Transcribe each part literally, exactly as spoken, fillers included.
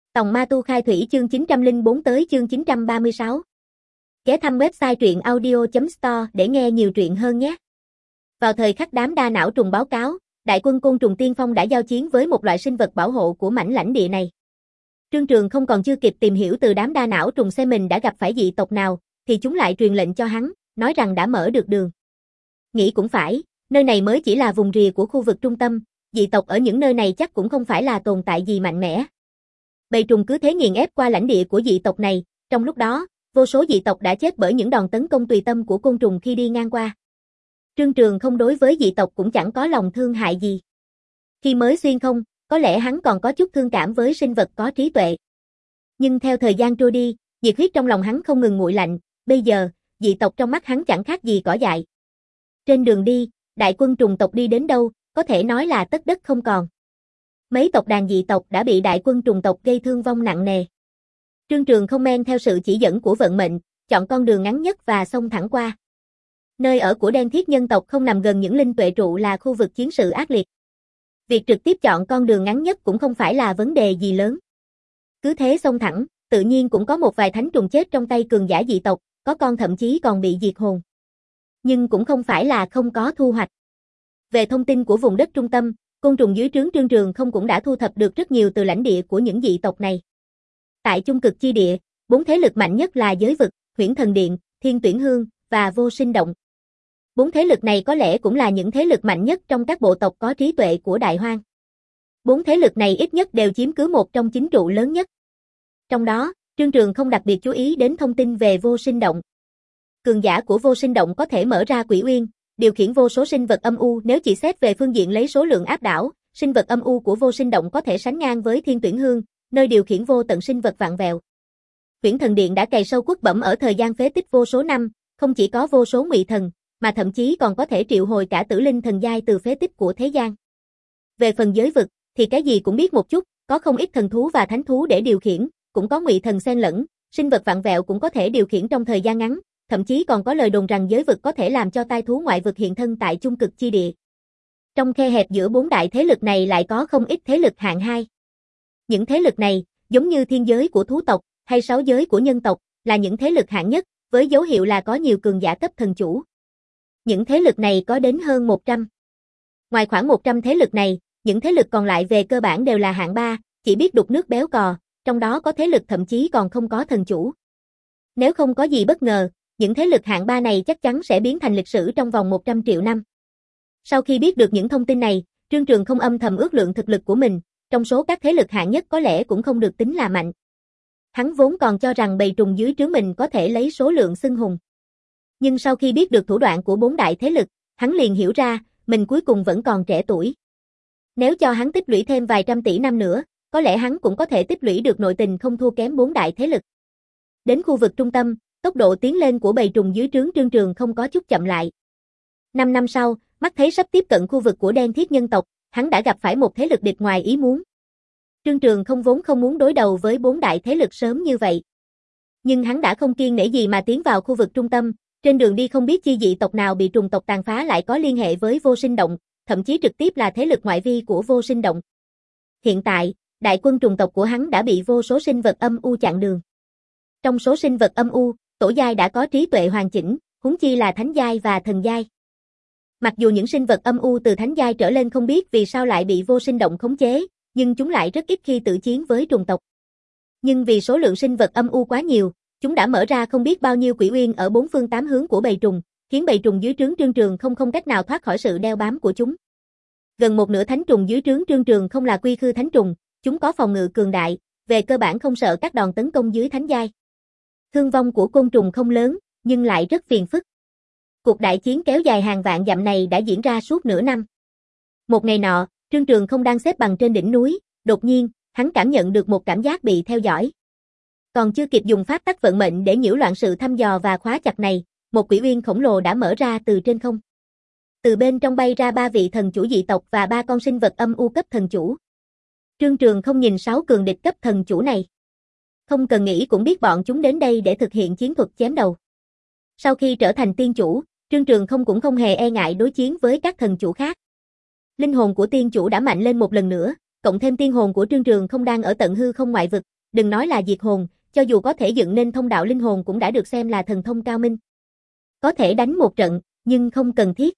Tòng Ma Tu Khai Thủy chương chín trăm lẻ bốn tới chương chín trăm ba mươi sáu. Ghé thăm website truyện audio chấm store để nghe nhiều truyện hơn nhé. Vào thời khắc đám đa não trùng báo cáo, đại quân côn trùng tiên phong đã giao chiến với một loại sinh vật bảo hộ của mảnh lãnh địa này. Trương Trường không còn chưa kịp tìm hiểu từ đám đa não trùng xem mình đã gặp phải dị tộc nào, thì chúng lại truyền lệnh cho hắn, nói rằng đã mở được đường. Nghĩ cũng phải, nơi này mới chỉ là vùng rìa của khu vực trung tâm, dị tộc ở những nơi này chắc cũng không phải là tồn tại gì mạnh mẽ. Bầy trùng cứ thế nghiền ép qua lãnh địa của dị tộc này, trong lúc đó, vô số dị tộc đã chết bởi những đòn tấn công tùy tâm của côn trùng khi đi ngang qua. Trương Trường không đối với dị tộc cũng chẳng có lòng thương hại gì. Khi mới xuyên không, có lẽ hắn còn có chút thương cảm với sinh vật có trí tuệ. Nhưng theo thời gian trôi đi, nhiệt huyết trong lòng hắn không ngừng nguội lạnh, bây giờ, dị tộc trong mắt hắn chẳng khác gì cỏ dại. Trên đường đi, đại quân trùng tộc đi đến đâu, có thể nói là tất đất không còn. Mấy tộc đàn dị tộc đã bị đại quân trùng tộc gây thương vong nặng nề. Trương Trường không men theo sự chỉ dẫn của vận mệnh, chọn con đường ngắn nhất và xông thẳng qua. Nơi ở của đen thiết nhân tộc không nằm gần những linh tuệ trụ là khu vực chiến sự ác liệt. Việc trực tiếp chọn con đường ngắn nhất cũng không phải là vấn đề gì lớn. Cứ thế xông thẳng, tự nhiên cũng có một vài thánh trùng chết trong tay cường giả dị tộc, có con thậm chí còn bị diệt hồn. Nhưng cũng không phải là không có thu hoạch. Về thông tin của vùng đất trung tâm, côn trùng dưới trướng Trương Trường không cũng đã thu thập được rất nhiều từ lãnh địa của những dị tộc này. Tại chung cực chi địa, bốn thế lực mạnh nhất là Giới Vực, Huyễn Thần Điện, Thiên Tuyển Hương và Vô Sinh Động. Bốn thế lực này có lẽ cũng là những thế lực mạnh nhất trong các bộ tộc có trí tuệ của Đại Hoang. Bốn thế lực này ít nhất đều chiếm cứ một trong chín trụ lớn nhất. Trong đó, Trương Trường không đặc biệt chú ý đến thông tin về Vô Sinh Động. Cường giả của Vô Sinh Động có thể mở ra Quỷ Uyên, điều khiển vô số sinh vật âm u. Nếu chỉ xét về phương diện lấy số lượng áp đảo, sinh vật âm u của Vô Sinh Động có thể sánh ngang với Thiên Tuyển Hương, nơi điều khiển vô tận sinh vật vạn vẹo. Huyễn Thần Điện đã cày sâu quốc bẩm ở thời gian phế tích vô số năm, không chỉ có vô số ngụy thần, mà thậm chí còn có thể triệu hồi cả tử linh thần giai từ phế tích của thế gian. Về phần Giới Vực, thì cái gì cũng biết một chút, có không ít thần thú và thánh thú để điều khiển, cũng có ngụy thần xen lẫn, sinh vật vạn vẹo cũng có thể điều khiển trong thời gian ngắn, thậm chí còn có lời đồn rằng Giới Vực có thể làm cho tai thú ngoại vực hiện thân tại chung cực chi địa. Trong khe hẹp giữa bốn đại thế lực này lại có không ít thế lực hạng hai. Những thế lực này, giống như thiên giới của thú tộc, hay sáu giới của nhân tộc, là những thế lực hạng nhất, với dấu hiệu là có nhiều cường giả cấp thần chủ. Những thế lực này có đến hơn một trăm. Ngoài khoảng một trăm thế lực này, những thế lực còn lại về cơ bản đều là hạng ba, chỉ biết đục nước béo cò, trong đó có thế lực thậm chí còn không có thần chủ. Nếu không có gì bất ngờ, những thế lực hạng ba này chắc chắn sẽ biến thành lịch sử trong vòng một trăm triệu năm. Sau khi biết được những thông tin này, Trương Trường không âm thầm ước lượng thực lực của mình, trong số các thế lực hạng nhất có lẽ cũng không được tính là mạnh. Hắn vốn còn cho rằng bầy trùng dưới trướng mình có thể lấy số lượng xưng hùng. Nhưng sau khi biết được thủ đoạn của bốn đại thế lực, hắn liền hiểu ra, mình cuối cùng vẫn còn trẻ tuổi. Nếu cho hắn tích lũy thêm vài trăm tỷ năm nữa, có lẽ hắn cũng có thể tích lũy được nội tình không thua kém bốn đại thế lực. Đến khu vực trung tâm, tốc độ tiến lên của bầy trùng dưới trướng Trương Trường không có chút chậm lại. Năm năm sau, mắt thấy sắp tiếp cận khu vực của đen thiết nhân tộc, hắn đã gặp phải một thế lực địch ngoài ý muốn. Trương Trường không vốn không muốn đối đầu với bốn đại thế lực sớm như vậy. Nhưng hắn đã không kiêng nể gì mà tiến vào khu vực trung tâm, trên đường đi không biết chi dị tộc nào bị trùng tộc tàn phá lại có liên hệ với Vô Sinh Động, thậm chí trực tiếp là thế lực ngoại vi của Vô Sinh Động. Hiện tại, đại quân trùng tộc của hắn đã bị vô số sinh vật âm u chặn đường. Trong số sinh vật âm u, tổ giai đã có trí tuệ hoàn chỉnh, huống chi là thánh giai và thần giai. Mặc dù những sinh vật âm u từ thánh giai trở lên không biết vì sao lại bị Vô Sinh Động khống chế, nhưng chúng lại rất ít khi tự chiến với trùng tộc. Nhưng vì số lượng sinh vật âm u quá nhiều, chúng đã mở ra không biết bao nhiêu quỷ uyên ở bốn phương tám hướng của bầy trùng, khiến bầy trùng dưới trướng Trương Trường không không cách nào thoát khỏi sự đeo bám của chúng. Gần một nửa thánh trùng dưới trướng Trương Trường không là quy khư thánh trùng, chúng có phòng ngự cường đại, về cơ bản không sợ các đòn tấn công dưới thánh giai. Thương vong của côn trùng không lớn, nhưng lại rất phiền phức. Cuộc đại chiến kéo dài hàng vạn dặm này đã diễn ra suốt nửa năm. Một ngày nọ, Trương Trường không đang xếp bằng trên đỉnh núi, đột nhiên, hắn cảm nhận được một cảm giác bị theo dõi. Còn chưa kịp dùng pháp tắc vận mệnh để nhiễu loạn sự thăm dò và khóa chặt này, một quỷ uyên khổng lồ đã mở ra từ trên không. Từ bên trong bay ra ba vị thần chủ dị tộc và ba con sinh vật âm u cấp thần chủ. Trương Trường không nhìn sáu cường địch cấp thần chủ này. Không cần nghĩ cũng biết bọn chúng đến đây để thực hiện chiến thuật chém đầu. Sau khi trở thành tiên chủ, Trương Trường không cũng không hề e ngại đối chiến với các thần chủ khác. Linh hồn của tiên chủ đã mạnh lên một lần nữa, cộng thêm tiên hồn của Trương Trường không đang ở tận hư không ngoại vực, đừng nói là diệt hồn, cho dù có thể dựng nên thông đạo linh hồn cũng đã được xem là thần thông cao minh. Có thể đánh một trận, nhưng không cần thiết.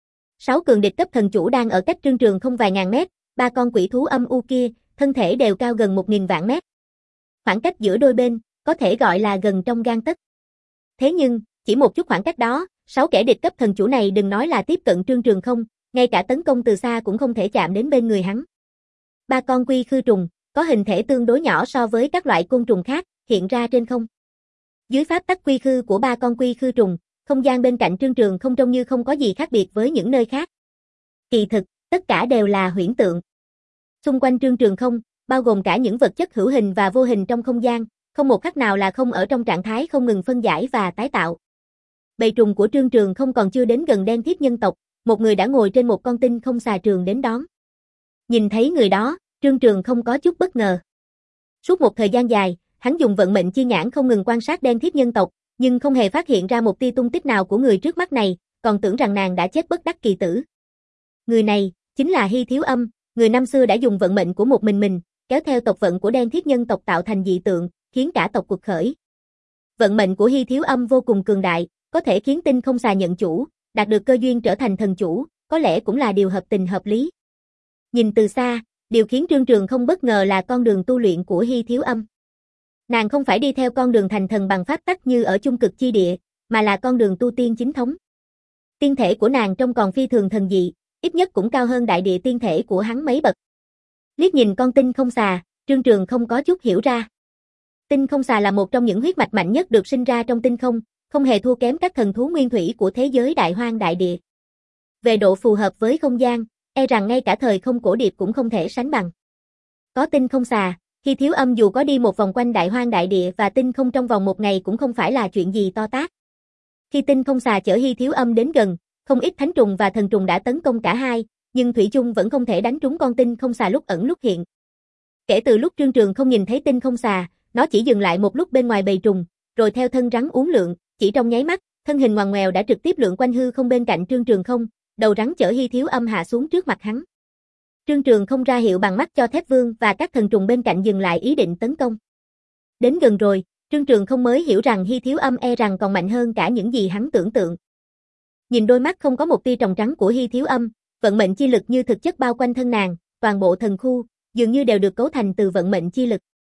Sáu cường địch cấp thần chủ đang ở cách Trương Trường không vài ngàn mét, ba con quỷ thú âm u kia, thân thể đều cao gần một nghìn vạn mét. Khoảng cách giữa đôi bên, có thể gọi là gần trong gang tấc. Thế nhưng, chỉ một chút khoảng cách đó, sáu kẻ địch cấp thần chủ này đừng nói là tiếp cận Trương Trường không, ngay cả tấn công từ xa cũng không thể chạm đến bên người hắn. Ba con quy khư trùng, có hình thể tương đối nhỏ so với các loại côn trùng khác, hiện ra trên không. Dưới pháp tắc quy khư của ba con quy khư trùng, không gian bên cạnh Trương Trường không trông như không có gì khác biệt với những nơi khác. Kỳ thực, tất cả đều là huyễn tượng. Xung quanh Trương Trường không, bao gồm cả những vật chất hữu hình và vô hình trong không gian, không một khắc nào là không ở trong trạng thái không ngừng phân giải và tái tạo. Bầy trùng của Trương Trường không còn chưa đến gần đen thiếp nhân tộc, một người đã ngồi trên một con tinh không xà trường đến đón. Nhìn thấy người đó, Trương Trường không có chút bất ngờ. Suốt một thời gian dài, hắn dùng vận mệnh chi nhãn không ngừng quan sát đen thiếp nhân tộc, nhưng không hề phát hiện ra một tia tung tích nào của người trước mắt này, còn tưởng rằng nàng đã chết bất đắc kỳ tử. Người này, chính là Hy Thiếu Âm, người năm xưa đã dùng vận mệnh của một mình mình, kéo theo tộc vận của đen thiếp nhân tộc tạo thành dị tượng, khiến cả tộc quật khởi. Vận mệnh của Hy Thiếu Âm vô cùng cường đại, có thể khiến tinh không xà nhận chủ, đạt được cơ duyên trở thành thần chủ, có lẽ cũng là điều hợp tình hợp lý. Nhìn từ xa, điều khiến Trương Trường không bất ngờ là con đường tu luyện của Hy Thiếu Âm. Nàng không phải đi theo con đường thành thần bằng pháp tắc như ở chung cực chi địa, mà là con đường tu tiên chính thống. Tiên thể của nàng trông còn phi thường thần dị, ít nhất cũng cao hơn đại địa tiên thể của hắn mấy bậc. Liếc nhìn con tinh không xà, Trương Trường không có chút hiểu ra. Tinh không xà là một trong những huyết mạch mạnh nhất được sinh ra trong tinh không, không hề thua kém các thần thú nguyên thủy của thế giới đại hoang đại địa. Về độ phù hợp với không gian, e rằng ngay cả thời không cổ điệp cũng không thể sánh bằng. Có tinh không xà, Hy Thiếu Âm dù có đi một vòng quanh đại hoang đại địa và tinh không trong vòng một ngày cũng không phải là chuyện gì to tát. Khi tinh không xà chở Hy Thiếu Âm đến gần, không ít thánh trùng và thần trùng đã tấn công cả hai, nhưng thủy chung vẫn không thể đánh trúng con tinh không xà lúc ẩn lúc hiện. Kể từ lúc Trương Trường không nhìn thấy tinh không xà, nó chỉ dừng lại một lúc bên ngoài bầy trùng, rồi theo thân rắn uốn lượn, chỉ trong nháy mắt, thân hình ngoằn ngoèo đã trực tiếp lượn quanh hư không bên cạnh Trương Trường không, đầu rắn chở Hy Thiếu Âm hạ xuống trước mặt hắn. Trương Trường không ra hiệu bằng mắt cho Thép Vương và các thần trùng bên cạnh dừng lại ý định tấn công. Đến gần rồi, Trương Trường không mới hiểu rằng Hy Thiếu Âm e rằng còn mạnh hơn cả những gì hắn tưởng tượng. Nhìn đôi mắt không có một tia tròng trắng của Hy Thiếu Âm, vận mệnh chi lực như thực chất bao quanh thân nàng, toàn bộ thần khu, dường như đều được cấu thành từ vận mệnh chi lực.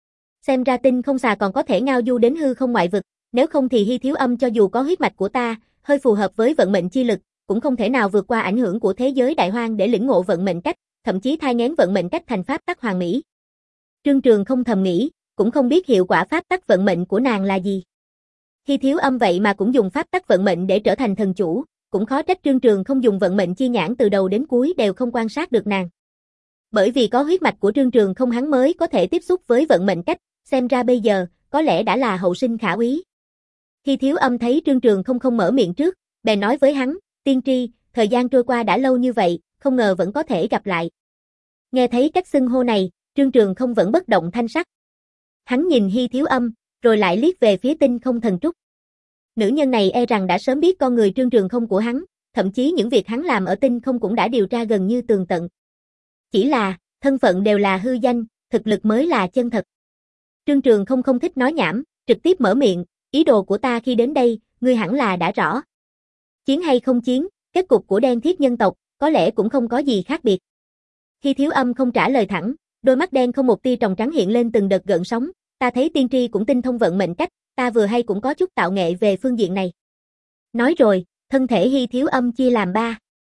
Xem ra tinh không xà còn có thể ngao du đến hư không ngoại vực, nếu không thì Hy Thiếu Âm cho dù có huyết mạch của ta, hơi phù hợp với vận mệnh chi lực, cũng không thể nào vượt qua ảnh hưởng của thế giới đại hoang để lĩnh ngộ vận mệnh cách, thậm chí thai nghén vận mệnh cách thành pháp tắc hoàn mỹ. Trương Trường không thầm nghĩ, cũng không biết hiệu quả pháp tắc vận mệnh của nàng là gì. Hy Thiếu Âm vậy mà cũng dùng pháp tắc vận mệnh để trở thành thần chủ, cũng khó trách Trương Trường không dùng vận mệnh chi nhãn từ đầu đến cuối đều không quan sát được nàng. Bởi vì có huyết mạch của Trương Trường không hắn mới có thể tiếp xúc với vận mệnh cách, xem ra bây giờ, có lẽ đã là hậu sinh khả úy. Hy Thiếu Âm thấy Trương Trường không không mở miệng trước, bèn nói với hắn, tiên tri, thời gian trôi qua đã lâu như vậy, không ngờ vẫn có thể gặp lại. Nghe thấy cách xưng hô này, Trương Trường không vẫn bất động thanh sắc. Hắn nhìn Hy Thiếu Âm, rồi lại liếc về phía tinh không thần trúc. Nữ nhân này e rằng đã sớm biết con người Trương Trường không của hắn, thậm chí những việc hắn làm ở tinh không cũng đã điều tra gần như tường tận. Chỉ là, thân phận đều là hư danh, thực lực mới là chân thật. Trương Trường không không thích nói nhảm, trực tiếp mở miệng, ý đồ của ta khi đến đây, ngươi hẳn là đã rõ. Chiến hay không chiến, kết cục của đen thiếp nhân tộc, có lẽ cũng không có gì khác biệt. Hy Thiếu Âm không trả lời thẳng, đôi mắt đen không một tia tròng trắng hiện lên từng đợt gợn sóng, ta thấy tiên tri cũng tinh thông vận mệnh cách, ta vừa hay cũng có chút tạo nghệ về phương diện này. Nói rồi, thân thể Hy Thiếu Âm chia làm ba.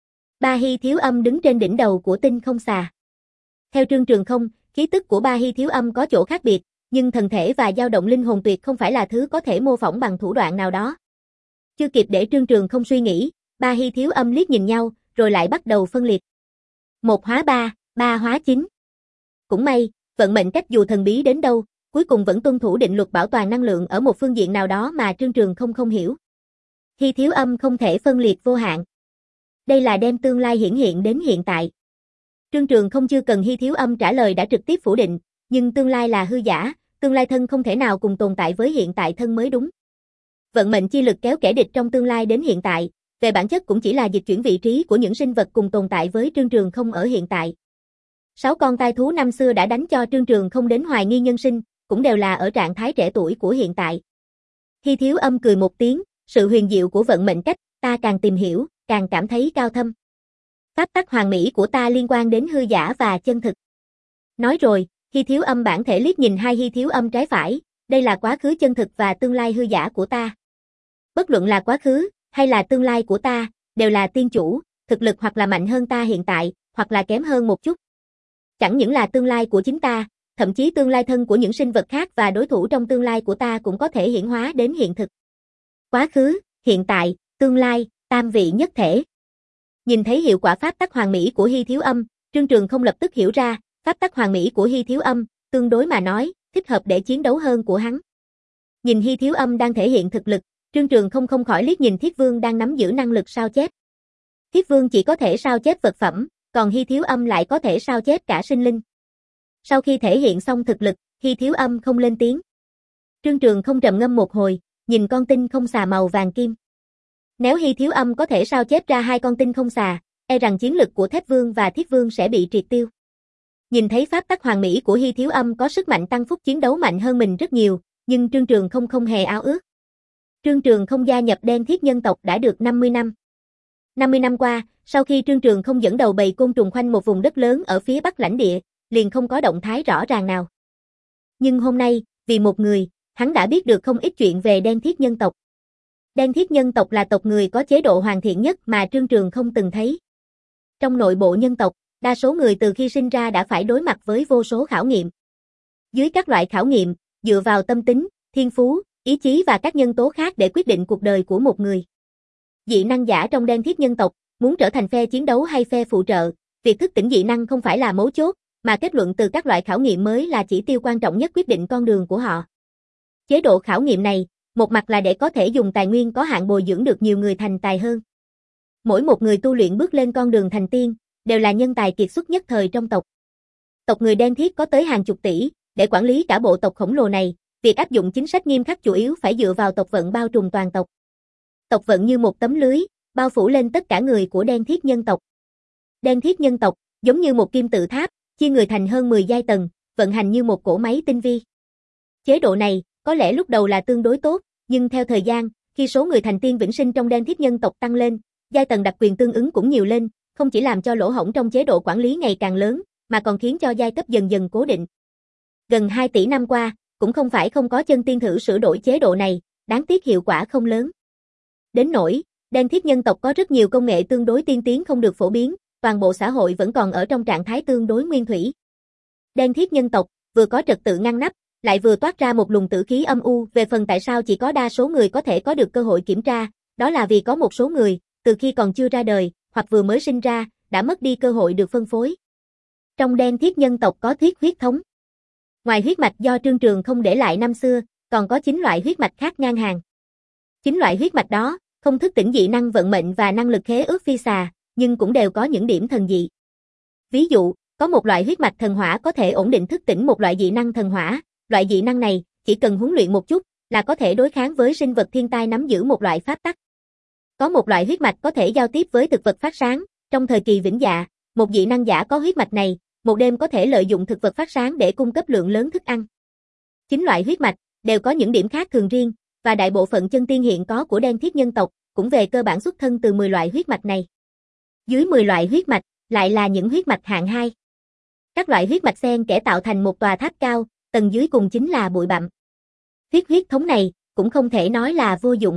Ba Hy Thiếu Âm đứng trên đỉnh đầu của tinh không xà. Theo Trương Trường không, khí tức của ba Hy Thiếu Âm có chỗ khác biệt, nhưng thần thể và dao động linh hồn tuyệt không phải là thứ có thể mô phỏng bằng thủ đoạn nào đó. Chưa kịp để Trương Trường không suy nghĩ, ba Hy Thiếu Âm liếc nhìn nhau, rồi lại bắt đầu phân liệt. Một hóa ba, ba hóa chín. Cũng may, vận mệnh cách dù thần bí đến đâu, cuối cùng vẫn tuân thủ định luật bảo toàn năng lượng ở một phương diện nào đó mà Trương Trường không không hiểu. Hy Thiếu Âm không thể phân liệt vô hạn. Đây là đem tương lai hiển hiện đến hiện tại. Trương Trường không chưa cần Hy Thiếu Âm trả lời đã trực tiếp phủ định, nhưng tương lai là hư giả, tương lai thân không thể nào cùng tồn tại với hiện tại thân mới đúng. Vận mệnh chi lực kéo kẻ địch trong tương lai đến hiện tại, về bản chất cũng chỉ là dịch chuyển vị trí của những sinh vật cùng tồn tại với Trương Trường không ở hiện tại. Sáu con tai thú năm xưa đã đánh cho Trương Trường không đến hoài nghi nhân sinh, cũng đều là ở trạng thái trẻ tuổi của hiện tại. Hy Thiếu Âm cười một tiếng, sự huyền diệu của vận mệnh cách, ta càng tìm hiểu, càng cảm thấy cao thâm. Pháp tắc hoàn mỹ của ta liên quan đến hư giả và chân thực. Nói rồi, Hy Thiếu Âm bản thể liếc nhìn hai Hy Thiếu Âm trái phải, đây là quá khứ chân thực và tương lai hư giả của ta. Bất luận là quá khứ, hay là tương lai của ta, đều là tiên chủ, thực lực hoặc là mạnh hơn ta hiện tại, hoặc là kém hơn một chút. Chẳng những là tương lai của chính ta, thậm chí tương lai thân của những sinh vật khác và đối thủ trong tương lai của ta cũng có thể hiển hóa đến hiện thực. Quá khứ, hiện tại, tương lai, tam vị nhất thể. Nhìn thấy hiệu quả pháp tắc hoàn mỹ của Hy Thiếu Âm, Trương Trường không lập tức hiểu ra, pháp tắc hoàn mỹ của Hy Thiếu Âm, tương đối mà nói, thích hợp để chiến đấu hơn của hắn. Nhìn Hy Thiếu Âm đang thể hiện thực lực, Trương Trường không không khỏi liếc nhìn Thiết Vương đang nắm giữ năng lực sao chép. Thiết Vương chỉ có thể sao chép vật phẩm, còn Hy Thiếu Âm lại có thể sao chép cả sinh linh. Sau khi thể hiện xong thực lực, Hy Thiếu Âm không lên tiếng. Trương Trường không trầm ngâm một hồi, nhìn con tinh không xà màu vàng kim. Nếu Hy Thiếu Âm có thể sao chép ra hai con tinh không xà, e rằng chiến lực của Thép Vương và Thiết Vương sẽ bị triệt tiêu. Nhìn thấy pháp tắc hoàn mỹ của Hy Thiếu Âm có sức mạnh tăng phúc chiến đấu mạnh hơn mình rất nhiều, nhưng Trương Trường không không hề ao ước. Trương Trường không gia nhập đen thiết nhân tộc đã được năm mươi năm. năm mươi năm qua, sau khi Trương Trường không dẫn đầu bầy côn trùng khoanh một vùng đất lớn ở phía bắc lãnh địa, liền không có động thái rõ ràng nào. Nhưng hôm nay, vì một người, hắn đã biết được không ít chuyện về đen thiết nhân tộc. Đen thiết nhân tộc là tộc người có chế độ hoàn thiện nhất mà Trương Trường không từng thấy. Trong nội bộ nhân tộc, đa số người từ khi sinh ra đã phải đối mặt với vô số khảo nghiệm. Dưới các loại khảo nghiệm, dựa vào tâm tính, thiên phú, ý chí và các nhân tố khác để quyết định cuộc đời của một người. Dị năng giả trong đen thiết nhân tộc, muốn trở thành phe chiến đấu hay phe phụ trợ, việc thức tỉnh dị năng không phải là mấu chốt, mà kết luận từ các loại khảo nghiệm mới là chỉ tiêu quan trọng nhất quyết định con đường của họ. Chế độ khảo nghiệm này, một mặt là để có thể dùng tài nguyên có hạn bồi dưỡng được nhiều người thành tài hơn. Mỗi một người tu luyện bước lên con đường thành tiên, đều là nhân tài kiệt xuất nhất thời trong tộc. Tộc người đen thiết có tới hàng chục tỷ, để quản lý cả bộ tộc khổng lồ này, việc áp dụng chính sách nghiêm khắc chủ yếu phải dựa vào tộc vận bao trùm toàn tộc. Tộc vận như một tấm lưới, bao phủ lên tất cả người của đen thiết nhân tộc. Đen thiết nhân tộc, giống như một kim tự tháp, chia người thành hơn mười giai tầng, vận hành như một cỗ máy tinh vi. Chế độ này, có lẽ lúc đầu là tương đối tốt, nhưng theo thời gian, khi số người thành tiên vĩnh sinh trong đen thiết nhân tộc tăng lên, giai tầng đặc quyền tương ứng cũng nhiều lên, không chỉ làm cho lỗ hổng trong chế độ quản lý ngày càng lớn, mà còn khiến cho giai cấp dần dần cố định. Gần hai tỷ năm qua, cũng không phải không có chân tiên thử sửa đổi chế độ này, đáng tiếc hiệu quả không lớn. Đến nỗi, đen thiết nhân tộc có rất nhiều công nghệ tương đối tiên tiến không được phổ biến, toàn bộ xã hội vẫn còn ở trong trạng thái tương đối nguyên thủy. Đen thiết nhân tộc, vừa có trật tự ngăn nắp, lại vừa toát ra một luồng tử khí âm u. Về phần tại sao chỉ có đa số người có thể có được cơ hội kiểm tra, đó là vì có một số người, từ khi còn chưa ra đời, hoặc vừa mới sinh ra, đã mất đi cơ hội được phân phối. Trong đen thiết nhân tộc có thuyết huyết thống. Ngoài huyết mạch do Trương Trường không để lại năm xưa, còn có chín loại huyết mạch khác ngang hàng. Chín loại huyết mạch đó, không thức tỉnh dị năng vận mệnh và năng lực khế ước phi xà, nhưng cũng đều có những điểm thần dị. Ví dụ, có một loại huyết mạch thần hỏa có thể ổn định thức tỉnh một loại dị năng thần hỏa, loại dị năng này, chỉ cần huấn luyện một chút, là có thể đối kháng với sinh vật thiên tai nắm giữ một loại pháp tắc. Có một loại huyết mạch có thể giao tiếp với thực vật phát sáng, trong thời kỳ vĩnh dạ, một dị năng giả có huyết mạch này, một đêm có thể lợi dụng thực vật phát sáng để cung cấp lượng lớn thức ăn. Chín loại huyết mạch, đều có những điểm khác thường riêng, và đại bộ phận chân tiên hiện có của đen thiết nhân tộc, cũng về cơ bản xuất thân từ mười loại huyết mạch này. Dưới mười loại huyết mạch, lại là những huyết mạch hạng hai. Các loại huyết mạch xen kẽ tạo thành một tòa tháp cao, tầng dưới cùng chính là bụi bặm. Thuyết huyết thống này, cũng không thể nói là vô dụng.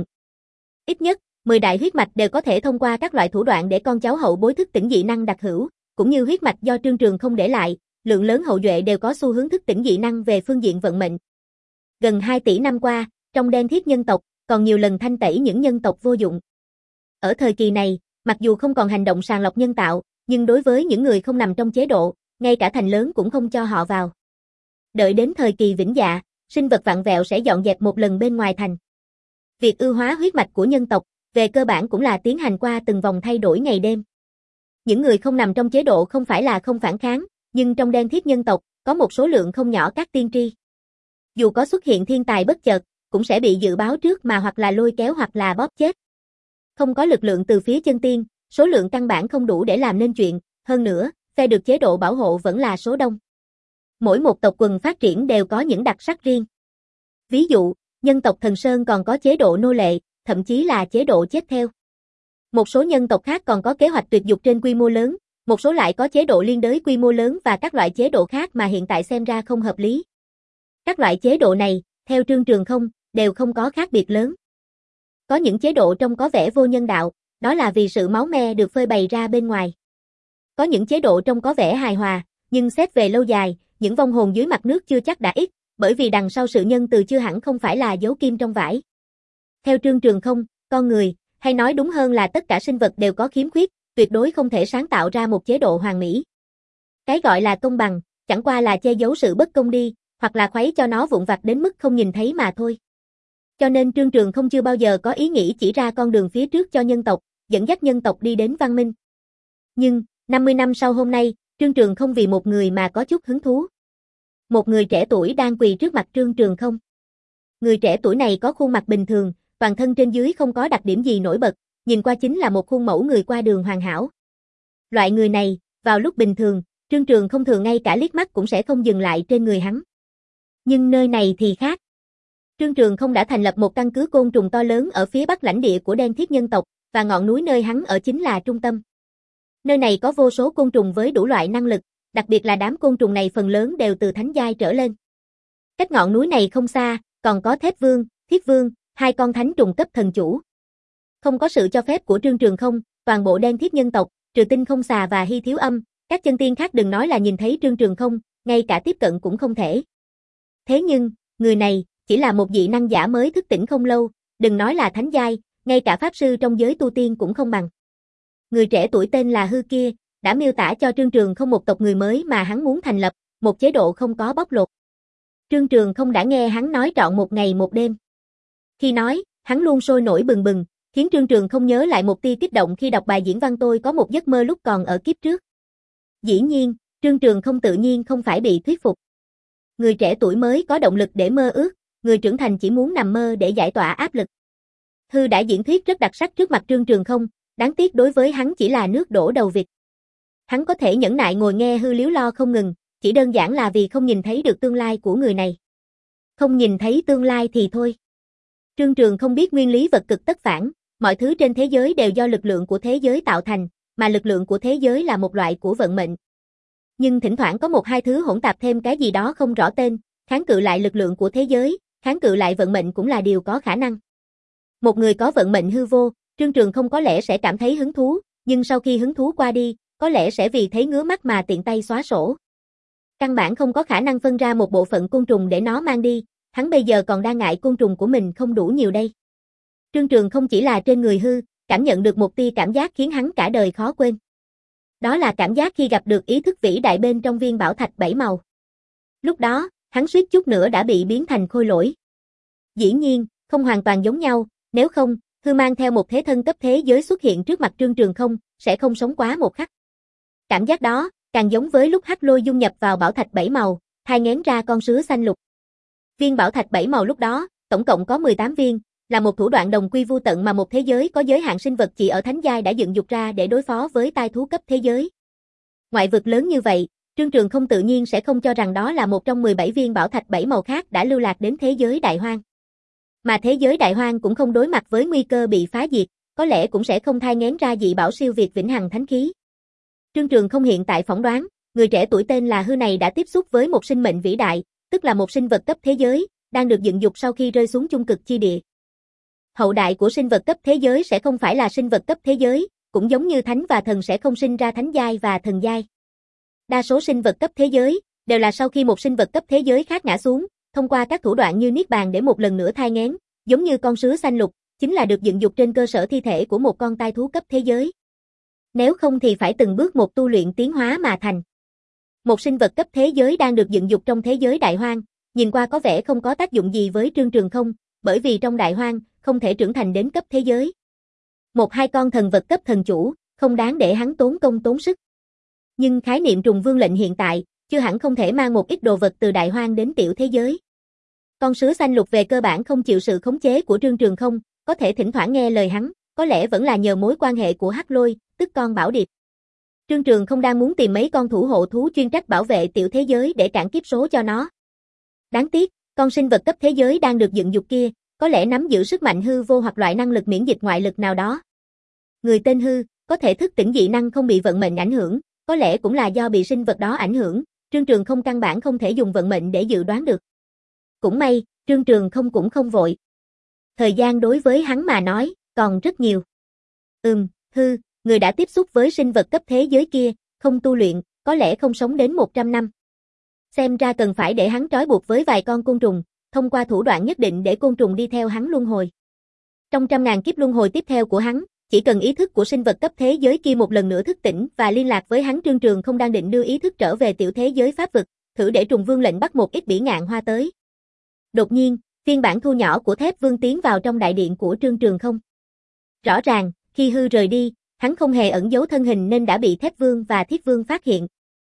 Ít nhất, mười đại huyết mạch đều có thể thông qua các loại thủ đoạn để con cháu hậu bối thức tỉnh dị năng đặc hữu, cũng như huyết mạch do Trương Trường không để lại, lượng lớn hậu duệ đều có xu hướng thức tỉnh dị năng về phương diện vận mệnh. Gần hai tỷ năm qua, trong đen thiết nhân tộc, còn nhiều lần thanh tẩy những nhân tộc vô dụng. Ở thời kỳ này, mặc dù không còn hành động sàng lọc nhân tạo, nhưng đối với những người không nằm trong chế độ, ngay cả thành lớn cũng không cho họ vào. Đợi đến thời kỳ vĩnh dạ, sinh vật vặn vẹo sẽ dọn dẹp một lần bên ngoài thành. Việc ưu hóa huyết mạch của nhân tộc, về cơ bản cũng là tiến hành qua từng vòng thay đổi ngày đêm. Những người không nằm trong chế độ không phải là không phản kháng, nhưng trong đen thiết nhân tộc, có một số lượng không nhỏ các tiên tri. Dù có xuất hiện thiên tài bất chợt, cũng sẽ bị dự báo trước mà hoặc là lôi kéo hoặc là bóp chết. Không có lực lượng từ phía chân tiên, số lượng căn bản không đủ để làm nên chuyện, hơn nữa, phe được chế độ bảo hộ vẫn là số đông. Mỗi một tộc quần phát triển đều có những đặc sắc riêng. Ví dụ, nhân tộc Thần Sơn còn có chế độ nô lệ, thậm chí là chế độ chết theo. Một số nhân tộc khác còn có kế hoạch tuyệt dục trên quy mô lớn, một số lại có chế độ liên đới quy mô lớn và các loại chế độ khác mà hiện tại xem ra không hợp lý. Các loại chế độ này, theo Trương Trường Không, đều không có khác biệt lớn. Có những chế độ trông có vẻ vô nhân đạo, đó là vì sự máu me được phơi bày ra bên ngoài. Có những chế độ trông có vẻ hài hòa, nhưng xét về lâu dài, những vong hồn dưới mặt nước chưa chắc đã ít, bởi vì đằng sau sự nhân từ chưa hẳn không phải là dấu kim trong vải. Theo Trương Trường Không, con người, hay nói đúng hơn là tất cả sinh vật đều có khiếm khuyết, tuyệt đối không thể sáng tạo ra một chế độ hoàn mỹ. Cái gọi là công bằng, chẳng qua là che giấu sự bất công đi, hoặc là khuấy cho nó vụn vặt đến mức không nhìn thấy mà thôi. Cho nên Trương Trường Không chưa bao giờ có ý nghĩ chỉ ra con đường phía trước cho nhân tộc, dẫn dắt nhân tộc đi đến văn minh. Nhưng, năm mươi năm sau hôm nay, Trương Trường Không vì một người mà có chút hứng thú. Một người trẻ tuổi đang quỳ trước mặt Trương Trường Không. Người trẻ tuổi này có khuôn mặt bình thường, toàn thân trên dưới không có đặc điểm gì nổi bật, nhìn qua chính là một khuôn mẫu người qua đường hoàn hảo. Loại người này, vào lúc bình thường, Trương Trường Không thường ngay cả liếc mắt cũng sẽ không dừng lại trên người hắn. Nhưng nơi này thì khác. Trương Trường Không đã thành lập một căn cứ côn trùng to lớn ở phía bắc lãnh địa của đen thiết nhân tộc, và ngọn núi nơi hắn ở chính là trung tâm. Nơi này có vô số côn trùng với đủ loại năng lực, đặc biệt là đám côn trùng này phần lớn đều từ thánh giai trở lên. Cách ngọn núi này không xa, còn có Thép Vương, Thiết Vương, hai con thánh trùng cấp thần chủ. Không có sự cho phép của Trương Trường Không, toàn bộ đen thiết nhân tộc, trừ Tinh Không Xà và Hy Thiếu Âm, các chân tiên khác đừng nói là nhìn thấy Trương Trường Không, ngay cả tiếp cận cũng không thể. Thế nhưng, người này, chỉ là một dị năng giả mới thức tỉnh không lâu, đừng nói là thánh giai, ngay cả pháp sư trong giới tu tiên cũng không bằng. Người trẻ tuổi tên là Hư kia, đã miêu tả cho Trương Trường Không một tộc người mới mà hắn muốn thành lập, một chế độ không có bóc lột. Trương Trường Không đã nghe hắn nói trọn một ngày một đêm. Khi nói, hắn luôn sôi nổi bừng bừng, khiến Trương Trường Không nhớ lại một tia kích động khi đọc bài diễn văn tôi có một giấc mơ lúc còn ở kiếp trước. Dĩ nhiên, Trương Trường Không tự nhiên không phải bị thuyết phục. Người trẻ tuổi mới có động lực để mơ ước, người trưởng thành chỉ muốn nằm mơ để giải tỏa áp lực. Hư đã diễn thuyết rất đặc sắc trước mặt Trương Trường Không, đáng tiếc đối với hắn chỉ là nước đổ đầu vịt. Hắn có thể nhẫn nại ngồi nghe Hư líu lo không ngừng, chỉ đơn giản là vì không nhìn thấy được tương lai của người này. Không nhìn thấy tương lai thì thôi. Trương Trường Không biết nguyên lý vật cực tất phản, mọi thứ trên thế giới đều do lực lượng của thế giới tạo thành, mà lực lượng của thế giới là một loại của vận mệnh. Nhưng thỉnh thoảng có một hai thứ hỗn tạp thêm cái gì đó không rõ tên, kháng cự lại lực lượng của thế giới, kháng cự lại vận mệnh cũng là điều có khả năng. Một người có vận mệnh hư vô, Trương Trường Không có lẽ sẽ cảm thấy hứng thú, nhưng sau khi hứng thú qua đi, có lẽ sẽ vì thấy ngứa mắt mà tiện tay xóa sổ. Căn bản không có khả năng phân ra một bộ phận côn trùng để nó mang đi, hắn bây giờ còn đang ngại côn trùng của mình không đủ nhiều đây. Trương Trường Không chỉ là trên người Hư, cảm nhận được một tia cảm giác khiến hắn cả đời khó quên. Đó là cảm giác khi gặp được ý thức vĩ đại bên trong viên bảo thạch bảy màu. Lúc đó, hắn suýt chút nữa đã bị biến thành khôi lỗi. Dĩ nhiên, không hoàn toàn giống nhau, nếu không, Hư mang theo một thế thân cấp thế giới xuất hiện trước mặt Trương Trường Không, sẽ không sống quá một khắc. Cảm giác đó, càng giống với lúc Hắc Lôi dung nhập vào bảo thạch bảy màu, thai nghén ra con sứa xanh lục. Viên bảo thạch bảy màu lúc đó, tổng cộng có mười tám viên, là một thủ đoạn đồng quy vu tận mà một thế giới có giới hạn sinh vật chỉ ở thánh giai đã dựng dục ra để đối phó với tai thú cấp thế giới. Ngoại vực lớn như vậy, Trương Trường Không tự nhiên sẽ không cho rằng đó là một trong mười bảy viên bảo thạch bảy màu khác đã lưu lạc đến thế giới đại hoang. Mà thế giới đại hoang cũng không đối mặt với nguy cơ bị phá diệt, có lẽ cũng sẽ không thai nghén ra dị bảo siêu việt vĩnh hằng thánh khí. Trương Trường Không hiện tại phỏng đoán, người trẻ tuổi tên là Hư này đã tiếp xúc với một sinh mệnh vĩ đại, tức là một sinh vật cấp thế giới, đang được dựng dục sau khi rơi xuống chung cực chi địa. Hậu đại của sinh vật cấp thế giới sẽ không phải là sinh vật cấp thế giới, cũng giống như thánh và thần sẽ không sinh ra thánh giai và thần giai. Đa số sinh vật cấp thế giới đều là sau khi một sinh vật cấp thế giới khác ngã xuống, thông qua các thủ đoạn như niết bàn để một lần nữa thai nghén, giống như con sứa xanh lục, chính là được dựng dục trên cơ sở thi thể của một con tai thú cấp thế giới. Nếu không thì phải từng bước một tu luyện tiến hóa mà thành. Một sinh vật cấp thế giới đang được dựng dục trong thế giới đại hoang, nhìn qua có vẻ không có tác dụng gì với Trương Trường Không, bởi vì trong đại hoang, không thể trưởng thành đến cấp thế giới. Một hai con thần vật cấp thần chủ, không đáng để hắn tốn công tốn sức. Nhưng khái niệm trùng vương lệnh hiện tại, chưa hẳn không thể mang một ít đồ vật từ đại hoang đến tiểu thế giới. Con sứa xanh lục về cơ bản không chịu sự khống chế của Trương Trường Không, có thể thỉnh thoảng nghe lời hắn, có lẽ vẫn là nhờ mối quan hệ của Hắc Lôi, tức con Bảo Điệp. Trương Trường không đang muốn tìm mấy con thủ hộ thú chuyên trách bảo vệ tiểu thế giới để cản kiếp số cho nó. Đáng tiếc, con sinh vật cấp thế giới đang được dựng dục kia, có lẽ nắm giữ sức mạnh hư vô hoặc loại năng lực miễn dịch ngoại lực nào đó. Người tên hư, có thể thức tỉnh dị năng không bị vận mệnh ảnh hưởng, có lẽ cũng là do bị sinh vật đó ảnh hưởng, Trương Trường không căn bản không thể dùng vận mệnh để dự đoán được. Cũng may, Trương Trường không cũng không vội. Thời gian đối với hắn mà nói, còn rất nhiều. Ừm, hư, người đã tiếp xúc với sinh vật cấp thế giới kia, không tu luyện, có lẽ không sống đến một trăm năm. Xem ra cần phải để hắn trói buộc với vài con côn trùng, thông qua thủ đoạn nhất định để côn trùng đi theo hắn luân hồi. Trong trăm ngàn kiếp luân hồi tiếp theo của hắn, chỉ cần ý thức của sinh vật cấp thế giới kia một lần nữa thức tỉnh và liên lạc với hắn, Trương Trường không đang định đưa ý thức trở về tiểu thế giới pháp vực, thử để trùng vương lệnh bắt một ít bỉ ngạn hoa tới. Đột nhiên, phiên bản thu nhỏ của Thép Vương tiến vào trong đại điện của Trương Trường không. Rõ ràng, khi hư rời đi, hắn không hề ẩn giấu thân hình nên đã bị Thép Vương và Thiết Vương phát hiện.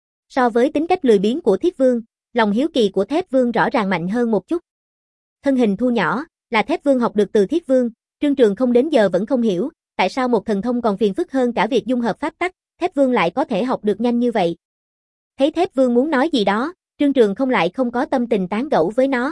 So với tính cách lười biếng của Thiết Vương, lòng hiếu kỳ của Thép Vương rõ ràng mạnh hơn một chút. Thân hình thu nhỏ, là Thép Vương học được từ Thiết Vương, Trương Trường không đến giờ vẫn không hiểu, tại sao một thần thông còn phiền phức hơn cả việc dung hợp pháp tắc, Thép Vương lại có thể học được nhanh như vậy. Thấy Thép Vương muốn nói gì đó, Trương Trường không lại không có tâm tình tán gẫu với nó.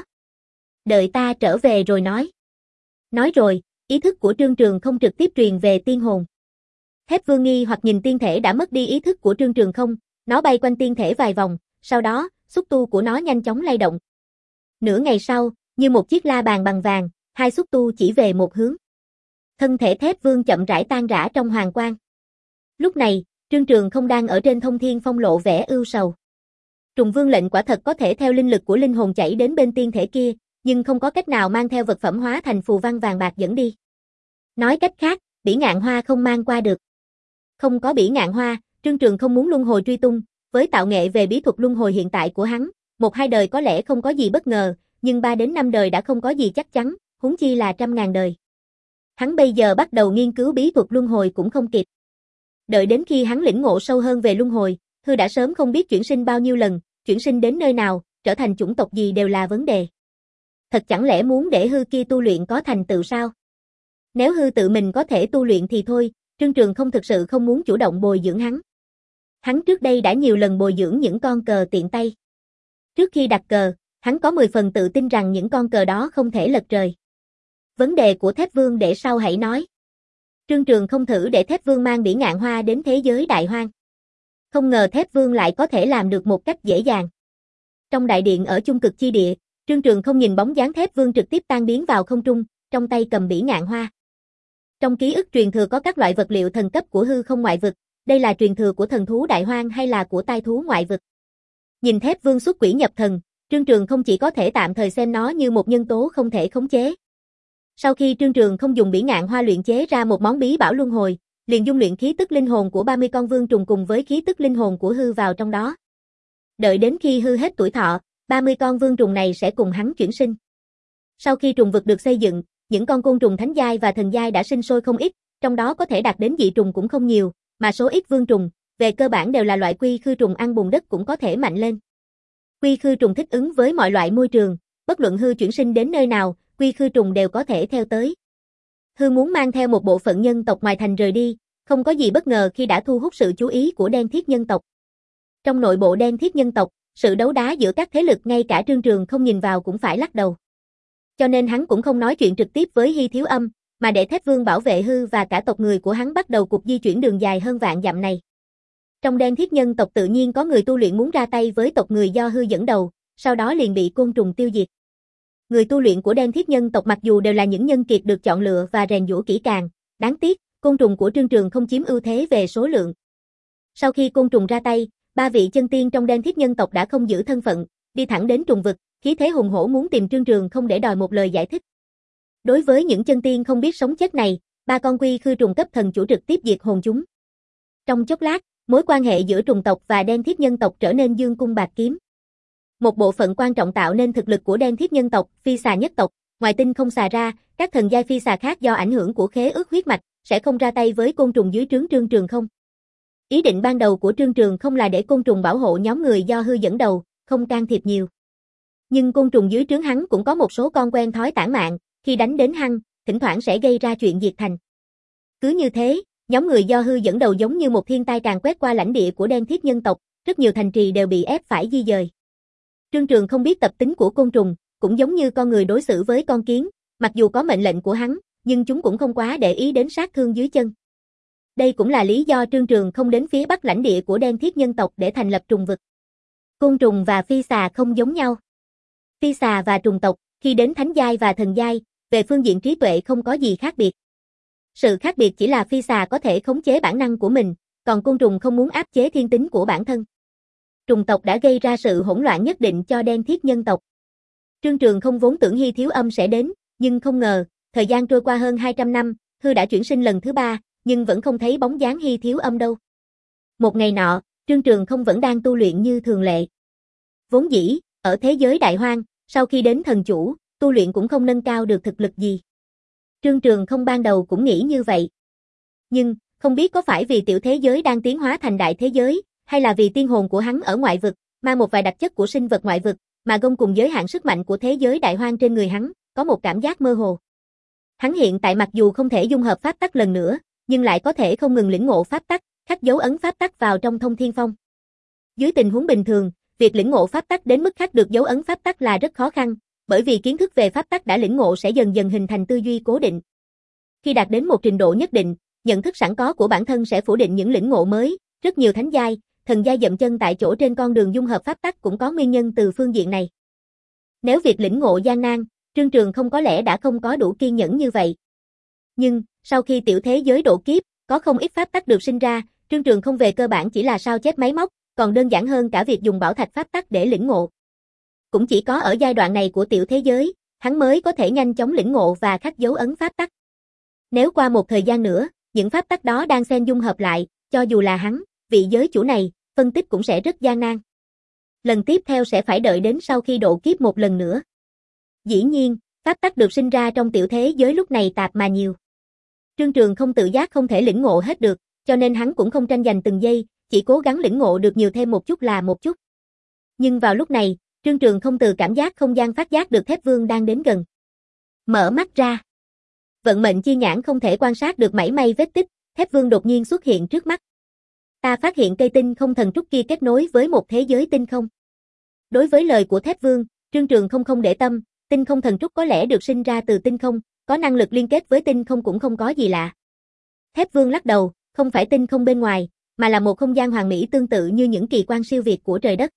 Đợi ta trở về rồi nói. Nói rồi, ý thức của Trương Trường không trực tiếp truyền về tiên hồn. Thép Vương nghi hoặc nhìn tiên thể đã mất đi ý thức của Trương Trường không, nó bay quanh tiên thể vài vòng, sau đó, xúc tu của nó nhanh chóng lay động. Nửa ngày sau, như một chiếc la bàn bằng vàng, hai xúc tu chỉ về một hướng. Thân thể Thép Vương chậm rãi tan rã trong hoàng quang. Lúc này, Trương Trường không đang ở trên Thông Thiên Phong lộ vẻ ưu sầu. Trùng Vương lệnh quả thật có thể theo linh lực của linh hồn chảy đến bên tiên thể kia, nhưng không có cách nào mang theo vật phẩm hóa thành phù văn vàng bạc dẫn đi. Nói cách khác, bỉ ngạn hoa không mang qua được. Không có bỉ ngạn hoa, Trương Trường không muốn luân hồi truy tung, với tạo nghệ về bí thuật luân hồi hiện tại của hắn, một hai đời có lẽ không có gì bất ngờ, nhưng ba đến năm đời đã không có gì chắc chắn, huống chi là trăm ngàn đời. Hắn bây giờ bắt đầu nghiên cứu bí thuật luân hồi cũng không kịp. Đợi đến khi hắn lĩnh ngộ sâu hơn về luân hồi, hư đã sớm không biết chuyển sinh bao nhiêu lần, chuyển sinh đến nơi nào, trở thành chủng tộc gì đều là vấn đề. Thật chẳng lẽ muốn để hư kia tu luyện có thành tựu sao? Nếu hư tự mình có thể tu luyện thì thôi, Trương Trường không thực sự không muốn chủ động bồi dưỡng hắn. Hắn trước đây đã nhiều lần bồi dưỡng những con cờ tiện tay. Trước khi đặt cờ, hắn có mười phần tự tin rằng những con cờ đó không thể lật trời. Vấn đề của Thép Vương để sau hãy nói. Trương Trường không thử để Thép Vương mang bỉ ngạn hoa đến thế giới đại hoang. Không ngờ Thép Vương lại có thể làm được một cách dễ dàng. Trong đại điện ở chung cực chi địa, Trương Trường không nhìn bóng dáng Thép Vương trực tiếp tan biến vào không trung, trong tay cầm bỉ ngạn hoa. Trong ký ức truyền thừa có các loại vật liệu thần cấp của hư không ngoại vực, đây là truyền thừa của thần thú đại hoang hay là của tai thú ngoại vực. Nhìn Thép Vương xuất quỷ nhập thần, Trương Trường không chỉ có thể tạm thời xem nó như một nhân tố không thể khống chế. Sau khi Trương Trường không dùng bỉ ngạn hoa luyện chế ra một món bí bảo luân hồi, liền dung luyện khí tức linh hồn của ba mươi con vương trùng cùng với khí tức linh hồn của hư vào trong đó. Đợi đến khi hư hết tuổi thọ, ba mươi con vương trùng này sẽ cùng hắn chuyển sinh. Sau khi trùng vực được xây dựng, những con côn trùng thánh giai và thần giai đã sinh sôi không ít, trong đó có thể đạt đến dị trùng cũng không nhiều, mà số ít vương trùng, về cơ bản đều là loại quy khư trùng ăn bùn đất cũng có thể mạnh lên. Quy khư trùng thích ứng với mọi loại môi trường, bất luận hư chuyển sinh đến nơi nào, quy khư trùng đều có thể theo tới. Hư muốn mang theo một bộ phận nhân tộc ngoài thành rời đi, không có gì bất ngờ khi đã thu hút sự chú ý của đen thiết nhân tộc. Trong nội bộ đen thiết nhân tộc, sự đấu đá giữa các thế lực ngay cả Trương Trường không nhìn vào cũng phải lắc đầu. Cho nên hắn cũng không nói chuyện trực tiếp với Hy Thiếu Âm, mà để Thép Vương bảo vệ hư và cả tộc người của hắn bắt đầu cuộc di chuyển đường dài hơn vạn dặm này. Trong đen thiết nhân tộc tự nhiên có người tu luyện muốn ra tay với tộc người do hư dẫn đầu, sau đó liền bị côn trùng tiêu diệt. Người tu luyện của đen thiết nhân tộc mặc dù đều là những nhân kiệt được chọn lựa và rèn giũa kỹ càng, đáng tiếc, côn trùng của Trương Trường không chiếm ưu thế về số lượng. Sau khi côn trùng ra tay, ba vị chân tiên trong đen thiết nhân tộc đã không giữ thân phận, đi thẳng đến trùng vực, khí thế hùng hổ muốn tìm Trương Trường không để đòi một lời giải thích. Đối với những chân tiên không biết sống chết này, ba con quy khư trùng cấp thần chủ trực tiếp diệt hồn chúng. Trong chốc lát, mối quan hệ giữa trùng tộc và đen thiết nhân tộc trở nên dương cung bạc kiếm. Một bộ phận quan trọng tạo nên thực lực của đen thiết nhân tộc, phi xà nhất tộc, ngoài tinh không xà ra, các thần giai phi xà khác do ảnh hưởng của khế ước huyết mạch, sẽ không ra tay với côn trùng dưới trướng Trương Trường không. Ý định ban đầu của Trương Trường không là để côn trùng bảo hộ nhóm người do hư dẫn đầu, không can thiệp nhiều. Nhưng côn trùng dưới trướng hắn cũng có một số con quen thói tản mạn, khi đánh đến hắn, thỉnh thoảng sẽ gây ra chuyện diệt thành. Cứ như thế, Nhóm người do Hư dẫn đầu giống như một thiên tai càn quét qua lãnh địa của đen thiết nhân tộc, rất nhiều thành trì đều bị ép phải di dời. Trương Trường không biết tập tính của côn trùng, cũng giống như con người đối xử với con kiến, mặc dù có mệnh lệnh của hắn, nhưng chúng cũng không quá để ý đến sát thương dưới chân. Đây cũng là lý do Trương Trường không đến phía bắc lãnh địa của đen thiết nhân tộc để thành lập trùng vực. Côn trùng và phi xà không giống nhau. Phi xà và trùng tộc, khi đến thánh giai và thần giai, về phương diện trí tuệ không có gì khác biệt. Sự khác biệt chỉ là phi xà có thể khống chế bản năng của mình, còn côn trùng không muốn áp chế thiên tính của bản thân. Trùng tộc đã gây ra sự hỗn loạn nhất định cho đen thiết nhân tộc. Trương Trường không vốn tưởng Hy Thiếu Âm sẽ đến, nhưng không ngờ, thời gian trôi qua hơn hai trăm năm, Hư đã chuyển sinh lần thứ ba, nhưng vẫn không thấy bóng dáng Hy Thiếu Âm đâu. Một ngày nọ, Trương Trường không vẫn đang tu luyện như thường lệ. Vốn dĩ, ở thế giới đại hoang, sau khi đến thần chủ, tu luyện cũng không nâng cao được thực lực gì. Trương Trường không ban đầu cũng nghĩ như vậy. Nhưng, không biết có phải vì tiểu thế giới đang tiến hóa thành đại thế giới, hay là vì tiên hồn của hắn ở ngoại vực, mang một vài đặc chất của sinh vật ngoại vực, mà gông cùng giới hạn sức mạnh của thế giới đại hoang trên người hắn, có một cảm giác mơ hồ. Hắn hiện tại mặc dù không thể dung hợp pháp tắc lần nữa, nhưng lại có thể không ngừng lĩnh ngộ pháp tắc, khắc dấu ấn pháp tắc vào trong thông thiên phong. Dưới tình huống bình thường, việc lĩnh ngộ pháp tắc đến mức khắc được dấu ấn pháp tắc là rất khó khăn, bởi vì kiến thức về pháp tắc đã lĩnh ngộ sẽ dần dần hình thành tư duy cố định. Khi đạt đến một trình độ nhất định, nhận thức sẵn có của bản thân sẽ phủ định những lĩnh ngộ mới, rất nhiều thánh giai, thần giai dậm chân tại chỗ trên con đường dung hợp pháp tắc cũng có nguyên nhân từ phương diện này. Nếu việc lĩnh ngộ gian nan, Trương Trường không có lẽ đã không có đủ kiên nhẫn như vậy. Nhưng, sau khi tiểu thế giới độ kiếp, có không ít pháp tắc được sinh ra, Trương Trường không về cơ bản chỉ là sao chép máy móc, còn đơn giản hơn cả việc dùng bảo thạch pháp tắc để lĩnh ngộ. Cũng chỉ có ở giai đoạn này của tiểu thế giới, hắn mới có thể nhanh chóng lĩnh ngộ và khắc dấu ấn pháp tắc. Nếu qua một thời gian nữa, những pháp tắc đó đang xen dung hợp lại, cho dù là hắn, vị giới chủ này, phân tích cũng sẽ rất gian nan. Lần tiếp theo sẽ phải đợi đến sau khi độ kiếp một lần nữa. Dĩ nhiên, pháp tắc được sinh ra trong tiểu thế giới lúc này tạp mà nhiều. Trương Trường không tự giác không thể lĩnh ngộ hết được, cho nên hắn cũng không tranh giành từng giây, chỉ cố gắng lĩnh ngộ được nhiều thêm một chút là một chút. Nhưng vào lúc này, Trương Trường không từ cảm giác không gian phát giác được Thép Vương đang đến gần. Mở mắt ra. Vận mệnh chi nhãn không thể quan sát được mảy may vết tích, Thép Vương đột nhiên xuất hiện trước mắt. Ta phát hiện cây tinh không thần trúc kia kết nối với một thế giới tinh không. Đối với lời của Thép Vương, Trương Trường không không để tâm, tinh không thần trúc có lẽ được sinh ra từ tinh không, có năng lực liên kết với tinh không cũng không có gì lạ. Thép Vương lắc đầu, không phải tinh không bên ngoài, mà là một không gian hoàn mỹ tương tự như những kỳ quan siêu việt của trời đất.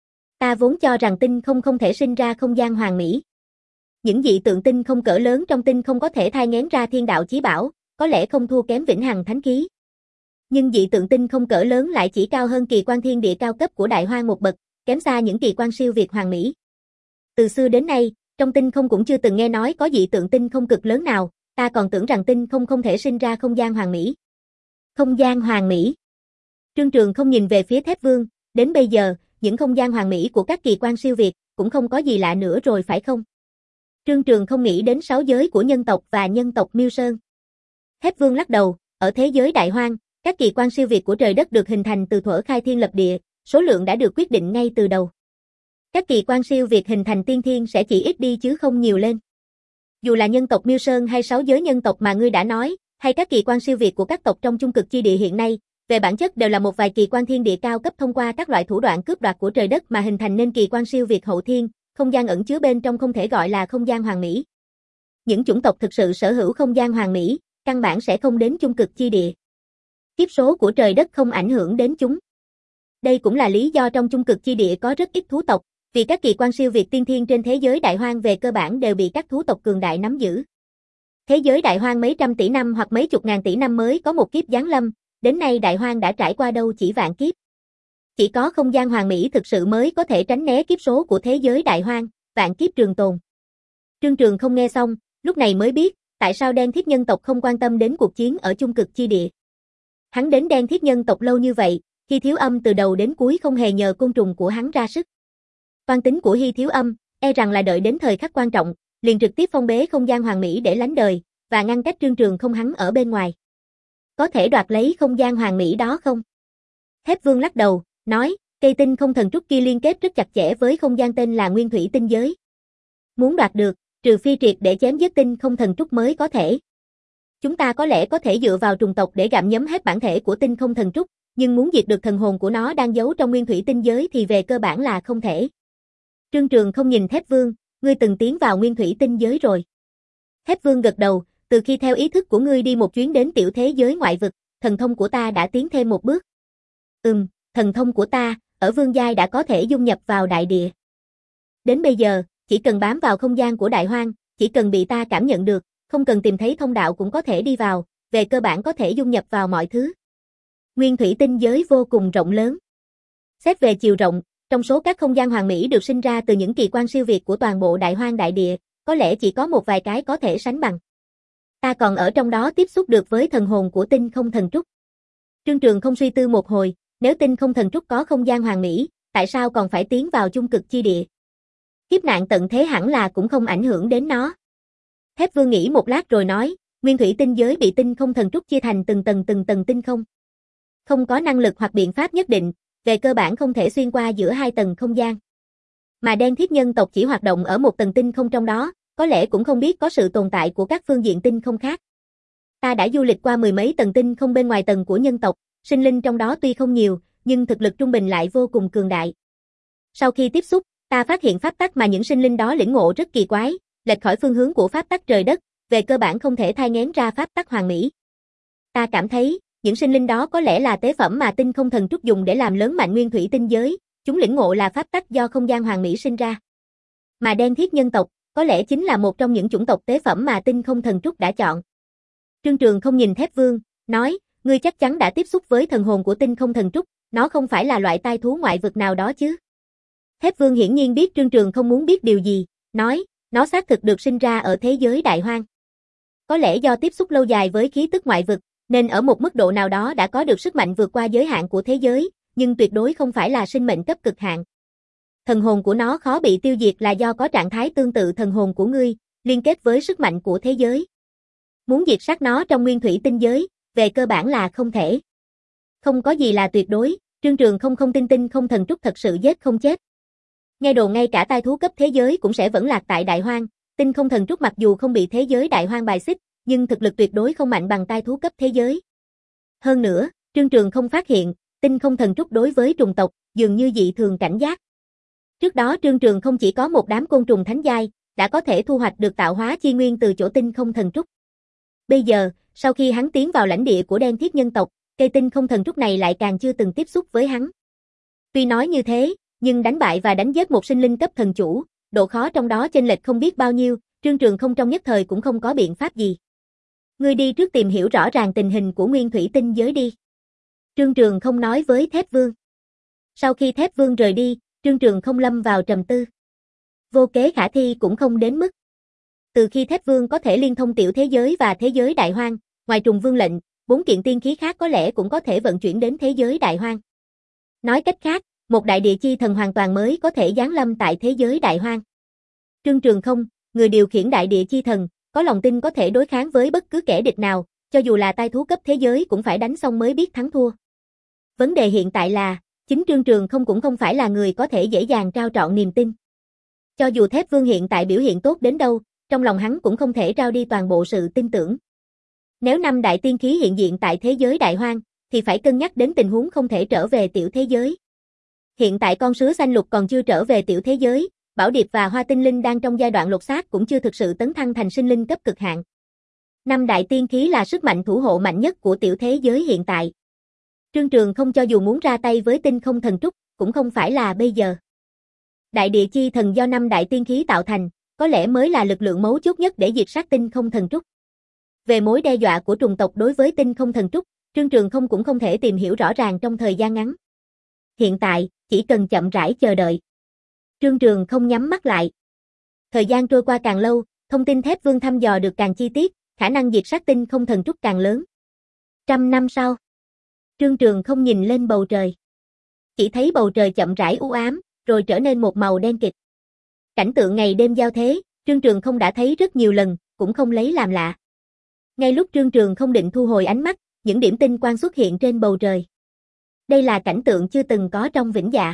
Ta vốn cho rằng tinh không không thể sinh ra không gian hoàn mỹ. Những dị tượng tinh không cỡ lớn trong tinh không có thể thai nghén ra thiên đạo chí bảo, có lẽ không thua kém vĩnh hằng thánh khí. Nhưng dị tượng tinh không cỡ lớn lại chỉ cao hơn kỳ quan thiên địa cao cấp của đại hoang một bậc, kém xa những kỳ quan siêu việt hoàn mỹ. Từ xưa đến nay, trong tinh không cũng chưa từng nghe nói có dị tượng tinh không cực lớn nào, ta còn tưởng rằng tinh không không thể sinh ra không gian hoàn mỹ. Không gian hoàn mỹ. Trương Trường không nhìn về phía Thép Vương, đến bây giờ, những không gian hoàn mỹ của các kỳ quan siêu việt cũng không có gì lạ nữa rồi phải không? Trương Trường không nghĩ đến sáu giới của nhân tộc và nhân tộc Miêu Sơn. Thép Vương lắc đầu, ở thế giới đại hoang, các kỳ quan siêu việt của trời đất được hình thành từ thuở khai thiên lập địa, số lượng đã được quyết định ngay từ đầu. Các kỳ quan siêu việt hình thành tiên thiên sẽ chỉ ít đi chứ không nhiều lên. Dù là nhân tộc Miêu Sơn hay sáu giới nhân tộc mà ngươi đã nói, hay các kỳ quan siêu việt của các tộc trong chung cực chi địa hiện nay, về bản chất đều là một vài kỳ quan thiên địa cao cấp thông qua các loại thủ đoạn cướp đoạt của trời đất mà hình thành nên kỳ quan siêu việt hậu thiên, không gian ẩn chứa bên trong không thể gọi là không gian hoàn mỹ. Những chủng tộc thực sự sở hữu không gian hoàn mỹ, căn bản sẽ không đến chung cực chi địa. Kiếp số của trời đất không ảnh hưởng đến chúng. Đây cũng là lý do trong chung cực chi địa có rất ít thú tộc, vì các kỳ quan siêu việt tiên thiên trên thế giới đại hoang về cơ bản đều bị các thú tộc cường đại nắm giữ. Thế giới đại hoang mấy trăm tỷ năm hoặc mấy chục ngàn tỷ năm mới có một kiếp giáng lâm, đến nay đại hoang đã trải qua đâu chỉ vạn kiếp. Chỉ có không gian hoàn mỹ thực sự mới có thể tránh né kiếp số của thế giới đại hoang, vạn kiếp trường tồn. Trương Trường không nghe xong, lúc này mới biết, tại sao đen thiết nhân tộc không quan tâm đến cuộc chiến ở chung cực chi địa. Hắn đến đen thiết nhân tộc lâu như vậy, Hy Thiếu Âm từ đầu đến cuối không hề nhờ côn trùng của hắn ra sức. Toan tính của Hy Thiếu Âm, e rằng là đợi đến thời khắc quan trọng, liền trực tiếp phong bế không gian hoàn mỹ để lánh đời, và ngăn cách Trương Trường không hắn ở bên ngoài. Có thể đoạt lấy không gian hoàn mỹ đó không? Thép Vương lắc đầu, nói, cây tinh không thần trúc kia liên kết rất chặt chẽ với không gian tên là Nguyên Thủy Tinh Giới. Muốn đoạt được, trừ phi triệt để chém giết tinh không thần trúc mới có thể. Chúng ta có lẽ có thể dựa vào trùng tộc để gặm nhấm hết bản thể của tinh không thần trúc, nhưng muốn diệt được thần hồn của nó đang giấu trong nguyên thủy tinh giới thì về cơ bản là không thể. Trương Trường không nhìn Thép Vương, ngươi từng tiến vào nguyên thủy tinh giới rồi. Thép Vương gật đầu, từ khi theo ý thức của ngươi đi một chuyến đến tiểu thế giới ngoại vực, thần thông của ta đã tiến thêm một bước. Ừm, thần thông của ta, ở vương giai đã có thể dung nhập vào đại địa. Đến bây giờ, chỉ cần bám vào không gian của đại hoang, chỉ cần bị ta cảm nhận được, không cần tìm thấy thông đạo cũng có thể đi vào, về cơ bản có thể dung nhập vào mọi thứ. Nguyên thủy tinh giới vô cùng rộng lớn. Xét về chiều rộng, trong số các không gian hoàn mỹ được sinh ra từ những kỳ quan siêu việt của toàn bộ đại hoang đại địa, có lẽ chỉ có một vài cái có thể sánh bằng. Ta còn ở trong đó tiếp xúc được với thần hồn của tinh không thần trúc. Trương Trường không suy tư một hồi, nếu tinh không thần trúc có không gian hoàn mỹ, tại sao còn phải tiến vào chung cực chi địa? Kiếp nạn tận thế hẳn là cũng không ảnh hưởng đến nó. Thép Vương nghĩ một lát rồi nói, nguyên thủy tinh giới bị tinh không thần trúc chia thành từng tầng từng tầng tinh không. Không có năng lực hoặc biện pháp nhất định, về cơ bản không thể xuyên qua giữa hai tầng không gian. Mà đen thiết nhân tộc chỉ hoạt động ở một tầng tinh không trong đó, có lẽ cũng không biết có sự tồn tại của các phương diện tinh không khác. Ta đã du lịch qua mười mấy tầng tinh không bên ngoài tầng của nhân tộc, sinh linh trong đó tuy không nhiều, nhưng thực lực trung bình lại vô cùng cường đại. Sau khi tiếp xúc, ta phát hiện pháp tắc mà những sinh linh đó lĩnh ngộ rất kỳ quái, lệch khỏi phương hướng của pháp tắc trời đất, về cơ bản không thể thai nghén ra pháp tắc hoàn mỹ. Ta cảm thấy, những sinh linh đó có lẽ là tế phẩm mà tinh không thần trúc dùng để làm lớn mạnh nguyên thủy tinh giới, chúng lĩnh ngộ là pháp tắc do không gian hoàn mỹ sinh ra. Mà đen thiết nhân tộc, có lẽ chính là một trong những chủng tộc tế phẩm mà tinh không thần trúc đã chọn. Trương Trường không nhìn Thép Vương, nói, ngươi chắc chắn đã tiếp xúc với thần hồn của tinh không thần trúc, nó không phải là loại tai thú ngoại vực nào đó chứ. Thép Vương hiển nhiên biết Trương Trường không muốn biết điều gì, nói, nó xác thực được sinh ra ở thế giới đại hoang. Có lẽ do tiếp xúc lâu dài với khí tức ngoại vực, nên ở một mức độ nào đó đã có được sức mạnh vượt qua giới hạn của thế giới, nhưng tuyệt đối không phải là sinh mệnh cấp cực hạn. Thần hồn của nó khó bị tiêu diệt là do có trạng thái tương tự thần hồn của ngươi, liên kết với sức mạnh của thế giới. Muốn diệt sát nó trong nguyên thủy tinh giới, về cơ bản là không thể. Không có gì là tuyệt đối, Trương Trường không không tin tinh không thần trúc thật sự giết không chết. Nghe đồn ngay cả tai thú cấp thế giới cũng sẽ vẫn lạc tại đại hoang, tinh không thần trúc mặc dù không bị thế giới đại hoang bài xích, nhưng thực lực tuyệt đối không mạnh bằng tai thú cấp thế giới. Hơn nữa, Trương Trường không phát hiện, tinh không thần trúc đối với trùng tộc, dường như dị thường cảnh giác. Trước đó Trương Trường không chỉ có một đám côn trùng thánh giai, đã có thể thu hoạch được tạo hóa chi nguyên từ chỗ tinh không thần trúc. Bây giờ, sau khi hắn tiến vào lãnh địa của đen thiết nhân tộc, cây tinh không thần trúc này lại càng chưa từng tiếp xúc với hắn. Tuy nói như thế, nhưng đánh bại và đánh giết một sinh linh cấp thần chủ, độ khó trong đó chênh lệch không biết bao nhiêu, Trương Trường không trong nhất thời cũng không có biện pháp gì. Ngươi đi trước tìm hiểu rõ ràng tình hình của nguyên thủy tinh giới đi. Trương Trường không nói với Thép Vương. Sau khi Thép Vương rời đi, Trương Trường không lâm vào trầm tư. Vô kế khả thi cũng không đến mức. Từ khi Thép Vương có thể liên thông tiểu thế giới và thế giới đại hoang, ngoài trùng vương lệnh, bốn kiện tiên khí khác có lẽ cũng có thể vận chuyển đến thế giới đại hoang. Nói cách khác, một đại địa chi thần hoàn toàn mới có thể giáng lâm tại thế giới đại hoang. Trương Trường không, người điều khiển đại địa chi thần, có lòng tin có thể đối kháng với bất cứ kẻ địch nào, cho dù là tai thú cấp thế giới cũng phải đánh xong mới biết thắng thua. Vấn đề hiện tại là, chính Trương Trường không cũng không phải là người có thể dễ dàng trao trọn niềm tin. Cho dù Thép Vương hiện tại biểu hiện tốt đến đâu, trong lòng hắn cũng không thể trao đi toàn bộ sự tin tưởng. Nếu năm đại tiên khí hiện diện tại thế giới đại hoang, thì phải cân nhắc đến tình huống không thể trở về tiểu thế giới. Hiện tại con sứa xanh lục còn chưa trở về tiểu thế giới, Bảo Điệp và Hoa Tinh Linh đang trong giai đoạn lột xác cũng chưa thực sự tấn thăng thành sinh linh cấp cực hạn. Năm đại tiên khí là sức mạnh thủ hộ mạnh nhất của tiểu thế giới hiện tại. Trương Trường không cho dù muốn ra tay với tinh không thần trúc, cũng không phải là bây giờ. Đại địa chi thần do năm đại tiên khí tạo thành, có lẽ mới là lực lượng mấu chốt nhất để diệt sát tinh không thần trúc. Về mối đe dọa của trùng tộc đối với tinh không thần trúc, Trương Trường không cũng không thể tìm hiểu rõ ràng trong thời gian ngắn. Hiện tại, chỉ cần chậm rãi chờ đợi. Trương Trường không nhắm mắt lại. Thời gian trôi qua càng lâu, thông tin Thép Vương thăm dò được càng chi tiết, khả năng diệt sát tinh không thần trúc càng lớn. Trăm năm sau, Trương Trường không nhìn lên bầu trời. Chỉ thấy bầu trời chậm rãi u ám, rồi trở nên một màu đen kịt. Cảnh tượng ngày đêm giao thế, Trương Trường không đã thấy rất nhiều lần, cũng không lấy làm lạ. Ngay lúc Trương Trường không định thu hồi ánh mắt, những điểm tinh quang xuất hiện trên bầu trời. Đây là cảnh tượng chưa từng có trong vĩnh dạ.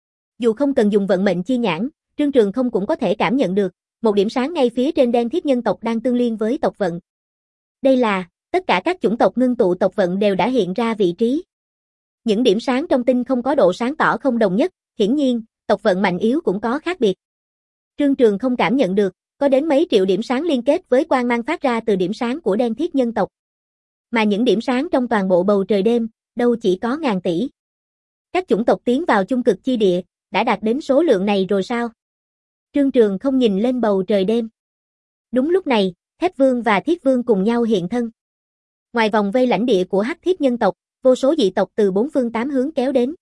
Dù không cần dùng vận mệnh chi nhãn, Trương Trường không cũng có thể cảm nhận được, một điểm sáng ngay phía trên đen thiết nhân tộc đang tương liên với tộc vận. Đây là, Tất cả các chủng tộc ngưng tụ tộc vận đều đã hiện ra vị trí. Những điểm sáng trong tinh không có độ sáng tỏ không đồng nhất, hiển nhiên, tộc vận mạnh yếu cũng có khác biệt. Trương Trường không cảm nhận được, có đến mấy triệu điểm sáng liên kết với quang mang phát ra từ điểm sáng của đen thiết nhân tộc. Mà những điểm sáng trong toàn bộ bầu trời đêm, đâu chỉ có ngàn tỷ. Các chủng tộc tiến vào chung cực chi địa, đã đạt đến số lượng này rồi sao? Trương Trường không nhìn lên bầu trời đêm. Đúng lúc này, Thép Vương và Thiết Vương cùng nhau hiện thân. Ngoài vòng vây lãnh địa của Hắc Thiết nhân tộc, vô số dị tộc từ bốn phương tám hướng kéo đến.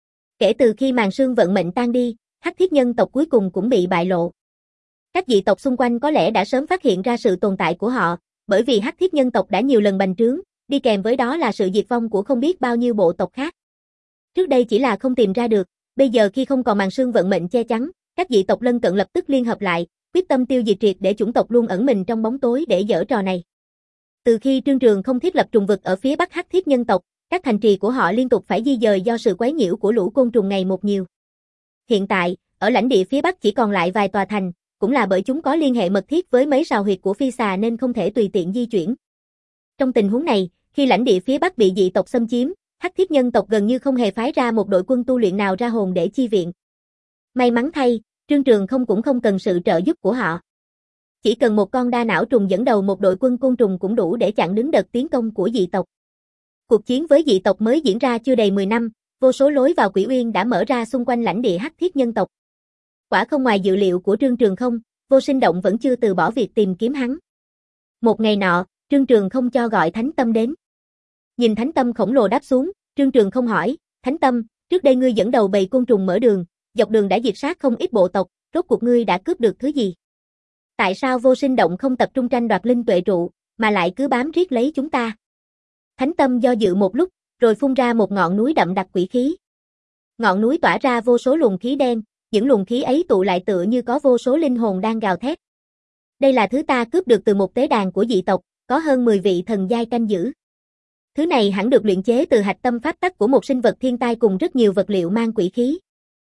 Kể từ khi màn sương vận mệnh tan đi, Hắc Thiết nhân tộc cuối cùng cũng bị bại lộ. Các dị tộc xung quanh có lẽ đã sớm phát hiện ra sự tồn tại của họ, bởi vì Hắc Thiết nhân tộc đã nhiều lần bành trướng, đi kèm với đó là sự diệt vong của không biết bao nhiêu bộ tộc khác. Trước đây chỉ là không tìm ra được, bây giờ khi không còn màn sương vận mệnh che chắn, các dị tộc lân cận lập tức liên hợp lại, quyết tâm tiêu diệt triệt để chủng tộc luôn ẩn mình trong bóng tối để giở trò này. Từ khi Trương Trường không thiết lập trùng vực ở phía bắc Hắc Thiết nhân tộc, các thành trì của họ liên tục phải di dời do sự quấy nhiễu của lũ côn trùng ngày một nhiều. Hiện tại, ở lãnh địa phía bắc chỉ còn lại vài tòa thành, cũng là bởi chúng có liên hệ mật thiết với mấy sào huyệt của phi xà nên không thể tùy tiện di chuyển. Trong tình huống này, khi lãnh địa phía bắc bị dị tộc xâm chiếm, Hắc Thiết nhân tộc gần như không hề phái ra một đội quân tu luyện nào ra hồn để chi viện. May mắn thay, Trương Trường không cũng không cần sự trợ giúp của họ. Chỉ cần một con đa não trùng dẫn đầu một đội quân côn trùng cũng đủ để chặn đứng đợt tiến công của dị tộc. Cuộc chiến với dị tộc mới diễn ra chưa đầy mười năm, vô số lối vào Quỷ Uyên đã mở ra xung quanh lãnh địa Hắc Thiết nhân tộc. Quả không ngoài dự liệu của Trương Trường không, Vô Sinh Động vẫn chưa từ bỏ việc tìm kiếm hắn. Một ngày nọ, Trương Trường không cho gọi Thánh Tâm đến. Nhìn Thánh Tâm khổng lồ đáp xuống, Trương Trường không hỏi, Thánh Tâm, trước đây ngươi dẫn đầu bầy côn trùng mở đường, dọc đường đã diệt sát không ít bộ tộc, rốt cuộc ngươi đã cướp được thứ gì? Tại sao Vô Sinh Động không tập trung tranh đoạt linh tuệ trụ, mà lại cứ bám riết lấy chúng ta? Thánh Tâm do dự một lúc, rồi phun ra một ngọn núi đậm đặc quỷ khí. Ngọn núi tỏa ra vô số luồng khí đen, những luồng khí ấy tụ lại tựa như có vô số linh hồn đang gào thét. Đây là thứ ta cướp được từ một tế đàn của dị tộc, có hơn mười vị thần giai canh giữ. Thứ này hẳn được luyện chế từ hạch tâm pháp tắc của một sinh vật thiên tai cùng rất nhiều vật liệu mang quỷ khí.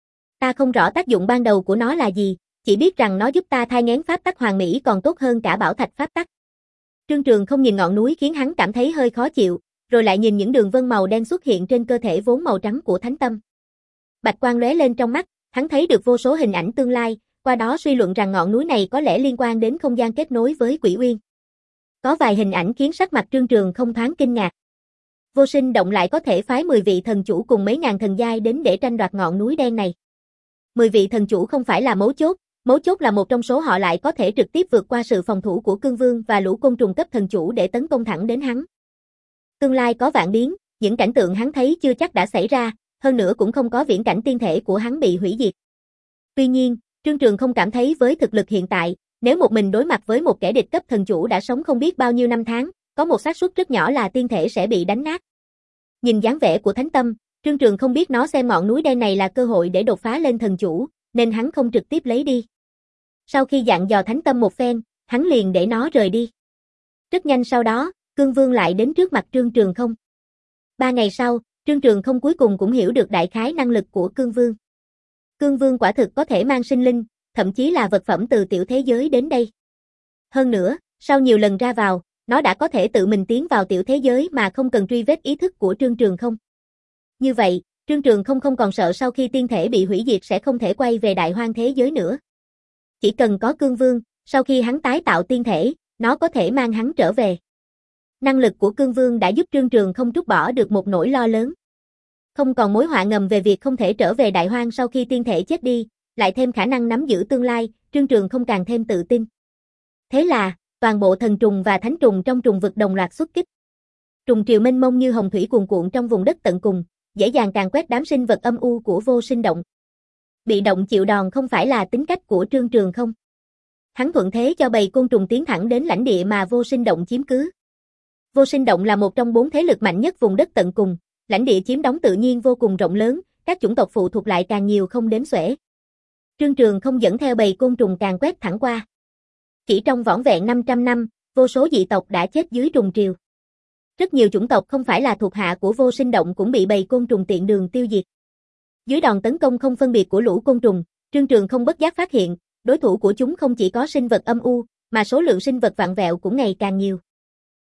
Ta không rõ tác dụng ban đầu của nó là gì, chỉ biết rằng nó giúp ta thai nghén pháp tắc hoàn mỹ còn tốt hơn cả bảo thạch pháp tắc. Trương Trường không nhìn ngọn núi khiến hắn cảm thấy hơi khó chịu, rồi lại nhìn những đường vân màu đen xuất hiện trên cơ thể vốn màu trắng của Thánh Tâm. Bạch quang lóe lên trong mắt, hắn thấy được vô số hình ảnh tương lai, qua đó suy luận rằng ngọn núi này có lẽ liên quan đến không gian kết nối với Quỷ Uyên. Có vài hình ảnh khiến sắc mặt Trương Trường không thoáng kinh ngạc. Vô Sinh Động lại có thể phái mười vị thần chủ cùng mấy ngàn thần giai đến để tranh đoạt ngọn núi đen này. mười vị thần chủ không phải là mấu chốt, mấu chốt là một trong số họ lại có thể trực tiếp vượt qua sự phòng thủ của Cương Vương và lũ côn trùng cấp thần chủ để tấn công thẳng đến hắn. Tương lai có vạn biến, những cảnh tượng hắn thấy chưa chắc đã xảy ra, hơn nữa cũng không có viễn cảnh tiên thể của hắn bị hủy diệt. Tuy nhiên, Trương Trường không cảm thấy với thực lực hiện tại, nếu một mình đối mặt với một kẻ địch cấp thần chủ đã sống không biết bao nhiêu năm tháng, có một xác suất rất nhỏ là tiên thể sẽ bị đánh nát. Nhìn dáng vẻ của Thánh Tâm, Trương Trường không biết nó xem ngọn núi đen này là cơ hội để đột phá lên thần chủ, nên hắn không trực tiếp lấy đi. Sau khi dặn dò Thánh Tâm một phen, hắn liền để nó rời đi. Rất nhanh sau đó, Cương Vương lại đến trước mặt Trương Trường không. Ba ngày sau, Trương Trường không cuối cùng cũng hiểu được đại khái năng lực của Cương Vương. Cương Vương quả thực có thể mang sinh linh, thậm chí là vật phẩm từ tiểu thế giới đến đây. Hơn nữa, sau nhiều lần ra vào, nó đã có thể tự mình tiến vào tiểu thế giới mà không cần truy vết ý thức của Trương Trường không. Như vậy, Trương Trường không không còn sợ sau khi tiên thể bị hủy diệt sẽ không thể quay về đại hoang thế giới nữa. Chỉ cần có Cương Vương, sau khi hắn tái tạo tiên thể, nó có thể mang hắn trở về. Năng lực của Cương Vương đã giúp Trương Trường không trút bỏ được một nỗi lo lớn. Không còn mối họa ngầm về việc không thể trở về đại hoang sau khi tiên thể chết đi, lại thêm khả năng nắm giữ tương lai, Trương Trường không càng thêm tự tin. Thế là, toàn bộ thần trùng và thánh trùng trong trùng vực đồng loạt xuất kích. Trùng triều mênh mông như hồng thủy cuồn cuộn trong vùng đất tận cùng, dễ dàng càn quét đám sinh vật âm u của Vô Sinh Động. Bị động chịu đòn không phải là tính cách của Trương Trường không. Hắn thuận thế cho bầy côn trùng tiến thẳng đến lãnh địa mà Vô Sinh Động chiếm cứ. Vô Sinh Động là một trong bốn thế lực mạnh nhất vùng đất tận cùng, lãnh địa chiếm đóng tự nhiên vô cùng rộng lớn, các chủng tộc phụ thuộc lại càng nhiều không đếm xuể. Trương Trường không dẫn theo bầy côn trùng càng quét thẳng qua. Chỉ trong vỏn vẹn năm trăm năm, vô số dị tộc đã chết dưới trùng triều. Rất nhiều chủng tộc không phải là thuộc hạ của Vô Sinh Động cũng bị bầy côn trùng tiện đường tiêu diệt. Dưới đòn tấn công không phân biệt của lũ côn trùng, Trương Trường không bất giác phát hiện, đối thủ của chúng không chỉ có sinh vật âm u, mà số lượng sinh vật vặn vẹo cũng ngày càng nhiều.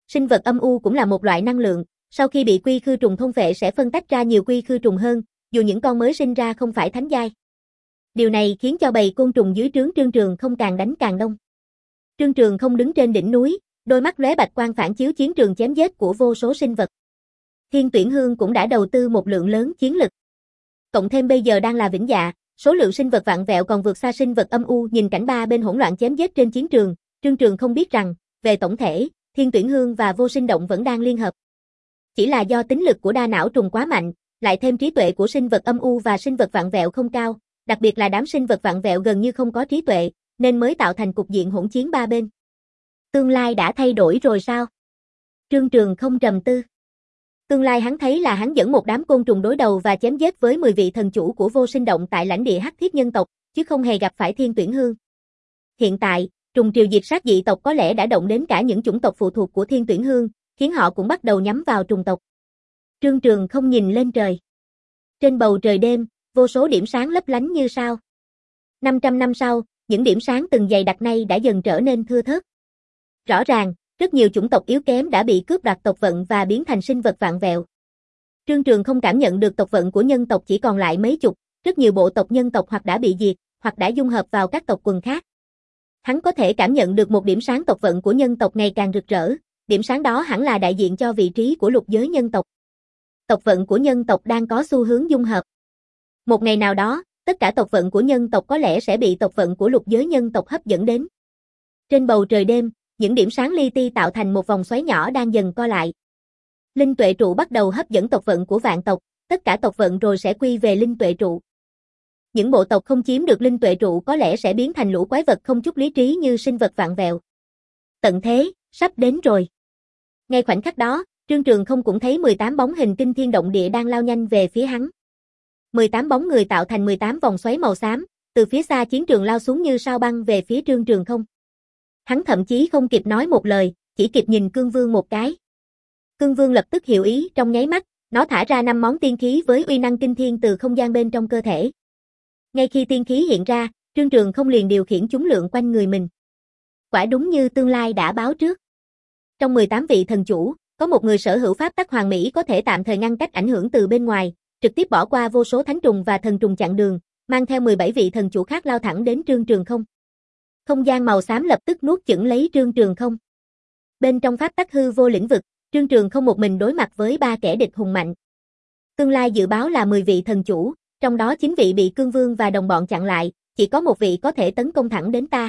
Sinh vật âm u cũng là một loại năng lượng, sau khi bị quy khư trùng thôn phệ sẽ phân tách ra nhiều quy khư trùng hơn, dù những con mới sinh ra không phải thánh giai. Điều này khiến cho bầy côn trùng dưới trướng Trương Trường Không càng đánh càng đông. Trương Trường Không đứng trên đỉnh núi, đôi mắt lóe bạch quang phản chiếu chiến trường chém giết của vô số sinh vật. Thiên Tuyển Hương cũng đã đầu tư một lượng lớn chiến lực. Cộng thêm bây giờ đang là Vĩnh Dạ, số lượng sinh vật vạn vẹo còn vượt xa sinh vật âm u. Nhìn cảnh ba bên hỗn loạn chém giết trên chiến trường, Trương Trường Không biết rằng, về tổng thể, Thiên Tuyển Hương và Vô Sinh Động vẫn đang liên hợp. Chỉ là do tính lực của đa não trùng quá mạnh, lại thêm trí tuệ của sinh vật âm u và sinh vật vạn vẹo không cao, đặc biệt là đám sinh vật vạn vẹo gần như không có trí tuệ, nên mới tạo thành cục diện hỗn chiến ba bên. Tương lai đã thay đổi rồi sao? Trương Trường Không trầm tư. Tương lai hắn thấy là hắn dẫn một đám côn trùng đối đầu và chém giết với mười vị thần chủ của Vô Sinh Động tại lãnh địa Hắc Thiết nhân tộc, chứ không hề gặp phải Thiên Tuyển Hương. Hiện tại, trùng triều diệt sát dị tộc có lẽ đã động đến cả những chủng tộc phụ thuộc của Thiên Tuyển Hương, khiến họ cũng bắt đầu nhắm vào trùng tộc. Trương Trường Không nhìn lên trời. Trên bầu trời đêm, vô số điểm sáng lấp lánh như sao. năm trăm năm sau, những điểm sáng từng dày đặc nay đã dần trở nên thưa thớt. Rõ ràng, rất nhiều chủng tộc yếu kém đã bị cướp đoạt tộc vận và biến thành sinh vật vạn vẹo. Trương Trường Không cảm nhận được tộc vận của nhân tộc chỉ còn lại mấy chục, rất nhiều bộ tộc nhân tộc hoặc đã bị diệt, hoặc đã dung hợp vào các tộc quần khác. Hắn có thể cảm nhận được một điểm sáng tộc vận của nhân tộc ngày càng rực rỡ, điểm sáng đó hẳn là đại diện cho vị trí của lục giới nhân tộc. Tộc vận của nhân tộc đang có xu hướng dung hợp. Một ngày nào đó, tất cả tộc vận của nhân tộc có lẽ sẽ bị tộc vận của lục giới nhân tộc hấp dẫn đến. Trên bầu trời đêm, những điểm sáng li ti tạo thành một vòng xoáy nhỏ đang dần co lại. Linh tuệ trụ bắt đầu hấp dẫn tộc vận của vạn tộc, tất cả tộc vận rồi sẽ quy về linh tuệ trụ. Những bộ tộc không chiếm được linh tuệ trụ có lẽ sẽ biến thành lũ quái vật không chút lý trí như sinh vật vạn vẹo. Tận thế, sắp đến rồi. Ngay khoảnh khắc đó, Trương Trường Không cũng thấy mười tám bóng hình kinh thiên động địa đang lao nhanh về phía hắn. mười tám bóng người tạo thành mười tám vòng xoáy màu xám, từ phía xa chiến trường lao xuống như sao băng về phía Trương Trường Không. Hắn thậm chí không kịp nói một lời, chỉ kịp nhìn Cương Vương một cái. Cương Vương lập tức hiểu ý, trong nháy mắt, nó thả ra năm món tiên khí với uy năng kinh thiên từ không gian bên trong cơ thể. Ngay khi tiên khí hiện ra, Trương Trường Không liền điều khiển chúng lượn quanh người mình. Quả đúng như tương lai đã báo trước. Trong mười tám vị thần chủ, có một người sở hữu pháp tắc hoàn mỹ có thể tạm thời ngăn cách ảnh hưởng từ bên ngoài, trực tiếp bỏ qua vô số thánh trùng và thần trùng chặn đường, mang theo mười bảy vị thần chủ khác lao thẳng đến Trương Trường Không. Không gian màu xám lập tức nuốt chửng lấy Trương Trường Không. Bên trong pháp tắc hư vô lĩnh vực, Trương Trường Không một mình đối mặt với ba kẻ địch hùng mạnh. Tương lai dự báo là mười vị thần chủ, trong đó chín vị bị Cương Vương và đồng bọn chặn lại, chỉ có một vị có thể tấn công thẳng đến ta.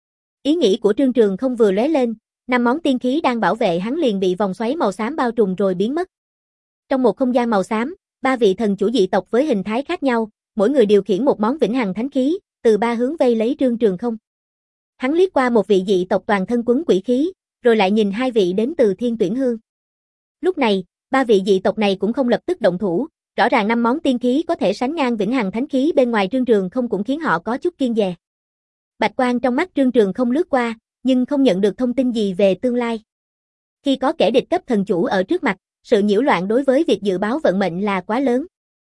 Ý nghĩ của Trương Trường Không vừa lóe lên, năm món tiên khí đang bảo vệ hắn liền bị vòng xoáy màu xám bao trùm rồi biến mất. Trong một không gian màu xám, ba vị thần chủ dị tộc với hình thái khác nhau, mỗi người điều khiển một món vĩnh hằng thánh khí, từ ba hướng vây lấy Trương Trường Không. Hắn liếc qua một vị dị tộc toàn thân quấn quỷ khí, rồi lại nhìn hai vị đến từ Thiên Tuyển Hương. Lúc này, ba vị dị tộc này cũng không lập tức động thủ, rõ ràng năm món tiên khí có thể sánh ngang vĩnh hằng thánh khí bên ngoài Trương Trường Không cũng khiến họ có chút kiêng dè. Bạch quang trong mắt Trương Trường Không lướt qua, nhưng không nhận được thông tin gì về tương lai. Khi có kẻ địch cấp thần chủ ở trước mặt, sự nhiễu loạn đối với việc dự báo vận mệnh là quá lớn.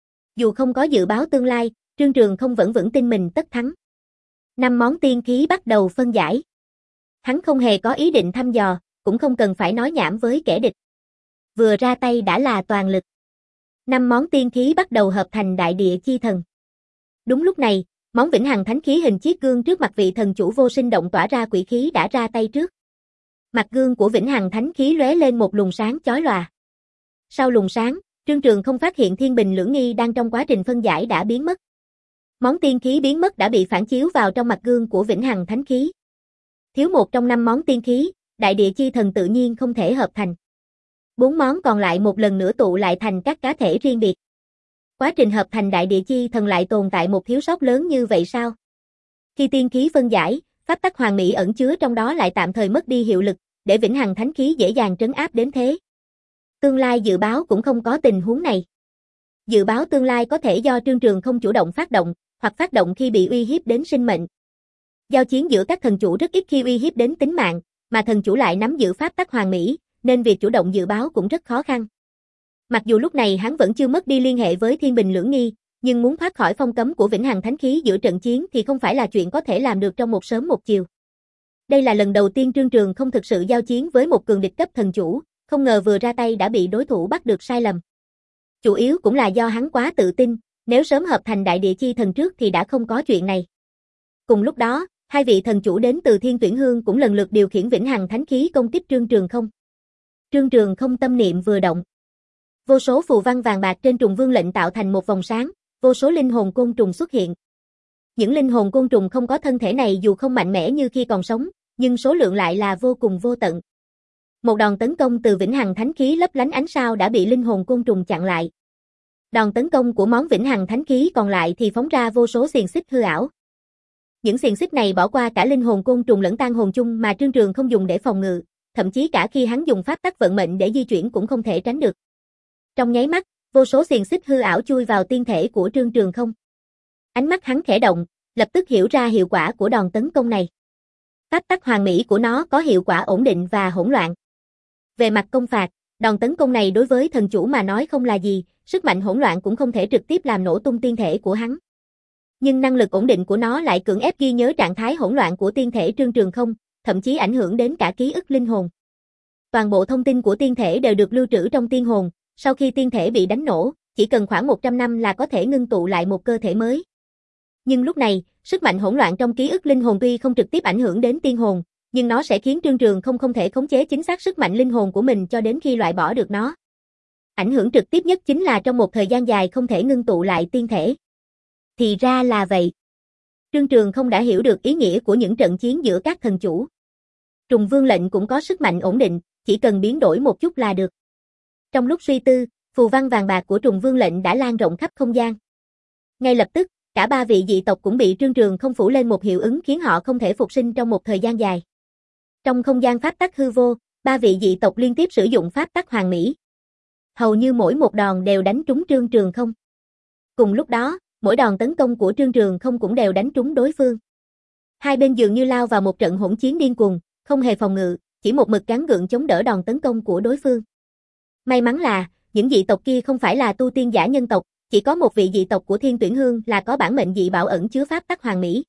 Dù không có dự báo tương lai, Trương Trường Không vẫn vững tin mình tất thắng. Năm món tiên khí bắt đầu phân giải. Hắn không hề có ý định thăm dò, cũng không cần phải nói nhảm với kẻ địch. Vừa ra tay đã là toàn lực. Năm món tiên khí bắt đầu hợp thành đại địa chi thần. Đúng lúc này, món vĩnh hằng thánh khí hình chiếc gương trước mặt vị thần chủ Vô Sinh Động tỏa ra quỷ khí đã ra tay trước. Mặt gương của vĩnh hằng thánh khí lóe lên một luồng sáng chói lòa. Sau luồng sáng, Trương Trường Không phát hiện thiên bình lưỡng nghi đang trong quá trình phân giải đã biến mất. Món tiên khí biến mất đã bị phản chiếu vào trong mặt gương của vĩnh hằng thánh khí. Thiếu một trong năm món tiên khí, đại địa chi thần tự nhiên không thể hợp thành. Bốn món còn lại một lần nữa tụ lại thành các cá thể riêng biệt. Quá trình hợp thành đại địa chi thần lại tồn tại một thiếu sót lớn như vậy sao? Khi tiên khí phân giải, pháp tắc hoàn mỹ ẩn chứa trong đó lại tạm thời mất đi hiệu lực, để vĩnh hằng thánh khí dễ dàng trấn áp đến thế. Tương lai dự báo cũng không có tình huống này. Dự báo tương lai có thể do Trương Trường Không chủ động phát động, hoặc phát động khi bị uy hiếp đến sinh mệnh. Giao chiến giữa các thần chủ rất ít khi uy hiếp đến tính mạng, mà thần chủ lại nắm giữ pháp tắc hoàn mỹ, nên việc chủ động dự báo cũng rất khó khăn. Mặc dù lúc này hắn vẫn chưa mất đi liên hệ với thiên bình lưỡng nghi, nhưng muốn thoát khỏi phong cấm của vĩnh hằng thánh khí giữa trận chiến thì không phải là chuyện có thể làm được trong một sớm một chiều. Đây là lần đầu tiên Trương Trường không thực sự giao chiến với một cường địch cấp thần chủ, không ngờ vừa ra tay đã bị đối thủ bắt được sai lầm. Chủ yếu cũng là do hắn quá tự tin, nếu sớm hợp thành đại địa chi thần trước thì đã không có chuyện này. Cùng lúc đó, hai vị thần chủ đến từ Thiên Tuyển Hương cũng lần lượt điều khiển vĩnh hằng thánh khí công kích Trương Trường không. Trương Trường không tâm niệm vừa động. Vô số phù văn vàng bạc trên trùng vương lệnh tạo thành một vòng sáng, vô số linh hồn côn trùng xuất hiện. Những linh hồn côn trùng không có thân thể này dù không mạnh mẽ như khi còn sống, nhưng số lượng lại là vô cùng vô tận. Một đòn tấn công từ vĩnh hằng thánh khí lấp lánh ánh sao đã bị linh hồn côn trùng chặn lại. Đòn tấn công của món vĩnh hằng thánh khí còn lại thì phóng ra vô số xiềng xích hư ảo. Những xiềng xích này bỏ qua cả linh hồn côn trùng lẫn tan hồn chung mà Trương Trường không dùng để phòng ngự, thậm chí cả khi hắn dùng pháp tắc vận mệnh để di chuyển cũng không thể tránh được. Trong nháy mắt, vô số xiềng xích hư ảo chui vào tiên thể của Trương Trường không. Ánh mắt hắn khẽ động, lập tức hiểu ra hiệu quả của đòn tấn công này. Pháp tắc hoàn mỹ của nó có hiệu quả ổn định và hỗn loạn. Về mặt công phạt, đòn tấn công này đối với thần chủ mà nói không là gì, sức mạnh hỗn loạn cũng không thể trực tiếp làm nổ tung tiên thể của hắn. Nhưng năng lực ổn định của nó lại cưỡng ép ghi nhớ trạng thái hỗn loạn của tiên thể Trương Trường không, thậm chí ảnh hưởng đến cả ký ức linh hồn. Toàn bộ thông tin của tiên thể đều được lưu trữ trong tiên hồn, sau khi tiên thể bị đánh nổ, chỉ cần khoảng một trăm năm là có thể ngưng tụ lại một cơ thể mới. Nhưng lúc này, sức mạnh hỗn loạn trong ký ức linh hồn tuy không trực tiếp ảnh hưởng đến tiên hồn, nhưng nó sẽ khiến Trương Trường không không thể khống chế chính xác sức mạnh linh hồn của mình cho đến khi loại bỏ được nó. Ảnh hưởng trực tiếp nhất chính là trong một thời gian dài không thể ngưng tụ lại tiên thể. Thì ra là vậy. Trương Trường không đã hiểu được ý nghĩa của những trận chiến giữa các thần chủ. Trùng vương lệnh cũng có sức mạnh ổn định, chỉ cần biến đổi một chút là được. Trong lúc suy tư, phù văn vàng bạc của trùng vương lệnh đã lan rộng khắp không gian. Ngay lập tức, cả ba vị dị tộc cũng bị Trương Trường không phủ lên một hiệu ứng khiến họ không thể phục sinh trong một thời gian dài. Trong không gian pháp tắc hư vô, ba vị dị tộc liên tiếp sử dụng pháp tắc hoàn mỹ. Hầu như mỗi một đòn đều đánh trúng Trương Trường không. Cùng lúc đó, mỗi đòn tấn công của Trương Trường không cũng đều đánh trúng đối phương. Hai bên dường như lao vào một trận hỗn chiến điên cuồng, không hề phòng ngự, chỉ một mực gắng gượng chống đỡ đòn tấn công của đối phương. May mắn là, những dị tộc kia không phải là tu tiên giả nhân tộc, chỉ có một vị dị tộc của Thiên Tuyển Hương là có bản mệnh dị bảo ẩn chứa pháp tắc hoàn mỹ.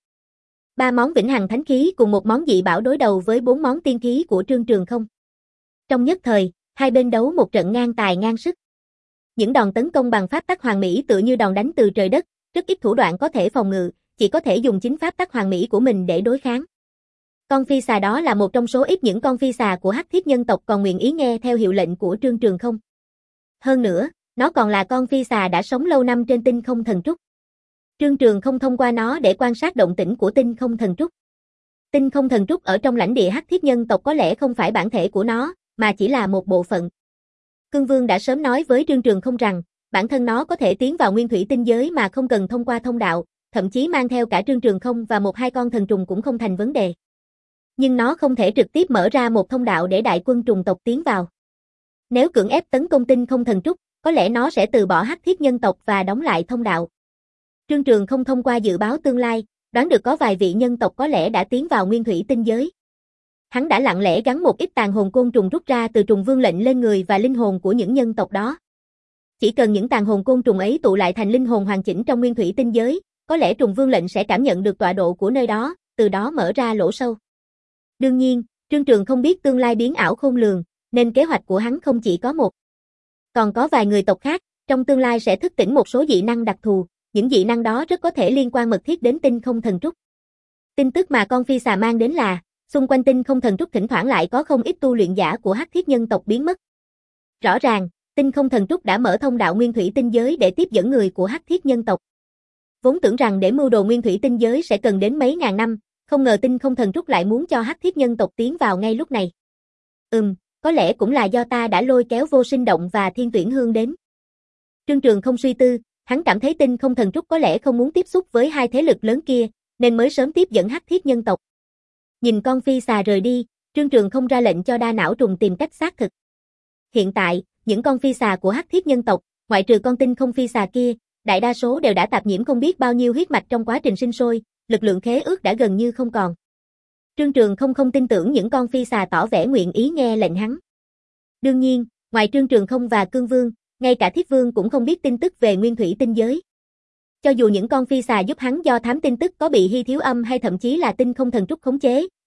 Ba món vĩnh hằng thánh khí cùng một món dị bảo đối đầu với bốn món tiên khí của Trương Trường không. Trong nhất thời, hai bên đấu một trận ngang tài ngang sức. Những đòn tấn công bằng pháp tắc hoàn mỹ tựa như đòn đánh từ trời đất, rất ít thủ đoạn có thể phòng ngự, chỉ có thể dùng chính pháp tắc hoàn mỹ của mình để đối kháng. Con phi xà đó là một trong số ít những con phi xà của Hắc Thiết nhân tộc còn nguyện ý nghe theo hiệu lệnh của Trương Trường không. Hơn nữa, nó còn là con phi xà đã sống lâu năm trên tinh không thần trúc. Trương Trường không thông qua nó để quan sát động tĩnh của tinh không thần trúc. Tinh không thần trúc ở trong lãnh địa Hắc Thiết nhân tộc có lẽ không phải bản thể của nó, mà chỉ là một bộ phận. Cương Vương đã sớm nói với Trương Trường không rằng, bản thân nó có thể tiến vào nguyên thủy tinh giới mà không cần thông qua thông đạo, thậm chí mang theo cả Trương Trường không và một hai con thần trùng cũng không thành vấn đề. Nhưng nó không thể trực tiếp mở ra một thông đạo để đại quân trùng tộc tiến vào. Nếu cưỡng ép tấn công tinh không thần trúc, có lẽ nó sẽ từ bỏ Hắc Thiết nhân tộc và đóng lại thông đạo. Trương Trường không thông qua dự báo tương lai, đoán được có vài vị nhân tộc có lẽ đã tiến vào nguyên thủy tinh giới. Hắn đã lặng lẽ gắn một ít tàn hồn côn trùng rút ra từ trùng vương lệnh lên người và linh hồn của những nhân tộc đó. Chỉ cần những tàn hồn côn trùng ấy tụ lại thành linh hồn hoàn chỉnh trong nguyên thủy tinh giới, có lẽ trùng vương lệnh sẽ cảm nhận được tọa độ của nơi đó, từ đó mở ra lỗ sâu. Đương nhiên, Trương Trường không biết tương lai biến ảo khôn lường, nên kế hoạch của hắn không chỉ có một. Còn có vài người tộc khác, trong tương lai sẽ thức tỉnh một số dị năng đặc thù, những dị năng đó rất có thể liên quan mật thiết đến tinh không thần trúc. Tin tức mà con phi xà mang đến là, xung quanh tinh không thần trúc thỉnh thoảng lại có không ít tu luyện giả của Hắc Thiết nhân tộc biến mất. Rõ ràng, tinh không thần trúc đã mở thông đạo nguyên thủy tinh giới để tiếp dẫn người của Hắc Thiết nhân tộc. Vốn tưởng rằng để mưu đồ nguyên thủy tinh giới sẽ cần đến mấy ngàn năm, không ngờ tinh không thần trúc lại muốn cho Hắc Thiết nhân tộc tiến vào ngay lúc này. Ừm, có lẽ cũng là do ta đã lôi kéo Vô Sinh Động và Thiên Tuyển Hương đến. Trương Trường không suy tư, hắn cảm thấy tinh không thần trúc có lẽ không muốn tiếp xúc với hai thế lực lớn kia, nên mới sớm tiếp dẫn Hắc Thiết nhân tộc. Nhìn con phi xà rời đi, Trương Trường không ra lệnh cho đa não trùng tìm cách xác thực. Hiện tại, những con phi xà của Hắc Thiết nhân tộc, ngoại trừ con tinh không phi xà kia, đại đa số đều đã tạp nhiễm không biết bao nhiêu huyết mạch trong quá trình sinh sôi, lực lượng khế ước đã gần như không còn. Trương Trường không không tin tưởng những con phi xà tỏ vẻ nguyện ý nghe lệnh hắn. Đương nhiên, ngoài Trương Trường không và Cương Vương, ngay cả Thiết Vương cũng không biết tin tức về nguyên thủy tinh giới. Cho dù những con phi xà giúp hắn do thám tin tức có bị hy thiếu âm hay thậm chí là tinh không thần trúc khống chế,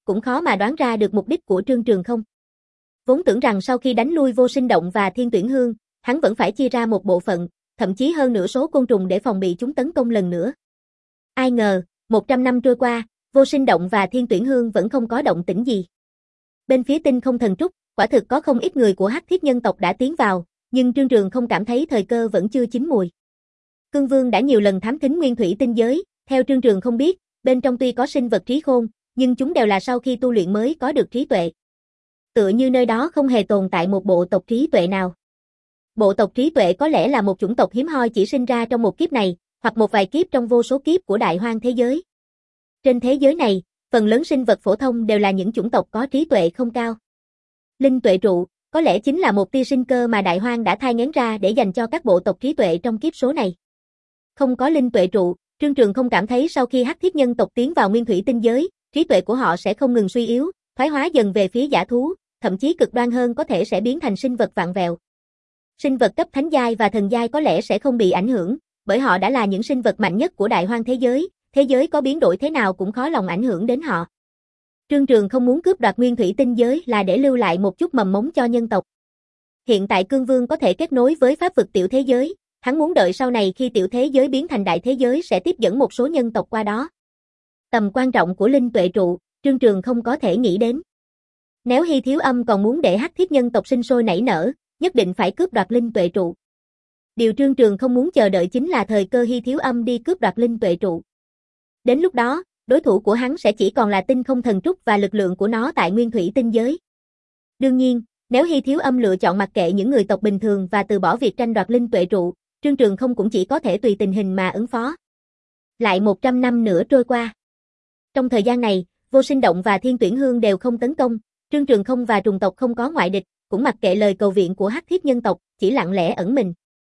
cũng khó mà đoán ra được mục đích của Trương Trường không. Vốn tưởng rằng sau khi đánh lui Vô Sinh Động và Thiên Tuyển Hương, hắn vẫn phải chia ra một bộ phận, thậm chí hơn nửa số côn trùng để phòng bị chúng tấn công lần nữa. Ai ngờ, một trăm năm trôi qua, Vô Sinh Động và Thiên Tuyển Hương vẫn không có động tĩnh gì. Bên phía Tinh Không Thần Trúc, quả thực có không ít người của Hắc Thiết nhân tộc đã tiến vào, nhưng Trương Trường không cảm thấy thời cơ vẫn chưa chín mùi. Cương Vương đã nhiều lần thám thính nguyên thủy tinh giới, theo Trương Trường không biết, bên trong tuy có sinh vật trí khôn, nhưng chúng đều là sau khi tu luyện mới có được trí tuệ. Tựa như nơi đó không hề tồn tại một bộ tộc trí tuệ nào. Bộ tộc trí tuệ có lẽ là một chủng tộc hiếm hoi chỉ sinh ra trong một kiếp này, hoặc một vài kiếp trong vô số kiếp của đại hoang thế giới. Trên thế giới này, phần lớn sinh vật phổ thông đều là những chủng tộc có trí tuệ không cao. Linh tuệ trụ, có lẽ chính là một tia sinh cơ mà đại hoang đã thai nghén ra để dành cho các bộ tộc trí tuệ trong kiếp số này. Không có linh tuệ trụ, Trương Trường không cảm thấy sau khi Hắc Thiết nhân tộc tiến vào nguyên thủy tinh giới, trí tuệ của họ sẽ không ngừng suy yếu, thoái hóa dần về phía dã thú, thậm chí cực đoan hơn có thể sẽ biến thành sinh vật vạn vẹo. Sinh vật cấp thánh giai và thần giai có lẽ sẽ không bị ảnh hưởng, bởi họ đã là những sinh vật mạnh nhất của đại hoang thế giới, thế giới có biến đổi thế nào cũng khó lòng ảnh hưởng đến họ. Trương Trường không muốn cướp đoạt nguyên thủy tinh giới là để lưu lại một chút mầm mống cho nhân tộc. Hiện tại Cương Vương có thể kết nối với pháp vực tiểu thế giới, hắn muốn đợi sau này khi tiểu thế giới biến thành đại thế giới sẽ tiếp dẫn một số nhân tộc qua đó. Tầm quan trọng của linh tuệ trụ, Trương Trường không có thể nghĩ đến. Nếu Hy Thiếu Âm còn muốn để Hắc Thiết nhân tộc sinh sôi nảy nở, nhất định phải cướp đoạt linh tuệ trụ. Điều Trương Trường không muốn chờ đợi chính là thời cơ Hy Thiếu Âm đi cướp đoạt linh tuệ trụ. Đến lúc đó, đối thủ của hắn sẽ chỉ còn là Tinh Không Thần Trúc và lực lượng của nó tại nguyên thủy tinh giới. Đương nhiên, nếu Hy Thiếu Âm lựa chọn mặc kệ những người tộc bình thường và từ bỏ việc tranh đoạt linh tuệ trụ, Trương Trường không cũng chỉ có thể tùy tình hình mà ứng phó. Lại một trăm năm nữa trôi qua. Trong thời gian này, Vô Sinh Động và Thiên Tuyển Hương đều không tấn công, Trương Trường không và trùng tộc không có ngoại địch, cũng mặc kệ lời cầu viện của Hắc Thiết nhân tộc, chỉ lặng lẽ ẩn mình.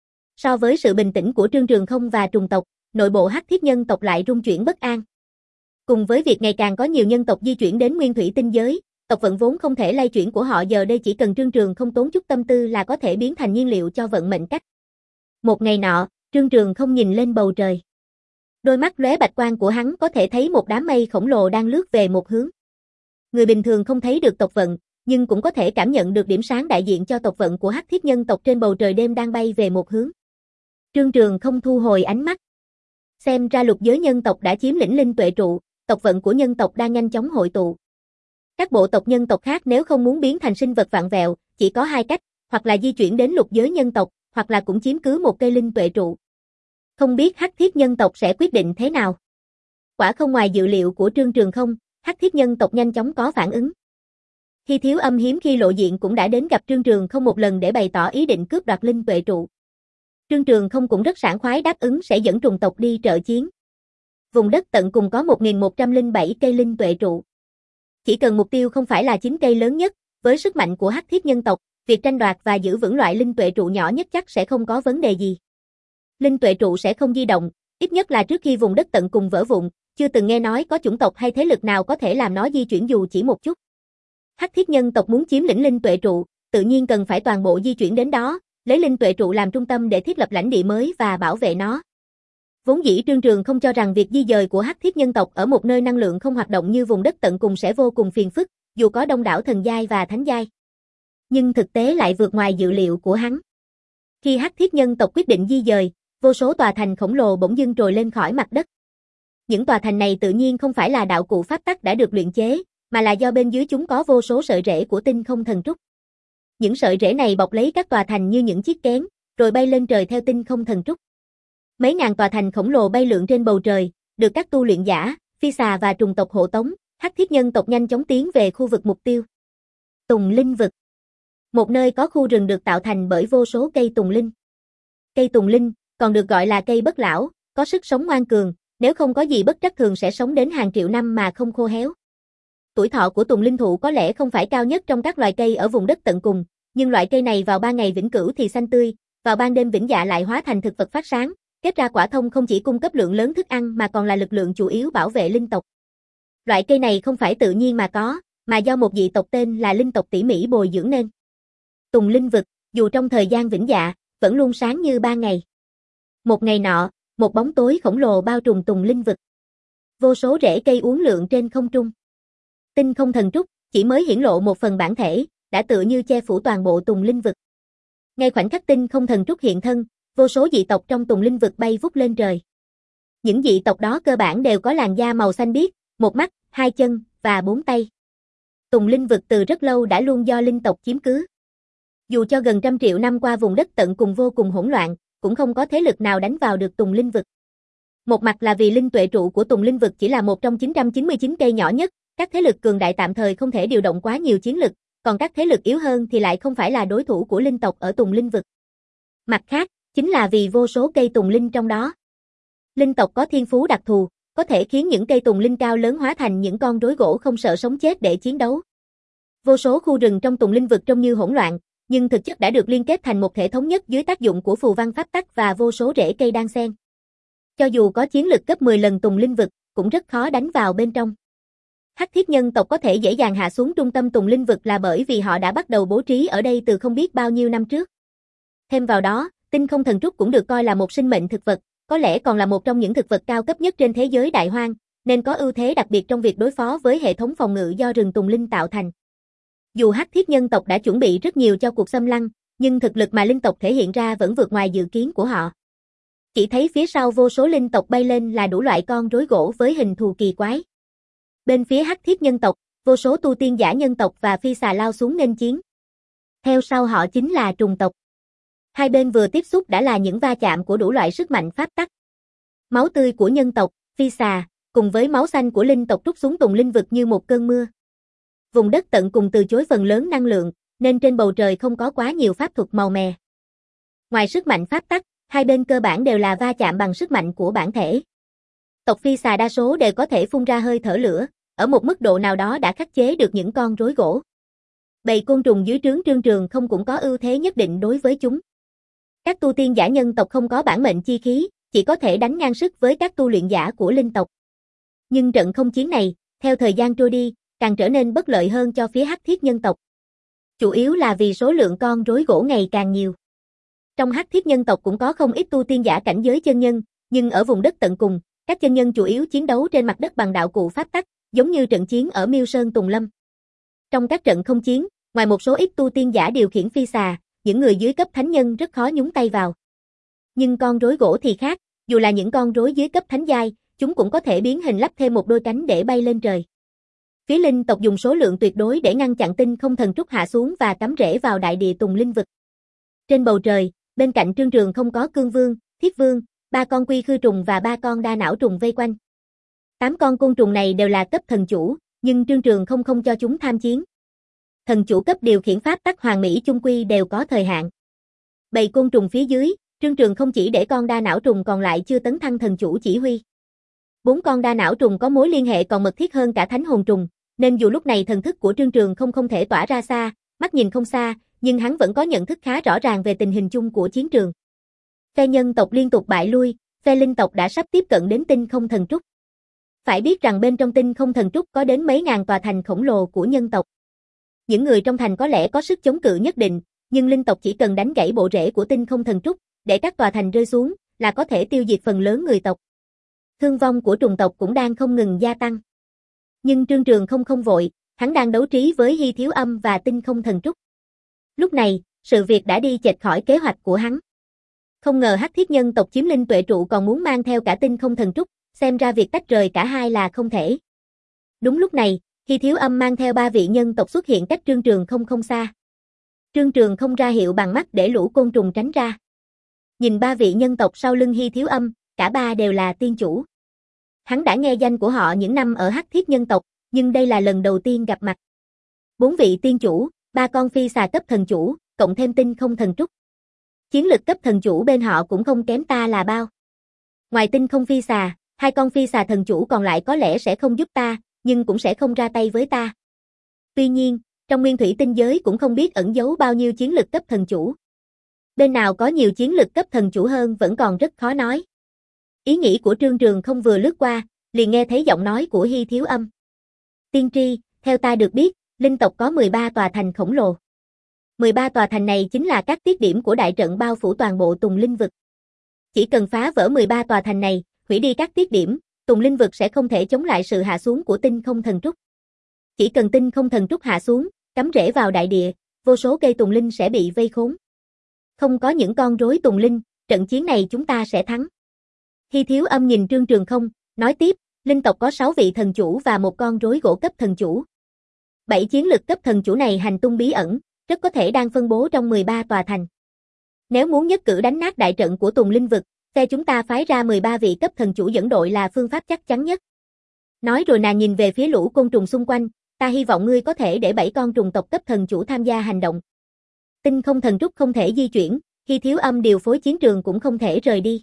So với sự bình tĩnh của Trương Trường không và trùng tộc, nội bộ Hắc Thiết nhân tộc lại rung chuyển bất an. Cùng với việc ngày càng có nhiều nhân tộc di chuyển đến nguyên thủy tinh giới, tộc vận vốn không thể lay chuyển của họ giờ đây chỉ cần Trương Trường không tốn chút tâm tư là có thể biến thành nhiên liệu cho vận mệnh cách. Một ngày nọ, Trương Trường không nhìn lên bầu trời. Đôi mắt lóe bạch quang của hắn có thể thấy một đám mây khổng lồ đang lướt về một hướng. Người bình thường không thấy được tộc vận, nhưng cũng có thể cảm nhận được điểm sáng đại diện cho tộc vận của Hắc Thiết nhân tộc trên bầu trời đêm đang bay về một hướng. Trương Trường không thu hồi ánh mắt. Xem ra lục giới nhân tộc đã chiếm lĩnh linh tuệ trụ, tộc vận của nhân tộc đang nhanh chóng hội tụ. Các bộ tộc nhân tộc khác nếu không muốn biến thành sinh vật vạn vẹo, chỉ có hai cách, hoặc là di chuyển đến lục giới nhân tộc, hoặc là cũng chiếm cứ một cây linh tuệ trụ. Không biết Hắc Thiết nhân tộc sẽ quyết định thế nào. Quả không ngoài dự liệu của Trương Trường không, Hắc Thiết nhân tộc nhanh chóng có phản ứng. Hy Thiếu Âm hiếm khi lộ diện cũng đã đến gặp Trương Trường không một lần để bày tỏ ý định cướp đoạt linh tuệ trụ. Trương Trường không cũng rất sảng khoái đáp ứng sẽ dẫn trùng tộc đi trợ chiến. Vùng đất tận cùng có một nghìn một trăm lẻ bảy cây linh tuệ trụ. Chỉ cần mục tiêu không phải là chín cây lớn nhất, với sức mạnh của Hắc Thiết nhân tộc, việc tranh đoạt và giữ vững loại linh tuệ trụ nhỏ nhất chắc sẽ không có vấn đề gì. Linh tuệ trụ sẽ không di động, ít nhất là trước khi vùng đất tận cùng vỡ vụn, chưa từng nghe nói có chủng tộc hay thế lực nào có thể làm nó di chuyển dù chỉ một chút. Hắc Thiết nhân tộc muốn chiếm lĩnh linh tuệ trụ, tự nhiên cần phải toàn bộ di chuyển đến đó, lấy linh tuệ trụ làm trung tâm để thiết lập lãnh địa mới và bảo vệ nó. Vốn dĩ Trương Trường không cho rằng việc di dời của Hắc Thiết nhân tộc ở một nơi năng lượng không hoạt động như vùng đất tận cùng sẽ vô cùng phiền phức, dù có đông đảo thần giai và thánh giai. Nhưng thực tế lại vượt ngoài dự liệu của hắn. Khi Hắc Thiết nhân tộc quyết định di dời, vô số tòa thành khổng lồ bỗng dưng trồi lên khỏi mặt đất. Những tòa thành này tự nhiên không phải là đạo cụ pháp tắc đã được luyện chế, mà là do bên dưới chúng có vô số sợi rễ của Tinh Không Thần Trúc. Những sợi rễ này bọc lấy các tòa thành như những chiếc kén, rồi bay lên trời theo Tinh Không Thần Trúc. Mấy ngàn tòa thành khổng lồ bay lượn trên bầu trời, được các tu luyện giả, phi xà và trùng tộc hộ tống, Hắc Thiết nhân tộc nhanh chóng tiến về khu vực mục tiêu. Tùng Linh vực. Một nơi có khu rừng được tạo thành bởi vô số cây tùng linh. Cây tùng linh, còn được gọi là cây bất lão, có sức sống ngoan cường, nếu không có gì bất trắc thường sẽ sống đến hàng triệu năm mà không khô héo. Tuổi thọ của tùng linh thụ có lẽ không phải cao nhất trong các loài cây ở vùng đất tận cùng, nhưng loại cây này vào ban ngày vĩnh cửu thì xanh tươi, vào ban đêm vĩnh dạ lại hóa thành thực vật phát sáng, kết ra quả thông không chỉ cung cấp lượng lớn thức ăn mà còn là lực lượng chủ yếu bảo vệ linh tộc. Loại cây này không phải tự nhiên mà có, mà do một dị tộc tên là linh tộc tỉ mỉ bồi dưỡng nên. Tùng linh vực, dù trong thời gian vĩnh dạ, vẫn luôn sáng như ban ngày. Một ngày nọ, một bóng tối khổng lồ bao trùm tùng linh vực. Vô số rễ cây uốn lượn trên không trung. Tinh không thần trúc chỉ mới hiển lộ một phần bản thể, đã tựa như che phủ toàn bộ Tùng Linh vực. Ngay khoảnh khắc tinh không thần trúc hiện thân, vô số dị tộc trong Tùng Linh vực bay vút lên trời. Những dị tộc đó cơ bản đều có làn da màu xanh biếc, một mắt, hai chân và bốn tay. Tùng Linh vực từ rất lâu đã luôn do linh tộc chiếm cứ. Dù cho gần trăm triệu năm qua vùng đất tận cùng vô cùng hỗn loạn, cũng không có thế lực nào đánh vào được Tùng Linh vực. Một mặt là vì linh tuệ trụ của Tùng Linh vực chỉ là một trong chín trăm chín mươi chín cây nhỏ nhất, các thế lực cường đại tạm thời không thể điều động quá nhiều chiến lực, còn các thế lực yếu hơn thì lại không phải là đối thủ của linh tộc ở Tùng Linh vực. Mặt khác, chính là vì vô số cây tùng linh trong đó. Linh tộc có thiên phú đặc thù, có thể khiến những cây tùng linh cao lớn hóa thành những con rối gỗ không sợ sống chết để chiến đấu. Vô số khu rừng trong Tùng Linh vực trông như hỗn loạn, nhưng thực chất đã được liên kết thành một thể thống nhất dưới tác dụng của phù văn pháp tắc và vô số rễ cây đan xen. Cho dù có chiến lực gấp mười lần Tùng Linh vực, cũng rất khó đánh vào bên trong. Hắc thiết nhân tộc có thể dễ dàng hạ xuống trung tâm Tùng Linh vực là bởi vì họ đã bắt đầu bố trí ở đây từ không biết bao nhiêu năm trước. Thêm vào đó, tinh không thần trúc cũng được coi là một sinh mệnh thực vật, có lẽ còn là một trong những thực vật cao cấp nhất trên thế giới đại hoang, nên có ưu thế đặc biệt trong việc đối phó với hệ thống phòng ngự do rừng Tùng Linh tạo thành. Dù hắc thiết nhân tộc đã chuẩn bị rất nhiều cho cuộc xâm lăng, nhưng thực lực mà linh tộc thể hiện ra vẫn vượt ngoài dự kiến của họ. Chỉ thấy phía sau vô số linh tộc bay lên là đủ loại con rối gỗ với hình thù kỳ quái. Bên phía hắc thiết nhân tộc, vô số tu tiên giả nhân tộc và phi xà lao xuống nghênh chiến. Theo sau họ chính là trùng tộc. Hai bên vừa tiếp xúc đã là những va chạm của đủ loại sức mạnh pháp tắc. Máu tươi của nhân tộc, phi xà, cùng với máu xanh của linh tộc trút xuống Tùng Linh vực như một cơn mưa. Vùng đất tận cùng từ chối phần lớn năng lượng, nên trên bầu trời không có quá nhiều pháp thuật màu mè. Ngoài sức mạnh pháp tắc, hai bên cơ bản đều là va chạm bằng sức mạnh của bản thể. Tộc phi xà đa số đều có thể phun ra hơi thở lửa, ở một mức độ nào đó đã khắc chế được những con rối gỗ. Bầy côn trùng dưới trướng Trương Trường không cũng có ưu thế nhất định đối với chúng. Các tu tiên giả nhân tộc không có bản mệnh chi khí, chỉ có thể đánh ngang sức với các tu luyện giả của linh tộc. Nhưng trận không chiến này, theo thời gian trôi đi, càng trở nên bất lợi hơn cho phía hắc thiết nhân tộc. Chủ yếu là vì số lượng con rối gỗ ngày càng nhiều. Trong hắc thiết nhân tộc cũng có không ít tu tiên giả cảnh giới chân nhân, nhưng ở vùng đất tận cùng, các chân nhân chủ yếu chiến đấu trên mặt đất bằng đạo cụ pháp tắc, giống như trận chiến ở Miêu Sơn Tùng Lâm. Trong các trận không chiến, ngoài một số ít tu tiên giả điều khiển phi xà, những người dưới cấp thánh nhân rất khó nhúng tay vào. Nhưng con rối gỗ thì khác, dù là những con rối dưới cấp thánh giai, chúng cũng có thể biến hình lắp thêm một đôi cánh để bay lên trời. Phía linh tộc dùng số lượng tuyệt đối để ngăn chặn tinh không thần trúc hạ xuống và cắm rễ vào đại địa Tùng Linh vực. Trên bầu trời, bên cạnh Trương Trường không có Cương Vương, Thiết Vương, ba con quy khư trùng và ba con đa não trùng vây quanh. Tám con côn trùng này đều là cấp thần chủ, nhưng Trương Trường không không cho chúng tham chiến. Thần chủ cấp điều khiển pháp tắc hoàng mỹ chung quy đều có thời hạn. Bầy côn trùng phía dưới, Trương Trường không chỉ để con đa não trùng còn lại chưa tấn thăng thần chủ chỉ huy. Bốn con đa não trùng có mối liên hệ còn mật thiết hơn cả thánh hồn trùng, nên dù lúc này thần thức của Trương Trường không không thể tỏa ra xa, mắt nhìn không xa, nhưng hắn vẫn có nhận thức khá rõ ràng về tình hình chung của chiến trường. Phe nhân tộc liên tục bại lui, phe linh tộc đã sắp tiếp cận đến tinh không thần trúc. Phải biết rằng bên trong tinh không thần trúc có đến mấy ngàn tòa thành khổng lồ của nhân tộc. Những người trong thành có lẽ có sức chống cự nhất định, nhưng linh tộc chỉ cần đánh gãy bộ rễ của tinh không thần trúc, để các tòa thành rơi xuống, là có thể tiêu diệt phần lớn người tộc. Thương vong của trùng tộc cũng đang không ngừng gia tăng. Nhưng Trương Trường không không vội, hắn đang đấu trí với Hy Thiếu Âm và tinh không thần trúc. Lúc này, sự việc đã đi chệch khỏi kế hoạch của hắn. Không ngờ hắc thiết nhân tộc chiếm linh tuệ trụ còn muốn mang theo cả tinh không thần trúc, xem ra việc tách rời cả hai là không thể. Đúng lúc này, Hy Thiếu Âm mang theo ba vị nhân tộc xuất hiện cách Trương Trường không không xa. Trương Trường không ra hiệu bằng mắt để lũ côn trùng tránh ra. Nhìn ba vị nhân tộc sau lưng Hy Thiếu Âm, cả ba đều là tiên chủ. Hắn đã nghe danh của họ những năm ở hắc thiết nhân tộc, nhưng đây là lần đầu tiên gặp mặt. Bốn vị tiên chủ, ba con phi xà cấp thần chủ, cộng thêm tinh không thần trúc. Chiến lực cấp thần chủ bên họ cũng không kém ta là bao. Ngoài tinh không phi xà, hai con phi xà thần chủ còn lại có lẽ sẽ không giúp ta, nhưng cũng sẽ không ra tay với ta. Tuy nhiên, trong nguyên thủy tinh giới cũng không biết ẩn giấu bao nhiêu chiến lực cấp thần chủ. Bên nào có nhiều chiến lực cấp thần chủ hơn vẫn còn rất khó nói. Ý nghĩ của Trương Trường không vừa lướt qua, liền nghe thấy giọng nói của Hy Thiếu Âm. Tiên tri, theo ta được biết, linh tộc có mười ba tòa thành khổng lồ. mười ba tòa thành này chính là các tiết điểm của đại trận bao phủ toàn bộ Tùng Linh vực. Chỉ cần phá vỡ mười ba tòa thành này, hủy đi các tiết điểm, Tùng Linh vực sẽ không thể chống lại sự hạ xuống của tinh không thần trúc. Chỉ cần tinh không thần trúc hạ xuống, cắm rễ vào đại địa, vô số cây tùng linh sẽ bị vây khốn. Không có những con rối tùng linh, trận chiến này chúng ta sẽ thắng. Hy Thiếu Âm nhìn Trương Trường Không, nói tiếp, linh tộc có sáu vị thần chủ và một con rối gỗ cấp thần chủ. Bảy chiến lực cấp thần chủ này hành tung bí ẩn, rất có thể đang phân bố trong mười ba tòa thành. Nếu muốn nhất cử đánh nát đại trận của Tùng Linh vực, phe chúng ta phái ra mười ba vị cấp thần chủ dẫn đội là phương pháp chắc chắn nhất. Nói rồi nàng nhìn về phía lũ côn trùng xung quanh, ta hy vọng ngươi có thể để bảy con trùng tộc cấp thần chủ tham gia hành động. Tinh không thần trúc không thể di chuyển, Hy Thiếu Âm điều phối chiến trường cũng không thể rời đi.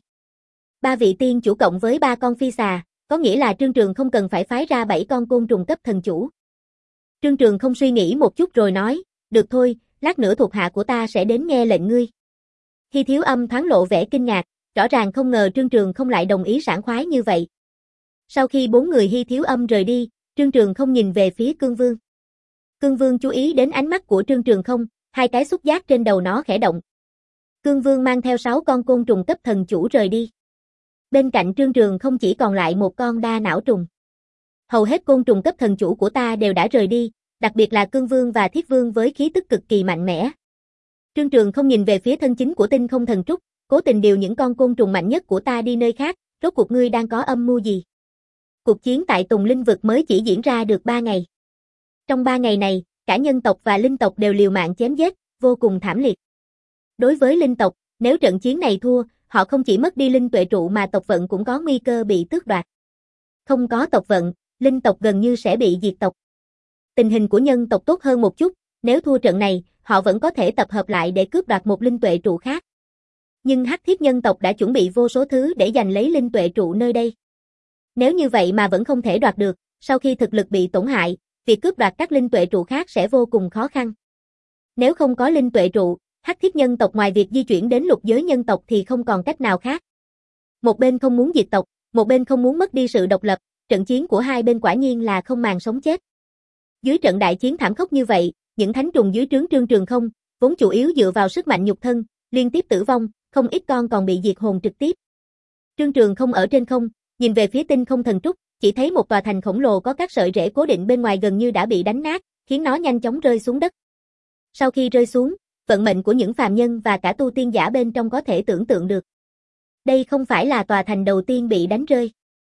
Ba vị tiên chủ cộng với ba con phi xà, có nghĩa là Trương Trường không cần phải phái ra bảy con côn trùng cấp thần chủ. Trương Trường không suy nghĩ một chút rồi nói, được thôi, lát nữa thuộc hạ của ta sẽ đến nghe lệnh ngươi. Hy Thiếu Âm thoáng lộ vẻ kinh ngạc, rõ ràng không ngờ Trương Trường không lại đồng ý sảng khoái như vậy. Sau khi bốn người Hy Thiếu Âm rời đi, Trương Trường không nhìn về phía Cương Vương. Cương Vương chú ý đến ánh mắt của Trương Trường không, hai cái xúc giác trên đầu nó khẽ động. Cương Vương mang theo sáu con côn trùng cấp thần chủ rời đi. Bên cạnh Trương Trường không chỉ còn lại một con đa não trùng. Hầu hết côn trùng cấp thần chủ của ta đều đã rời đi, đặc biệt là Cương Vương và Thiết Vương với khí tức cực kỳ mạnh mẽ. Trương Trường không nhìn về phía thân chính của tinh không thần trúc, cố tình điều những con côn trùng mạnh nhất của ta đi nơi khác, rốt cuộc ngươi đang có âm mưu gì? Cuộc chiến tại Tùng Linh vực mới chỉ diễn ra được ba ngày. Trong ba ngày này, cả nhân tộc và linh tộc đều liều mạng chém giết, vô cùng thảm liệt. Đối với linh tộc, nếu trận chiến này thua, họ không chỉ mất đi linh tuệ trụ mà tộc vận cũng có nguy cơ bị tước đoạt. Không có tộc vận, linh tộc gần như sẽ bị diệt tộc. Tình hình của nhân tộc tốt hơn một chút, nếu thua trận này, họ vẫn có thể tập hợp lại để cướp đoạt một linh tuệ trụ khác. Nhưng Hắc Thiết nhân tộc đã chuẩn bị vô số thứ để giành lấy linh tuệ trụ nơi đây. Nếu như vậy mà vẫn không thể đoạt được, sau khi thực lực bị tổn hại, việc cướp đoạt các linh tuệ trụ khác sẽ vô cùng khó khăn. Nếu không có linh tuệ trụ, Hắc Thiết nhân tộc ngoài việc di chuyển đến lục giới nhân tộc thì không còn cách nào khác. Một bên không muốn diệt tộc, một bên không muốn mất đi sự độc lập, trận chiến của hai bên quả nhiên là không màng sống chết. Dưới trận đại chiến thảm khốc như vậy, những thánh trùng dưới trướng Trương Trường không, vốn chủ yếu dựa vào sức mạnh nhục thân, liên tiếp tử vong, không ít con còn bị diệt hồn trực tiếp. Trương Trường không ở trên không, nhìn về phía tinh không thần trúc, chỉ thấy một tòa thành khổng lồ có các sợi rễ cố định bên ngoài gần như đã bị đánh nát, khiến nó nhanh chóng rơi xuống đất. Sau khi rơi xuống, vận mệnh của những phàm nhân và cả tu tiên giả bên trong có thể tưởng tượng được. Đây không phải là tòa thành đầu tiên bị đánh rơi.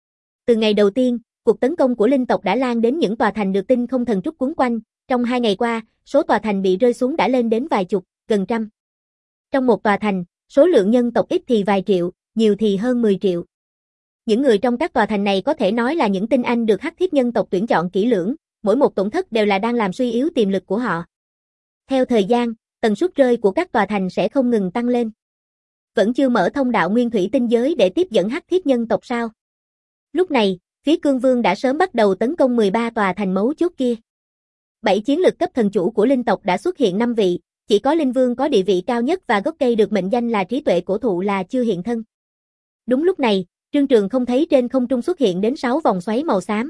Từ ngày đầu tiên, cuộc tấn công của linh tộc đã lan đến những tòa thành được tinh không thần trúc cuốn quanh, trong hai ngày qua, số tòa thành bị rơi xuống đã lên đến vài chục, gần trăm. Trong một tòa thành, số lượng nhân tộc ít thì vài triệu, nhiều thì hơn mười triệu. Những người trong các tòa thành này có thể nói là những tinh anh được Hắc Thiết nhân tộc tuyển chọn kỹ lưỡng, mỗi một tổn thất đều là đang làm suy yếu tiềm lực của họ. Theo thời gian, tần suất rơi của các tòa thành sẽ không ngừng tăng lên. Vẫn chưa mở thông đạo nguyên thủy tinh giới để tiếp dẫn Hắc Thiết nhân tộc sao? Lúc này, phía Cương Vương đã sớm bắt đầu tấn công mười ba tòa thành mấu chốt kia. Bảy chiến lực cấp thần chủ của linh tộc đã xuất hiện năm vị, chỉ có Linh Vương có địa vị cao nhất và gốc cây được mệnh danh là trí tuệ cổ thụ là chưa hiện thân. Đúng lúc này, Trương Trường không thấy trên không trung xuất hiện đến sáu vòng xoáy màu xám.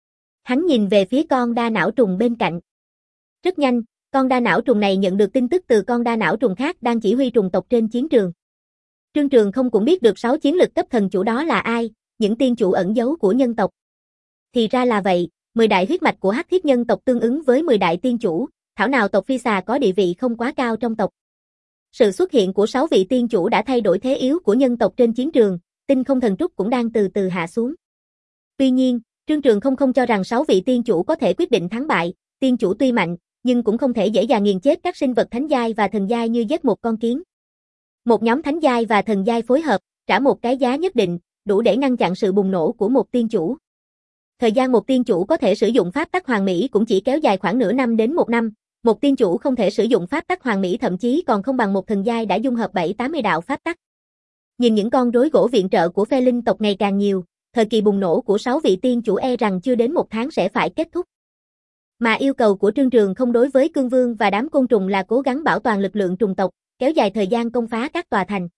Hắn nhìn về phía con đa não trùng bên cạnh. Rất nhanh, con đa não trùng này nhận được tin tức từ con đa não trùng khác đang chỉ huy trùng tộc trên chiến trường. Trương Trường không cũng biết được sáu chiến lực cấp thần chủ đó là ai, những tiên chủ ẩn giấu của nhân tộc. Thì ra là vậy, mười đại huyết mạch của Hắc Thiết nhân tộc tương ứng với mười đại tiên chủ, thảo nào tộc phi xà có địa vị không quá cao trong tộc. Sự xuất hiện của sáu vị tiên chủ đã thay đổi thế yếu của nhân tộc trên chiến trường, tinh không thần trúc cũng đang từ từ hạ xuống. Tuy nhiên, Trương Trường không không cho rằng sáu vị tiên chủ có thể quyết định thắng bại, tiên chủ tuy mạnh, nhưng cũng không thể dễ dàng nghiền chết các sinh vật thánh giai và thần giai như giết một con kiến. Một nhóm thánh giai và thần giai phối hợp, trả một cái giá nhất định, đủ để ngăn chặn sự bùng nổ của một tiên chủ. Thời gian một tiên chủ có thể sử dụng pháp tắc hoàn mỹ cũng chỉ kéo dài khoảng nửa năm đến một năm, một tiên chủ không thể sử dụng pháp tắc hoàn mỹ thậm chí còn không bằng một thần giai đã dung hợp bảy tám mươi đạo pháp tắc. Nhìn những con rối gỗ viện trợ của phe linh tộc ngày càng nhiều, thời kỳ bùng nổ của sáu vị tiên chủ e rằng chưa đến một tháng sẽ phải kết thúc. Mà yêu cầu của Trương Trường không đối với Cương Vương và đám côn trùng là cố gắng bảo toàn lực lượng trùng tộc, kéo dài thời gian công phá các tòa thành.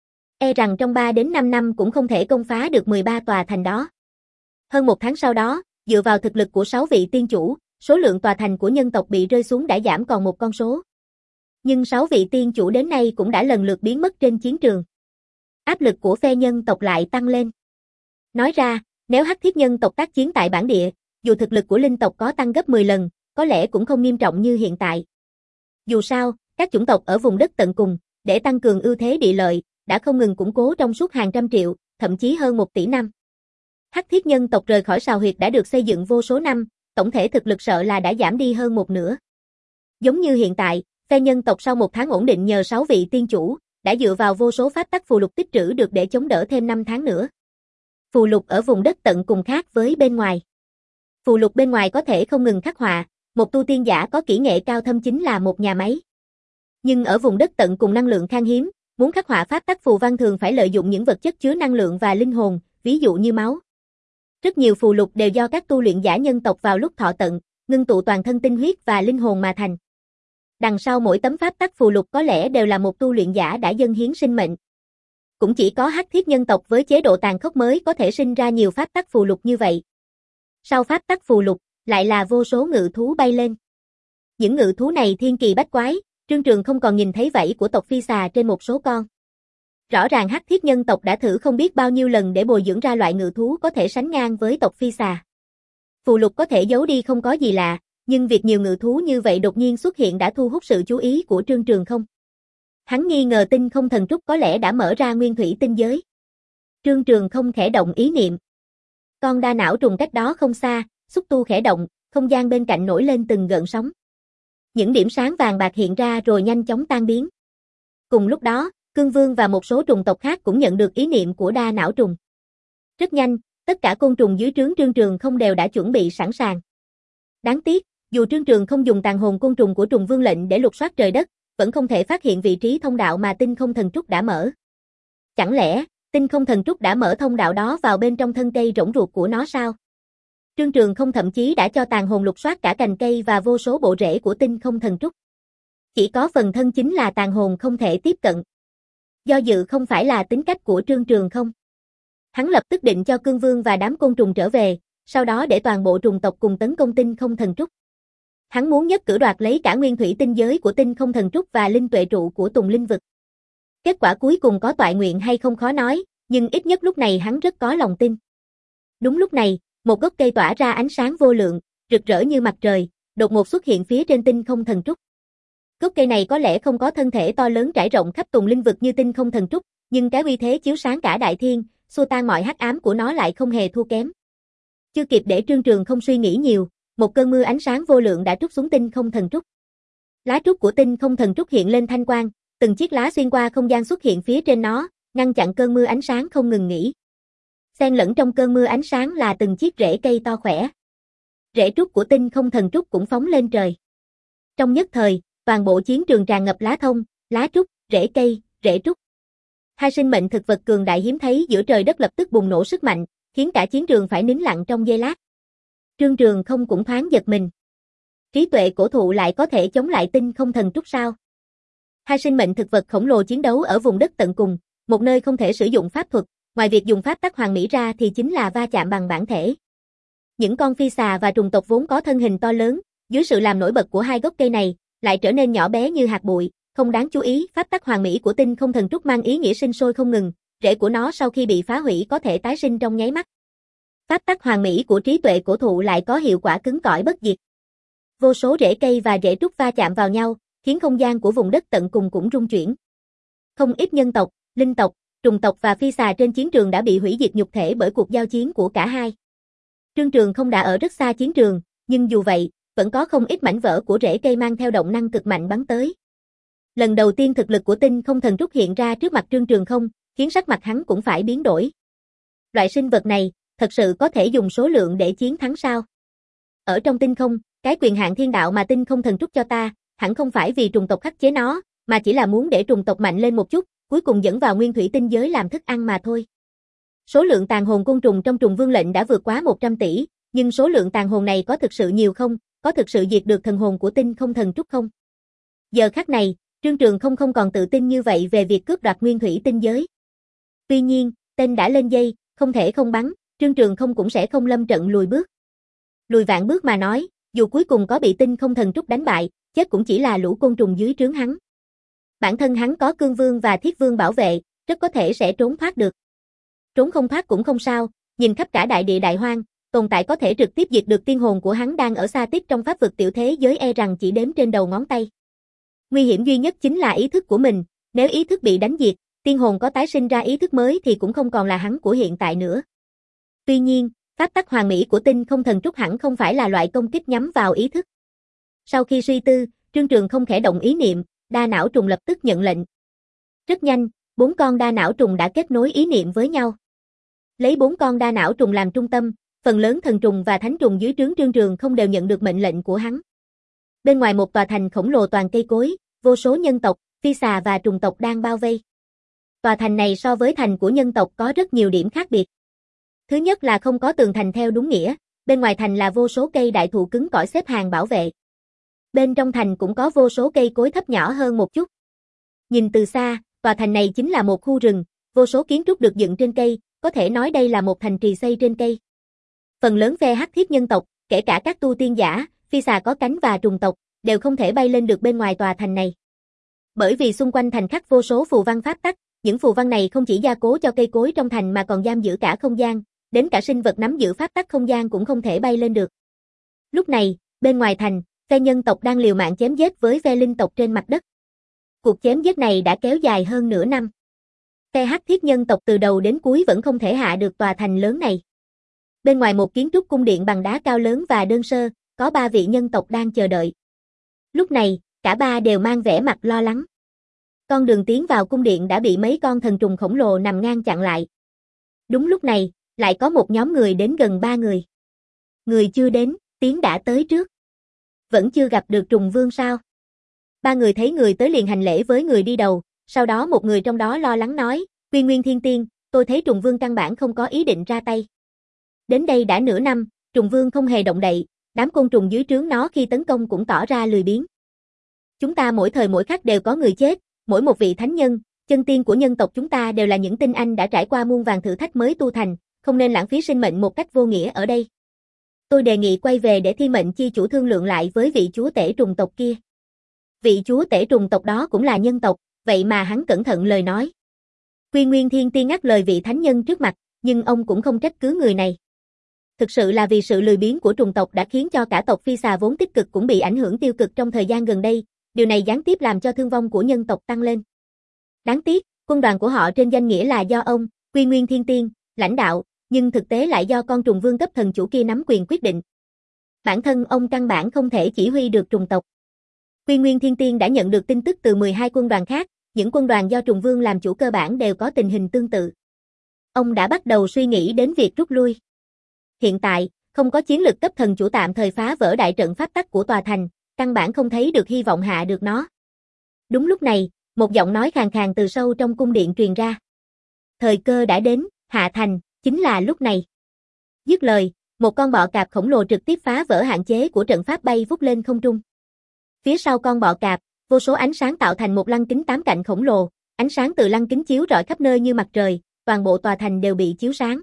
E rằng trong ba đến năm năm cũng không thể công phá được mười ba tòa thành đó. Hơn một tháng sau đó, dựa vào thực lực của sáu vị tiên chủ, số lượng tòa thành của nhân tộc bị rơi xuống đã giảm còn một con số. Nhưng sáu vị tiên chủ đến nay cũng đã lần lượt biến mất trên chiến trường. Áp lực của phe nhân tộc lại tăng lên. Nói ra, nếu Hắc Thiết nhân tộc tác chiến tại bản địa, dù thực lực của linh tộc có tăng gấp mười lần, có lẽ cũng không nghiêm trọng như hiện tại. Dù sao, các chủng tộc ở vùng đất tận cùng, để tăng cường ưu thế địa lợi, đã không ngừng củng cố trong suốt hàng trăm triệu, thậm chí hơn một tỷ năm. Hắc thiết nhân tộc rời khỏi sào huyệt đã được xây dựng vô số năm, tổng thể thực lực sợ là đã giảm đi hơn một nửa. Giống như hiện tại, phe nhân tộc sau một tháng ổn định nhờ sáu vị tiên chủ, đã dựa vào vô số pháp tắc phù lục tích trữ được để chống đỡ thêm năm tháng nữa. Phù lục ở vùng đất tận cùng khác với bên ngoài. Phù lục bên ngoài có thể không ngừng khắc họa, một tu tiên giả có kỹ nghệ cao thâm chính là một nhà máy. Nhưng ở vùng đất tận cùng năng lượng khan hiếm, muốn khắc họa pháp tắc phù văn thường phải lợi dụng những vật chất chứa năng lượng và linh hồn, ví dụ như máu. Rất nhiều phù lục đều do các tu luyện giả nhân tộc vào lúc thọ tận, ngưng tụ toàn thân tinh huyết và linh hồn mà thành. Đằng sau mỗi tấm pháp tắc phù lục có lẽ đều là một tu luyện giả đã dâng hiến sinh mệnh. Cũng chỉ có hắc thiết nhân tộc với chế độ tàn khốc mới có thể sinh ra nhiều pháp tắc phù lục như vậy. Sau pháp tắc phù lục, lại là vô số ngự thú bay lên. Những ngự thú này thiên kỳ bách quái, Trương Trường không còn nhìn thấy vảy của tộc phi xà trên một số con. Rõ ràng hắc thiết nhân tộc đã thử không biết bao nhiêu lần để bồi dưỡng ra loại ngự thú có thể sánh ngang với tộc phi xà. Phù lục có thể giấu đi không có gì lạ, nhưng việc nhiều ngự thú như vậy đột nhiên xuất hiện đã thu hút sự chú ý của Trương Trường không. Hắn nghi ngờ tinh không thần trúc có lẽ đã mở ra nguyên thủy tinh giới. Trương Trường không khẽ động ý niệm. Con đa não trùng cách đó không xa, xúc tu khẽ động, không gian bên cạnh nổi lên từng gợn sóng. Những điểm sáng vàng bạc hiện ra rồi nhanh chóng tan biến. Cùng lúc đó, Cương Vương và một số trùng tộc khác cũng nhận được ý niệm của đa não trùng. Rất nhanh, tất cả côn trùng dưới trướng Trương Trường không đều đã chuẩn bị sẵn sàng. Đáng tiếc, dù Trương Trường không dùng tàn hồn côn trùng của trùng vương lệnh để lục soát trời đất, vẫn không thể phát hiện vị trí thông đạo mà tinh không thần trúc đã mở. Chẳng lẽ, tinh không thần trúc đã mở thông đạo đó vào bên trong thân cây rỗng ruột của nó sao? Trương Trường không thậm chí đã cho tàn hồn lục soát cả cành cây và vô số bộ rễ của tinh không thần trúc. Chỉ có phần thân chính là tàn hồn không thể tiếp cận. Do dự không phải là tính cách của Trương Trường không. Hắn lập tức định cho Cương Vương và đám côn trùng trở về, sau đó để toàn bộ trùng tộc cùng tấn công tinh không thần trúc. Hắn muốn nhất cử đoạt lấy cả nguyên thủy tinh giới của tinh không thần trúc và linh tuệ trụ của Tùng Linh vực. Kết quả cuối cùng có toại nguyện hay không khó nói, nhưng ít nhất lúc này hắn rất có lòng tin. Đúng lúc này, một gốc cây tỏa ra ánh sáng vô lượng, rực rỡ như mặt trời, đột ngột xuất hiện phía trên tinh không thần trúc. Gốc cây này có lẽ không có thân thể to lớn trải rộng khắp Tùng Linh vực như tinh không thần trúc, nhưng cái uy thế chiếu sáng cả đại thiên, xua tan mọi hắc ám của nó lại không hề thua kém. Chưa kịp để Trương Trường không suy nghĩ nhiều, một cơn mưa ánh sáng vô lượng đã trút xuống tinh không thần trúc. Lá trúc của tinh không thần trúc hiện lên thanh quang, từng chiếc lá xuyên qua không gian xuất hiện phía trên nó, ngăn chặn cơn mưa ánh sáng không ngừng nghỉ. Xen lẫn trong cơn mưa ánh sáng là từng chiếc rễ cây to khỏe. Rễ trúc của tinh không thần trúc cũng phóng lên trời. Trong nhất thời, toàn bộ chiến trường tràn ngập lá thông, lá trúc, rễ cây, rễ trúc. Hai sinh mệnh thực vật cường đại hiếm thấy giữa trời đất lập tức bùng nổ sức mạnh, khiến cả chiến trường phải nín lặng trong giây lát. Trương Trường không cũng thoáng giật mình. Trí tuệ cổ thụ lại có thể chống lại tinh không thần trúc sao? Hai sinh mệnh thực vật khổng lồ chiến đấu ở vùng đất tận cùng, một nơi không thể sử dụng pháp thuật, ngoài việc dùng pháp tắc hoàng mỹ ra thì chính là va chạm bằng bản thể. Những con phi xà và trùng tộc vốn có thân hình to lớn, dưới sự làm nổi bật của hai gốc cây này, lại trở nên nhỏ bé như hạt bụi, không đáng chú ý. Pháp tắc hoàng mỹ của tinh không thần trúc mang ý nghĩa sinh sôi không ngừng, rễ của nó sau khi bị phá hủy có thể tái sinh trong nháy mắt. Pháp tắc hoàng mỹ của trí tuệ cổ thụ lại có hiệu quả cứng cỏi bất diệt. Vô số rễ cây và rễ trúc va chạm vào nhau, khiến không gian của vùng đất tận cùng cũng rung chuyển. Không ít nhân tộc, linh tộc, trùng tộc và phi xà trên chiến trường đã bị hủy diệt nhục thể bởi cuộc giao chiến của cả hai. Trương Trường không đã ở rất xa chiến trường, nhưng dù vậy, vẫn có không ít mảnh vỡ của rễ cây mang theo động năng cực mạnh bắn tới. Lần đầu tiên thực lực của tinh không thần trúc hiện ra trước mặt Trương Trường không, khiến sắc mặt hắn cũng phải biến đổi. Loại sinh vật này, thật sự có thể dùng số lượng để chiến thắng sao? Ở trong tinh không, cái quyền hạn thiên đạo mà tinh không thần trúc cho ta, hẳn không phải vì trùng tộc khắc chế nó, mà chỉ là muốn để trùng tộc mạnh lên một chút, cuối cùng dẫn vào nguyên thủy tinh giới làm thức ăn mà thôi. Số lượng tàn hồn côn trùng trong trùng vương lệnh đã vượt quá một trăm tỷ, nhưng số lượng tàn hồn này có thực sự nhiều không, có thực sự diệt được thần hồn của tinh không thần trúc không? Giờ khắc này, Trương Trường không không còn tự tin như vậy về việc cướp đoạt nguyên thủy tinh giới. Tuy nhiên, tên đã lên dây, không thể không bắn, Trương Trường không cũng sẽ không lâm trận lùi bước. Lùi vạn bước mà nói, dù cuối cùng có bị tinh không thần trúc đánh bại, chết cũng chỉ là lũ côn trùng dưới trướng hắn. Bản thân hắn có Cương Vương và Thiết Vương bảo vệ, rất có thể sẽ trốn thoát được. Trốn không thoát cũng không sao, nhìn khắp cả đại địa đại hoang, tồn tại có thể trực tiếp diệt được tiên hồn của hắn đang ở xa tích trong pháp vực tiểu thế giới e rằng chỉ đếm trên đầu ngón tay. Nguy hiểm duy nhất chính là ý thức của mình, nếu ý thức bị đánh diệt, tiên hồn có tái sinh ra ý thức mới thì cũng không còn là hắn của hiện tại nữa. Tuy nhiên, pháp tắc hoàn mỹ của tinh không thần trúc hẳn không phải là loại công kích nhắm vào ý thức. Sau khi suy tư, Trương Trường không khẽ động ý niệm, đa não trùng lập tức nhận lệnh. Rất nhanh, bốn con đa não trùng đã kết nối ý niệm với nhau. Lấy bốn con đa não trùng làm trung tâm, phần lớn thần trùng và thánh trùng dưới trướng Trương Trường không đều nhận được mệnh lệnh của hắn. Bên ngoài một tòa thành khổng lồ toàn cây cối, vô số nhân tộc, phi xà và trùng tộc đang bao vây. Tòa thành này so với thành của nhân tộc có rất nhiều điểm khác biệt. Thứ nhất là không có tường thành theo đúng nghĩa, bên ngoài thành là vô số cây đại thụ cứng cỏi xếp hàng bảo vệ. Bên trong thành cũng có vô số cây cối thấp nhỏ hơn một chút. Nhìn từ xa, tòa thành này chính là một khu rừng, vô số kiến trúc được dựng trên cây, có thể nói đây là một thành trì xây trên cây. Phần lớn phe hắc thiết nhân tộc, kể cả các tu tiên giả, phi xà có cánh và trùng tộc, đều không thể bay lên được bên ngoài tòa thành này. Bởi vì xung quanh thành khắc vô số phù văn pháp tắc, những phù văn này không chỉ gia cố cho cây cối trong thành mà còn giam giữ cả không gian, đến cả sinh vật nắm giữ pháp tắc không gian cũng không thể bay lên được. Lúc này, bên ngoài thành, phe nhân tộc đang liều mạng chém giết với phe linh tộc trên mặt đất. Cuộc chém giết này đã kéo dài hơn nửa năm. Phe hắc thiết nhân tộc từ đầu đến cuối vẫn không thể hạ được tòa thành lớn này. Bên ngoài một kiến trúc cung điện bằng đá cao lớn và đơn sơ, có ba vị nhân tộc đang chờ đợi. Lúc này, cả ba đều mang vẻ mặt lo lắng. Con đường tiến vào cung điện đã bị mấy con thần trùng khổng lồ nằm ngang chặn lại. Đúng lúc này, lại có một nhóm người đến gần ba người. Người chưa đến, tiếng đã tới trước. Vẫn chưa gặp được trùng vương sao? Ba người thấy người tới liền hành lễ với người đi đầu, sau đó một người trong đó lo lắng nói, Quy Nguyên Thiên Tiên, tôi thấy trùng vương căn bản không có ý định ra tay. Đến đây đã nửa năm, trùng vương không hề động đậy, đám côn trùng dưới trướng nó khi tấn công cũng tỏ ra lười biếng. Chúng ta mỗi thời mỗi khắc đều có người chết, mỗi một vị thánh nhân, chân tiên của nhân tộc chúng ta đều là những tinh anh đã trải qua muôn vàn thử thách mới tu thành, không nên lãng phí sinh mệnh một cách vô nghĩa ở đây. Tôi đề nghị quay về để Thiên Mệnh Chi Chủ thương lượng lại với vị chúa tể trùng tộc kia. Vị chúa tể trùng tộc đó cũng là nhân tộc, vậy mà hắn cẩn thận lời nói. Quy Nguyên Thiên Tiên ngắt lời vị thánh nhân trước mặt, nhưng ông cũng không trách cứ người này. Thực sự là vì sự lười biếng của trùng tộc đã khiến cho cả tộc phi xà vốn tích cực cũng bị ảnh hưởng tiêu cực trong thời gian gần đây, điều này gián tiếp làm cho thương vong của nhân tộc tăng lên. Đáng tiếc, quân đoàn của họ trên danh nghĩa là do ông, Quy Nguyên Thiên Tiên, lãnh đạo, nhưng thực tế lại do con trùng vương cấp thần chủ kia nắm quyền quyết định. Bản thân ông căn bản không thể chỉ huy được trùng tộc. Quy Nguyên Thiên Tiên đã nhận được tin tức từ mười hai quân đoàn khác, những quân đoàn do trùng vương làm chủ cơ bản đều có tình hình tương tự. Ông đã bắt đầu suy nghĩ đến việc rút lui. Hiện tại, không có chiến lực cấp thần chủ tạm thời phá vỡ đại trận pháp tắc của tòa thành, căn bản không thấy được hy vọng hạ được nó. Đúng lúc này, một giọng nói khàn khàn từ sâu trong cung điện truyền ra. Thời cơ đã đến, hạ thành, chính là lúc này. Dứt lời, một con bọ cạp khổng lồ trực tiếp phá vỡ hạn chế của trận pháp bay vút lên không trung. Phía sau con bọ cạp, vô số ánh sáng tạo thành một lăng kính tám cạnh khổng lồ, ánh sáng từ lăng kính chiếu rọi khắp nơi như mặt trời, toàn bộ tòa thành đều bị chiếu sáng.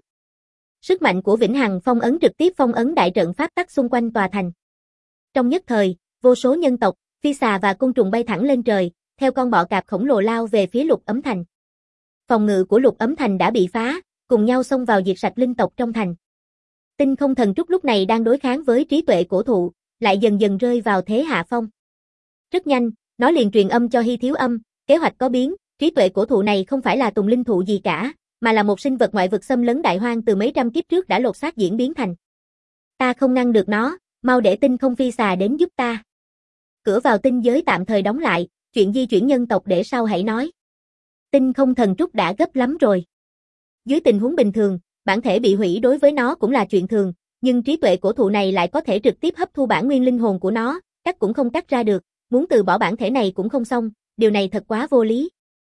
Sức mạnh của Vĩnh Hằng phong ấn trực tiếp phong ấn đại trận pháp tắc xung quanh tòa thành. Trong nhất thời, vô số nhân tộc, phi xà và côn trùng bay thẳng lên trời, theo con bọ cạp khổng lồ lao về phía Lục Ấm Thành. Phòng ngự của Lục Ấm Thành đã bị phá, cùng nhau xông vào diệt sạch linh tộc trong thành. Tinh không thần trúc lúc này đang đối kháng với trí tuệ cổ thụ, lại dần dần rơi vào thế hạ phong. Rất nhanh, nó liền truyền âm cho Hy Thiếu Âm, kế hoạch có biến, trí tuệ cổ thụ này không phải là tùng linh thụ gì cả, mà là một sinh vật ngoại vực xâm lấn đại hoang từ mấy trăm kiếp trước đã lột xác diễn biến thành. Ta không ngăn được nó, mau để tinh không phi xà đến giúp ta. Cửa vào tinh giới tạm thời đóng lại, chuyện di chuyển nhân tộc để sau hãy nói. Tinh không thần trúc đã gấp lắm rồi. Dưới tình huống bình thường, bản thể bị hủy đối với nó cũng là chuyện thường, nhưng trí tuệ cổ thụ này lại có thể trực tiếp hấp thu bản nguyên linh hồn của nó, cắt cũng không cắt ra được, muốn từ bỏ bản thể này cũng không xong, điều này thật quá vô lý.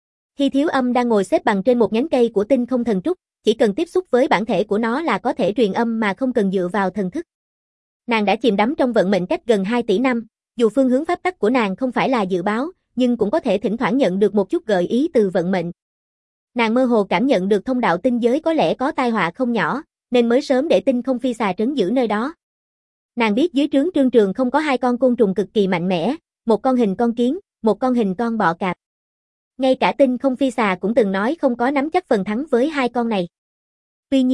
Hy Thiếu Âm đang ngồi xếp bằng trên một nhánh cây của tinh không thần trúc, chỉ cần tiếp xúc với bản thể của nó là có thể truyền âm mà không cần dựa vào thần thức. Nàng đã chìm đắm trong vận mệnh cách gần hai tỷ năm, dù phương hướng pháp tắc của nàng không phải là dự báo, nhưng cũng có thể thỉnh thoảng nhận được một chút gợi ý từ vận mệnh. Nàng mơ hồ cảm nhận được thông đạo tinh giới có lẽ có tai họa không nhỏ, nên mới sớm để tinh không phi xà trấn giữ nơi đó. Nàng biết dưới trướng Trương Trường không có hai con côn trùng cực kỳ mạnh mẽ, một con hình con kiến, một con hình con bọ cạp. Ngay cả tinh không phi xà cũng từng nói không có nắm chắc phần thắng với hai con này. Tuy nhiên,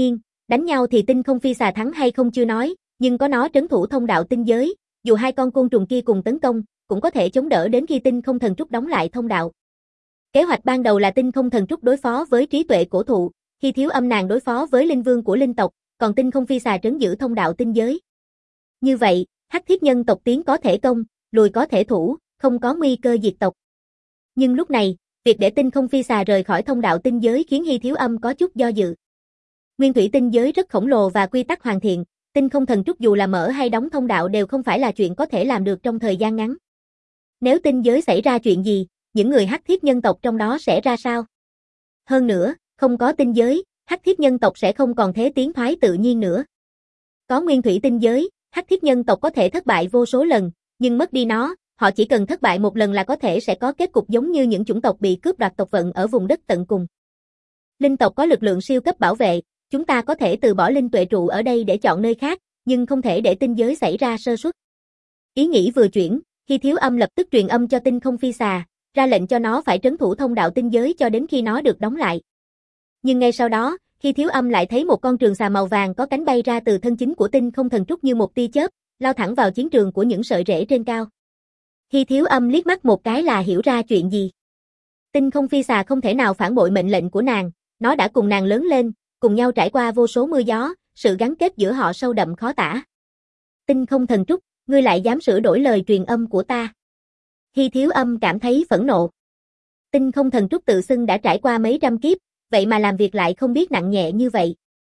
Đánh nhau thì tinh không phi xà thắng hay không chưa nói, nhưng có nó trấn thủ thông đạo tinh giới, dù hai con côn trùng kia cùng tấn công, cũng có thể chống đỡ đến khi tinh không thần trúc đóng lại thông đạo. Kế hoạch ban đầu là tinh không thần trúc đối phó với trí tuệ cổ thụ, khi thiếu âm nàng đối phó với linh vương của linh tộc, còn tinh không phi xà trấn giữ thông đạo tinh giới. Như vậy, hắc thiết nhân tộc tiến có thể công, lùi có thể thủ, không có nguy cơ diệt tộc. Nhưng lúc này, việc để tinh không phi xà rời khỏi thông đạo tinh giới khiến Hy Thiếu Âm có chút do dự. Nguyên thủy tinh giới rất khổng lồ và quy tắc hoàn thiện, tinh không thần trúc dù là mở hay đóng thông đạo đều không phải là chuyện có thể làm được trong thời gian ngắn. Nếu tinh giới xảy ra chuyện gì, những người hắc thiết nhân tộc trong đó sẽ ra sao? Hơn nữa, không có tinh giới, hắc thiết nhân tộc sẽ không còn thế tiến thoái tự nhiên nữa. Có nguyên thủy tinh giới, hắc thiết nhân tộc có thể thất bại vô số lần, nhưng mất đi nó, họ chỉ cần thất bại một lần là có thể sẽ có kết cục giống như những chủng tộc bị cướp đoạt tộc vận ở vùng đất tận cùng. Linh tộc có lực lượng siêu cấp bảo vệ, chúng ta có thể từ bỏ linh tuệ trụ ở đây để chọn nơi khác, nhưng không thể để tinh giới xảy ra sơ suất. Ý nghĩ vừa chuyển, Hy Thiếu Âm lập tức truyền âm cho tinh không phi xà, ra lệnh cho nó phải trấn thủ thông đạo tinh giới cho đến khi nó được đóng lại. Nhưng ngay sau đó, Hy Thiếu Âm lại thấy một con trường xà màu vàng có cánh bay ra từ thân chính của tinh không thần trúc như một tia chớp, lao thẳng vào chiến trường của những sợi rễ trên cao. Hy Thiếu Âm liếc mắt một cái là hiểu ra chuyện gì. Tinh không phi xà không thể nào phản bội mệnh lệnh của nàng, nó đã cùng nàng lớn lên, cùng nhau trải qua vô số mưa gió, sự gắn kết giữa họ sâu đậm khó tả. Tinh không thần trúc, ngươi lại dám sửa đổi lời truyền âm của ta. Hy Thiếu Âm cảm thấy phẫn nộ. Tinh không thần trúc tự xưng đã trải qua mấy trăm kiếp, vậy mà làm việc lại không biết nặng nhẹ như vậy.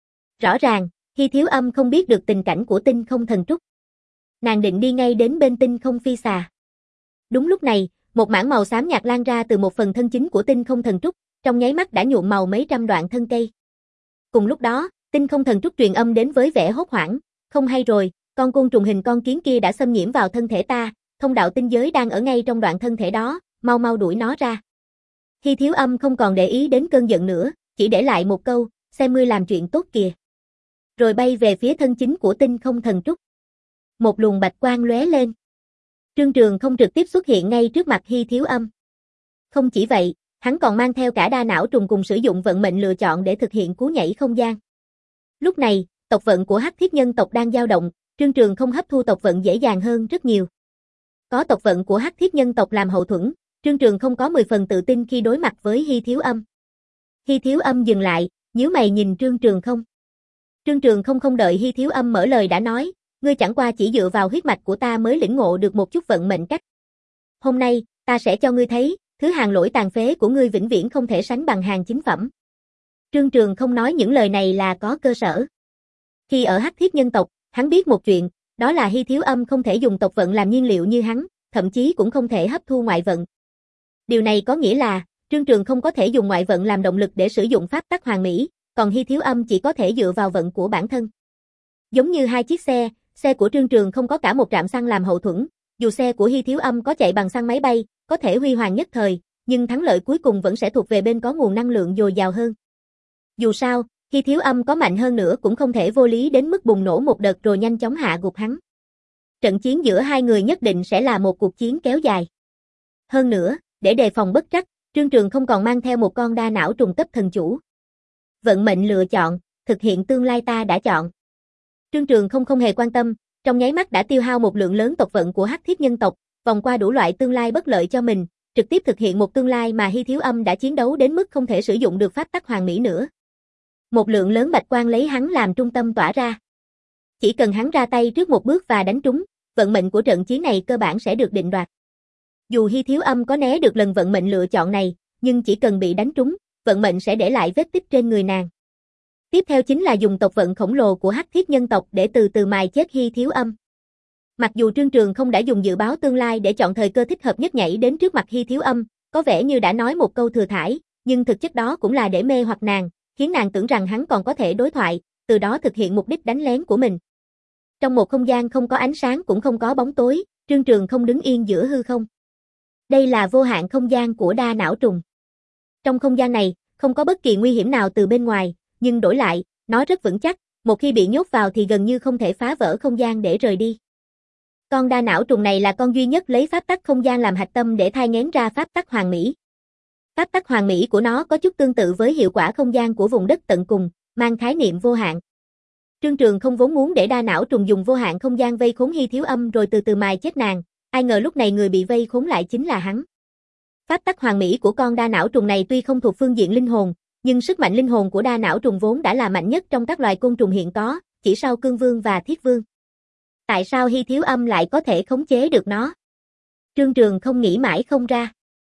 Rõ ràng, Hy Thiếu Âm không biết được tình cảnh của tinh không thần trúc. Nàng định đi ngay đến bên tinh không phi xà. Đúng lúc này, một mảng màu xám nhạt lan ra từ một phần thân chính của tinh không thần trúc, trong nháy mắt đã nhuộm màu mấy trăm đoạn thân cây. Cùng lúc đó, tinh không thần trúc truyền âm đến với vẻ hốt hoảng, không hay rồi, con côn trùng hình con kiến kia đã xâm nhiễm vào thân thể ta, thông đạo tinh giới đang ở ngay trong đoạn thân thể đó, mau mau đuổi nó ra. Hy Thiếu Âm không còn để ý đến cơn giận nữa, chỉ để lại một câu, xem ngươi làm chuyện tốt kìa. Rồi bay về phía thân chính của tinh không thần trúc. Một luồng bạch quang lóe lên. Trương Trường không trực tiếp xuất hiện ngay trước mặt Hy Thiếu Âm. Không chỉ vậy, hắn còn mang theo cả đa não trùng cùng sử dụng vận mệnh lựa chọn để thực hiện cú nhảy không gian. Lúc này, tộc vận của hắc thiết nhân tộc đang dao động, Trương Trường không hấp thu tộc vận dễ dàng hơn rất nhiều. Có tộc vận của hắc thiết nhân tộc làm hậu thuẫn, Trương Trường không có mười phần tự tin khi đối mặt với Hy Thiếu Âm. Hy Thiếu Âm dừng lại, nhíu mày nhìn Trương Trường không. Trương Trường không không đợi Hy Thiếu Âm mở lời đã nói, ngươi chẳng qua chỉ dựa vào huyết mạch của ta mới lĩnh ngộ được một chút vận mệnh cách. Hôm nay, ta sẽ cho ngươi thấy, thứ hàng lỗi tàn phế của ngươi vĩnh viễn không thể sánh bằng hàng chính phẩm. Trương Trường không nói những lời này là có cơ sở. Khi ở hắc thiết nhân tộc, hắn biết một chuyện, đó là Hy Thiếu Âm không thể dùng tộc vận làm nhiên liệu như hắn, thậm chí cũng không thể hấp thu ngoại vận. Điều này có nghĩa là, Trương Trường không có thể dùng ngoại vận làm động lực để sử dụng pháp tắc hoàn mỹ, còn Hy Thiếu Âm chỉ có thể dựa vào vận của bản thân. Giống như hai chiếc xe, xe của Trương Trường không có cả một trạm xăng làm hậu thuẫn, dù xe của Hy Thiếu Âm có chạy bằng xăng máy bay, có thể huy hoàng nhất thời, nhưng thắng lợi cuối cùng vẫn sẽ thuộc về bên có nguồn năng lượng dồi dào hơn. Dù sao, Hy Thiếu Âm có mạnh hơn nữa cũng không thể vô lý đến mức bùng nổ một đợt rồi nhanh chóng hạ gục hắn. Trận chiến giữa hai người nhất định sẽ là một cuộc chiến kéo dài. Hơn nữa, để đề phòng bất trắc, Trương Trường không còn mang theo một con đa não trùng cấp thần chủ. Vận mệnh lựa chọn, thực hiện tương lai ta đã chọn. Trương Trường không không hề quan tâm, trong nháy mắt đã tiêu hao một lượng lớn tộc vận của hắc thiết nhân tộc, vòng qua đủ loại tương lai bất lợi cho mình, trực tiếp thực hiện một tương lai mà Hy Thiếu Âm đã chiến đấu đến mức không thể sử dụng được pháp tắc hoàn mỹ nữa. Một lượng lớn bạch quang lấy hắn làm trung tâm tỏa ra. Chỉ cần hắn ra tay trước một bước và đánh trúng, vận mệnh của trận chiến này cơ bản sẽ được định đoạt. Dù Hy Thiếu Âm có né được lần vận mệnh lựa chọn này, nhưng chỉ cần bị đánh trúng, vận mệnh sẽ để lại vết tích trên người nàng. Tiếp theo chính là dùng tộc vận khổng lồ của hắc thiết nhân tộc để từ từ mài chết Hy Thiếu Âm. Mặc dù Trương Trường không đã dùng dự báo tương lai để chọn thời cơ thích hợp nhất nhảy đến trước mặt Hy Thiếu Âm, có vẻ như đã nói một câu thừa thãi, nhưng thực chất đó cũng là để mê hoặc nàng, khiến nàng tưởng rằng hắn còn có thể đối thoại, từ đó thực hiện mục đích đánh lén của mình. Trong một không gian không có ánh sáng cũng không có bóng tối, Trương Trường không đứng yên giữa hư không. Đây là vô hạn không gian của đa não trùng. Trong không gian này, không có bất kỳ nguy hiểm nào từ bên ngoài, nhưng đổi lại, nó rất vững chắc, một khi bị nhốt vào thì gần như không thể phá vỡ không gian để rời đi. Con đa não trùng này là con duy nhất lấy pháp tắc không gian làm hạch tâm để thai nghén ra pháp tắc hoàn mỹ. Pháp tắc hoàn mỹ của nó có chút tương tự với hiệu quả không gian của vùng đất tận cùng, mang khái niệm vô hạn. Trương Trường không vốn muốn để đa não trùng dùng vô hạn không gian vây khốn Hi Thiếu Âm rồi từ từ mài chết nàng, ai ngờ lúc này người bị vây khốn lại chính là hắn. Pháp tắc hoàn mỹ của con đa não trùng này tuy không thuộc phương diện linh hồn, nhưng sức mạnh linh hồn của đa não trùng vốn đã là mạnh nhất trong các loài côn trùng hiện có, chỉ sau Cương Vương và Thiết Vương. Tại sao Hi Thiếu Âm lại có thể khống chế được nó? Trương Trường không nghĩ mãi không ra.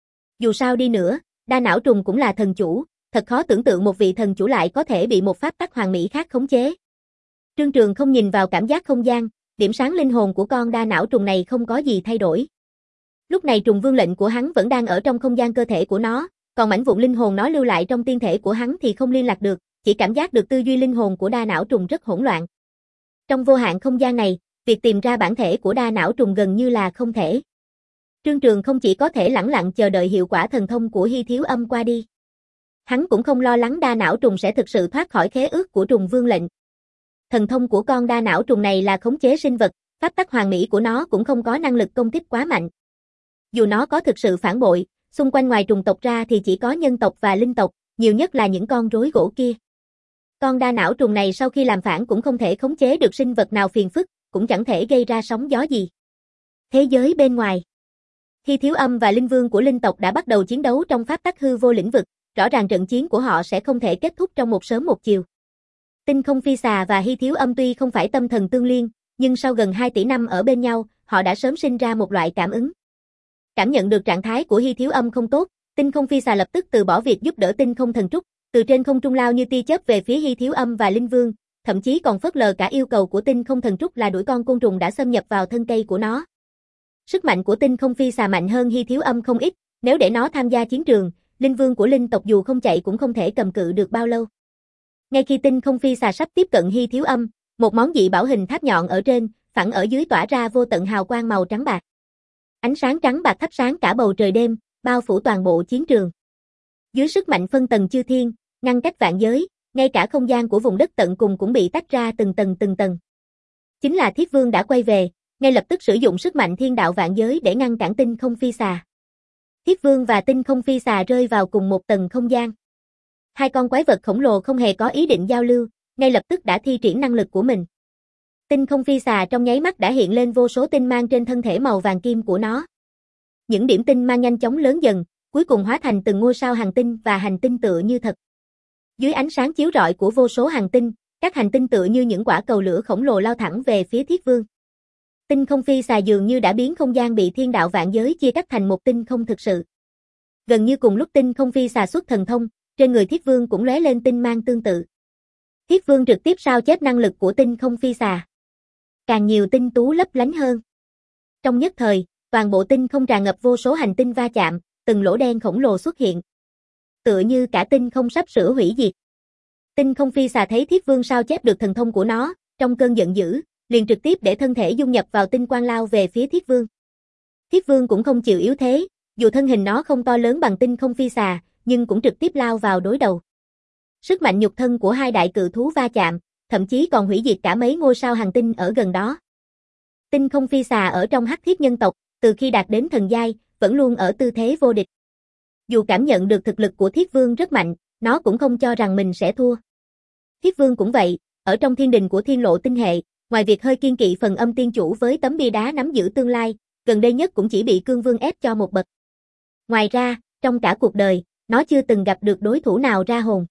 Dù sao đi nữa, đa não trùng cũng là thần chủ, thật khó tưởng tượng một vị thần chủ lại có thể bị một pháp tắc hoàn mỹ khác khống chế. Trương Trường không nhìn vào cảm giác không gian, điểm sáng linh hồn của con đa não trùng này không có gì thay đổi. Lúc này trùng vương lệnh của hắn vẫn đang ở trong không gian cơ thể của nó, còn mảnh vụn linh hồn nó lưu lại trong tiên thể của hắn thì không liên lạc được, chỉ cảm giác được tư duy linh hồn của đa não trùng rất hỗn loạn. Trong vô hạn không gian này, việc tìm ra bản thể của đa não trùng gần như là không thể. Trương Trường không chỉ có thể lẳng lặng chờ đợi hiệu quả thần thông của Hi Thiếu Âm qua đi. Hắn cũng không lo lắng đa não trùng sẽ thực sự thoát khỏi khế ước của trùng vương lệnh. Thần thông của con đa não trùng này là khống chế sinh vật, pháp tắc hoàn mỹ của nó cũng không có năng lực công kích quá mạnh. Dù nó có thực sự phản bội, xung quanh ngoài trùng tộc ra thì chỉ có nhân tộc và linh tộc, nhiều nhất là những con rối gỗ kia. Con đa não trùng này sau khi làm phản cũng không thể khống chế được sinh vật nào phiền phức, cũng chẳng thể gây ra sóng gió gì. Thế giới bên ngoài. Hi Thiếu Âm và linh vương của linh tộc đã bắt đầu chiến đấu trong pháp tắc hư vô lĩnh vực, rõ ràng trận chiến của họ sẽ không thể kết thúc trong một sớm một chiều. Tinh Không Phi Xà và Hi Thiếu Âm tuy không phải tâm thần tương liên, nhưng sau gần hai tỷ năm ở bên nhau, họ đã sớm sinh ra một loại cảm ứng. Cảm nhận được trạng thái của Hi Thiếu Âm không tốt, Tinh Không Phi Xà lập tức từ bỏ việc giúp đỡ Tinh Không Thần Trúc, từ trên không trung lao như tia chớp về phía Hi Thiếu Âm và linh vương, thậm chí còn phớt lờ cả yêu cầu của Tinh Không Thần Trúc là đuổi con côn trùng đã xâm nhập vào thân cây của nó. Sức mạnh của Tinh Không Phi Xà mạnh hơn Hi Thiếu Âm không ít, nếu để nó tham gia chiến trường, linh vương của linh tộc dù không chạy cũng không thể cầm cự được bao lâu. Ngay khi Tinh Không Phi Xà sắp tiếp cận Hi Thiếu Âm, một món dị bảo hình tháp nhọn ở trên, phẳng ở dưới tỏa ra vô tận hào quang màu trắng bạc. Ánh sáng trắng bạc thắp sáng cả bầu trời đêm, bao phủ toàn bộ chiến trường. Dưới sức mạnh phân tầng chư thiên, ngăn cách vạn giới, ngay cả không gian của vùng đất tận cùng cũng bị tách ra từng tầng từng tầng. Chính là Thiết Vương đã quay về, ngay lập tức sử dụng sức mạnh thiên đạo vạn giới để ngăn cản Tinh Không Phi Xà. Thiết Vương và Tinh Không Phi Xà rơi vào cùng một tầng không gian. Hai con quái vật khổng lồ không hề có ý định giao lưu, ngay lập tức đã thi triển năng lực của mình. Tinh Không Phi Xà trong nháy mắt đã hiện lên vô số tinh mang trên thân thể màu vàng kim của nó. Những điểm tinh mang nhanh chóng lớn dần, cuối cùng hóa thành từng ngôi sao hành tinh và hành tinh tựa như thật. Dưới ánh sáng chiếu rọi của vô số hành tinh, các hành tinh tựa như những quả cầu lửa khổng lồ lao thẳng về phía Thiết Vương. Tinh Không Phi Xà dường như đã biến không gian bị thiên đạo vạn giới chia cắt thành một tinh không thực sự. Gần như cùng lúc Tinh Không Phi Xà xuất thần thông, trên người Thiết Vương cũng lóe lên tinh mang tương tự. Thiết Vương trực tiếp sao chép năng lực của Tinh Không Phi Xà. Càng nhiều tinh tú lấp lánh hơn. Trong nhất thời, toàn bộ tinh không tràn ngập vô số hành tinh va chạm, từng lỗ đen khổng lồ xuất hiện. Tựa như cả tinh không sắp sửa hủy diệt. Tinh Không Phi Xà thấy Thiết Vương sao chép được thần thông của nó, trong cơn giận dữ, liền trực tiếp để thân thể dung nhập vào tinh quang lao về phía Thiết Vương. Thiết Vương cũng không chịu yếu thế, dù thân hình nó không to lớn bằng Tinh Không Phi Xà, nhưng cũng trực tiếp lao vào đối đầu. Sức mạnh nhục thân của hai đại cự thú va chạm, thậm chí còn hủy diệt cả mấy ngôi sao hành tinh ở gần đó. Tinh Không Phi Xà ở trong Hắc Thiết nhân tộc, từ khi đạt đến thần giai, vẫn luôn ở tư thế vô địch. Dù cảm nhận được thực lực của Thiết Vương rất mạnh, nó cũng không cho rằng mình sẽ thua. Thiết Vương cũng vậy, ở trong thiên đình của Thiên Lộ tinh hệ, ngoài việc hơi kiên kỵ phần âm tiên chủ với tấm bia đá nắm giữ tương lai, gần đây nhất cũng chỉ bị Cương Vương ép cho một bậc. Ngoài ra, trong cả cuộc đời, nó chưa từng gặp được đối thủ nào ra hồn.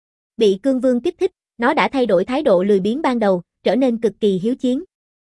Bị Cương Vương kích thích, nó đã thay đổi thái độ lười biếng ban đầu, trở nên cực kỳ hiếu chiến.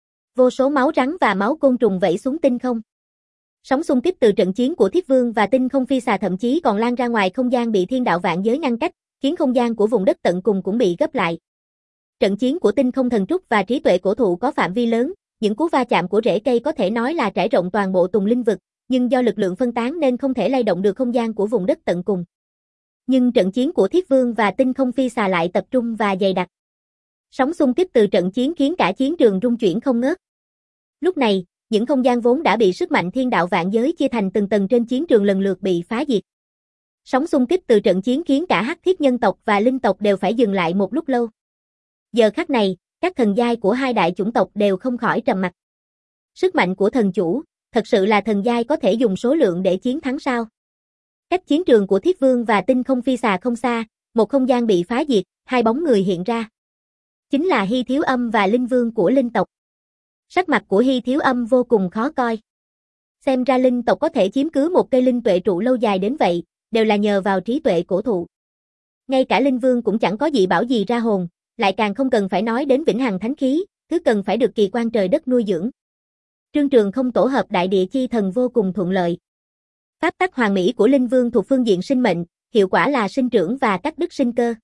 Vô số máu rắn và máu côn trùng vẩy xuống tinh không. Sóng xung kích từ trận chiến của Thiết Vương và Tinh Không Phi Xà thậm chí còn lan ra ngoài không gian bị thiên đạo vạn giới ngăn cách, khiến không gian của vùng đất tận cùng cũng bị gấp lại. Trận chiến của Tinh Không Thần Trúc và trí tuệ cổ thụ có phạm vi lớn, những cú va chạm của rễ cây có thể nói là trải rộng toàn bộ Tùng Linh vực, nhưng do lực lượng phân tán nên không thể lay động được không gian của vùng đất tận cùng. Nhưng trận chiến của Thiết Vương và Tinh Không Phi Xà lại tập trung và dày đặc. Sóng xung kích từ trận chiến khiến cả chiến trường rung chuyển không ngớt. Lúc này, những không gian vốn đã bị sức mạnh thiên đạo vạn giới chia thành từng tầng trên chiến trường lần lượt bị phá diệt. Sóng xung kích từ trận chiến khiến cả Hắc Thiết nhân tộc và linh tộc đều phải dừng lại một lúc lâu. Giờ khắc này, các thần giai của hai đại chủng tộc đều không khỏi trầm mặc. Sức mạnh của thần chủ, thật sự là thần giai có thể dùng số lượng để chiến thắng sao? Cách chiến trường của Thiết Vương và Tinh Không Phi Xà không xa, một không gian bị phá diệt, hai bóng người hiện ra. chính là Hy Thiếu Âm và Linh Vương của linh tộc. Sắc mặt của Hy Thiếu Âm vô cùng khó coi. Xem ra linh tộc có thể chiếm cứ một cây linh tuệ trụ lâu dài đến vậy, đều là nhờ vào trí tuệ cổ thụ. Ngay cả Linh Vương cũng chẳng có dị bảo gì ra hồn, lại càng không cần phải nói đến vĩnh hằng thánh khí, thứ cần phải được kỳ quan trời đất nuôi dưỡng. Trương Trường Không tổ hợp đại địa chi thần vô cùng thuận lợi. Pháp tắc hoàn mỹ của Linh Vương thuộc phương diện sinh mệnh, hiệu quả là sinh trưởng và cắt đứt sinh cơ.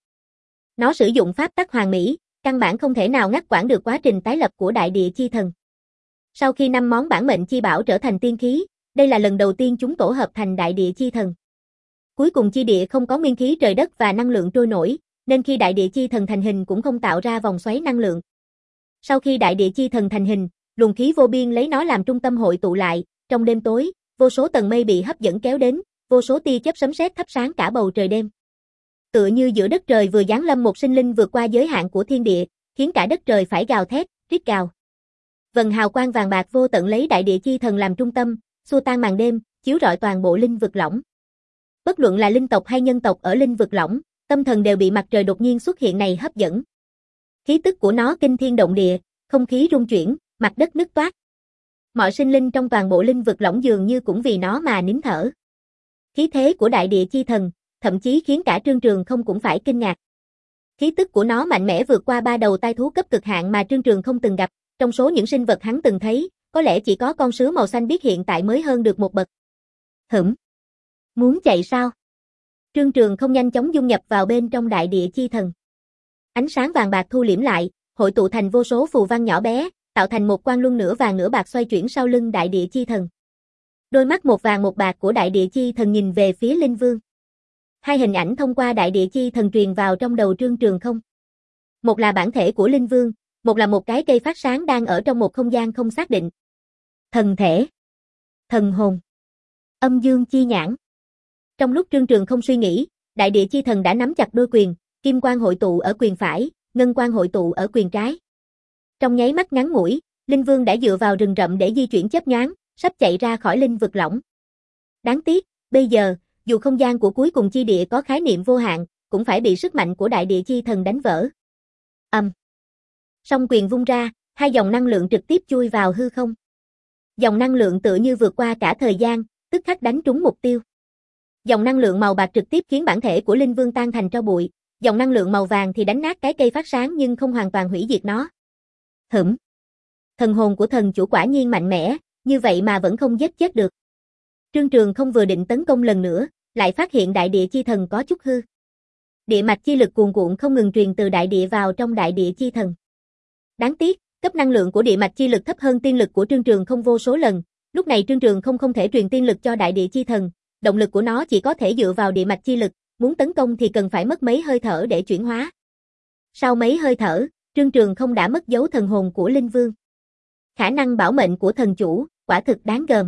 Nó sử dụng pháp tắc hoàn mỹ, căn bản không thể nào ngắt quãng được quá trình tái lập của đại địa chi thần. Sau khi năm món bản mệnh chi bảo trở thành tiên khí, đây là lần đầu tiên chúng tổ hợp thành đại địa chi thần. Cuối cùng chi địa không có nguyên khí trời đất và năng lượng trôi nổi, nên khi đại địa chi thần thành hình cũng không tạo ra vòng xoáy năng lượng. Sau khi đại địa chi thần thành hình, luồng khí vô biên lấy nó làm trung tâm hội tụ lại, trong đêm tối, vô số tầng mây bị hấp dẫn kéo đến, vô số tia chớp sấm sét thắp sáng cả bầu trời đêm. Tựa như giữa đất trời vừa giáng lâm một sinh linh vượt qua giới hạn của thiên địa, khiến cả đất trời phải gào thét, rít gào. Vầng hào quang vàng bạc vô tận lấy đại địa chi thần làm trung tâm, xua tan màn đêm, chiếu rọi toàn bộ linh vực lõng. Bất luận là linh tộc hay nhân tộc ở linh vực lõng, tâm thần đều bị mặt trời đột nhiên xuất hiện này hấp dẫn. Khí tức của nó kinh thiên động địa, không khí rung chuyển, mặt đất nứt toác. Mọi sinh linh trong toàn bộ linh vực lõng dường như cũng vì nó mà nín thở. Khí thế của đại địa chi thần, thậm chí khiến cả Trương Trường Không cũng phải kinh ngạc. Khí tức của nó mạnh mẽ vượt qua ba đầu tai thú cấp cực hạn mà Trương Trường Không từng gặp, trong số những sinh vật hắn từng thấy, có lẽ chỉ có con sứa màu xanh biếc hiện tại mới hơn được một bậc. Hửm. Muốn chạy sao? Trương Trường Không nhanh chóng dung nhập vào bên trong đại địa chi thần. Ánh sáng vàng bạc thu liễm lại, hội tụ thành vô số phù văn nhỏ bé, tạo thành một quang luân nửa vàng nửa bạc xoay chuyển sau lưng đại địa chi thần. Đôi mắt một vàng một bạc của đại địa chi thần nhìn về phía Linh Vương. Hai hình ảnh thông qua đại địa chi thần truyền vào trong đầu Trương Trường Không. Một là bản thể của Linh Vương, một là một cái cây phát sáng đang ở trong một không gian không xác định. Thần thể, thần hồn, âm dương chi nhãn. Trong lúc Trương Trường Không suy nghĩ, đại địa chi thần đã nắm chặt đôi quyền, kim quang hội tụ ở quyền phải, ngân quang hội tụ ở quyền trái. Trong nháy mắt ngắn ngủi, Linh Vương đã dựa vào rừng rậm để di chuyển chớp nhoáng, sắp chạy ra khỏi linh vực lõng. Đáng tiếc, bây giờ, dù không gian của cuối cùng chi địa có khái niệm vô hạn, cũng phải bị sức mạnh của đại địa chi thần đánh vỡ. Âm. Song quyền vung ra, hai dòng năng lượng trực tiếp chui vào hư không. Dòng năng lượng tựa như vượt qua cả thời gian, tức khắc đánh trúng mục tiêu. Dòng năng lượng màu bạc trực tiếp khiến bản thể của Linh Vương tan thành tro bụi, dòng năng lượng màu vàng thì đánh nát cái cây phát sáng nhưng không hoàn toàn hủy diệt nó. Hửm. Thần hồn của thần chủ quả nhiên mạnh mẽ, như vậy mà vẫn không giết chết được. Trương Trường Không vừa định tấn công lần nữa, lại phát hiện đại địa chi thần có chút hư. Địa mạch chi lực cuồn cuộn không ngừng truyền từ đại địa vào trong đại địa chi thần. Đáng tiếc, cấp năng lượng của địa mạch chi lực thấp hơn tiên lực của Trương Trường Không vô số lần, lúc này Trương Trường Không không thể truyền tiên lực cho đại địa chi thần, động lực của nó chỉ có thể dựa vào địa mạch chi lực, muốn tấn công thì cần phải mất mấy hơi thở để chuyển hóa. Sau mấy hơi thở, Trương Trường Không đã mất dấu thần hồn của Linh Vương. Khả năng bảo mệnh của thần chủ, quả thực đáng gờm.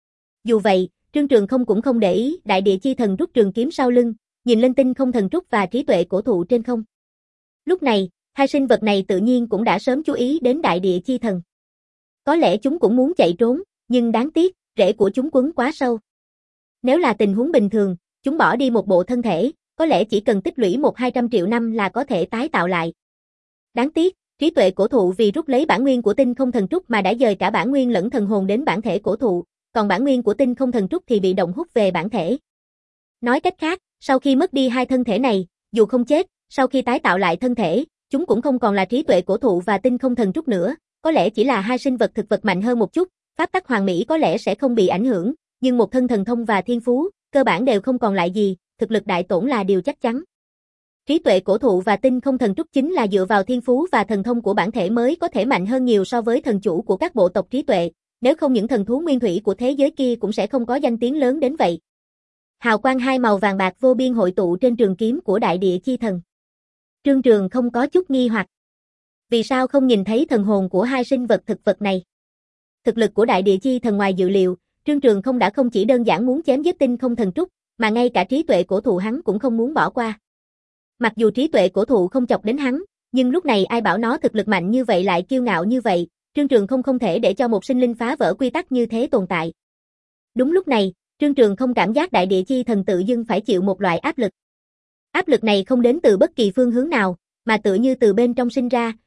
Dù vậy, Trương Trường Không cũng không để ý, đại địa chi thần rút trường kiếm sau lưng, nhìn lên tinh không thần trúc và trí tuệ cổ thụ trên không. Lúc này, hai sinh vật này tự nhiên cũng đã sớm chú ý đến đại địa chi thần. Có lẽ chúng cũng muốn chạy trốn, nhưng đáng tiếc, rễ của chúng quấn quá sâu. Nếu là tình huống bình thường, chúng bỏ đi một bộ thân thể, có lẽ chỉ cần tích lũy một hai trăm triệu năm là có thể tái tạo lại. Đáng tiếc, trí tuệ cổ thụ vì rút lấy bản nguyên của tinh không thần trúc mà đã dời cả bản nguyên lẫn thần hồn đến bản thể cổ thụ, còn bản nguyên của tinh không thần trúc thì bị động hút về bản thể. Nói cách khác, sau khi mất đi hai thân thể này, dù không chết, sau khi tái tạo lại thân thể, chúng cũng không còn là trí tuệ cổ thụ và tinh không thần trúc nữa, có lẽ chỉ là hai sinh vật thực vật mạnh hơn một chút, pháp tắc hoàn mỹ có lẽ sẽ không bị ảnh hưởng, nhưng một thân thần thông và thiên phú, cơ bản đều không còn lại gì, thực lực đại tổn là điều chắc chắn. Trí tuệ cổ thụ và tinh không thần trúc chính là dựa vào thiên phú và thần thông của bản thể mới có thể mạnh hơn nhiều so với thần chủ của các bộ tộc trí tuệ, nếu không những thần thú nguyên thủy của thế giới kia cũng sẽ không có danh tiếng lớn đến vậy. Hào quang hai màu vàng bạc vô biên hội tụ trên trường kiếm của đại địa chi thần. Trương Trường không có chút nghi hoặc. Vì sao không nhìn thấy thần hồn của hai sinh vật thực vật này? Thực lực của đại địa chi thần ngoài dự liệu, Trương Trường không đã không chỉ đơn giản muốn chém giết tinh không thần trúc, mà ngay cả trí tuệ cổ thụ hắn cũng không muốn bỏ qua. Mặc dù trí tuệ cổ thụ không chọc đến hắn, nhưng lúc này ai bảo nó thực lực mạnh như vậy lại kiêu ngạo như vậy, Trương Trường không không thể để cho một sinh linh phá vỡ quy tắc như thế tồn tại. Đúng lúc này, Trương Trường không cảm giác đại địa chi thần tự dưng phải chịu một loại áp lực. Áp lực này không đến từ bất kỳ phương hướng nào, mà tự như từ bên trong sinh ra,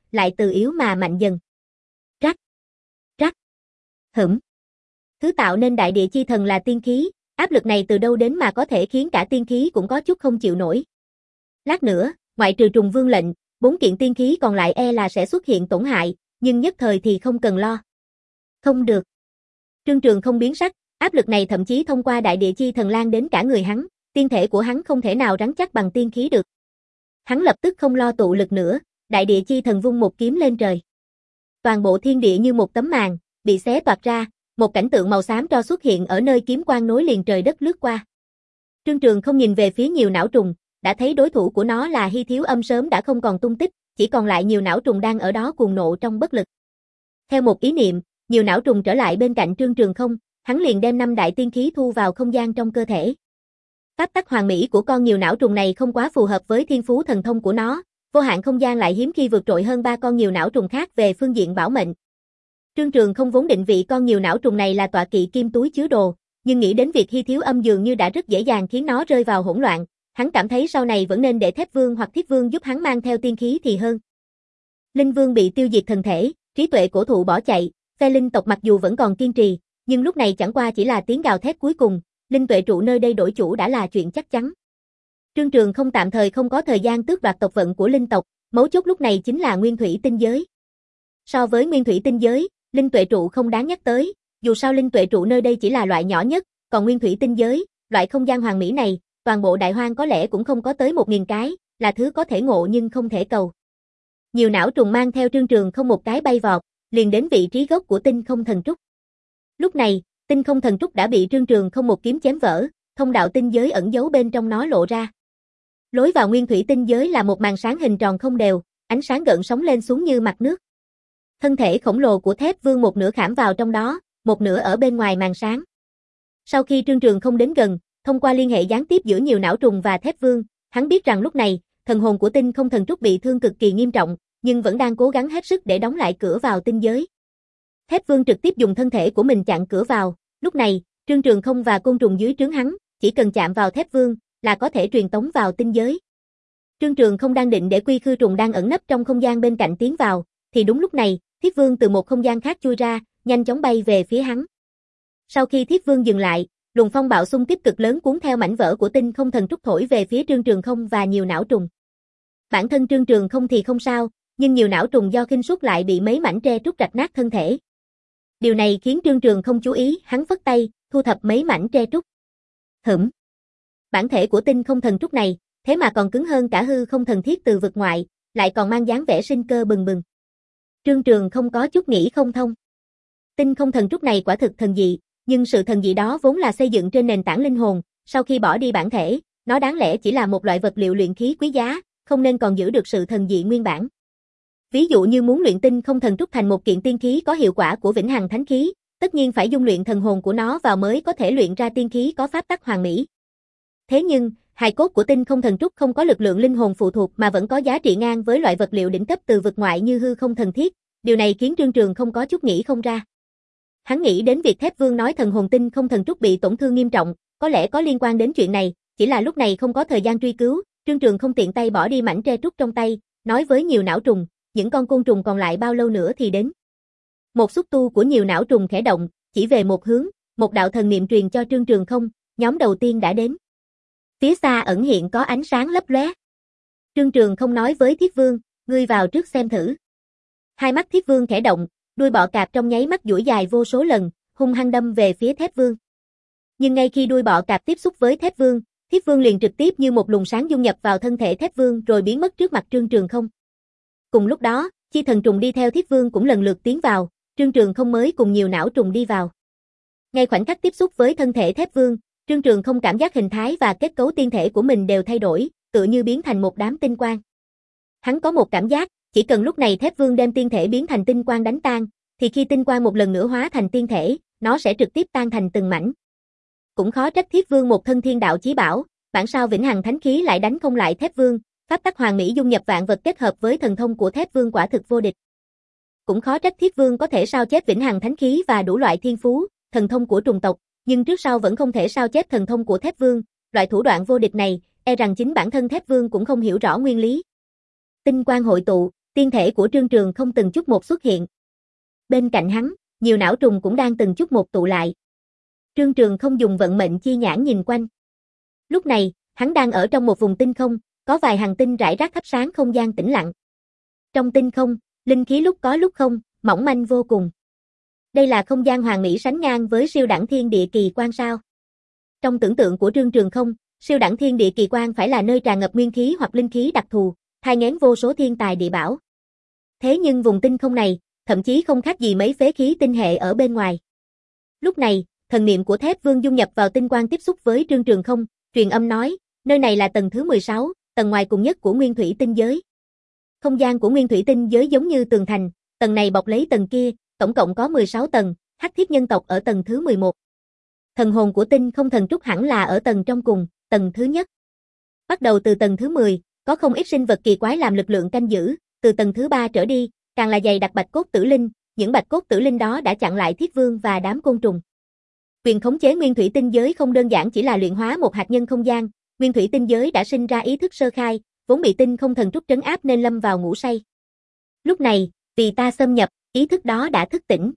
lại từ yếu mà mạnh dần. Rắc, rắc, hửm. Thứ tạo nên đại địa chi thần là tiên khí, áp lực này từ đâu đến mà có thể khiến cả tiên khí cũng có chút không chịu nổi. Lát nữa, ngoại trừ trùng vương lệnh, bốn kiện tiên khí còn lại e là sẽ xuất hiện tổn hại, nhưng nhất thời thì không cần lo. Không được. Trương Trường không biến sắc, áp lực này thậm chí thông qua đại địa chi thần lan đến cả người hắn, tiên thể của hắn không thể nào rắn chắc bằng tiên khí được. Hắn lập tức không lo tụ lực nữa, đại địa chi thần vung một kiếm lên trời. Toàn bộ thiên địa như một tấm màn, bị xé toạc ra, một cảnh tượng màu xám tro xuất hiện ở nơi kiếm quang nối liền trời đất lướt qua. Trương Trường không nhìn về phía nhiều não trùng, đã thấy đối thủ của nó là Hy Thiếu Âm sớm đã không còn tung tích, chỉ còn lại nhiều não trùng đang ở đó cuồng nộ trong bất lực. Theo một ý niệm, nhiều não trùng trở lại bên cạnh Trương Trường không, hắn liền đem năm đại tiên khí thu vào không gian trong cơ thể. Pháp tắc hoàn mỹ của con nhiều não trùng này không quá phù hợp với thiên phú thần thông của nó, vô hạn không gian lại hiếm khi vượt trội hơn ba con nhiều não trùng khác về phương diện bảo mệnh. Trương Trường không vốn định vị con nhiều não trùng này là tọa kỵ kim túi chứa đồ, nhưng nghĩ đến việc Hy Thiếu Âm dường như đã rất dễ dàng khiến nó rơi vào hỗn loạn, hắn cảm thấy sau này vẫn nên để Thép Vương hoặc Thiết Vương giúp hắn mang theo tiên khí thì hơn. Linh Vương bị tiêu diệt thân thể, trí tuệ cổ thụ bỏ chạy, phe linh tộc mặc dù vẫn còn kiên trì, nhưng lúc này chẳng qua chỉ là tiếng gào thét cuối cùng, linh tuệ trụ nơi đây đổi chủ đã là chuyện chắc chắn. Trương Trường không tạm thời không có thời gian tước đoạt tộc vận của linh tộc, mấu chốt lúc này chính là nguyên thủy tinh giới. So với nguyên thủy tinh giới, linh tuệ trụ không đáng nhắc tới, dù sao linh tuệ trụ nơi đây chỉ là loại nhỏ nhất, còn nguyên thủy tinh giới, loại không gian hoàn mỹ này, toàn bộ đại hoang có lẽ cũng không có tới một nghìn cái, là thứ có thể ngộ nhưng không thể cầu. Nhiều não trùng mang theo Trương Trường không một cái bay vọt, liền đến vị trí gốc của tinh không thần trúc. Lúc này, tinh không thần trúc đã bị Trương Trường không một kiếm chém vỡ, thông đạo tinh giới ẩn giấu bên trong nó lộ ra. Lối vào nguyên thủy tinh giới là một màn sáng hình tròn không đều, ánh sáng gợn sóng lên xuống như mặt nước. Thân thể khổng lồ của Thép Vương một nửa khảm vào trong đó, một nửa ở bên ngoài màn sáng. Sau khi Trương Trường không đến gần, thông qua liên hệ gián tiếp giữa nhiều não trùng và Thép Vương, hắn biết rằng lúc này, thần hồn của tinh không thần trúc bị thương cực kỳ nghiêm trọng, nhưng vẫn đang cố gắng hết sức để đóng lại cửa vào tinh giới. Thép Vương trực tiếp dùng thân thể của mình chặn cửa vào, lúc này, Trương Trường không và côn trùng dưới trướng hắn, chỉ cần chạm vào Thép Vương, là có thể truyền tống vào tinh giới. Trương Trường không đang định để Quy Khư trùng đang ẩn nấp trong không gian bên cạnh tiến vào, thì đúng lúc này, Thiết Vương từ một không gian khác chui ra, nhanh chóng bay về phía hắn. Sau khi Thiết Vương dừng lại, luồng phong bạo xung kích cực lớn cuốn theo mảnh vỡ của tinh không thần trúc thổi về phía Trương Trường không và nhiều não trùng. Bản thân Trương Trường không thì không sao, nhưng nhiều não trùng do khinh suất lại bị mấy mảnh tre trúc rạch nát thân thể. Điều này khiến Trương Trường không chú ý, hắn phất tay, thu thập mấy mảnh tre trúc. Hửm. Bản thể của tinh không thần trúc này, thế mà còn cứng hơn cả hư không thần thiết từ vực ngoại, lại còn mang dáng vẻ sinh cơ bừng bừng. Trương Trường không có chút nghĩ không thông. Tinh không thần trúc này quả thực thần dị, nhưng sự thần dị đó vốn là xây dựng trên nền tảng linh hồn, sau khi bỏ đi bản thể, nó đáng lẽ chỉ là một loại vật liệu luyện khí quý giá, không nên còn giữ được sự thần dị nguyên bản. Ví dụ như muốn luyện tinh không thần trúc thành một kiện tiên khí có hiệu quả của vĩnh hằng thánh khí, tất nhiên phải dung luyện thần hồn của nó vào mới có thể luyện ra tiên khí có pháp tắc hoàn mỹ. Thế nhưng, hài cốt của tinh không thần trúc không có lực lượng linh hồn phụ thuộc mà vẫn có giá trị ngang với loại vật liệu đỉnh cấp từ vực ngoại như hư không thần thiết, điều này khiến Trương Trường không có chút nghĩ không ra. Hắn nghĩ đến việc Thép Vương nói thần hồn tinh không thần trúc bị tổn thương nghiêm trọng, có lẽ có liên quan đến chuyện này, chỉ là lúc này không có thời gian truy cứu, Trương Trường không tiện tay bỏ đi mảnh tre trúc trong tay, nói với nhiều não trùng, những con côn trùng còn lại bao lâu nữa thì đến. Một xúc tu của nhiều não trùng khẽ động, chỉ về một hướng, một đạo thần niệm truyền cho Trương Trường không, nhóm đầu tiên đã đến. Phía xa ẩn hiện có ánh sáng lấp lóe. Trương Trường không nói với Thiết Vương, ngươi vào trước xem thử. Hai mắt Thiết Vương khẽ động, đuôi bọ cạp trong nháy mắt duỗi dài vô số lần, hung hăng đâm về phía Thép Vương. Nhưng ngay khi đuôi bọ cạp tiếp xúc với Thép Vương, Thiết Vương liền trực tiếp như một luồng sáng dung nhập vào thân thể Thép Vương rồi biến mất trước mặt Trương Trường không. Cùng lúc đó, chi thần trùng đi theo Thiết Vương cũng lần lượt tiến vào, Trương Trường không mới cùng nhiều não trùng đi vào. Ngay khoảnh khắc tiếp xúc với thân thể Thép Vương, Trương Trường không cảm giác hình thái và kết cấu tiên thể của mình đều thay đổi, tựa như biến thành một đám tinh quang. Hắn có một cảm giác, chỉ cần lúc này Thép Vương đem tiên thể biến thành tinh quang đánh tan, thì khi tinh quang một lần nữa hóa thành tiên thể, nó sẽ trực tiếp tan thành từng mảnh. Cũng khó trách Thiết Vương một thân thiên đạo chí bảo, bản sao vĩnh hằng thánh khí lại đánh không lại Thép Vương, pháp tắc hoàn mỹ dung nhập vạn vật kết hợp với thần thông của Thép Vương quả thực vô địch. Cũng khó trách Thiết Vương có thể sao chép vĩnh hằng thánh khí và đủ loại thiên phú, thần thông của trùng tộc, nhưng trước sau vẫn không thể sao chép thần thông của Thép Vương, loại thủ đoạn vô địch này, e rằng chính bản thân Thép Vương cũng không hiểu rõ nguyên lý. Tinh quang hội tụ, tiên thể của Trương Trường không từng chút một xuất hiện. Bên cạnh hắn, nhiều não trùng cũng đang từng chút một tụ lại. Trương Trường không dùng vận mệnh chi nhãn nhìn quanh. Lúc này, hắn đang ở trong một vùng tinh không, có vài hành tinh rải rác thắp sáng không gian tĩnh lặng. Trong tinh không, linh khí lúc có lúc không, mỏng manh vô cùng. Đây là không gian hoàn mỹ sánh ngang với siêu đẳng thiên địa kỳ quan sao. Trong tưởng tượng của Trương Trường không, siêu đẳng thiên địa kỳ quan phải là nơi tràn ngập nguyên khí hoặc linh khí đặc thù, thai nghén vô số thiên tài địa bảo. Thế nhưng vùng tinh không này, thậm chí không khác gì mấy phế khí tinh hệ ở bên ngoài. Lúc này, thần niệm của Thép Vương dung nhập vào tinh quang tiếp xúc với Trương Trường không, truyền âm nói, nơi này là tầng thứ mười sáu, tầng ngoài cùng nhất của nguyên thủy tinh giới. Không gian của nguyên thủy tinh giới giống như tường thành, tầng này bọc lấy tầng kia, tổng cộng có mười sáu tầng, Hắc Thiết nhân tộc ở tầng thứ mười một. Thần hồn của tinh không thần trúc hẳn là ở tầng trong cùng, tầng thứ nhất. Bắt đầu từ tầng thứ mười, có không ít sinh vật kỳ quái làm lực lượng canh giữ, từ tầng thứ ba trở đi, càng là dày đặc bạch cốt tử linh, những bạch cốt tử linh đó đã chặn lại Thiết Vương và đám côn trùng. Quyền khống chế nguyên thủy tinh giới không đơn giản chỉ là luyện hóa một hạt nhân không gian, nguyên thủy tinh giới đã sinh ra ý thức sơ khai, vốn bị tinh không thần trúc trấn áp nên lâm vào ngủ say. Lúc này, vì ta xâm nhập, ý thức đó đã thức tỉnh.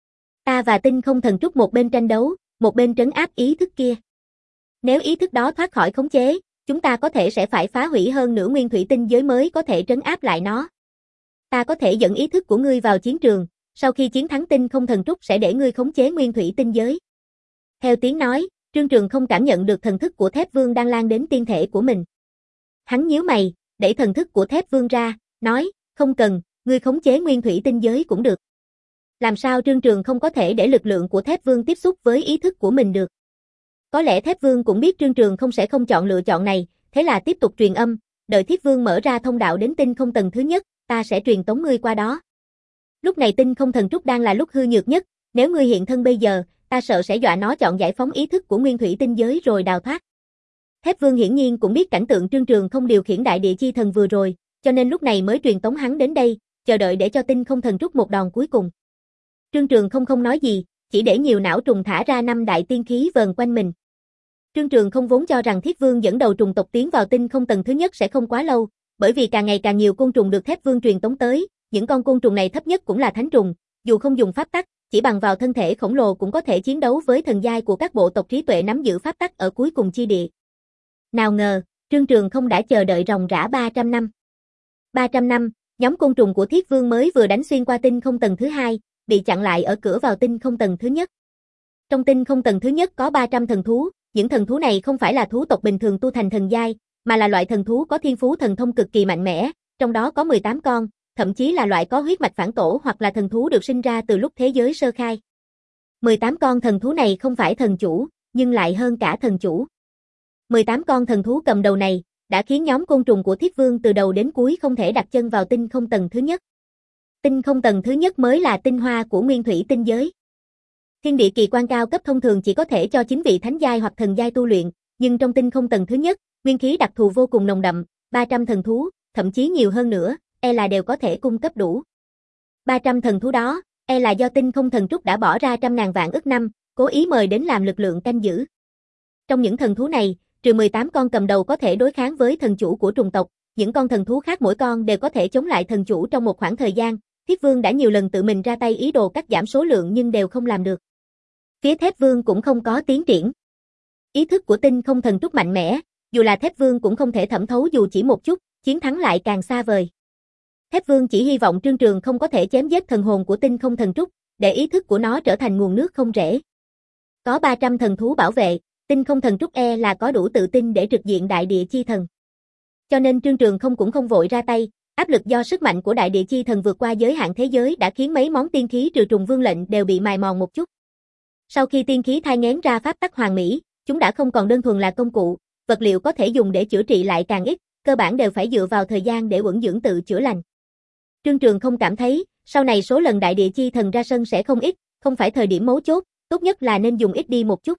Ta và tinh không thần trúc một bên tranh đấu, một bên trấn áp ý thức kia. Nếu ý thức đó thoát khỏi khống chế, chúng ta có thể sẽ phải phá hủy hơn nửa nguyên thủy tinh giới mới có thể trấn áp lại nó. Ta có thể dẫn ý thức của ngươi vào chiến trường, sau khi chiến thắng tinh không thần trúc sẽ để ngươi khống chế nguyên thủy tinh giới. Theo tiếng nói, Trương Trường không cảm nhận được thần thức của Thép Vương đang lan đến tiên thể của mình. Hắn nhíu mày, đẩy thần thức của Thép Vương ra, nói, không cần, ngươi khống chế nguyên thủy tinh giới cũng được. Làm sao Trương Trường không có thể để lực lượng của Thép Vương tiếp xúc với ý thức của mình được? Có lẽ Thép Vương cũng biết Trương Trường không sẽ không chọn lựa chọn này, thế là tiếp tục truyền âm, đợi Thiết Vương mở ra thông đạo đến tinh không tầng thứ nhất, ta sẽ truyền tống ngươi qua đó. Lúc này tinh không thần trúc đang là lúc hư nhược nhất, nếu ngươi hiện thân bây giờ, ta sợ sẽ dọa nó chọn giải phóng ý thức của nguyên thủy tinh giới rồi đào thoát. Thép Vương hiển nhiên cũng biết cảnh tượng Trương Trường không điều khiển đại địa chi thần vừa rồi, cho nên lúc này mới truyền tống hắn đến đây, chờ đợi để cho tinh không thần trúc một đòn cuối cùng. Trương Trường không không nói gì, chỉ để nhiều não trùng thả ra năm đại tiên khí vờn quanh mình. Trương Trường không vốn cho rằng Thiết Vương dẫn đầu trùng tộc tiến vào tinh không tầng thứ nhất sẽ không quá lâu, bởi vì càng ngày càng nhiều côn trùng được Thép Vương truyền tống tới, những con côn trùng này thấp nhất cũng là thánh trùng, dù không dùng pháp tắc, chỉ bằng vào thân thể khổng lồ cũng có thể chiến đấu với thần giai của các bộ tộc trí tuệ nắm giữ pháp tắc ở cuối cùng chi địa. Nào ngờ, Trương Trường không đã chờ đợi ròng rã ba trăm năm. ba trăm năm, nhóm côn trùng của Thiết Vương mới vừa đánh xuyên qua tinh không tầng thứ hai, bị chặn lại ở cửa vào tinh không tầng thứ nhất. Trong tinh không tầng thứ nhất có ba trăm thần thú, những thần thú này không phải là thú tộc bình thường tu thành thần giai, mà là loại thần thú có thiên phú thần thông cực kỳ mạnh mẽ, trong đó có mười tám con, thậm chí là loại có huyết mạch phản tổ hoặc là thần thú được sinh ra từ lúc thế giới sơ khai. mười tám con thần thú này không phải thần chủ, nhưng lại hơn cả thần chủ. mười tám con thần thú cầm đầu này đã khiến nhóm côn trùng của Thiết Vương từ đầu đến cuối không thể đặt chân vào tinh không tầng thứ nhất. Tinh không tầng thứ nhất mới là tinh hoa của nguyên thủy tinh giới. Thiên địa kỳ quan cao cấp thông thường chỉ có thể cho chính vị thánh giai hoặc thần giai tu luyện, nhưng trong tinh không tầng thứ nhất, nguyên khí đặc thù vô cùng nồng đậm, ba trăm thần thú, thậm chí nhiều hơn nữa, e là đều có thể cung cấp đủ. ba trăm thần thú đó, e là do tinh không thần trúc đã bỏ ra trăm ngàn vạn ức năm, cố ý mời đến làm lực lượng canh giữ. Trong những thần thú này, trừ mười tám con cầm đầu có thể đối kháng với thần chủ của trùng tộc, những con thần thú khác mỗi con đều có thể chống lại thần chủ trong một khoảng thời gian. Thiết Vương đã nhiều lần tự mình ra tay ý đồ cắt giảm số lượng nhưng đều không làm được. Phía Thép Vương cũng không có tiến triển. Ý thức của tinh không thần trúc mạnh mẽ, dù là Thép Vương cũng không thể thẩm thấu dù chỉ một chút, chiến thắng lại càng xa vời. Thép Vương chỉ hy vọng Trương Trường không có thể chém giết thần hồn của tinh không thần trúc, để ý thức của nó trở thành nguồn nước không rễ. Có ba trăm thần thú bảo vệ, tinh không thần trúc e là có đủ tự tin để trực diện đại địa chi thần. Cho nên Trương Trường không cũng không vội ra tay, áp lực do sức mạnh của đại địa chi thần vượt qua giới hạn thế giới đã khiến mấy món tiên khí trừ trùng vương lệnh đều bị mài mòn một chút. Sau khi tiên khí thai nghén ra pháp tắc hoàn mỹ, chúng đã không còn đơn thuần là công cụ, vật liệu có thể dùng để chữa trị lại càng ít, cơ bản đều phải dựa vào thời gian để uẩn dưỡng tự chữa lành. Trương Trường không cảm thấy, sau này số lần đại địa chi thần ra sân sẽ không ít, không phải thời điểm mấu chốt, tốt nhất là nên dùng ít đi một chút.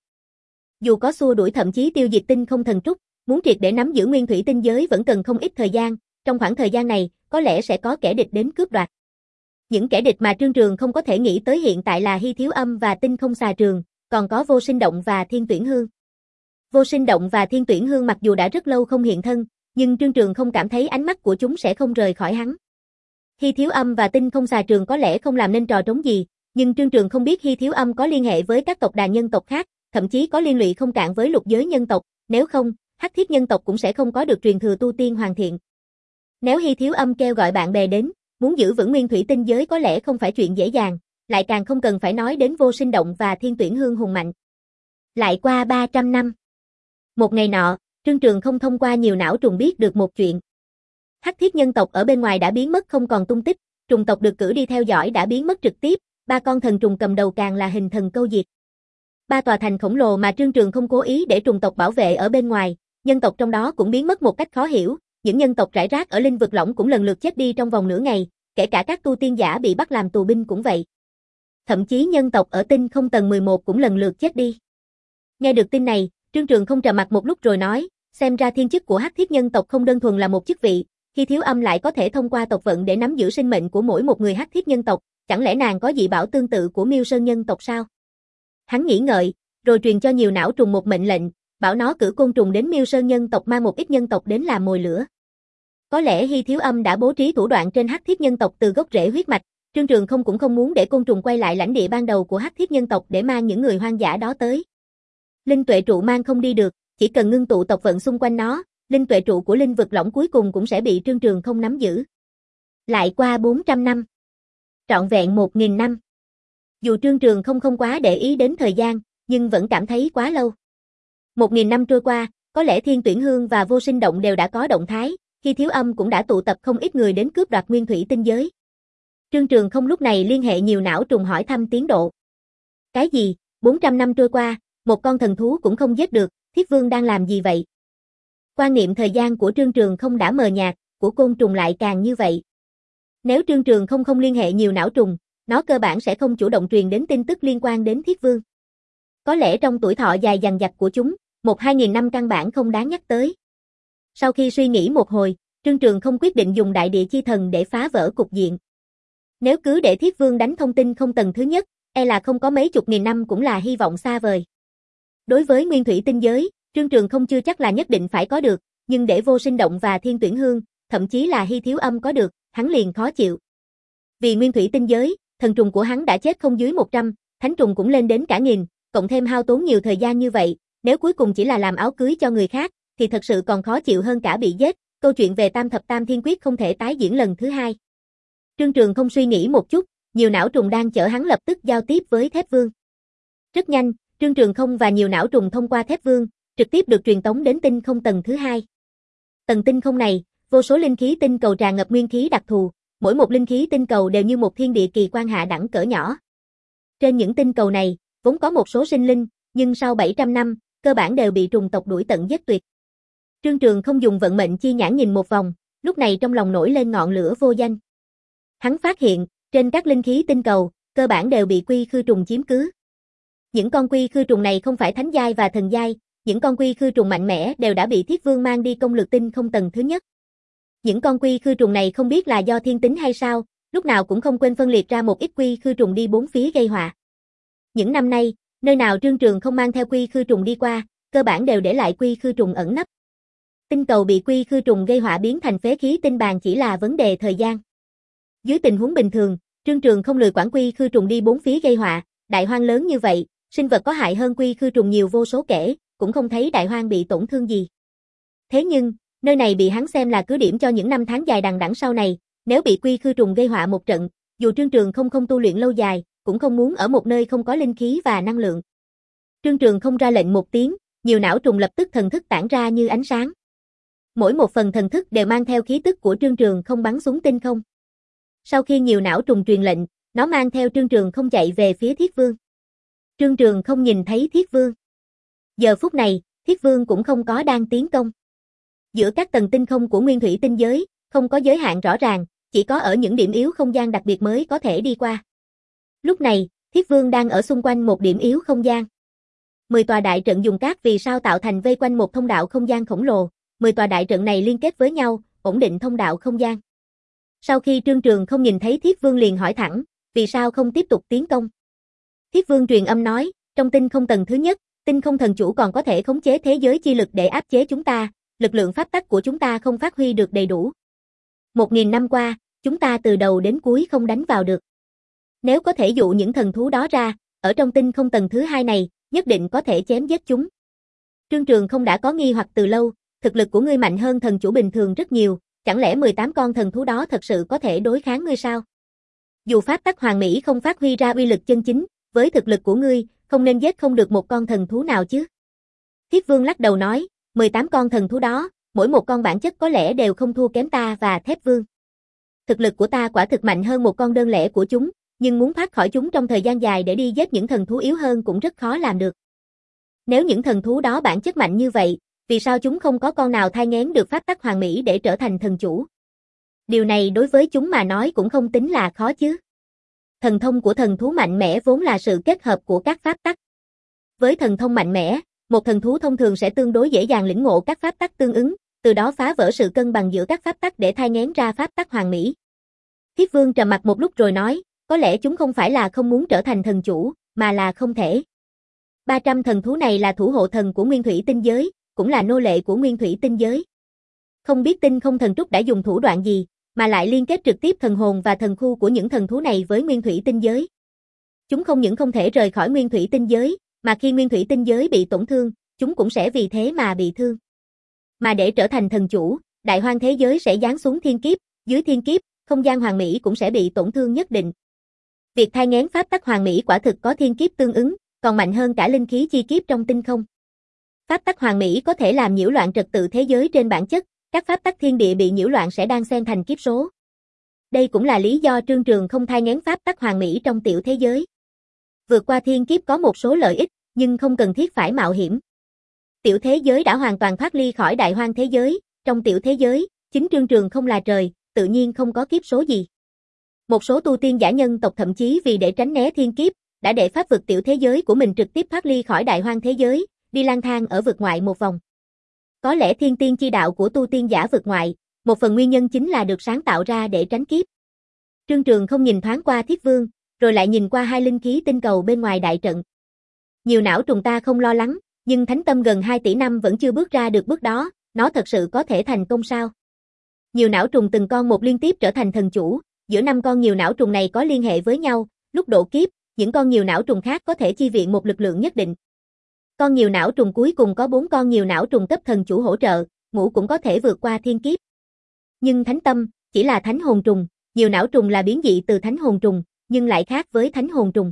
Dù có xua đuổi thậm chí tiêu diệt tinh không thần trúc, muốn triệt để nắm giữ nguyên thủy tinh giới vẫn cần không ít thời gian, trong khoảng thời gian này, có lẽ sẽ có kẻ địch đến cướp đoạt. Những kẻ địch mà Trương Trường không có thể nghĩ tới hiện tại là Hy Thiếu Âm và Tinh Không Xà Trường, còn có Vô Sinh Động và Thiên Tuyển Hương. Vô Sinh Động và Thiên Tuyển Hương mặc dù đã rất lâu không hiện thân, nhưng Trương Trường không cảm thấy ánh mắt của chúng sẽ không rời khỏi hắn. Hy Thiếu Âm và Tinh Không Xà Trường có lẽ không làm nên trò trống gì, nhưng Trương Trường không biết Hy Thiếu Âm có liên hệ với các tộc đàn nhân tộc khác, thậm chí có liên lụy không cạn với lục giới nhân tộc, nếu không, Hắc Thiết nhân tộc cũng sẽ không có được truyền thừa tu tiên hoàn thiện. Nếu Hy Thiếu Âm kêu gọi bạn bè đến, muốn giữ vững nguyên thủy tinh giới có lẽ không phải chuyện dễ dàng, lại càng không cần phải nói đến Vô Sinh Động và Thiên Tuyển Hương hùng mạnh. Lại qua ba trăm năm. Một ngày nọ, Trương Trường không thông qua nhiều não trùng biết được một chuyện. Hắc Thiết nhân tộc ở bên ngoài đã biến mất không còn tung tích, trùng tộc được cử đi theo dõi đã biến mất trực tiếp, ba con thần trùng cầm đầu càng là hình thần câu diệt. Ba tòa thành khổng lồ mà Trương Trường không cố ý để trùng tộc bảo vệ ở bên ngoài, nhân tộc trong đó cũng biến mất một cách khó hiểu, những nhân tộc rải rác ở linh vực lỏng cũng lần lượt chết đi trong vòng nửa ngày, kể cả các tu tiên giả bị bắt làm tù binh cũng vậy. Thậm chí nhân tộc ở tinh không tầng mười một cũng lần lượt chết đi. Nghe được tin này, Trương Trường không trầm mặc một lúc rồi nói, xem ra thiên chức của Hắc Thiết nhân tộc không đơn thuần là một chức vị, khi Thiếu Âm lại có thể thông qua tộc vận để nắm giữ sinh mệnh của mỗi một người Hắc Thiết nhân tộc, chẳng lẽ nàng có dị bảo tương tự của Miêu Sơn nhân tộc sao? Hắn nghĩ ngợi, rồi truyền cho nhiều não trùng một mệnh lệnh, bảo nó cử côn trùng đến Miêu Sơn nhân tộc mang một ít nhân tộc đến làm mồi lửa. Có lẽ Hy Thiếu Âm đã bố trí thủ đoạn trên Hắc Thiết nhân tộc từ gốc rễ huyết mạch, Trương Trường không cũng không muốn để côn trùng quay lại lãnh địa ban đầu của Hắc Thiết nhân tộc để mang những người hoang dã đó tới. Linh tuệ trụ mang không đi được, chỉ cần ngưng tụ tộc vận xung quanh nó, linh tuệ trụ của linh vực lỏng cuối cùng cũng sẽ bị Trương Trường không nắm giữ. Lại qua bốn trăm năm. Trọn vẹn một nghìn năm. Dù Trương Trường không không quá để ý đến thời gian, nhưng vẫn cảm thấy quá lâu. Một nghìn năm trôi qua, có lẽ Thiên Tuyển Hương và Vô Sinh Động đều đã có động thái, khi Thiếu Âm cũng đã tụ tập không ít người đến cướp đoạt nguyên thủy tinh giới. Trương Trường không lúc này liên hệ nhiều não trùng hỏi thăm tiến độ. Cái gì, bốn trăm năm trôi qua, một con thần thú cũng không giết được, Thiết Vương đang làm gì vậy? Quan niệm thời gian của Trương Trường không đã mờ nhạt, của côn trùng lại càng như vậy. Nếu Trương Trường không không liên hệ nhiều não trùng, nó cơ bản sẽ không chủ động truyền đến tin tức liên quan đến Thiết Vương. Có lẽ trong tuổi thọ dài dằng dặc của chúng, một hai nghìn năm căn bản không đáng nhắc tới. Sau khi suy nghĩ một hồi, Trương Trường không quyết định dùng đại địa chi thần để phá vỡ cục diện. Nếu cứ để Thiết Vương đánh thông tin không tầng thứ nhất, e là không có mấy chục nghìn năm cũng là hy vọng xa vời. Đối với nguyên thủy tinh giới, Trương Trường không chưa chắc là nhất định phải có được, nhưng để Vô Sinh Động và Thiên Tuyển Hương, thậm chí là Hy Thiếu Âm có được, hắn liền khó chịu. Vì nguyên thủy tinh giới, thần trùng của hắn đã chết không dưới một trăm, thánh trùng cũng lên đến cả nghìn, cộng thêm hao tốn nhiều thời gian như vậy, nếu cuối cùng chỉ là làm áo cưới cho người khác, thì thật sự còn khó chịu hơn cả bị giết, câu chuyện về Tam Thập Tam Thiên Quyết không thể tái diễn lần thứ hai. Trương Trường không suy nghĩ một chút, nhiều não trùng đang chở hắn lập tức giao tiếp với Thép Vương. Rất nhanh, Trương Trường không và nhiều não trùng thông qua Thép Vương, trực tiếp được truyền tống đến tinh không tầng thứ hai. Tầng tinh không này, vô số linh khí tinh cầu tràn ngập nguyên khí đặc thù, mỗi một linh khí tinh cầu đều như một thiên địa kỳ quan hạ đẳng cỡ nhỏ. Trên những tinh cầu này, vốn có một số sinh linh, nhưng sau bảy trăm năm, cơ bản đều bị trùng tộc đuổi tận giết tuyệt. Trương Trường không dùng vận mệnh chi nhãn nhìn một vòng, lúc này trong lòng nổi lên ngọn lửa vô danh. Hắn phát hiện, trên các linh khí tinh cầu, cơ bản đều bị quy khư trùng chiếm cứ. Những con quy khư trùng này không phải thánh giai và thần giai, những con quy khư trùng mạnh mẽ đều đã bị Thiết Vương mang đi công lược tinh không tầng thứ nhất. Những con quy khư trùng này không biết là do thiên tính hay sao, lúc nào cũng không quên phân liệt ra một ít quy khư trùng đi bốn phía gây họa. Những năm nay, nơi nào Trương Trường không mang theo quy khư trùng đi qua, cơ bản đều để lại quy khư trùng ẩn nấp. Tinh cầu bị quy khư trùng gây họa biến thành phế khí tinh bàn chỉ là vấn đề thời gian. Dưới tình huống bình thường, Trương Trường không lười quản quy khư trùng đi bốn phía gây họa, đại hoang lớn như vậy, sinh vật có hại hơn quy khư trùng nhiều vô số kể, cũng không thấy đại hoang bị tổn thương gì. Thế nhưng, nơi này bị hắn xem là cứ điểm cho những năm tháng dài đằng đẵng sau này, nếu bị quy khư trùng gây họa một trận, dù Trương Trường không không tu luyện lâu dài, cũng không muốn ở một nơi không có linh khí và năng lượng. Trương Trường không ra lệnh một tiếng, nhiều não trùng lập tức thần thức tản ra như ánh sáng. Mỗi một phần thần thức đều mang theo khí tức của Trương Trường không bắn xuống tinh không. Sau khi nhiều não trùng truyền lệnh, nó mang theo Trương Trường không chạy về phía Thiết Vương. Trương Trường không nhìn thấy Thiết Vương. Giờ phút này, Thiết Vương cũng không có đang tiến công. Giữa các tầng tinh không của nguyên thủy tinh giới, không có giới hạn rõ ràng, chỉ có ở những điểm yếu không gian đặc biệt mới có thể đi qua. Lúc này, Thiết Vương đang ở xung quanh một điểm yếu không gian. Mười tòa đại trận dùng cát vì sao tạo thành vây quanh một thông đạo không gian khổng lồ, mười tòa đại trận này liên kết với nhau, ổn định thông đạo không gian. Sau khi Trương Trường không nhìn thấy Thiết Vương liền hỏi thẳng, vì sao không tiếp tục tiến công? Thiết Vương truyền âm nói, trong tinh không tầng thứ nhất, tinh không thần chủ còn có thể khống chế thế giới chi lực để áp chế chúng ta, lực lượng pháp tắc của chúng ta không phát huy được đầy đủ. Một nghìn năm qua, chúng ta từ đầu đến cuối không đánh vào được. Nếu có thể dụ những thần thú đó ra, ở trong tinh không tầng thứ hai này, nhất định có thể chém giết chúng. Trương Trường không đã có nghi hoặc từ lâu, thực lực của ngươi mạnh hơn thần chủ bình thường rất nhiều, chẳng lẽ mười tám con thần thú đó thật sự có thể đối kháng ngươi sao? Dù pháp tắc hoàng mỹ không phát huy ra uy lực chân chính, với thực lực của ngươi, không nên giết không được một con thần thú nào chứ? Thiết Vương lắc đầu nói, mười tám con thần thú đó, mỗi một con bản chất có lẽ đều không thua kém ta và Thép Vương. Thực lực của ta quả thực mạnh hơn một con đơn lẻ của chúng, nhưng muốn thoát khỏi chúng trong thời gian dài để đi giết những thần thú yếu hơn cũng rất khó làm được. Nếu những thần thú đó bản chất mạnh như vậy, vì sao chúng không có con nào thai nghén được pháp tắc hoàng mỹ để trở thành thần chủ? Điều này đối với chúng mà nói cũng không tính là khó chứ. Thần thông của thần thú mạnh mẽ vốn là sự kết hợp của các pháp tắc. Với thần thông mạnh mẽ, một thần thú thông thường sẽ tương đối dễ dàng lĩnh ngộ các pháp tắc tương ứng, từ đó phá vỡ sự cân bằng giữa các pháp tắc để thai nghén ra pháp tắc hoàng mỹ. Thiết Vương trầm mặt một lúc rồi nói, có lẽ chúng không phải là không muốn trở thành thần chủ, mà là không thể. ba trăm thần thú này là thủ hộ thần của Nguyên Thủy Tinh Giới, cũng là nô lệ của Nguyên Thủy Tinh Giới. Không biết Tinh Không Thần Trúc đã dùng thủ đoạn gì, mà lại liên kết trực tiếp thần hồn và thần khu của những thần thú này với Nguyên Thủy Tinh Giới. Chúng không những không thể rời khỏi Nguyên Thủy Tinh Giới, mà khi Nguyên Thủy Tinh Giới bị tổn thương, chúng cũng sẽ vì thế mà bị thương. Mà để trở thành thần chủ, đại hoang thế giới sẽ giáng xuống thiên kiếp, dưới thiên kiếp, không gian hoàng mỹ cũng sẽ bị tổn thương nhất định. Việc thai nghén pháp tắc hoàng mỹ quả thực có thiên kiếp tương ứng, còn mạnh hơn cả linh khí chi kiếp trong tinh không. Pháp tắc hoàng mỹ có thể làm nhiễu loạn trật tự thế giới trên bản chất, các pháp tắc thiên địa bị nhiễu loạn sẽ đan xen thành kiếp số. Đây cũng là lý do Trương Trường không thai nghén pháp tắc hoàng mỹ trong tiểu thế giới. Vượt qua thiên kiếp có một số lợi ích, nhưng không cần thiết phải mạo hiểm. Tiểu thế giới đã hoàn toàn thoát ly khỏi đại hoang thế giới, trong tiểu thế giới, chính Trương Trường không là trời, tự nhiên không có kiếp số gì. Một số tu tiên giả nhân tộc thậm chí vì để tránh né thiên kiếp, đã để pháp vực tiểu thế giới của mình trực tiếp thoát ly khỏi đại hoang thế giới, đi lang thang ở vực ngoại một vòng. Có lẽ thiên tiên chi đạo của tu tiên giả vực ngoại, một phần nguyên nhân chính là được sáng tạo ra để tránh kiếp. Trương Trường không nhìn thoáng qua Thiết Vương, rồi lại nhìn qua hai linh khí tinh cầu bên ngoài đại trận. Nhiều não trùng ta không lo lắng, nhưng thánh tâm gần hai tỷ năm vẫn chưa bước ra được bước đó, nó thật sự có thể thành công sao? Nhiều não trùng từng con một liên tiếp trở thành thần chủ, giữa năm con nhiều não trùng này có liên hệ với nhau, lúc độ kiếp, những con nhiều não trùng khác có thể chi viện một lực lượng nhất định. Con nhiều não trùng cuối cùng có bốn con nhiều não trùng cấp thần chủ hỗ trợ, ngũ cũng có thể vượt qua thiên kiếp. Nhưng thánh tâm, chỉ là thánh hồn trùng, nhiều não trùng là biến dị từ thánh hồn trùng, nhưng lại khác với thánh hồn trùng.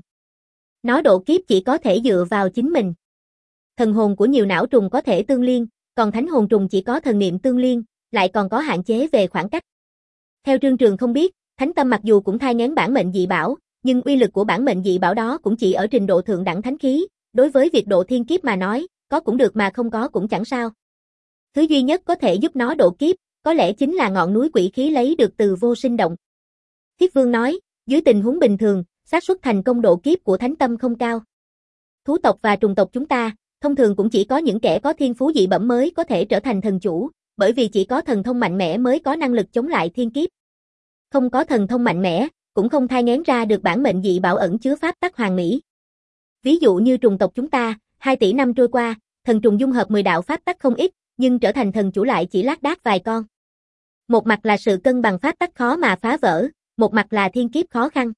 Nó độ kiếp chỉ có thể dựa vào chính mình. Thần hồn của nhiều não trùng có thể tương liên, còn thánh hồn trùng chỉ có thần niệm tương liên, lại còn có hạn chế về khoảng cách. Theo Trương Trường không biết, thánh tâm mặc dù cũng thai nghén bản mệnh dị bảo, nhưng uy lực của bản mệnh dị bảo đó cũng chỉ ở trình độ thượng đẳng thánh khí, đối với việc độ thiên kiếp mà nói, có cũng được mà không có cũng chẳng sao. Thứ duy nhất có thể giúp nó độ kiếp, có lẽ chính là ngọn núi quỷ khí lấy được từ vô sinh động. Thiết Vương nói, dưới tình huống bình thường, xác suất thành công độ kiếp của thánh tâm không cao. Thú tộc và trùng tộc chúng ta, thông thường cũng chỉ có những kẻ có thiên phú dị bẩm mới có thể trở thành thần chủ, bởi vì chỉ có thần thông mạnh mẽ mới có năng lực chống lại thiên kiếp. Không có thần thông mạnh mẽ, cũng không thai nghén ra được bản mệnh dị bảo ẩn chứa pháp tắc hoàng mỹ. Ví dụ như trùng tộc chúng ta, hai tỷ năm trôi qua, thần trùng dung hợp mười đạo pháp tắc không ít, nhưng trở thành thần chủ lại chỉ lác đác vài con. Một mặt là sự cân bằng pháp tắc khó mà phá vỡ, một mặt là thiên kiếp khó khăn.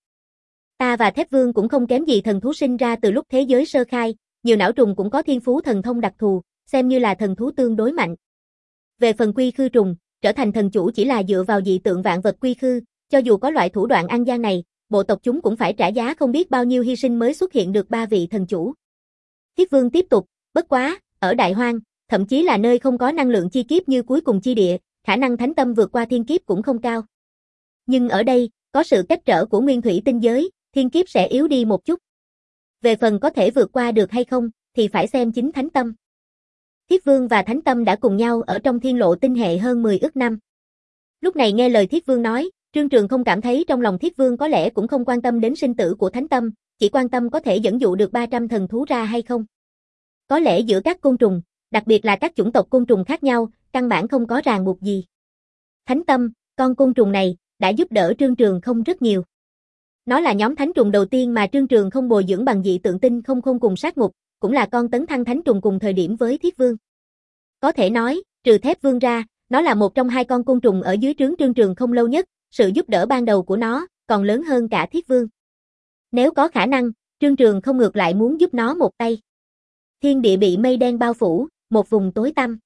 Ta và Thép Vương cũng không kém gì thần thú sinh ra từ lúc thế giới sơ khai, nhiều não trùng cũng có thiên phú thần thông đặc thù, xem như là thần thú tương đối mạnh. Về phần quy khư trùng, trở thành thần chủ chỉ là dựa vào dị tượng vạn vật quy khư, cho dù có loại thủ đoạn ăn gian này, bộ tộc chúng cũng phải trả giá không biết bao nhiêu hy sinh mới xuất hiện được ba vị thần chủ. Thiết Vương tiếp tục, bất quá, ở Đại Hoang, thậm chí là nơi không có năng lượng chi kiếp như cuối cùng chi địa, khả năng thánh tâm vượt qua thiên kiếp cũng không cao. Nhưng ở đây, có sự cách trở của Nguyên Thủy Tinh Giới, thiên kiếp sẽ yếu đi một chút. Về phần có thể vượt qua được hay không, thì phải xem chính thánh tâm. Thiết Vương và thánh tâm đã cùng nhau ở trong thiên lộ tinh hệ hơn mười ức năm. Lúc này nghe lời Thiết Vương nói, Trương Trường không cảm thấy trong lòng Thiết Vương có lẽ cũng không quan tâm đến sinh tử của thánh tâm, chỉ quan tâm có thể dẫn dụ được ba trăm thần thú ra hay không. Có lẽ giữa các côn trùng, đặc biệt là các chủng tộc côn trùng khác nhau, căn bản không có ràng buộc gì. Thánh tâm, con côn trùng này, đã giúp đỡ Trương Trường không rất nhiều. Nó là nhóm thánh trùng đầu tiên mà Trương Trường không bồi dưỡng bằng dị tượng tinh không khôn cùng sát ngục, cũng là con tấn thăng thánh trùng cùng thời điểm với Thiết Vương. Có thể nói, trừ Thép Vương ra, nó là một trong hai con côn trùng ở dưới trướng Trương Trường không lâu nhất, sự giúp đỡ ban đầu của nó còn lớn hơn cả Thiết Vương. Nếu có khả năng, Trương Trường không ngược lại muốn giúp nó một tay. Thiên địa bị mây đen bao phủ, một vùng tối tăm.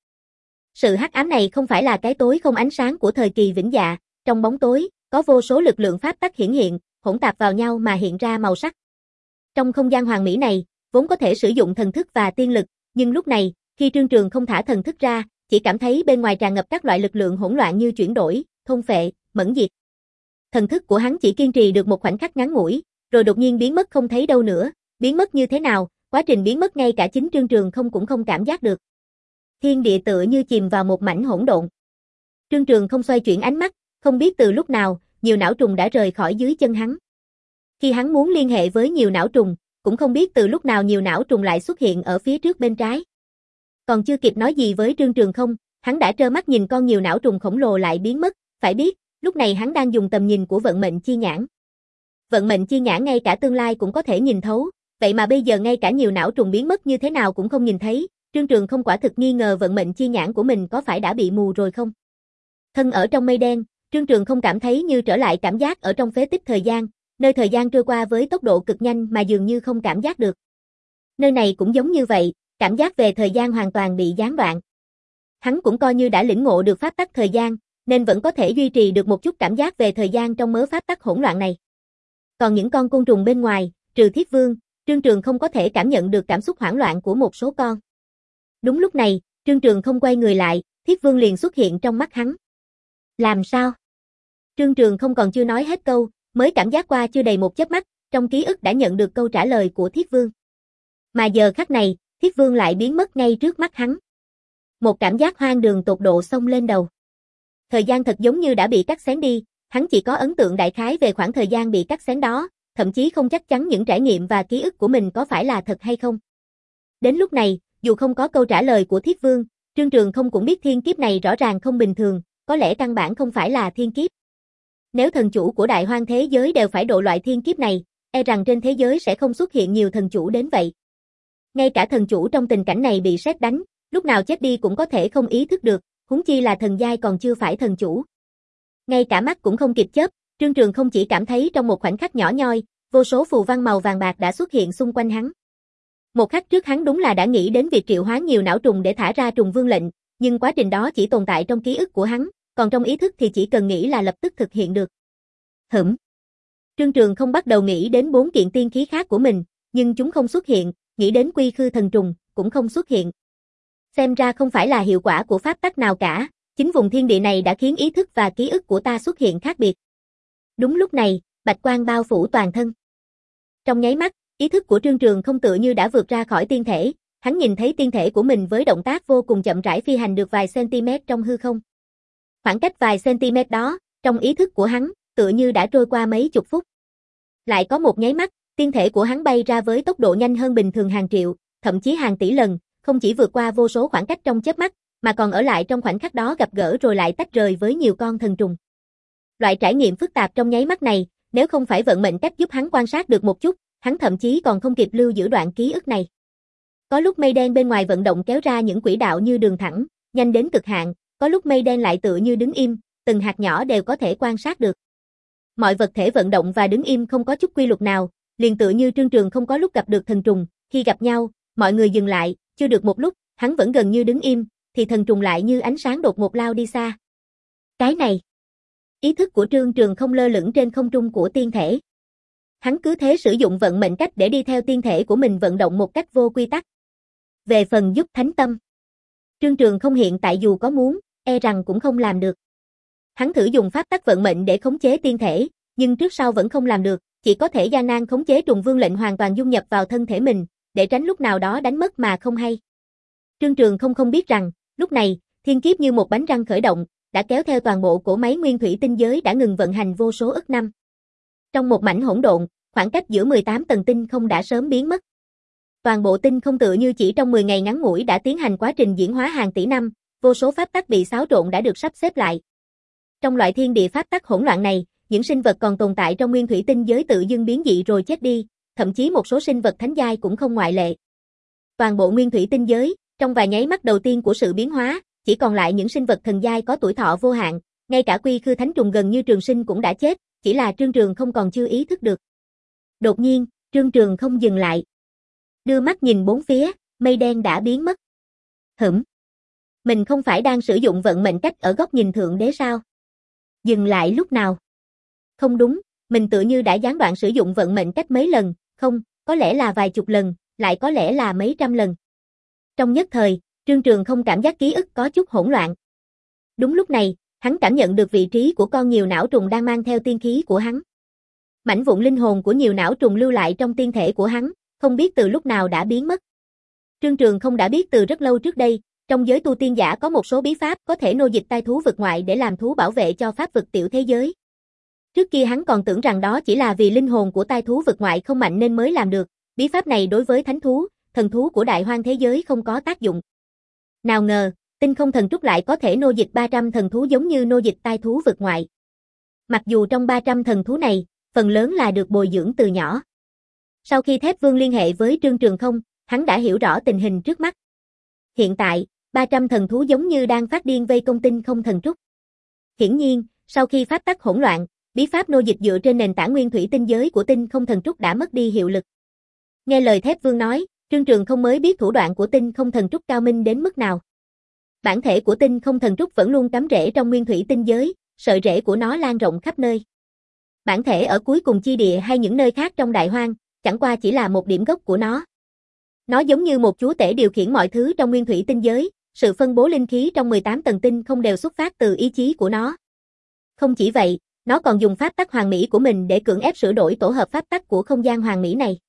Sự hắc ám này không phải là cái tối không ánh sáng của thời kỳ vĩnh dạ, trong bóng tối, có vô số lực lượng pháp tắc hiển hiện, hỗn tạp vào nhau mà hiện ra màu sắc. Trong không gian hoàn mỹ này, vốn có thể sử dụng thần thức và tiên lực, nhưng lúc này, khi Trương Trường không thả thần thức ra, chỉ cảm thấy bên ngoài tràn ngập các loại lực lượng hỗn loạn như chuyển đổi, thôn phệ, mẫn diệt. Thần thức của hắn chỉ kiên trì được một khoảnh khắc ngắn ngủi, rồi đột nhiên biến mất không thấy đâu nữa, biến mất như thế nào, quá trình biến mất ngay cả chính Trương Trường không cũng không cảm giác được. Thiên địa tựa như chìm vào một mảnh hỗn độn. Trương Trường không xoay chuyển ánh mắt, không biết từ lúc nào, nhiều não trùng đã rời khỏi dưới chân hắn. Khi hắn muốn liên hệ với nhiều não trùng, cũng không biết từ lúc nào nhiều não trùng lại xuất hiện ở phía trước bên trái. Còn chưa kịp nói gì với Trương Trường không, hắn đã trơ mắt nhìn con nhiều não trùng khổng lồ lại biến mất, phải biết, lúc này hắn đang dùng tầm nhìn của vận mệnh chi nhãn. Vận mệnh chi nhãn ngay cả tương lai cũng có thể nhìn thấu, vậy mà bây giờ ngay cả nhiều não trùng biến mất như thế nào cũng không nhìn thấy, Trương Trường không quả thực nghi ngờ vận mệnh chi nhãn của mình có phải đã bị mù rồi không. Thân ở trong mây đen, Trương Trường không cảm thấy như trở lại cảm giác ở trong phế tích thời gian, nơi thời gian trôi qua với tốc độ cực nhanh mà dường như không cảm giác được. Nơi này cũng giống như vậy, cảm giác về thời gian hoàn toàn bị gián đoạn. Hắn cũng coi như đã lĩnh ngộ được pháp tắc thời gian, nên vẫn có thể duy trì được một chút cảm giác về thời gian trong mớ pháp tắc hỗn loạn này. Còn những con côn trùng bên ngoài, trừ Thiết Vương, Trương Trường không có thể cảm nhận được cảm xúc hoảng loạn của một số con. Đúng lúc này, Trương Trường không quay người lại, Thiết Vương liền xuất hiện trong mắt hắn. Làm sao? Trương Trường không còn chưa nói hết câu, mới cảm giác qua chưa đầy một chớp mắt, trong ký ức đã nhận được câu trả lời của Thiết Vương. Mà giờ khắc này, Thiết Vương lại biến mất ngay trước mắt hắn. Một cảm giác hoang đường tột độ xông lên đầu. Thời gian thật giống như đã bị cắt xén đi, hắn chỉ có ấn tượng đại khái về khoảng thời gian bị cắt xén đó, thậm chí không chắc chắn những trải nghiệm và ký ức của mình có phải là thật hay không. Đến lúc này, dù không có câu trả lời của Thiết Vương, Trương Trường không cũng biết thiên kiếp này rõ ràng không bình thường, có lẽ căn bản không phải là thiên kiếp. Nếu thần chủ của đại hoang thế giới đều phải độ loại thiên kiếp này, e rằng trên thế giới sẽ không xuất hiện nhiều thần chủ đến vậy. Ngay cả thần chủ trong tình cảnh này bị sét đánh, lúc nào chết đi cũng có thể không ý thức được, huống chi là thần giai còn chưa phải thần chủ. Ngay cả mắt cũng không kịp chớp, Trương Trường không chỉ cảm thấy trong một khoảnh khắc nhỏ nhoi, vô số phù văn màu vàng bạc đã xuất hiện xung quanh hắn. Một khắc trước hắn đúng là đã nghĩ đến việc triệu hóa nhiều não trùng để thả ra trùng vương lệnh, nhưng quá trình đó chỉ tồn tại trong ký ức của hắn, còn trong ý thức thì chỉ cần nghĩ là lập tức thực hiện được. Hửm. Trương Trường không bắt đầu nghĩ đến bốn kiện tiên khí khác của mình, nhưng chúng không xuất hiện, nghĩ đến quy khư thần trùng, cũng không xuất hiện. Xem ra không phải là hiệu quả của pháp tắc nào cả, chính vùng thiên địa này đã khiến ý thức và ký ức của ta xuất hiện khác biệt. Đúng lúc này, bạch quang bao phủ toàn thân. Trong nháy mắt, ý thức của Trương Trường không tựa như đã vượt ra khỏi tiên thể, hắn nhìn thấy tiên thể của mình với động tác vô cùng chậm rãi phi hành được vài cm trong hư không. Khoảng cách vài cm đó, trong ý thức của hắn, tựa như đã trôi qua mấy chục phút. Lại có một nháy mắt, tiên thể của hắn bay ra với tốc độ nhanh hơn bình thường hàng triệu, thậm chí hàng tỷ lần, không chỉ vượt qua vô số khoảng cách trong chớp mắt, mà còn ở lại trong khoảnh khắc đó gặp gỡ rồi lại tách rời với nhiều con thần trùng. Loại trải nghiệm phức tạp trong nháy mắt này, nếu không phải vận mệnh cách giúp hắn quan sát được một chút, hắn thậm chí còn không kịp lưu giữ đoạn ký ức này. Có lúc mây đen bên ngoài vận động kéo ra những quỹ đạo như đường thẳng, nhanh đến cực hạn, có lúc mây đen lại tựa như đứng im, từng hạt nhỏ đều có thể quan sát được. Mọi vật thể vận động và đứng im không có chút quy luật nào, liền tựa như Trương Trường không có lúc gặp được thần trùng, khi gặp nhau, mọi người dừng lại, chưa được một lúc, hắn vẫn gần như đứng im, thì thần trùng lại như ánh sáng đột ngột lao đi xa. Cái này, ý thức của Trương Trường không lơ lửng trên không trung của tiên thể. Hắn cứ thế sử dụng vận mệnh cách để đi theo tiên thể của mình vận động một cách vô quy tắc. Về phần giúp thánh tâm, Trương Trường không hiện tại dù có muốn, e rằng cũng không làm được. Hắn thử dùng pháp tắc vận mệnh để khống chế tiên thể, nhưng trước sau vẫn không làm được, chỉ có thể gian nan khống chế trùng vương lệnh hoàn toàn dung nhập vào thân thể mình, để tránh lúc nào đó đánh mất mà không hay. Trương Trường không không biết rằng, lúc này, thiên kiếp như một bánh răng khởi động, đã kéo theo toàn bộ cỗ máy nguyên thủy tinh giới đã ngừng vận hành vô số ức năm. Trong một mảnh hỗn độn, khoảng cách giữa mười tám tầng tinh không đã sớm biến mất. Toàn bộ tinh không tựa như chỉ trong mười ngày ngắn ngủi đã tiến hành quá trình diễn hóa hàng tỷ năm, vô số pháp tắc bị xáo trộn đã được sắp xếp lại. Trong loại thiên địa pháp tắc hỗn loạn này, những sinh vật còn tồn tại trong nguyên thủy tinh giới tự dưng biến dị rồi chết đi, thậm chí một số sinh vật thánh giai cũng không ngoại lệ. Toàn bộ nguyên thủy tinh giới, trong vài nháy mắt đầu tiên của sự biến hóa, chỉ còn lại những sinh vật thần giai có tuổi thọ vô hạn, ngay cả quy khư thánh trùng gần như trường sinh cũng đã chết, chỉ là Trương Trường không còn chưa ý thức được. Đột nhiên, Trương Trường không dừng lại. Đưa mắt nhìn bốn phía, mây đen đã biến mất. Hửm. Mình không phải đang sử dụng vận mệnh cách ở góc nhìn thượng đế sao? Dừng lại lúc nào? Không đúng, mình tự như đã gián đoạn sử dụng vận mệnh cách mấy lần, không, có lẽ là vài chục lần, lại có lẽ là mấy trăm lần. Trong nhất thời, Trương Trường không cảm giác ký ức có chút hỗn loạn. Đúng lúc này, hắn cảm nhận được vị trí của con nhiều não trùng đang mang theo tiên khí của hắn. Mảnh vụn linh hồn của nhiều não trùng lưu lại trong tiên thể của hắn, không biết từ lúc nào đã biến mất. Trương Trường không đã biết từ rất lâu trước đây, trong giới tu tiên giả có một số bí pháp có thể nô dịch tai thú vực ngoại để làm thú bảo vệ cho pháp vực tiểu thế giới. Trước kia hắn còn tưởng rằng đó chỉ là vì linh hồn của tai thú vực ngoại không mạnh nên mới làm được, bí pháp này đối với thánh thú, thần thú của đại hoang thế giới không có tác dụng. Nào ngờ, tinh không thần trúc lại có thể nô dịch ba trăm thần thú giống như nô dịch tai thú vực ngoại. Mặc dù trong ba trăm thần thú này, phần lớn là được bồi dưỡng từ nhỏ. Sau khi Thép Vương liên hệ với Trương Trường không, hắn đã hiểu rõ tình hình trước mắt. Hiện tại, ba trăm thần thú giống như đang phát điên vây công tinh không thần trúc. Hiển nhiên, sau khi pháp tắc hỗn loạn, bí pháp nô dịch dựa trên nền tảng nguyên thủy tinh giới của tinh không thần trúc đã mất đi hiệu lực. Nghe lời Thép Vương nói, Trương Trường không mới biết thủ đoạn của tinh không thần trúc cao minh đến mức nào. Bản thể của tinh không thần trúc vẫn luôn cắm rễ trong nguyên thủy tinh giới, sợi rễ của nó lan rộng khắp nơi. Bản thể ở cuối cùng chi địa hay những nơi khác trong đại hoang, chẳng qua chỉ là một điểm gốc của nó. Nó giống như một chúa tể điều khiển mọi thứ trong nguyên thủy tinh giới, sự phân bố linh khí trong mười tám tầng tinh không đều xuất phát từ ý chí của nó. Không chỉ vậy, nó còn dùng pháp tắc hoàn mỹ của mình để cưỡng ép sửa đổi tổ hợp pháp tắc của không gian hoàn mỹ này.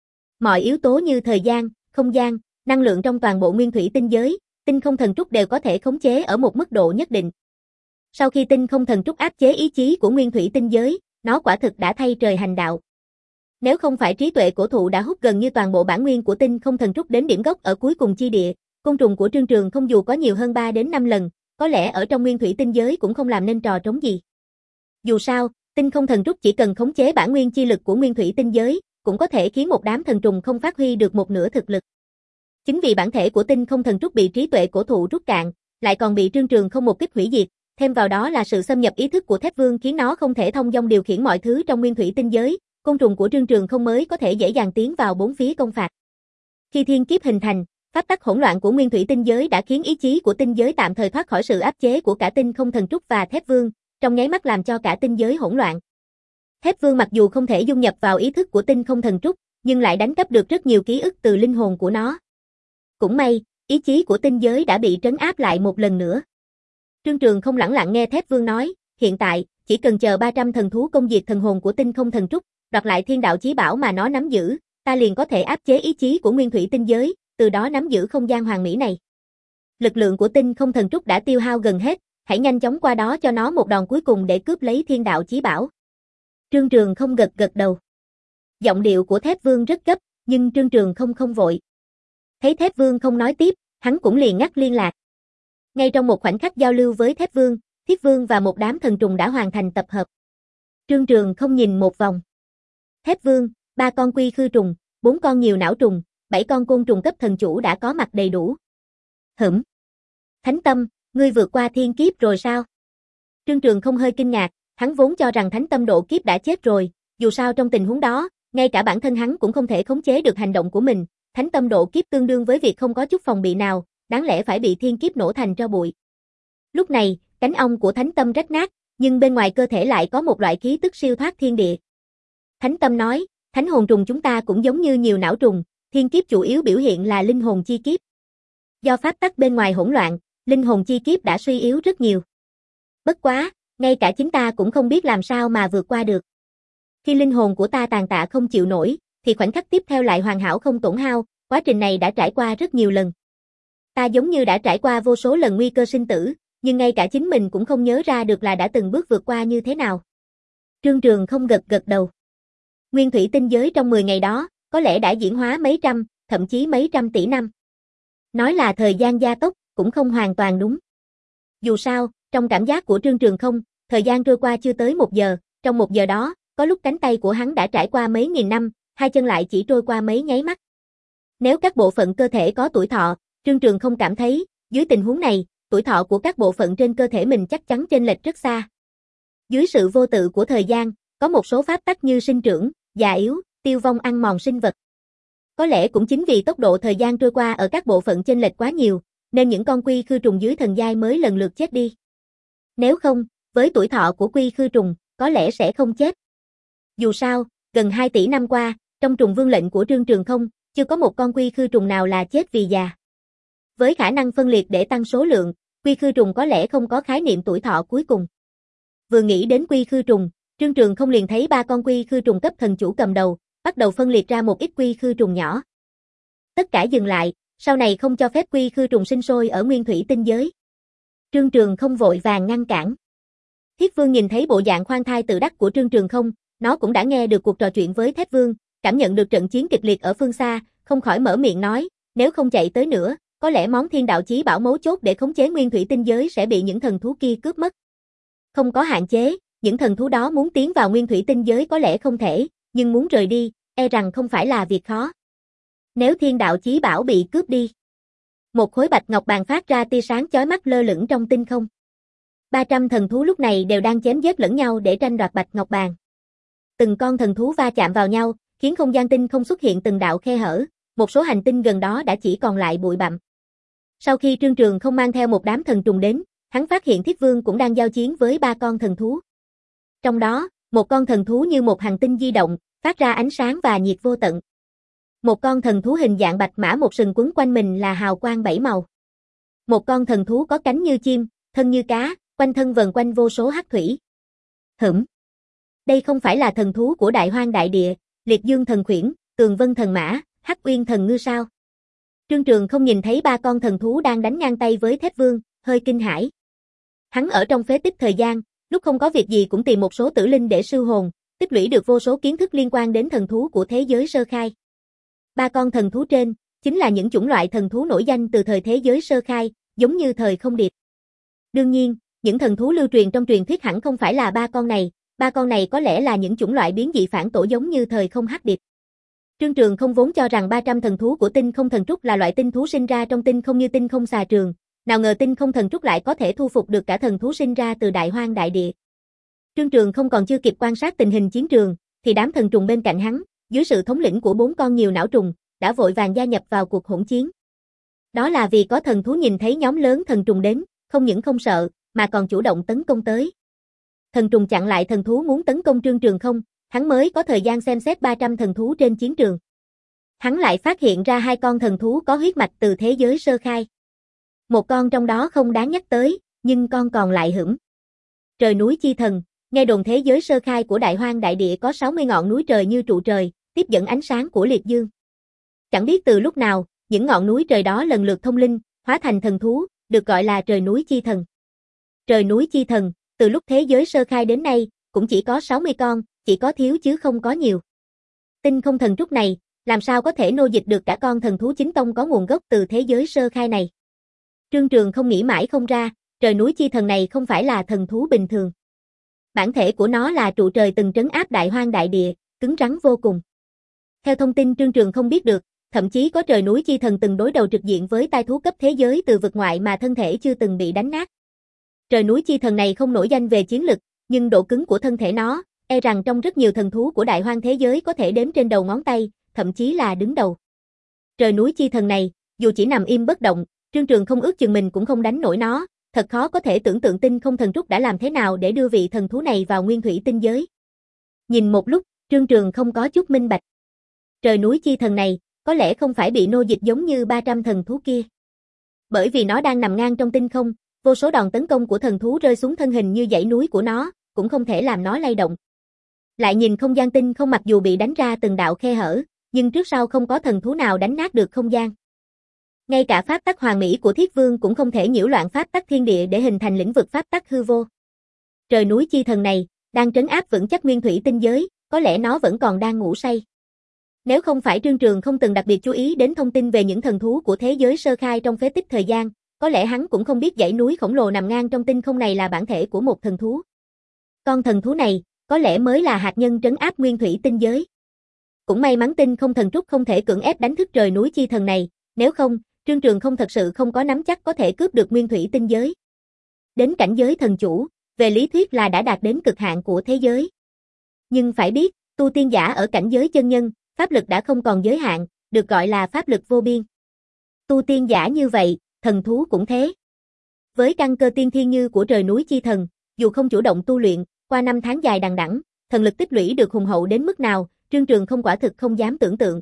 Mọi yếu tố như thời gian, không gian, năng lượng trong toàn bộ nguyên thủy tinh giới, tinh không thần trúc đều có thể khống chế ở một mức độ nhất định. Sau khi tinh không thần trúc áp chế ý chí của nguyên thủy tinh giới, nó quả thực đã thay trời hành đạo. Nếu không phải trí tuệ cổ thụ đã hút gần như toàn bộ bản nguyên của tinh không thần trúc đến điểm gốc ở cuối cùng chi địa, côn trùng của Trương Trường không dù có nhiều hơn ba đến năm lần, có lẽ ở trong nguyên thủy tinh giới cũng không làm nên trò trống gì. Dù sao, tinh không thần trúc chỉ cần khống chế bản nguyên chi lực của nguyên thủy tinh giới, cũng có thể khiến một đám thần trùng không phát huy được một nửa thực lực. Chính vì bản thể của tinh không thần trúc bị trí tuệ cổ thụ rút cạn, lại còn bị Trương Trường không một kích hủy diệt, thêm vào đó là sự xâm nhập ý thức của Thép Vương khiến nó không thể thông dong điều khiển mọi thứ trong nguyên thủy tinh giới, côn trùng của Trương Trường không mới có thể dễ dàng tiến vào bốn phía công phạt. Khi thiên kiếp hình thành, pháp tắc hỗn loạn của nguyên thủy tinh giới đã khiến ý chí của tinh giới tạm thời thoát khỏi sự áp chế của cả tinh không thần trúc và Thép Vương, trong nháy mắt làm cho cả tinh giới hỗn loạn. Thép Vương mặc dù không thể dung nhập vào ý thức của tinh không thần trúc, nhưng lại đánh cắp được rất nhiều ký ức từ linh hồn của nó. Cũng may, ý chí của tinh giới đã bị trấn áp lại một lần nữa. Trương Trường không lẳng lặng nghe Thép Vương nói, hiện tại, chỉ cần chờ ba trăm thần thú công diệt thần hồn của tinh không thần trúc, đoạt lại thiên đạo chí bảo mà nó nắm giữ, ta liền có thể áp chế ý chí của nguyên thủy tinh giới, từ đó nắm giữ không gian hoàn mỹ này. Lực lượng của tinh không thần trúc đã tiêu hao gần hết, hãy nhanh chóng qua đó cho nó một đòn cuối cùng để cướp lấy thiên đạo chí bảo. Trương Trường không gật gật đầu. Giọng điệu của Thép Vương rất gấp, nhưng Trương Trường không không vội. Thấy Thép Vương không nói tiếp, hắn cũng liền ngắt liên lạc. Ngay trong một khoảnh khắc giao lưu với Thép Vương, Thiết Vương và một đám thần trùng đã hoàn thành tập hợp. Trương Trường không nhìn một vòng. Thép Vương, ba con quy khư trùng, bốn con nhiều não trùng, bảy con côn trùng cấp thần chủ đã có mặt đầy đủ. Hửm. Thánh Tâm, ngươi vượt qua thiên kiếp rồi sao? Trương Trường không hơi kinh ngạc, hắn vốn cho rằng Thánh Tâm độ kiếp đã chết rồi, dù sao trong tình huống đó, ngay cả bản thân hắn cũng không thể khống chế được hành động của mình, Thánh Tâm độ kiếp tương đương với việc không có chút phòng bị nào, đáng lẽ phải bị thiên kiếp nổ thành tro bụi. Lúc này, cánh ong của Thánh Tâm rách nát, nhưng bên ngoài cơ thể lại có một loại khí tức siêu thoát thiên địa. Thánh Tâm nói, thánh hồn trùng chúng ta cũng giống như nhiều não trùng, thiên kiếp chủ yếu biểu hiện là linh hồn chi kiếp. Do pháp tắc bên ngoài hỗn loạn, linh hồn chi kiếp đã suy yếu rất nhiều. Bất quá, ngay cả chính ta cũng không biết làm sao mà vượt qua được. Khi linh hồn của ta tàn tạ không chịu nổi, thì khoảnh khắc tiếp theo lại hoàn hảo không tổn hao, quá trình này đã trải qua rất nhiều lần. Ta giống như đã trải qua vô số lần nguy cơ sinh tử, nhưng ngay cả chính mình cũng không nhớ ra được là đã từng bước vượt qua như thế nào. Trương Trường không gật gật đầu. Nguyên thủy tinh giới trong mười ngày đó, có lẽ đã diễn hóa mấy trăm, thậm chí mấy trăm tỷ năm. Nói là thời gian gia tốc, cũng không hoàn toàn đúng. Dù sao, trong cảm giác của Trương Trường không, thời gian trôi qua chưa tới một giờ, trong một giờ đó, có lúc cánh tay của hắn đã trải qua mấy nghìn năm, hai chân lại chỉ trôi qua mấy nháy mắt. Nếu các bộ phận cơ thể có tuổi thọ, Trương Trường không cảm thấy, dưới tình huống này, tuổi thọ của các bộ phận trên cơ thể mình chắc chắn chênh lệch rất xa. Dưới sự vô tự của thời gian, có một số pháp tắc như sinh trưởng, già yếu, tiêu vong ăn mòn sinh vật. Có lẽ cũng chính vì tốc độ thời gian trôi qua ở các bộ phận chênh lệch quá nhiều, nên những con quy khư trùng dưới thần giai mới lần lượt chết đi. Nếu không, với tuổi thọ của quy khư trùng, có lẽ sẽ không chết. Dù sao, gần hai tỷ năm qua, trong trùng vương lệnh của Trương Trường Không, chưa có một con quy khư trùng nào là chết vì già. Với khả năng phân liệt để tăng số lượng, quy khư trùng có lẽ không có khái niệm tuổi thọ cuối cùng. Vừa nghĩ đến quy khư trùng, Trương Trường Không liền thấy ba con quy khư trùng cấp thần chủ cầm đầu, bắt đầu phân liệt ra một ít quy khư trùng nhỏ. Tất cả dừng lại, sau này không cho phép quy khư trùng sinh sôi ở nguyên thủy tinh giới. Trương Trường Không vội vàng ngăn cản. Thiết Vương nhìn thấy bộ dạng khoan thai tự đắc của Trương Trường Không, nó cũng đã nghe được cuộc trò chuyện với Thép Vương, cảm nhận được trận chiến kịch liệt ở phương xa, không khỏi mở miệng nói, nếu không chạy tới nữa, có lẽ món thiên đạo chí bảo mấu chốt để khống chế nguyên thủy tinh giới sẽ bị những thần thú kia cướp mất. Không có hạn chế, những thần thú đó muốn tiến vào nguyên thủy tinh giới có lẽ không thể, nhưng muốn rời đi, e rằng không phải là việc khó. Nếu thiên đạo chí bảo bị cướp đi, một khối bạch ngọc bàn phát ra tia sáng chói mắt lơ lửng trong tinh không. ba trăm thần thú lúc này đều đang chém giết lẫn nhau để tranh đoạt bạch ngọc bàn. Từng con thần thú va chạm vào nhau, khiến không gian tinh không xuất hiện từng đạo khe hở, một số hành tinh gần đó đã chỉ còn lại bụi bặm. Sau khi Trương Trường Không mang theo một đám thần trùng đến, hắn phát hiện Thiết Vương cũng đang giao chiến với ba con thần thú. Trong đó, một con thần thú như một hành tinh di động, phát ra ánh sáng và nhiệt vô tận. Một con thần thú hình dạng bạch mã một sừng quấn quanh mình là hào quang bảy màu. Một con thần thú có cánh như chim, thân như cá, quanh thân vần quanh vô số hắc thủy. Hửm. Đây không phải là thần thú của Đại Hoang Đại Địa, Liệt Dương thần khuyển, Tường Vân thần mã, Hắc Uyên thần ngư sao? Trương Trường Không nhìn thấy ba con thần thú đang đánh ngang tay với Thép Vương, hơi kinh hãi. Hắn ở trong phế tích thời gian, lúc không có việc gì cũng tìm một số tử linh để sư hồn, tích lũy được vô số kiến thức liên quan đến thần thú của thế giới sơ khai. Ba con thần thú trên, chính là những chủng loại thần thú nổi danh từ thời thế giới sơ khai, giống như thời không điệp. Đương nhiên, những thần thú lưu truyền trong truyền thuyết hẳn không phải là ba con này, ba con này có lẽ là những chủng loại biến dị phản tổ giống như thời không hắc điệp. Trương Trường Không vốn cho rằng ba trăm thần thú của tinh không thần trúc là loại tinh thú sinh ra trong tinh không như tinh không xà trường, nào ngờ tinh không thần trúc lại có thể thu phục được cả thần thú sinh ra từ Đại Hoang Đại Địa. Trương Trường Không còn chưa kịp quan sát tình hình chiến trường, thì đám thần trùng bên cạnh hắn, dưới sự thống lĩnh của bốn con nhiều não trùng, đã vội vàng gia nhập vào cuộc hỗn chiến. Đó là vì có thần thú nhìn thấy nhóm lớn thần trùng đến, không những không sợ, mà còn chủ động tấn công tới. Thần trùng chặn lại thần thú muốn tấn công Trương Trường Không, hắn mới có thời gian xem xét ba trăm thần thú trên chiến trường. Hắn lại phát hiện ra hai con thần thú có huyết mạch từ thế giới sơ khai. Một con trong đó không đáng nhắc tới, nhưng con còn lại hửng. Trời núi chi thần, nghe đồn thế giới sơ khai của Đại Hoang Đại Địa có sáu mươi ngọn núi trời như trụ trời, tiếp dẫn ánh sáng của liệt dương. Chẳng biết từ lúc nào, những ngọn núi trời đó lần lượt thông linh, hóa thành thần thú, được gọi là trời núi chi thần. Trời núi chi thần, từ lúc thế giới sơ khai đến nay, cũng chỉ có sáu mươi con, chỉ có thiếu chứ không có nhiều. Tinh không thần trúc này, làm sao có thể nô dịch được cả con thần thú chính tông có nguồn gốc từ thế giới sơ khai này. Trương Trường Không nghĩ mãi không ra, trời núi chi thần này không phải là thần thú bình thường. Bản thể của nó là trụ trời từng trấn áp Đại Hoang Đại Địa, cứng rắn vô cùng. Theo thông tin Trương Trường Không biết được, thậm chí có trời núi chi thần từng đối đầu trực diện với tai thú cấp thế giới từ vực ngoại mà thân thể chưa từng bị đánh nát. Trời núi chi thần này không nổi danh về chiến lực, nhưng độ cứng của thân thể nó, e rằng trong rất nhiều thần thú của Đại Hoang thế giới có thể đếm trên đầu ngón tay, thậm chí là đứng đầu. Trời núi chi thần này, dù chỉ nằm im bất động, Trương Trường Không ước chừng mình cũng không đánh nổi nó, thật khó có thể tưởng tượng tinh không thần trúc đã làm thế nào để đưa vị thần thú này vào nguyên thủy tinh giới. Nhìn một lúc, Trương Trường Không có chút minh bạch. Trời núi chi thần này, có lẽ không phải bị nô dịch giống như ba trăm thần thú kia. Bởi vì nó đang nằm ngang trong tinh không, vô số đòn tấn công của thần thú rơi xuống thân hình như dãy núi của nó, cũng không thể làm nó lay động. Lại nhìn không gian tinh không mặc dù bị đánh ra từng đạo khe hở, nhưng trước sau không có thần thú nào đánh nát được không gian. Ngay cả pháp tắc hoàn mỹ của Thiết Vương cũng không thể nhiễu loạn pháp tắc thiên địa để hình thành lĩnh vực pháp tắc hư vô. Trời núi chi thần này, đang trấn áp vững chắc nguyên thủy tinh giới, có lẽ nó vẫn còn đang ngủ say. Nếu không phải Trương Trường không từng đặc biệt chú ý đến thông tin về những thần thú của thế giới sơ khai trong phế tích thời gian, có lẽ hắn cũng không biết dãy núi khổng lồ nằm ngang trong tinh không này là bản thể của một thần thú. Con thần thú này, có lẽ mới là hạt nhân trấn áp nguyên thủy tinh giới. Cũng may mắn tinh không thần trúc không thể cưỡng ép đánh thức trời núi chi thần này, nếu không, Trương Trường không thật sự không có nắm chắc có thể cướp được nguyên thủy tinh giới. Đến cảnh giới thần chủ, về lý thuyết là đã đạt đến cực hạn của thế giới. Nhưng phải biết, tu tiên giả ở cảnh giới chân nhân, pháp lực đã không còn giới hạn, được gọi là pháp lực vô biên. Tu tiên giả như vậy, thần thú cũng thế. Với căn cơ tiên thiên như của trời núi chi thần, dù không chủ động tu luyện, qua năm tháng dài đằng đẵng, thần lực tích lũy được hùng hậu đến mức nào, Trương Trường không quả thực không dám tưởng tượng.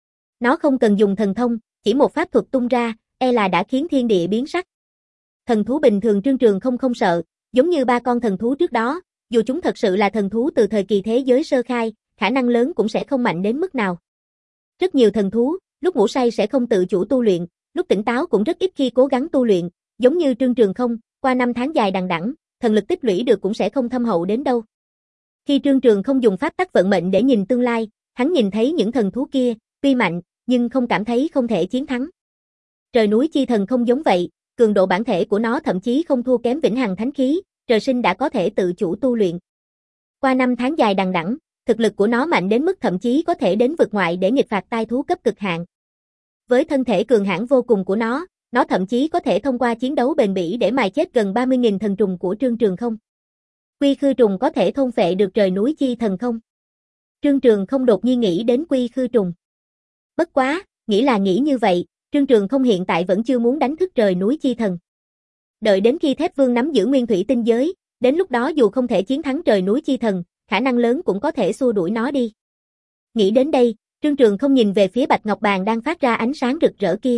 Nó không cần dùng thần thông, chỉ một pháp thuật tung ra, e là đã khiến thiên địa biến sắc. Thần thú bình thường Trương Trường không không sợ, giống như ba con thần thú trước đó, dù chúng thật sự là thần thú từ thời kỳ thế giới sơ khai, khả năng lớn cũng sẽ không mạnh đến mức nào. Rất nhiều thần thú, lúc ngủ say sẽ không tự chủ tu luyện, lúc tỉnh táo cũng rất ít khi cố gắng tu luyện, giống như Trương Trường không, qua năm tháng dài đằng đẵng, thần lực tích lũy được cũng sẽ không thâm hậu đến đâu. Khi Trương Trường không dùng pháp tắc vận mệnh để nhìn tương lai, hắn nhìn thấy những thần thú kia, tuy mạnh, nhưng không cảm thấy không thể chiến thắng. Trời núi chi thần không giống vậy, cường độ bản thể của nó thậm chí không thua kém vĩnh hằng thánh khí, trời sinh đã có thể tự chủ tu luyện. Qua năm tháng dài đằng đẵng, thực lực của nó mạnh đến mức thậm chí có thể đến vực ngoại để nghịch phạt tai thú cấp cực hạn. Với thân thể cường hãn vô cùng của nó, nó thậm chí có thể thông qua chiến đấu bền bỉ để mài chết gần ba mươi nghìn thần trùng của Trương Trường không. Quy khư trùng có thể thôn phệ được trời núi chi thần không? Trương Trường không đột nhiên nghĩ đến quy khư trùng. Bất quá, nghĩ là nghĩ như vậy, Trương Trường không hiện tại vẫn chưa muốn đánh thức trời núi chi thần. Đợi đến khi Thép Vương nắm giữ nguyên thủy tinh giới, đến lúc đó dù không thể chiến thắng trời núi chi thần, khả năng lớn cũng có thể xua đuổi nó đi. Nghĩ đến đây, Trương Trường không nhìn về phía Bạch Ngọc Bàn đang phát ra ánh sáng rực rỡ kia.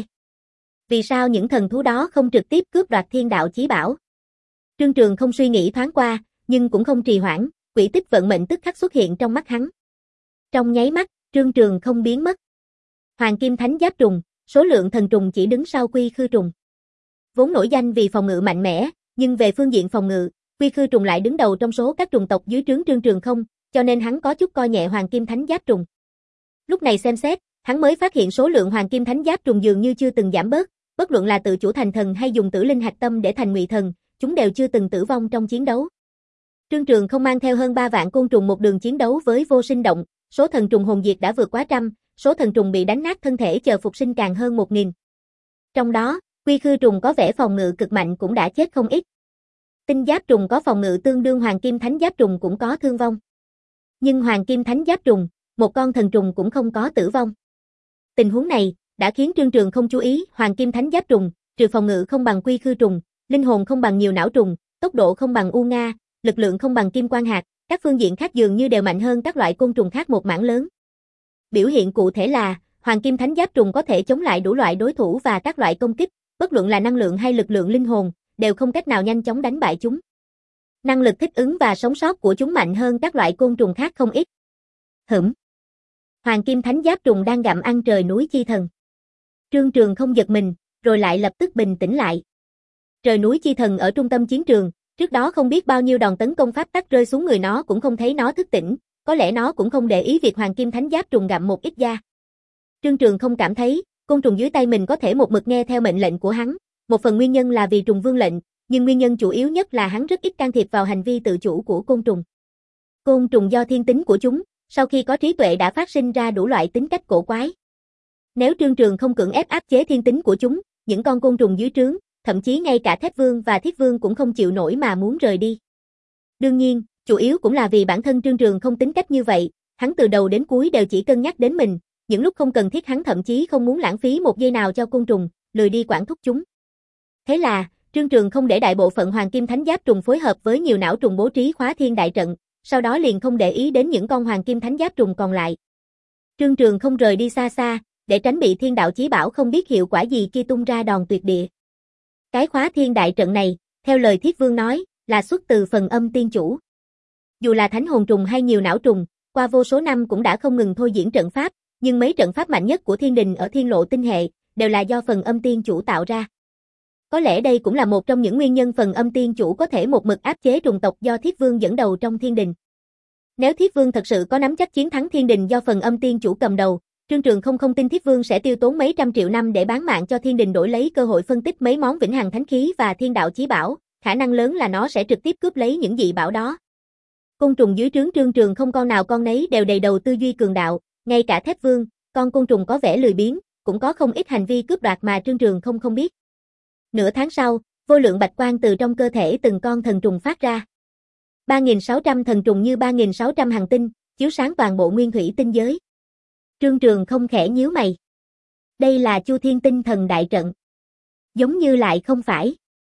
Vì sao những thần thú đó không trực tiếp cướp đoạt thiên đạo chí bảo? Trương Trường không suy nghĩ thoáng qua, nhưng cũng không trì hoãn, quỹ tích vận mệnh tức khắc xuất hiện trong mắt hắn. Trong nháy mắt, Trương Trường không biến mất. Hoàng Kim Thánh Giáp trùng, số lượng thần trùng chỉ đứng sau quy khư trùng. Vốn nổi danh vì phòng ngự mạnh mẽ, nhưng về phương diện phòng ngự, quy khư trùng lại đứng đầu trong số các trùng tộc dưới trướng Trương Trường không, cho nên hắn có chút coi nhẹ Hoàng Kim Thánh Giáp trùng. Lúc này xem xét, hắn mới phát hiện số lượng Hoàng Kim Thánh Giáp trùng dường như chưa từng giảm bớt, bất luận là tự chủ thành thần hay dùng tử linh hạch tâm để thành ngụy thần, chúng đều chưa từng tử vong trong chiến đấu. Trương Trường không mang theo hơn ba vạn côn trùng một đường chiến đấu với Vô Sinh Động, số thần trùng hồn diệt đã vượt quá trăm, số thần trùng bị đánh nát thân thể chờ phục sinh càng hơn một nghìn. Trong đó, quy khư trùng có vẻ phòng ngự cực mạnh cũng đã chết không ít. Tinh giáp trùng có phòng ngự tương đương Hoàng Kim Thánh Giáp trùng cũng có thương vong. Nhưng Hoàng Kim Thánh Giáp trùng, một con thần trùng cũng không có tử vong. Tình huống này đã khiến Trương Trường không chú ý, Hoàng Kim Thánh Giáp trùng, trừ phòng ngự không bằng quy khư trùng, linh hồn không bằng nhiều não trùng, tốc độ không bằng U Nga, lực lượng không bằng Kim Quang Hạt, các phương diện khác dường như đều mạnh hơn các loại côn trùng khác một mảng lớn. Biểu hiện cụ thể là, Hoàng Kim Thánh Giáp trùng có thể chống lại đủ loại đối thủ và các loại công kích, bất luận là năng lượng hay lực lượng linh hồn, đều không cách nào nhanh chóng đánh bại chúng. Năng lực thích ứng và sống sót của chúng mạnh hơn các loại côn trùng khác không ít. Hửm. Hoàng Kim Thánh Giáp trùng đang gặm ăn trời núi chi thần. Trương Trường không giật mình, rồi lại lập tức bình tĩnh lại. Trời núi chi thần ở trung tâm chiến trường, trước đó không biết bao nhiêu đòn tấn công pháp tắc rơi xuống người nó cũng không thấy nó thức tỉnh, có lẽ nó cũng không để ý việc Hoàng Kim Thánh Giáp trùng gặm một ít da. Trương Trường không cảm thấy, côn trùng dưới tay mình có thể một mực nghe theo mệnh lệnh của hắn, một phần nguyên nhân là vì trùng vương lệnh, nhưng nguyên nhân chủ yếu nhất là hắn rất ít can thiệp vào hành vi tự chủ của côn trùng. Côn trùng do thiên tính của chúng, sau khi có trí tuệ đã phát sinh ra đủ loại tính cách cổ quái. Nếu Trương Trường không cưỡng ép áp chế thiên tính của chúng, những con côn trùng dưới trướng, thậm chí ngay cả Thép Vương và Thiết Vương cũng không chịu nổi mà muốn rời đi. Đương nhiên, chủ yếu cũng là vì bản thân Trương Trường không tính cách như vậy, hắn từ đầu đến cuối đều chỉ cân nhắc đến mình, những lúc không cần thiết hắn thậm chí không muốn lãng phí một giây nào cho côn trùng, lười đi quản thúc chúng. Thế là, Trương Trường không để đại bộ phận Hoàng Kim Thánh Giáp trùng phối hợp với nhiều não trùng bố trí khóa thiên đại trận, sau đó liền không để ý đến những con Hoàng Kim Thánh Giáp trùng còn lại. Trương Trường không rời đi xa xa, để tránh bị thiên đạo chí bảo không biết hiệu quả gì kia tung ra đòn tuyệt địa. Cái khóa thiên đại trận này, theo lời Thiết Vương nói, là xuất từ phần âm tiên chủ. Dù là thánh hồn trùng hay nhiều não trùng, qua vô số năm cũng đã không ngừng thôi diễn trận pháp, nhưng mấy trận pháp mạnh nhất của thiên đình ở thiên lộ tinh hệ, đều là do phần âm tiên chủ tạo ra. Có lẽ đây cũng là một trong những nguyên nhân phần âm tiên chủ có thể một mực áp chế trùng tộc do Thiết Vương dẫn đầu trong thiên đình. Nếu Thiết Vương thật sự có nắm chắc chiến thắng thiên đình do phần âm tiên chủ cầm đầu, Trương Trường không không tin Thiết Vương sẽ tiêu tốn mấy trăm triệu năm để bán mạng cho thiên đình đổi lấy cơ hội phân tích mấy món vĩnh hằng thánh khí và thiên đạo chí bảo, khả năng lớn là nó sẽ trực tiếp cướp lấy những dị bảo đó. Côn trùng dưới trướng Trương Trường không con nào con nấy đều đầy đầu tư duy cường đạo, ngay cả Thép Vương, con côn trùng có vẻ lười biếng, cũng có không ít hành vi cướp đoạt mà Trương Trường không không biết. Nửa tháng sau, vô lượng bạch quang từ trong cơ thể từng con thần trùng phát ra. ba nghìn sáu trăm thần trùng như ba nghìn sáu trăm hành tinh, chiếu sáng toàn bộ nguyên thủy tinh giới. Trương Trường không khẽ nhíu mày. Đây là Chu Thiên Tinh Thần Đại Trận. Giống như lại không phải.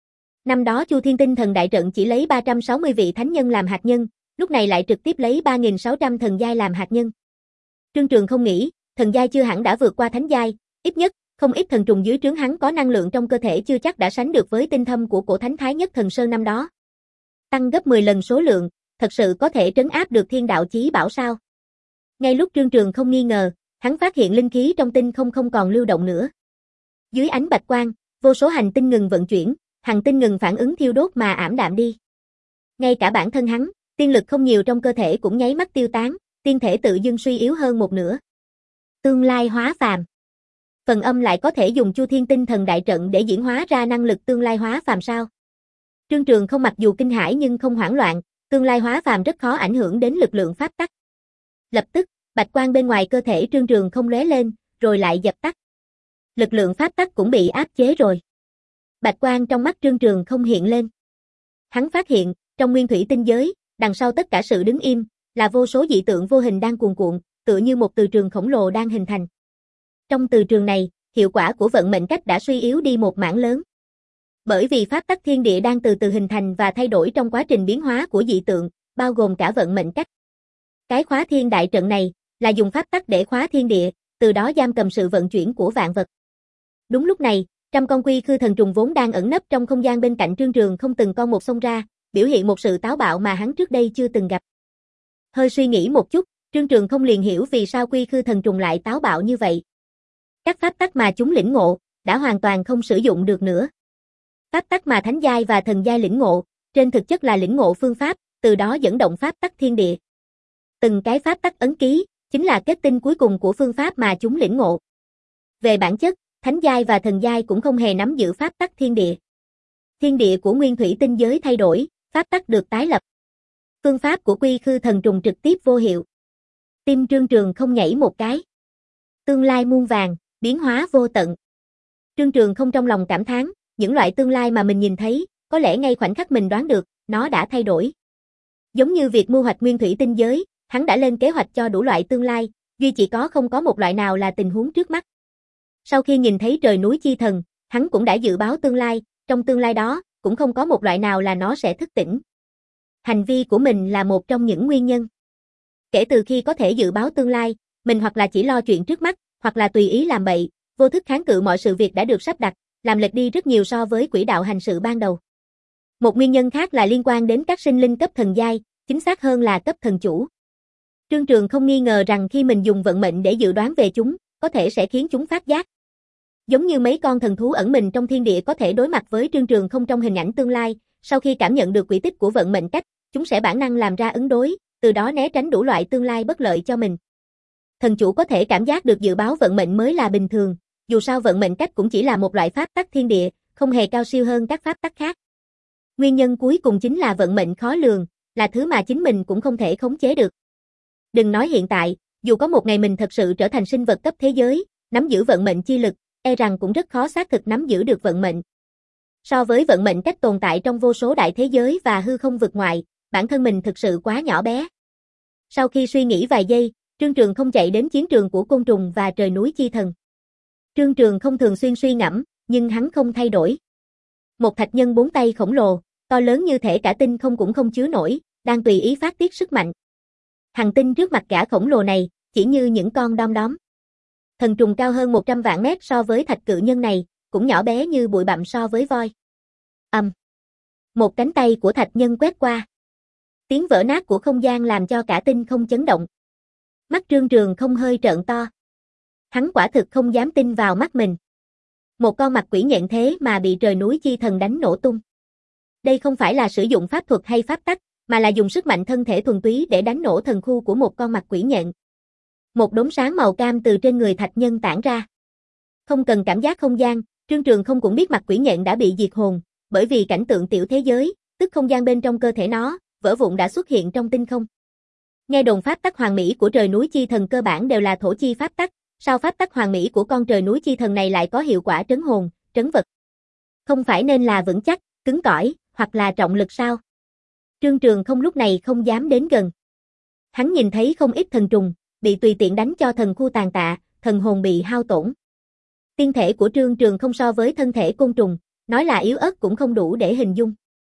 Năm đó Chu Thiên Tinh Thần Đại Trận chỉ lấy ba trăm sáu mươi vị thánh nhân làm hạt nhân, lúc này lại trực tiếp lấy ba nghìn sáu trăm thần giai làm hạt nhân. Trương Trường không nghĩ, thần giai chưa hẳn đã vượt qua thánh giai, ít nhất, không ít thần trùng dưới trướng hắn có năng lượng trong cơ thể chưa chắc đã sánh được với tinh thâm của cổ thánh thái nhất thần sơn năm đó. Tăng gấp mười lần số lượng, thật sự có thể trấn áp được thiên đạo chí bảo sao? Ngay lúc Trương Trường không nghi ngờ, hắn phát hiện linh khí trong tinh không không còn lưu động nữa. Dưới ánh bạch quang, vô số hành tinh ngừng vận chuyển, hành tinh ngừng phản ứng thiêu đốt mà ảm đạm đi. Ngay cả bản thân hắn, tiên lực không nhiều trong cơ thể cũng nháy mắt tiêu tán, tiên thể tự dưng suy yếu hơn một nửa. Tương lai hóa phàm. Phần âm lại có thể dùng Chu Thiên Tinh Thần Đại Trận để diễn hóa ra năng lực tương lai hóa phàm sao? Trương Trường không mặc dù kinh hãi nhưng không hoảng loạn, tương lai hóa phàm rất khó ảnh hưởng đến lực lượng pháp tắc. Lập tức, bạch quang bên ngoài cơ thể Trương Trường không lóe lên, rồi lại dập tắt. Lực lượng pháp tắc cũng bị áp chế rồi. Bạch quang trong mắt Trương Trường không hiện lên. Hắn phát hiện, trong nguyên thủy tinh giới, đằng sau tất cả sự đứng im, là vô số dị tượng vô hình đang cuồn cuộn, tựa như một từ trường khổng lồ đang hình thành. Trong từ trường này, hiệu quả của vận mệnh cách đã suy yếu đi một mảng lớn. Bởi vì pháp tắc thiên địa đang từ từ hình thành và thay đổi trong quá trình biến hóa của dị tượng, bao gồm cả vận mệnh cách. Cái khóa thiên đại trận này, là dùng pháp tắc để khóa thiên địa, từ đó giam cầm sự vận chuyển của vạn vật. Đúng lúc này, trăm con quy khư thần trùng vốn đang ẩn nấp trong không gian bên cạnh Trương Trường không từng con một xông ra, biểu hiện một sự táo bạo mà hắn trước đây chưa từng gặp. Hơi suy nghĩ một chút, Trương Trường không liền hiểu vì sao quy khư thần trùng lại táo bạo như vậy. Các pháp tắc mà chúng lĩnh ngộ, đã hoàn toàn không sử dụng được nữa. Pháp tắc mà thánh giai và thần giai lĩnh ngộ, trên thực chất là lĩnh ngộ phương pháp, từ đó dẫn động pháp tắc thiên địa. Từng cái pháp tắc ấn ký, chính là kết tinh cuối cùng của phương pháp mà chúng lĩnh ngộ. Về bản chất, thánh giai và thần giai cũng không hề nắm giữ pháp tắc thiên địa. Thiên địa của nguyên thủy tinh giới thay đổi, pháp tắc được tái lập. Phương pháp của quy khư thần trùng trực tiếp vô hiệu. Tim Trương Trường không nhảy một cái. Tương lai muôn vàng, biến hóa vô tận. Trương Trường không trong lòng cảm thán, những loại tương lai mà mình nhìn thấy, có lẽ ngay khoảnh khắc mình đoán được, nó đã thay đổi. Giống như việc mưu hoạch nguyên thủy tinh giới, hắn đã lên kế hoạch cho đủ loại tương lai, duy chỉ có không có một loại nào là tình huống trước mắt. Sau khi nhìn thấy trời núi chi thần, hắn cũng đã dự báo tương lai, trong tương lai đó, cũng không có một loại nào là nó sẽ thức tỉnh. Hành vi của mình là một trong những nguyên nhân. Kể từ khi có thể dự báo tương lai, mình hoặc là chỉ lo chuyện trước mắt, hoặc là tùy ý làm bậy, vô thức kháng cự mọi sự việc đã được sắp đặt, làm lệch đi rất nhiều so với quỹ đạo hành sự ban đầu. Một nguyên nhân khác là liên quan đến các sinh linh cấp thần giai, chính xác hơn là cấp thần chủ. Trương Trường không nghi ngờ rằng khi mình dùng vận mệnh để dự đoán về chúng, có thể sẽ khiến chúng phát giác. Giống như mấy con thần thú ẩn mình trong thiên địa có thể đối mặt với Trương Trường không trong hình ảnh tương lai, sau khi cảm nhận được quỹ tích của vận mệnh cách, chúng sẽ bản năng làm ra ứng đối, từ đó né tránh đủ loại tương lai bất lợi cho mình. Thần chủ có thể cảm giác được dự báo vận mệnh mới là bình thường, dù sao vận mệnh cách cũng chỉ là một loại pháp tắc thiên địa, không hề cao siêu hơn các pháp tắc khác. Nguyên nhân cuối cùng chính là vận mệnh khó lường, là thứ mà chính mình cũng không thể khống chế được. Đừng nói hiện tại, dù có một ngày mình thật sự trở thành sinh vật cấp thế giới, nắm giữ vận mệnh chi lực, e rằng cũng rất khó xác thực nắm giữ được vận mệnh. So với vận mệnh cách tồn tại trong vô số đại thế giới và hư không vực ngoại, bản thân mình thực sự quá nhỏ bé. Sau khi suy nghĩ vài giây, Trương Trường không chạy đến chiến trường của côn trùng và trời núi chi thần. Trương Trường không thường xuyên suy ngẫm, nhưng hắn không thay đổi. Một thạch nhân bốn tay khổng lồ, to lớn như thể cả tinh không cũng không chứa nổi, đang tùy ý phát tiết sức mạnh. Hằng tinh trước mặt gã khổng lồ này, chỉ như những con đom đóm. Thần trùng cao hơn một trăm vạn mét so với thạch cự nhân này, cũng nhỏ bé như bụi bặm so với voi. Ầm. Um. Một cánh tay của thạch nhân quét qua. Tiếng vỡ nát của không gian làm cho cả tinh không chấn động. Mắt Trương Trường không hơi trợn to. Hắn quả thực không dám tin vào mắt mình. Một con mặt quỷ nhện thế mà bị trời núi chi thần đánh nổ tung. Đây không phải là sử dụng pháp thuật hay pháp tắc, mà là dùng sức mạnh thân thể thuần túy để đánh nổ thần khu của một con mặt quỷ nhện. Một đốm sáng màu cam từ trên người thạch nhân tản ra. Không cần cảm giác không gian, Trương Trường không cũng biết mặt quỷ nhện đã bị diệt hồn, bởi vì cảnh tượng tiểu thế giới, tức không gian bên trong cơ thể nó, vỡ vụn đã xuất hiện trong tinh không. Nghe đồn pháp tắc hoàn mỹ của trời núi chi thần cơ bản đều là thổ chi pháp tắc, sao pháp tắc hoàn mỹ của con trời núi chi thần này lại có hiệu quả trấn hồn, trấn vật? Không phải nên là vững chắc, cứng cỏi, hoặc là trọng lực sao? Trương Trường không lúc này không dám đến gần. Hắn nhìn thấy không ít thần trùng, bị tùy tiện đánh cho thần khu tàn tạ, thần hồn bị hao tổn. Tiên thể của Trương Trường không so với thân thể côn trùng, nói là yếu ớt cũng không đủ để hình dung.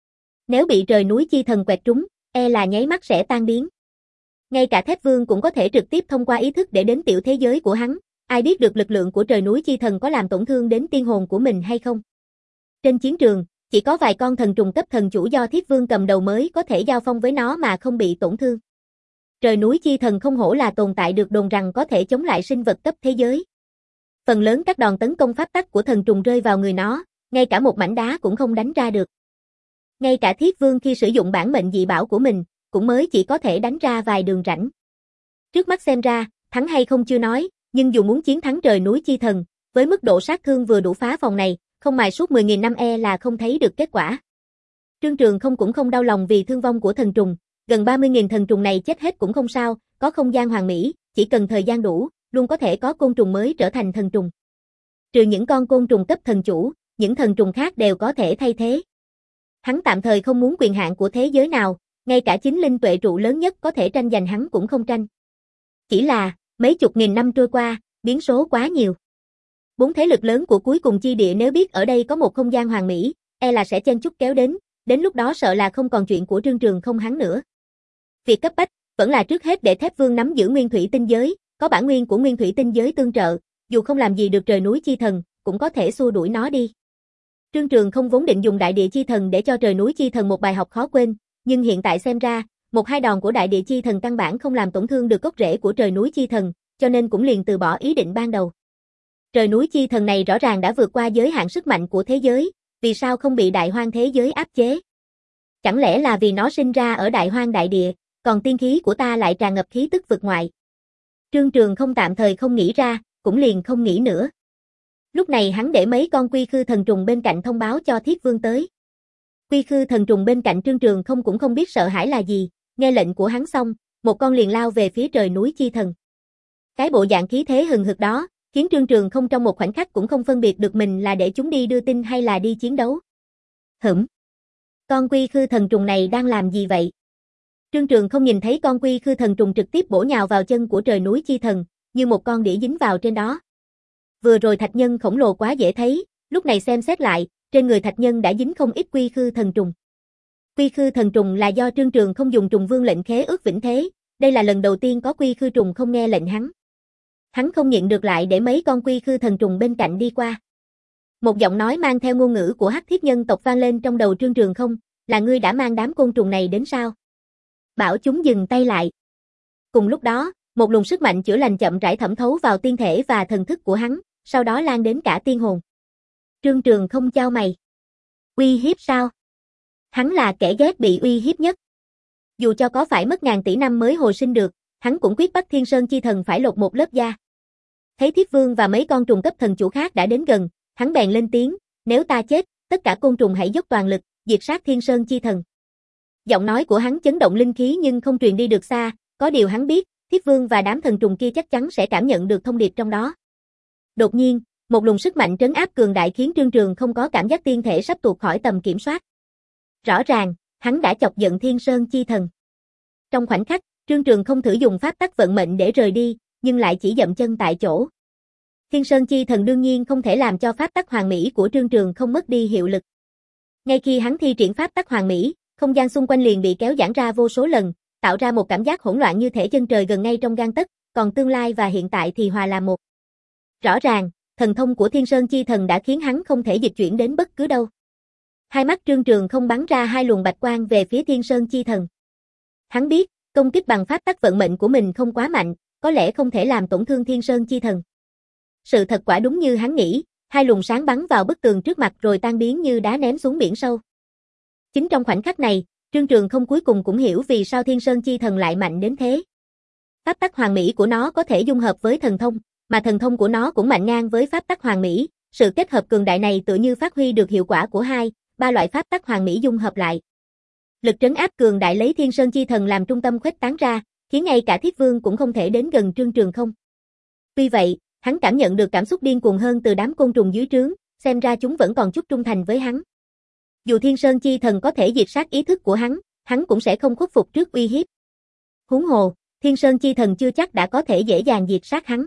Nếu bị trời núi chi thần quẹt trúng, e là nháy mắt sẽ tan biến. Ngay cả Thép Vương cũng có thể trực tiếp thông qua ý thức để đến tiểu thế giới của hắn, ai biết được lực lượng của trời núi chi thần có làm tổn thương đến tiên hồn của mình hay không. Trên chiến trường, chỉ có vài con thần trùng cấp thần chủ do Thiết Vương cầm đầu mới có thể giao phong với nó mà không bị tổn thương. Trời núi chi thần không hổ là tồn tại được đồn rằng có thể chống lại sinh vật cấp thế giới. Phần lớn các đòn tấn công pháp tắc của thần trùng rơi vào người nó, ngay cả một mảnh đá cũng không đánh ra được. Ngay cả Thiết Vương khi sử dụng bản mệnh dị bảo của mình, cũng mới chỉ có thể đánh ra vài đường rãnh. Trước mắt xem ra, thắng hay không chưa nói, nhưng dù muốn chiến thắng trời núi chi thần, với mức độ sát thương vừa đủ phá phòng này, không mài suốt mười nghìn năm e là không thấy được kết quả. Trương Trường không cũng không đau lòng vì thương vong của thần trùng, gần ba mươi nghìn thần trùng này chết hết cũng không sao, có không gian hoàn mỹ, chỉ cần thời gian đủ, luôn có thể có côn trùng mới trở thành thần trùng. Trừ những con côn trùng cấp thần chủ, những thần trùng khác đều có thể thay thế. Hắn tạm thời không muốn quyền hạn của thế giới nào, ngay cả chính linh tuệ trụ lớn nhất có thể tranh giành hắn cũng không tranh. Chỉ là, mấy chục nghìn năm trôi qua, biến số quá nhiều. Bốn thế lực lớn của cuối cùng chi địa nếu biết ở đây có một không gian hoàn mỹ, e là sẽ chen chúc kéo đến, đến lúc đó sợ là không còn chuyện của Trương Trường không hắn nữa. Việc cấp bách, vẫn là trước hết để Thép Vương nắm giữ nguyên thủy tinh giới, có bản nguyên của nguyên thủy tinh giới tương trợ, dù không làm gì được trời núi chi thần, cũng có thể xua đuổi nó đi. Trương Trường không vốn định dùng đại địa chi thần để cho trời núi chi thần một bài học khó quên, nhưng hiện tại xem ra, một hai đòn của đại địa chi thần căn bản không làm tổn thương được gốc rễ của trời núi chi thần, cho nên cũng liền từ bỏ ý định ban đầu. Trời núi chi thần này rõ ràng đã vượt qua giới hạn sức mạnh của thế giới, vì sao không bị đại hoang thế giới áp chế? Chẳng lẽ là vì nó sinh ra ở đại hoang đại địa, còn tiên khí của ta lại tràn ngập khí tức vực ngoại? Trương Trường không tạm thời không nghĩ ra, cũng liền không nghĩ nữa. Lúc này hắn để mấy con quy khư thần trùng bên cạnh thông báo cho Thiết Vương tới. Quy khư thần trùng bên cạnh Trương Trường không cũng không biết sợ hãi là gì, nghe lệnh của hắn xong, một con liền lao về phía trời núi chi thần. Cái bộ dạng khí thế hừng hực đó, khiến Trương Trường không trong một khoảnh khắc cũng không phân biệt được mình là để chúng đi đưa tin hay là đi chiến đấu. Hửm! Con quy khư thần trùng này đang làm gì vậy? Trương Trường không nhìn thấy con quy khư thần trùng trực tiếp bổ nhào vào chân của trời núi chi thần, như một con đĩa dính vào trên đó. Vừa rồi thạch nhân khổng lồ quá dễ thấy, lúc này xem xét lại, trên người thạch nhân đã dính không ít quy khư thần trùng. Quy khư thần trùng là do Trương Trường không dùng trùng vương lệnh khế ước vĩnh thế, đây là lần đầu tiên có quy khư trùng không nghe lệnh hắn. Hắn không nhịn được lại để mấy con quy khư thần trùng bên cạnh đi qua. Một giọng nói mang theo ngôn ngữ của Hắc Thiết nhân tộc vang lên trong đầu Trương Trường không, là ngươi đã mang đám côn trùng này đến sao? Bảo chúng dừng tay lại. Cùng lúc đó, một luồng sức mạnh chữa lành chậm rãi thẩm thấu vào tiên thể và thần thức của hắn, sau đó lan đến cả tiên hồn. Trương Trường không chau mày. Uy hiếp sao? Hắn là kẻ ghét bị uy hiếp nhất. Dù cho có phải mất ngàn tỷ năm mới hồi sinh được, hắn cũng quyết bắt Thiên Sơn chi thần phải lột một lớp da. Thấy Thiết Vương và mấy con trùng cấp thần chủ khác đã đến gần, hắn bèn lên tiếng, nếu ta chết, tất cả côn trùng hãy dốc toàn lực, diệt sát Thiên Sơn chi thần. Giọng nói của hắn chấn động linh khí nhưng không truyền đi được xa, có điều hắn biết, Thiết Vương và đám thần trùng kia chắc chắn sẽ cảm nhận được thông điệp trong đó. Đột nhiên, một luồng sức mạnh trấn áp cường đại khiến Trương Trường không có cảm giác tiên thể sắp tuột khỏi tầm kiểm soát. Rõ ràng, hắn đã chọc giận Thiên Sơn chi thần. Trong khoảnh khắc, Trương Trường không thử dùng pháp tắc vận mệnh để rời đi, nhưng lại chỉ dậm chân tại chỗ. Thiên Sơn chi thần đương nhiên không thể làm cho pháp tắc hoàn mỹ của Trương Trường không mất đi hiệu lực. Ngay khi hắn thi triển pháp tắc hoàn mỹ, không gian xung quanh liền bị kéo giãn ra vô số lần, tạo ra một cảm giác hỗn loạn như thể chân trời gần ngay trong gang tấc, còn tương lai và hiện tại thì hòa làm một. Rõ ràng, thần thông của Thiên Sơn chi thần đã khiến hắn không thể dịch chuyển đến bất cứ đâu. Hai mắt Trương Trường không bắn ra hai luồng bạch quang về phía Thiên Sơn chi thần. Hắn biết, công kích bằng pháp tắc vận mệnh của mình không quá mạnh, có lẽ không thể làm tổn thương Thiên Sơn chi thần. Sự thật quả đúng như hắn nghĩ, hai luồng sáng bắn vào bức tường trước mặt rồi tan biến như đá ném xuống biển sâu. Chính trong khoảnh khắc này, Trương Trường không cuối cùng cũng hiểu vì sao Thiên Sơn chi thần lại mạnh đến thế. Pháp tắc hoàn mỹ của nó có thể dung hợp với thần thông, mà thần thông của nó cũng mạnh ngang với pháp tắc hoàn mỹ, sự kết hợp cường đại này tự như phát huy được hiệu quả của hai, ba loại pháp tắc hoàn mỹ dung hợp lại. Lực trấn áp cường đại lấy Thiên Sơn chi thần làm trung tâm khuếch tán ra, khiến ngay cả Thiết Vương cũng không thể đến gần Trương Trường không. Tuy vậy, Hắn cảm nhận được cảm xúc điên cuồng hơn từ đám côn trùng dưới trướng, xem ra chúng vẫn còn chút trung thành với hắn. Dù Thiên Sơn Chi Thần có thể diệt sát ý thức của hắn, hắn cũng sẽ không khuất phục trước uy hiếp. Huống hồ, Thiên Sơn Chi Thần chưa chắc đã có thể dễ dàng diệt sát hắn.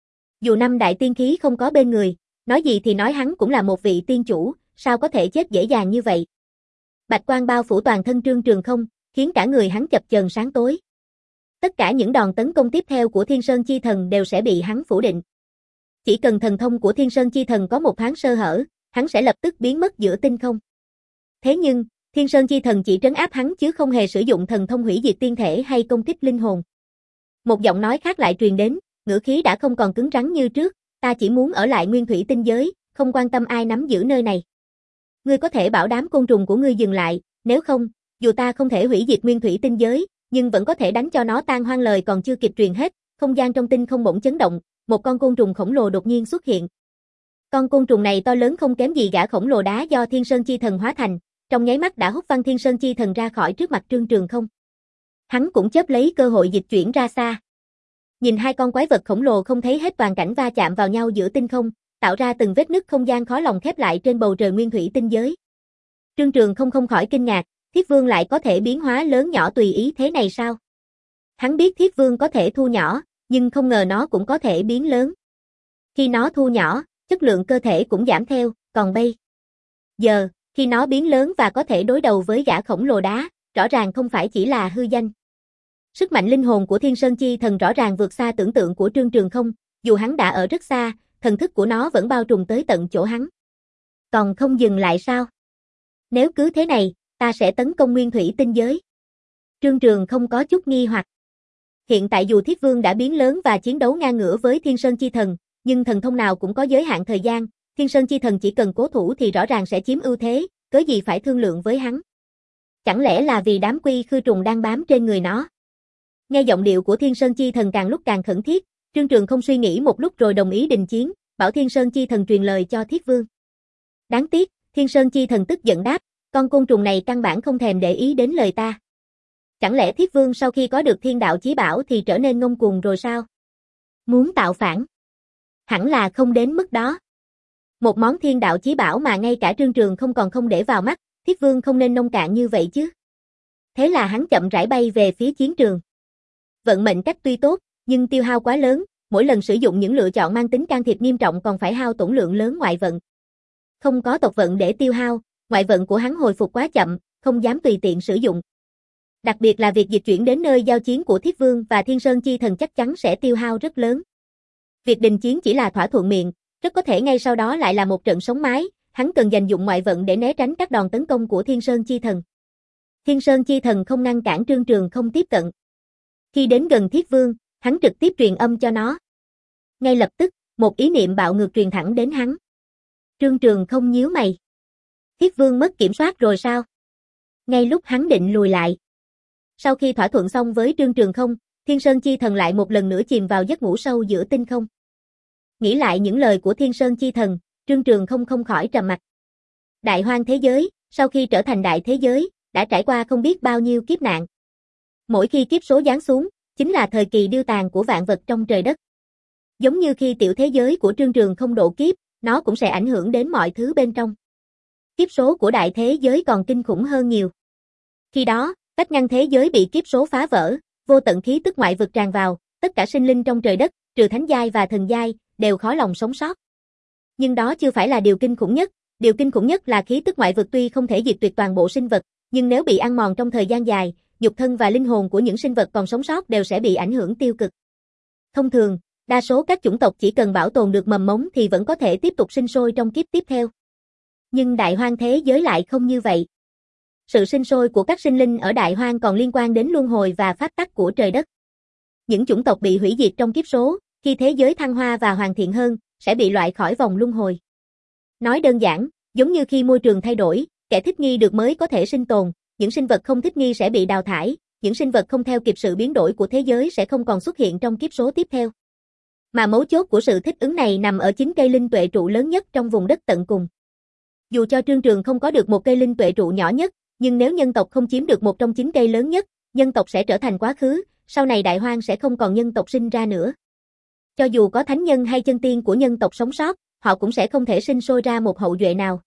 Dù năm đại tiên khí không có bên người, nói gì thì nói hắn cũng là một vị tiên chủ, sao có thể chết dễ dàng như vậy. Bạch quang bao phủ toàn thân Trương Trường Không, khiến cả người hắn chập chờn sáng tối. Tất cả những đòn tấn công tiếp theo của Thiên Sơn Chi Thần đều sẽ bị hắn phủ định. Chỉ cần thần thông của Thiên Sơn Chi Thần có một thoáng sơ hở, hắn sẽ lập tức biến mất giữa tinh không. Thế nhưng, Thiên Sơn Chi Thần chỉ trấn áp hắn chứ không hề sử dụng thần thông hủy diệt tiên thể hay công kích linh hồn. Một giọng nói khác lại truyền đến, ngữ khí đã không còn cứng rắn như trước, ta chỉ muốn ở lại Nguyên Thủy Tinh giới, không quan tâm ai nắm giữ nơi này. Ngươi có thể bảo đám côn trùng của ngươi dừng lại, nếu không, dù ta không thể hủy diệt Nguyên Thủy Tinh giới, nhưng vẫn có thể đánh cho nó tan hoang. Lời còn chưa kịp truyền hết, không gian trong tinh không bỗng chấn động, một con côn trùng khổng lồ đột nhiên xuất hiện. Con côn trùng này to lớn không kém gì gã khổng lồ đá do Thiên Sơn Chi Thần hóa thành, trong nháy mắt đã hút văng Thiên Sơn Chi Thần ra khỏi trước mặt Trương Trường Không. Hắn cũng chớp lấy cơ hội dịch chuyển ra xa. Nhìn hai con quái vật khổng lồ không thấy hết toàn cảnh va chạm vào nhau giữa tinh không, tạo ra từng vết nứt không gian khó lòng khép lại trên bầu trời Nguyên Thủy Tinh giới. Trương Trường Không không khỏi kinh ngạc, Thiết Vương lại có thể biến hóa lớn nhỏ tùy ý thế này sao? Hắn biết Thiết Vương có thể thu nhỏ, nhưng không ngờ nó cũng có thể biến lớn. Khi nó thu nhỏ, chất lượng cơ thể cũng giảm theo, còn bây giờ, khi nó biến lớn và có thể đối đầu với gã khổng lồ đá, rõ ràng không phải chỉ là hư danh. Sức mạnh linh hồn của Thiên Sơn Chi Thần rõ ràng vượt xa tưởng tượng của Trương Trường Không, dù hắn đã ở rất xa, thần thức của nó vẫn bao trùm tới tận chỗ hắn. Còn không dừng lại sao? Nếu cứ thế này, ta sẽ tấn công Nguyên Thủy Tinh giới. Trương Trường không có chút nghi hoặc. Hiện tại dù Thiết Vương đã biến lớn và chiến đấu ngang ngửa với Thiên Sơn Chi Thần, nhưng thần thông nào cũng có giới hạn thời gian, Thiên Sơn Chi Thần chỉ cần cố thủ thì rõ ràng sẽ chiếm ưu thế, cớ gì phải thương lượng với hắn. Chẳng lẽ là vì đám quy khư trùng đang bám trên người nó? Nghe giọng điệu của Thiên Sơn Chi Thần càng lúc càng khẩn thiết, Trương Trường không suy nghĩ một lúc rồi đồng ý đình chiến, bảo Thiên Sơn Chi Thần truyền lời cho Thiết Vương. Đáng tiếc, Thiên Sơn Chi Thần tức giận đáp, con côn trùng này căn bản không thèm để ý đến lời ta. Chẳng lẽ Thiết Vương sau khi có được thiên đạo chí bảo thì trở nên ngông cuồng rồi sao? Muốn tạo phản? Hẳn là không đến mức đó. Một món thiên đạo chí bảo mà ngay cả Trương Trường không còn không để vào mắt, Thiết Vương không nên nông cạn như vậy chứ. Thế là hắn chậm rãi bay về phía chiến trường. Vận mệnh cách tuy tốt, nhưng tiêu hao quá lớn, mỗi lần sử dụng những lựa chọn mang tính can thiệp nghiêm trọng còn phải hao tổn lượng lớn ngoại vận. Không có tộc vận để tiêu hao, ngoại vận của hắn hồi phục quá chậm, không dám tùy tiện sử dụng. Đặc biệt là việc dịch chuyển đến nơi giao chiến của Thiết Vương và Thiên Sơn Chi Thần chắc chắn sẽ tiêu hao rất lớn. Việc đình chiến chỉ là thỏa thuận miệng, rất có thể ngay sau đó lại là một trận sống mái, hắn cần dành dụng ngoại vận để né tránh các đòn tấn công của Thiên Sơn Chi Thần. Thiên Sơn Chi Thần không ngăn cản Trương Trường không tiếp cận. Khi đến gần Thiết Vương, hắn trực tiếp truyền âm cho nó. Ngay lập tức, một ý niệm bạo ngược truyền thẳng đến hắn. Trương Trường không nhíu mày. Thiết Vương mất kiểm soát rồi sao? Ngay lúc hắn định lùi lại. Sau khi thỏa thuận xong với Trương Trường không, Thiên Sơn Chi Thần lại một lần nữa chìm vào giấc ngủ sâu giữa tinh không. Nghĩ lại những lời của Thiên Sơn Chi Thần, Trương Trường không không khỏi trầm mặc. Đại hoang thế giới, sau khi trở thành đại thế giới, đã trải qua không biết bao nhiêu kiếp nạn. Mỗi khi kiếp số giáng xuống, chính là thời kỳ điêu tàn của vạn vật trong trời đất. Giống như khi tiểu thế giới của Trương Trường không độ kiếp, nó cũng sẽ ảnh hưởng đến mọi thứ bên trong. Kiếp số của đại thế giới còn kinh khủng hơn nhiều. Khi đó, cách ngăn thế giới bị kiếp số phá vỡ, vô tận khí tức ngoại vực tràn vào, tất cả sinh linh trong trời đất, trừ thánh giai và thần giai, đều khó lòng sống sót. Nhưng đó chưa phải là điều kinh khủng nhất, điều kinh khủng nhất là khí tức ngoại vực tuy không thể diệt tuyệt toàn bộ sinh vật, nhưng nếu bị ăn mòn trong thời gian dài, nhục thân và linh hồn của những sinh vật còn sống sót đều sẽ bị ảnh hưởng tiêu cực. Thông thường, đa số các chủng tộc chỉ cần bảo tồn được mầm mống thì vẫn có thể tiếp tục sinh sôi trong kiếp tiếp theo. Nhưng đại hoang thế giới lại không như vậy. Sự sinh sôi của các sinh linh ở đại hoang còn liên quan đến luân hồi và pháp tắc của trời đất. Những chủng tộc bị hủy diệt trong kiếp số, khi thế giới thăng hoa và hoàn thiện hơn, sẽ bị loại khỏi vòng luân hồi. Nói đơn giản, giống như khi môi trường thay đổi, kẻ thích nghi được mới có thể sinh tồn, những sinh vật không thích nghi sẽ bị đào thải, những sinh vật không theo kịp sự biến đổi của thế giới sẽ không còn xuất hiện trong kiếp số tiếp theo. Mà mấu chốt của sự thích ứng này nằm ở chính cây linh tuệ trụ lớn nhất trong vùng đất tận cùng. Dù cho Trương Trường không có được một cây linh tuệ trụ nhỏ nhất, nhưng nếu nhân tộc không chiếm được một trong chín cây lớn nhất, nhân tộc sẽ trở thành quá khứ, sau này đại hoang sẽ không còn nhân tộc sinh ra nữa. Cho dù có thánh nhân hay chân tiên của nhân tộc sống sót, họ cũng sẽ không thể sinh sôi ra một hậu duệ nào.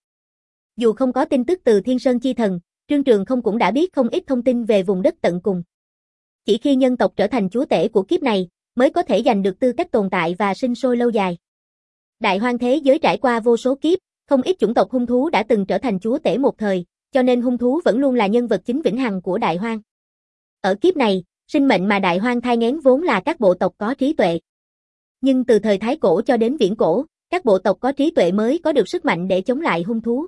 Dù không có tin tức từ Thiên Sơn Chi Thần, Trương Trường Không cũng đã biết không ít thông tin về vùng đất tận cùng. Chỉ khi nhân tộc trở thành chúa tể của kiếp này, mới có thể giành được tư cách tồn tại và sinh sôi lâu dài. Đại hoang thế giới trải qua vô số kiếp, không ít chủng tộc hung thú đã từng trở thành chúa tể một thời, cho nên hung thú vẫn luôn là nhân vật chính vĩnh hằng của đại hoang. Ở kiếp này, sinh mệnh mà đại hoang thai nghén vốn là các bộ tộc có trí tuệ. Nhưng từ thời Thái Cổ cho đến Viễn Cổ, các bộ tộc có trí tuệ mới có được sức mạnh để chống lại hung thú.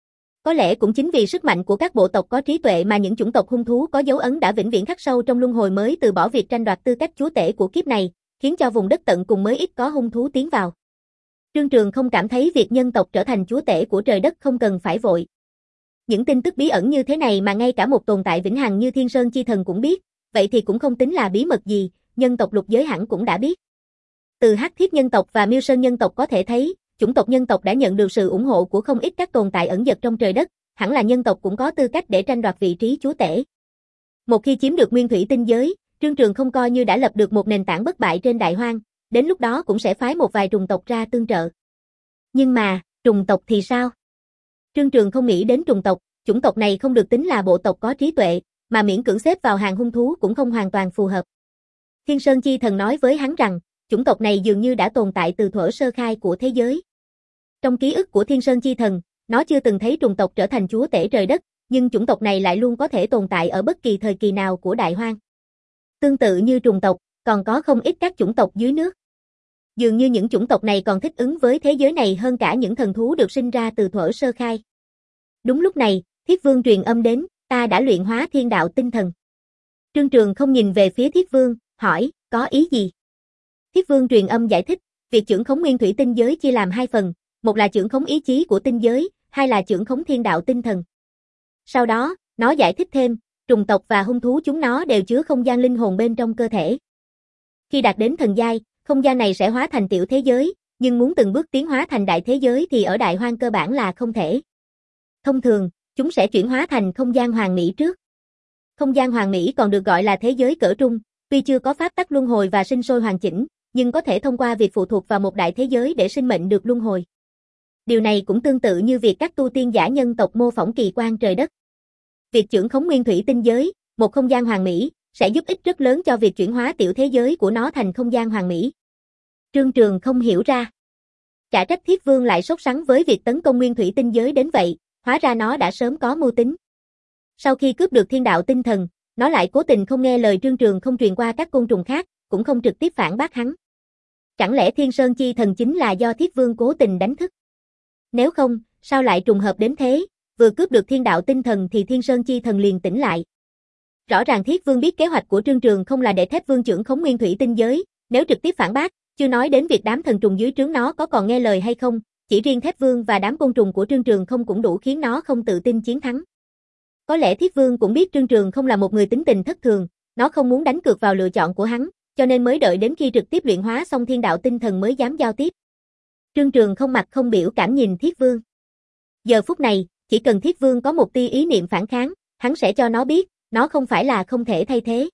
Có lẽ cũng chính vì sức mạnh của các bộ tộc có trí tuệ mà những chủng tộc hung thú có dấu ấn đã vĩnh viễn khắc sâu trong luân hồi mới từ bỏ việc tranh đoạt tư cách chúa tể của kiếp này, khiến cho vùng đất tận cùng mới ít có hung thú tiến vào. Trương Trường không cảm thấy việc nhân tộc trở thành chúa tể của trời đất không cần phải vội. Những tin tức bí ẩn như thế này mà ngay cả một tồn tại vĩnh hằng như Thiên Sơn Chi Thần cũng biết, vậy thì cũng không tính là bí mật gì, nhân tộc lục giới hẳn cũng đã biết. Từ Hắc Thiết nhân tộc và Miêu Sơn nhân tộc có thể thấy, chủng tộc nhân tộc đã nhận được sự ủng hộ của không ít các tồn tại ẩn dật trong trời đất, hẳn là nhân tộc cũng có tư cách để tranh đoạt vị trí chúa tể. Một khi chiếm được nguyên thủy tinh giới, Trương Trường không coi như đã lập được một nền tảng bất bại trên đại hoang, đến lúc đó cũng sẽ phái một vài trùng tộc ra tương trợ. Nhưng mà, trùng tộc thì sao? Trương Trường không nghĩ đến trùng tộc, chủng tộc này không được tính là bộ tộc có trí tuệ, mà miễn cưỡng xếp vào hàng hung thú cũng không hoàn toàn phù hợp. Thiên Sơn Chi Thần nói với hắn rằng, chủng tộc này dường như đã tồn tại từ thuở sơ khai của thế giới. Trong ký ức của Thiên Sơn Chi Thần, nó chưa từng thấy trùng tộc trở thành chúa tể trời đất, nhưng chủng tộc này lại luôn có thể tồn tại ở bất kỳ thời kỳ nào của đại hoang. Tương tự như trùng tộc, còn có không ít các chủng tộc dưới nước. Dường như những chủng tộc này còn thích ứng với thế giới này hơn cả những thần thú được sinh ra từ thuở sơ khai. Đúng lúc này, Thiết Vương truyền âm đến, ta đã luyện hóa thiên đạo tinh thần. Trương Trường không nhìn về phía Thiết Vương, hỏi, có ý gì? Thiết Vương truyền âm giải thích, việc chưởng khống nguyên thủy tinh giới chia làm hai phần, một là chưởng khống ý chí của tinh giới, hai là chưởng khống thiên đạo tinh thần. Sau đó, nó giải thích thêm, trùng tộc và hung thú chúng nó đều chứa không gian linh hồn bên trong cơ thể. Khi đạt đến thần giai, không gian này sẽ hóa thành tiểu thế giới, nhưng muốn từng bước tiến hóa thành đại thế giới thì ở đại hoang cơ bản là không thể. Thông thường, chúng sẽ chuyển hóa thành không gian hoàn mỹ trước. Không gian hoàn mỹ còn được gọi là thế giới cỡ trung, tuy chưa có pháp tắc luân hồi và sinh sôi hoàn chỉnh, nhưng có thể thông qua việc phụ thuộc vào một đại thế giới để sinh mệnh được luân hồi. Điều này cũng tương tự như việc các tu tiên giả nhân tộc mô phỏng kỳ quan trời đất. Việc chưởng khống nguyên thủy tinh giới, một không gian hoàn mỹ, sẽ giúp ích rất lớn cho việc chuyển hóa tiểu thế giới của nó thành không gian hoàn mỹ. Trương Trường không hiểu ra. Chả trách Thiết Vương lại sốt sắng với việc tấn công nguyên thủy tinh giới đến vậy, hóa ra nó đã sớm có mưu tính. Sau khi cướp được thiên đạo tinh thần, nó lại cố tình không nghe lời Trương Trường không truyền qua các côn trùng khác, cũng không trực tiếp phản bác hắn. Chẳng lẽ Thiên Sơn Chi Thần chính là do Thiết Vương cố tình đánh thức? Nếu không, sao lại trùng hợp đến thế, vừa cướp được thiên đạo tinh thần thì Thiên Sơn Chi Thần liền tỉnh lại. Rõ ràng Thiết Vương biết kế hoạch của Trương Trường không là để Thép Vương chưởng khống nguyên thủy tinh giới, nếu trực tiếp phản bác, chưa nói đến việc đám thần trùng dưới trướng nó có còn nghe lời hay không, chỉ riêng Thép Vương và đám côn trùng của Trương Trường không cũng đủ khiến nó không tự tin chiến thắng. Có lẽ Thiết Vương cũng biết Trương Trường không là một người tính tình thất thường, nó không muốn đánh cược vào lựa chọn của hắn, cho nên mới đợi đến khi trực tiếp luyện hóa xong thiên đạo tinh thần mới dám giao tiếp. Trương Trường không mặt không biểu cảm nhìn Thiết Vương. Giờ phút này, chỉ cần Thiết Vương có một tia ý niệm phản kháng, hắn sẽ cho nó biết, nó không phải là không thể thay thế.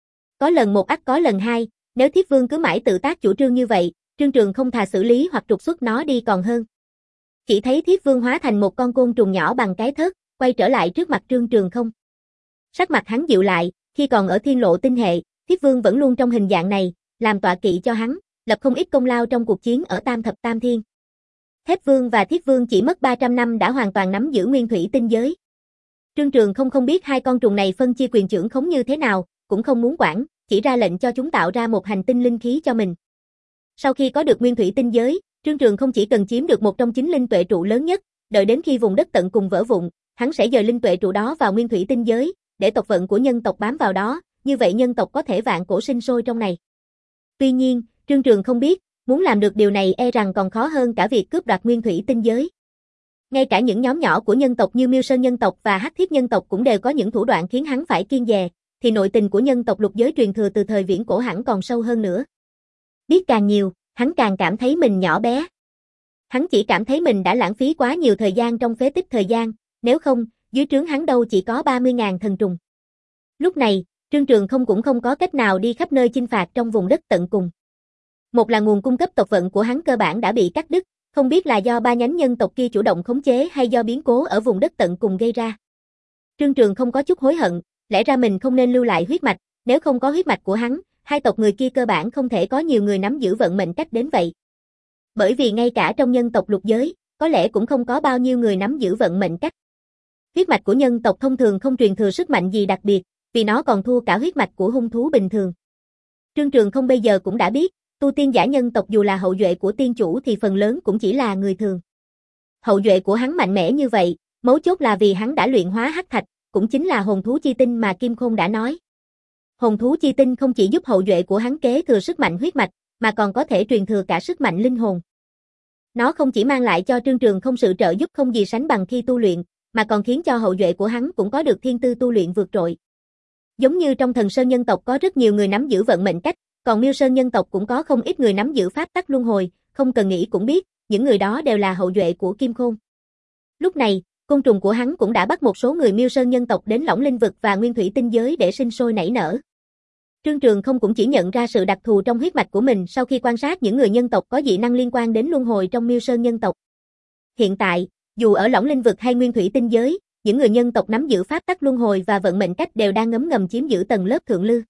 Có lần một ắt có lần hai, nếu Thiết Vương cứ mãi tự tác chủ trương như vậy, Trương Trường không thà xử lý hoặc trục xuất nó đi còn hơn. Chỉ thấy Thiết Vương hóa thành một con côn trùng nhỏ bằng cái thớt, quay trở lại trước mặt Trương Trường không. Sắc mặt hắn dịu lại, khi còn ở Thiên Lộ tinh hệ, Thiết Vương vẫn luôn trong hình dạng này, làm tọa kỵ cho hắn, lập không ít công lao trong cuộc chiến ở Tam Thập Tam Thiên. Thép Vương và Thiết Vương chỉ mất ba trăm năm đã hoàn toàn nắm giữ nguyên thủy tinh giới. Trương Trường không không biết hai con trùng này phân chia quyền trưởng khống như thế nào, cũng không muốn quản, chỉ ra lệnh cho chúng tạo ra một hành tinh linh khí cho mình. Sau khi có được nguyên thủy tinh giới, Trương Trường không chỉ cần chiếm được một trong chín linh tuệ trụ lớn nhất, đợi đến khi vùng đất tận cùng vỡ vụn, hắn sẽ dời linh tuệ trụ đó vào nguyên thủy tinh giới, để tộc vận của nhân tộc bám vào đó, như vậy nhân tộc có thể vạn cổ sinh sôi trong này. Tuy nhiên, Trương Trường không biết, muốn làm được điều này e rằng còn khó hơn cả việc cướp đoạt nguyên thủy tinh giới. Ngay cả những nhóm nhỏ của nhân tộc như Miêu Sơn nhân tộc và Hắc Thiết nhân tộc cũng đều có những thủ đoạn khiến hắn phải kiêng dè, thì nội tình của nhân tộc lục giới truyền thừa từ thời viễn cổ hẳn còn sâu hơn nữa. Biết càng nhiều, hắn càng cảm thấy mình nhỏ bé. Hắn chỉ cảm thấy mình đã lãng phí quá nhiều thời gian trong phế tích thời gian, nếu không, dưới trướng hắn đâu chỉ có ba mươi nghìn thần trùng. Lúc này, Trương Trường không cũng không có cách nào đi khắp nơi chinh phạt trong vùng đất tận cùng. Một là nguồn cung cấp tộc vận của hắn cơ bản đã bị cắt đứt, không biết là do ba nhánh nhân tộc kia chủ động khống chế hay do biến cố ở vùng đất tận cùng gây ra. Trương Trường không có chút hối hận, lẽ ra mình không nên lưu lại huyết mạch, nếu không có huyết mạch của hắn, hai tộc người kia cơ bản không thể có nhiều người nắm giữ vận mệnh cách đến vậy. Bởi vì ngay cả trong nhân tộc lục giới, có lẽ cũng không có bao nhiêu người nắm giữ vận mệnh cách. Huyết mạch của nhân tộc thông thường không truyền thừa sức mạnh gì đặc biệt, vì nó còn thua cả huyết mạch của hung thú bình thường. Trương Trường không bây giờ cũng đã biết, tu tiên giả nhân tộc dù là hậu duệ của tiên chủ thì phần lớn cũng chỉ là người thường. Hậu duệ của hắn mạnh mẽ như vậy, mấu chốt là vì hắn đã luyện hóa hắc thạch, cũng chính là hồn thú chi tinh mà Kim Khôn đã nói. Hồn thú chi tinh không chỉ giúp hậu duệ của hắn kế thừa sức mạnh huyết mạch, mà còn có thể truyền thừa cả sức mạnh linh hồn. Nó không chỉ mang lại cho Trương Trường không sự trợ giúp không gì sánh bằng khi tu luyện, mà còn khiến cho hậu duệ của hắn cũng có được thiên tư tu luyện vượt trội. Giống như trong Thần Sơn nhân tộc có rất nhiều người nắm giữ vận mệnh cách, còn Miêu Sơn nhân tộc cũng có không ít người nắm giữ pháp tắc luân hồi, không cần nghĩ cũng biết, những người đó đều là hậu duệ của Kim Khôn. Lúc này, côn trùng của hắn cũng đã bắt một số người Miêu Sơn nhân tộc đến Lỏng Linh vực và Nguyên Thủy tinh giới để sinh sôi nảy nở. Trương Trường không cũng chỉ nhận ra sự đặc thù trong huyết mạch của mình sau khi quan sát những người nhân tộc có dị năng liên quan đến luân hồi trong Miêu Sơn nhân tộc. Hiện tại, dù ở Lỏng Linh vực hay Nguyên Thủy tinh giới, những người nhân tộc nắm giữ pháp tắc luân hồi và vận mệnh cách đều đang ngấm ngầm chiếm giữ tầng lớp thượng lưu.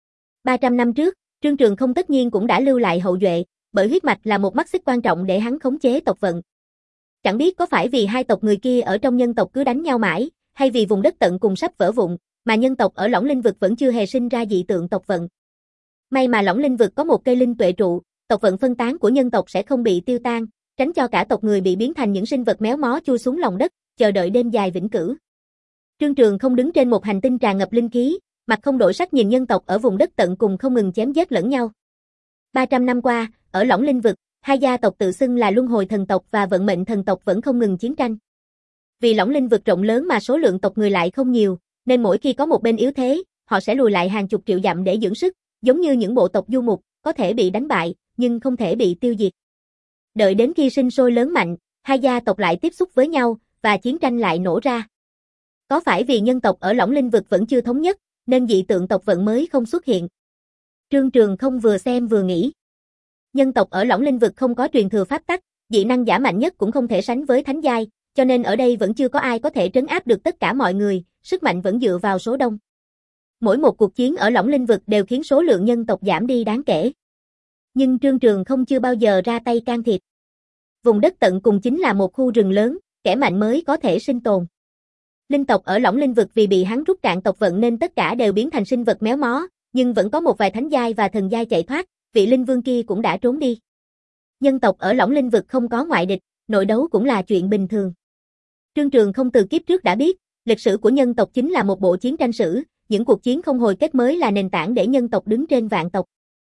ba trăm năm trước, Trương Trường không tất nhiên cũng đã lưu lại hậu duệ, bởi huyết mạch là một mắt xích quan trọng để hắn khống chế tộc vận. Chẳng biết có phải vì hai tộc người kia ở trong nhân tộc cứ đánh nhau mãi, hay vì vùng đất tận cùng sắp vỡ vụn, mà nhân tộc ở Lỏng Linh vực vẫn chưa hề sinh ra dị tượng tộc vận. May mà Lỏng Linh vực có một cây linh tuệ trụ, tộc vận phân tán của nhân tộc sẽ không bị tiêu tan, tránh cho cả tộc người bị biến thành những sinh vật méo mó chui xuống lòng đất, chờ đợi đêm dài vĩnh cửu. Trương Trường không đứng trên một hành tinh tràn ngập linh khí, mặt không đổi sắc nhìn nhân tộc ở vùng đất tận cùng không ngừng chém giết lẫn nhau. ba trăm năm qua, ở Lỏng Linh vực, hai gia tộc tự xưng là Luân Hồi thần tộc và Vận Mệnh thần tộc vẫn không ngừng chiến tranh. Vì Lỏng Linh vực rộng lớn mà số lượng tộc người lại không nhiều, nên mỗi khi có một bên yếu thế, họ sẽ lùi lại hàng chục triệu dặm để dưỡng sức, giống như những bộ tộc du mục, có thể bị đánh bại, nhưng không thể bị tiêu diệt. Đợi đến khi sinh sôi lớn mạnh, hai gia tộc lại tiếp xúc với nhau, và chiến tranh lại nổ ra. Có phải vì nhân tộc ở Lỏng Linh vực vẫn chưa thống nhất, nên dị tượng tộc vận mới không xuất hiện? Trương Trường không vừa xem vừa nghĩ. Nhân tộc ở Lỏng Linh vực không có truyền thừa pháp tắc, dị năng giả mạnh nhất cũng không thể sánh với thánh giai, cho nên ở đây vẫn chưa có ai có thể trấn áp được tất cả mọi người, sức mạnh vẫn dựa vào số đông. Mỗi một cuộc chiến ở Lỏng Linh vực đều khiến số lượng nhân tộc giảm đi đáng kể. Nhưng Trương Trường không chưa bao giờ ra tay can thiệp. Vùng đất tận cùng chính là một khu rừng lớn, kẻ mạnh mới có thể sinh tồn. Linh tộc ở Lỏng Linh vực vì bị hắn rút cạn tộc vận nên tất cả đều biến thành sinh vật méo mó, nhưng vẫn có một vài thánh giai và thần giai chạy thoát, vị linh vương kia cũng đã trốn đi. Nhân tộc ở Lỏng Linh vực không có ngoại địch, nội đấu cũng là chuyện bình thường. Trương Trường không từ kiếp trước đã biết, lịch sử của nhân tộc chính là một bộ chiến tranh sử, những cuộc chiến không hồi kết mới là nền tảng để nhân tộc đứng trên vạn tộc.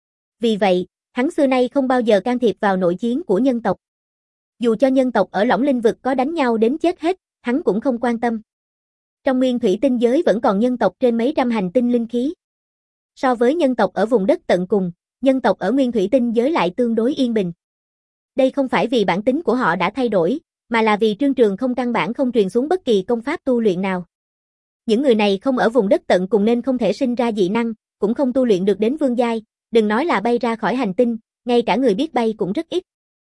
Vì vậy, hắn xưa nay không bao giờ can thiệp vào nội chiến của nhân tộc. Dù cho nhân tộc ở Lỏng Linh vực có đánh nhau đến chết hết, hắn cũng không quan tâm. Trong Nguyên Thủy tinh giới vẫn còn nhân tộc trên mấy trăm hành tinh linh khí. So với nhân tộc ở vùng đất tận cùng, nhân tộc ở Nguyên Thủy tinh giới lại tương đối yên bình. Đây không phải vì bản tính của họ đã thay đổi, mà là vì Trương Trường không căn bản không truyền xuống bất kỳ công pháp tu luyện nào. Những người này không ở vùng đất tận cùng nên không thể sinh ra dị năng, cũng không tu luyện được đến vương giai, đừng nói là bay ra khỏi hành tinh, ngay cả người biết bay cũng rất ít.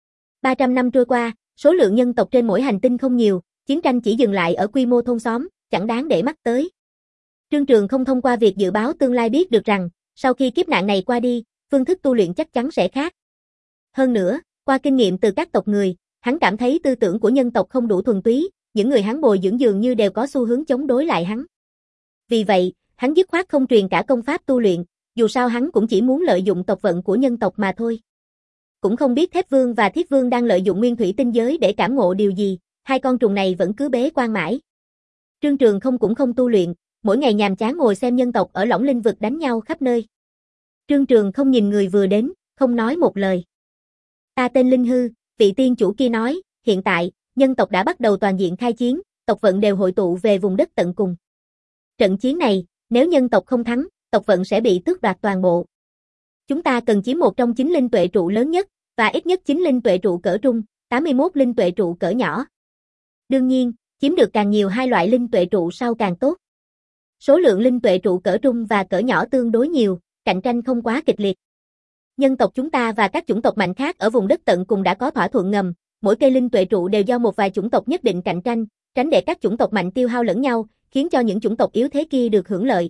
ba trăm năm trôi qua, số lượng nhân tộc trên mỗi hành tinh không nhiều, chiến tranh chỉ dừng lại ở quy mô thôn xóm, chẳng đáng để mắt tới. Trương Trường không thông qua việc dự báo tương lai biết được rằng, sau khi kiếp nạn này qua đi, phương thức tu luyện chắc chắn sẽ khác. Hơn nữa, qua kinh nghiệm từ các tộc người, hắn cảm thấy tư tưởng của nhân tộc không đủ thuần túy, những người hắn bồi dưỡng dường như đều có xu hướng chống đối lại hắn. Vì vậy, hắn dứt khoát không truyền cả công pháp tu luyện, dù sao hắn cũng chỉ muốn lợi dụng tộc vận của nhân tộc mà thôi. Cũng không biết Thép Vương và Thiết Vương đang lợi dụng Nguyên Thủy tinh giới để cảm ngộ điều gì, hai con trùng này vẫn cứ bế quan mãi. Trương Trường không cũng không tu luyện, mỗi ngày nhàm chán ngồi xem nhân tộc ở Lỏng Linh vực đánh nhau khắp nơi. Trương Trường không nhìn người vừa đến, không nói một lời. Ta tên Linh Hư, vị tiên chủ kia nói, hiện tại, nhân tộc đã bắt đầu toàn diện khai chiến, tộc vận đều hội tụ về vùng đất tận cùng. Trận chiến này, nếu nhân tộc không thắng, tộc vận sẽ bị tước đoạt toàn bộ. Chúng ta cần chiếm một trong chín linh tuệ trụ lớn nhất, và ít nhất chín linh tuệ trụ cỡ trung, tám mươi mốt linh tuệ trụ cỡ nhỏ. Đương nhiên, chiếm được càng nhiều hai loại linh tuệ trụ sau càng tốt. Số lượng linh tuệ trụ cỡ trung và cỡ nhỏ tương đối nhiều, cạnh tranh không quá kịch liệt. Nhân tộc chúng ta và các chủng tộc mạnh khác ở vùng đất tận cùng đã có thỏa thuận ngầm, mỗi cây linh tuệ trụ đều do một vài chủng tộc nhất định cạnh tranh, tránh để các chủng tộc mạnh tiêu hao lẫn nhau, khiến cho những chủng tộc yếu thế kia được hưởng lợi.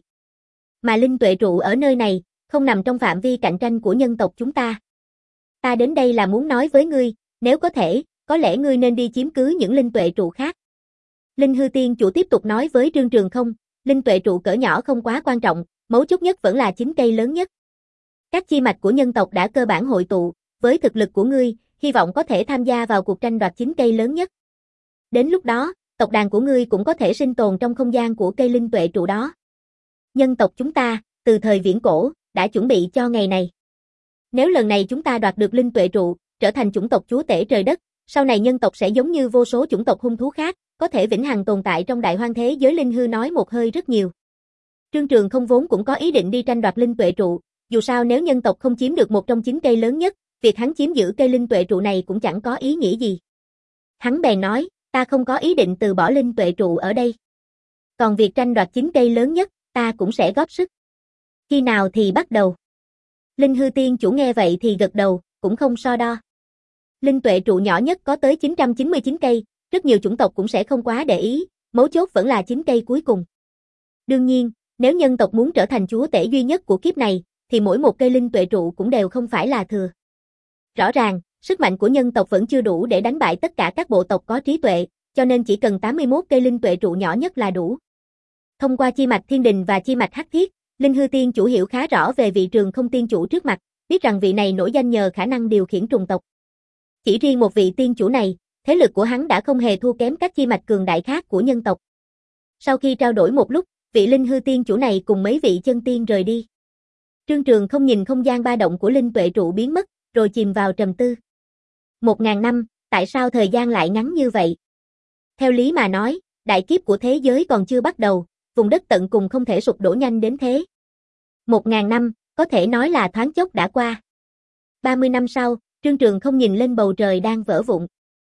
Mà linh tuệ trụ ở nơi này, không nằm trong phạm vi cạnh tranh của nhân tộc chúng ta. Ta đến đây là muốn nói với ngươi, nếu có thể, có lẽ ngươi nên đi chiếm cứ những linh tuệ trụ khác. Linh hư tiên chủ tiếp tục nói với Trương Trường Không, linh tuệ trụ cỡ nhỏ không quá quan trọng, mấu chốt nhất vẫn là chín cây lớn nhất. Các chi mạch của nhân tộc đã cơ bản hội tụ, với thực lực của ngươi, hy vọng có thể tham gia vào cuộc tranh đoạt chín cây lớn nhất. Đến lúc đó, tộc đàn của ngươi cũng có thể sinh tồn trong không gian của cây linh tuệ trụ đó. Nhân tộc chúng ta, từ thời viễn cổ, đã chuẩn bị cho ngày này. Nếu lần này chúng ta đoạt được linh tuệ trụ, trở thành chủng tộc chúa tể trời đất, sau này nhân tộc sẽ giống như vô số chủng tộc hung thú khác, có thể vĩnh hằng tồn tại trong đại hoang thế giới. Linh hư nói một hơi rất nhiều. Trương Trường Không vốn cũng có ý định đi tranh đoạt linh tuệ trụ, dù sao nếu nhân tộc không chiếm được một trong chín cây lớn nhất, việc hắn chiếm giữ cây linh tuệ trụ này cũng chẳng có ý nghĩa gì. Hắn bèn nói, ta không có ý định từ bỏ linh tuệ trụ ở đây. Còn việc tranh đoạt chín cây lớn nhất, ta cũng sẽ góp sức. Khi nào thì bắt đầu? Linh hư tiên chủ nghe vậy thì gật đầu, cũng không so đo. Linh tuệ trụ nhỏ nhất có tới chín trăm chín mươi chín cây, rất nhiều chủng tộc cũng sẽ không quá để ý, mấu chốt vẫn là chín cây cuối cùng. Đương nhiên, nếu nhân tộc muốn trở thành chúa tể duy nhất của kiếp này, thì mỗi một cây linh tuệ trụ cũng đều không phải là thừa. Rõ ràng, sức mạnh của nhân tộc vẫn chưa đủ để đánh bại tất cả các bộ tộc có trí tuệ, cho nên chỉ cần tám mươi mốt cây linh tuệ trụ nhỏ nhất là đủ. Thông qua chi mạch thiên đình và chi mạch hắc thiết, Linh hư tiên chủ hiểu khá rõ về vị Trường Không tiên chủ trước mặt, biết rằng vị này nổi danh nhờ khả năng điều khiển trùng tộc. Chỉ riêng một vị tiên chủ này, thế lực của hắn đã không hề thua kém các chi mạch cường đại khác của nhân tộc. Sau khi trao đổi một lúc, vị Linh hư tiên chủ này cùng mấy vị chân tiên rời đi. Trương Trường Không nhìn không gian ba động của linh tuệ trụ biến mất, rồi chìm vào trầm tư. Một ngàn năm, tại sao thời gian lại ngắn như vậy? Theo lý mà nói, đại kiếp của thế giới còn chưa bắt đầu, vùng đất tận cùng không thể sụp đổ nhanh đến thế. Một ngàn năm, có thể nói là thoáng chốc đã qua. Ba mươi năm sau, Trương Trường Không nhìn lên bầu trời đang vỡ vụn.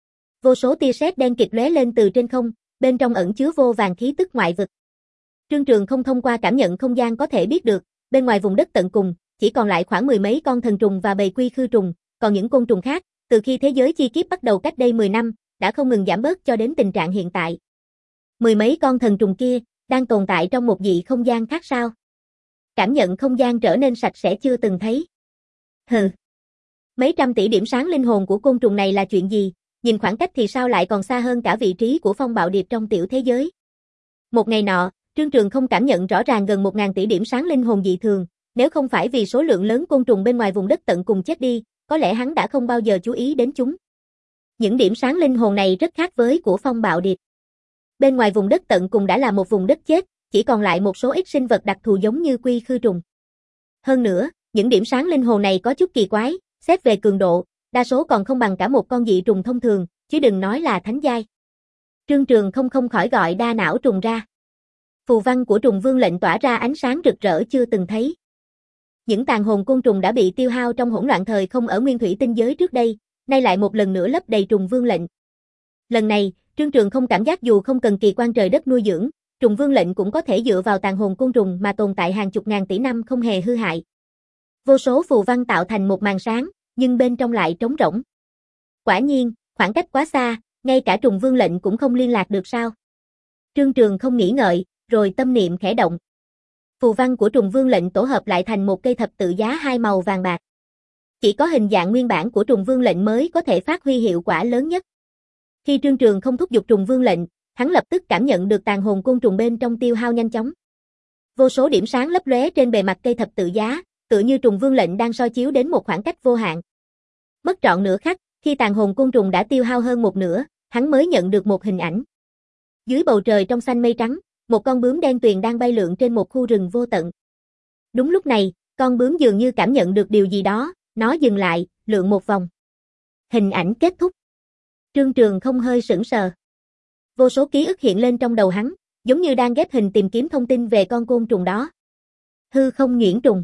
Vô số tia sét đen kịt lóe lên từ trên không, bên trong ẩn chứa vô vàn khí tức ngoại vực. Trương Trường Không thông qua cảm nhận không gian có thể biết được, bên ngoài vùng đất tận cùng, chỉ còn lại khoảng mười mấy con thần trùng và bầy quy khư trùng, còn những côn trùng khác, từ khi thế giới chi kiếp bắt đầu cách đây mười năm, đã không ngừng giảm bớt cho đến tình trạng hiện tại. Mười mấy con thần trùng kia, đang tồn tại trong một dị không gian khác sao? Cảm nhận không gian trở nên sạch sẽ chưa từng thấy. Hừ. Mấy trăm tỷ điểm sáng linh hồn của côn trùng này là chuyện gì, nhìn khoảng cách thì sao lại còn xa hơn cả vị trí của Phong Bạo Điệp trong tiểu thế giới. Một ngày nọ, Trương Trường Không cảm nhận rõ ràng gần một ngàn tỷ điểm sáng linh hồn dị thường, nếu không phải vì số lượng lớn côn trùng bên ngoài vùng đất tận cùng chết đi, có lẽ hắn đã không bao giờ chú ý đến chúng. Những điểm sáng linh hồn này rất khác với của Phong Bạo Điệp. Bên ngoài vùng đất tận cùng đã là một vùng đất chết, chỉ còn lại một số ít sinh vật đặc thù giống như quy khư trùng. Hơn nữa, những điểm sáng linh hồn này có chút kỳ quái, xét về cường độ, đa số còn không bằng cả một con dị trùng thông thường, chứ đừng nói là thánh giai. Trương Trường Không không khỏi gọi đa não trùng ra. Phù văn của trùng vương lệnh tỏa ra ánh sáng rực rỡ chưa từng thấy. Những tàn hồn côn trùng đã bị tiêu hao trong hỗn loạn thời không ở nguyên thủy tinh giới trước đây, nay lại một lần nữa lấp đầy trùng vương lệnh. Lần này, Trương Trường Không cảm giác dù không cần kỳ quan trời đất nuôi dưỡng, trùng vương lệnh cũng có thể dựa vào tàn hồn côn trùng mà tồn tại hàng chục ngàn tỷ năm không hề hư hại. Vô số phù văn tạo thành một màn sáng, nhưng bên trong lại trống rỗng. Quả nhiên, khoảng cách quá xa, ngay cả trùng vương lệnh cũng không liên lạc được sao? Trương Trường Không nghĩ ngợi, rồi tâm niệm khẽ động. Phù văn của trùng vương lệnh tổ hợp lại thành một cây thập tự giá hai màu vàng bạc. Chỉ có hình dạng nguyên bản của trùng vương lệnh mới có thể phát huy hiệu quả lớn nhất. Khi Trương Trường Không thúc giục trùng vương lệnh, hắn lập tức cảm nhận được tàn hồn côn trùng bên trong tiêu hao nhanh chóng. Vô số điểm sáng lấp lóe trên bề mặt cây thập tự giá, tựa như trùng vương lệnh đang soi chiếu đến một khoảng cách vô hạn. Mất trọn nửa khắc, khi tàn hồn côn trùng đã tiêu hao hơn một nửa, hắn mới nhận được một hình ảnh. Dưới bầu trời trong xanh mây trắng, một con bướm đen tuyền đang bay lượn trên một khu rừng vô tận. Đúng lúc này, con bướm dường như cảm nhận được điều gì đó, nó dừng lại, lượn một vòng. Hình ảnh kết thúc. Trương Trường Không hơi sững sờ. Vô số ký ức hiện lên trong đầu hắn, giống như đang ghép hình tìm kiếm thông tin về con côn trùng đó. Hư không nhuyễn trùng.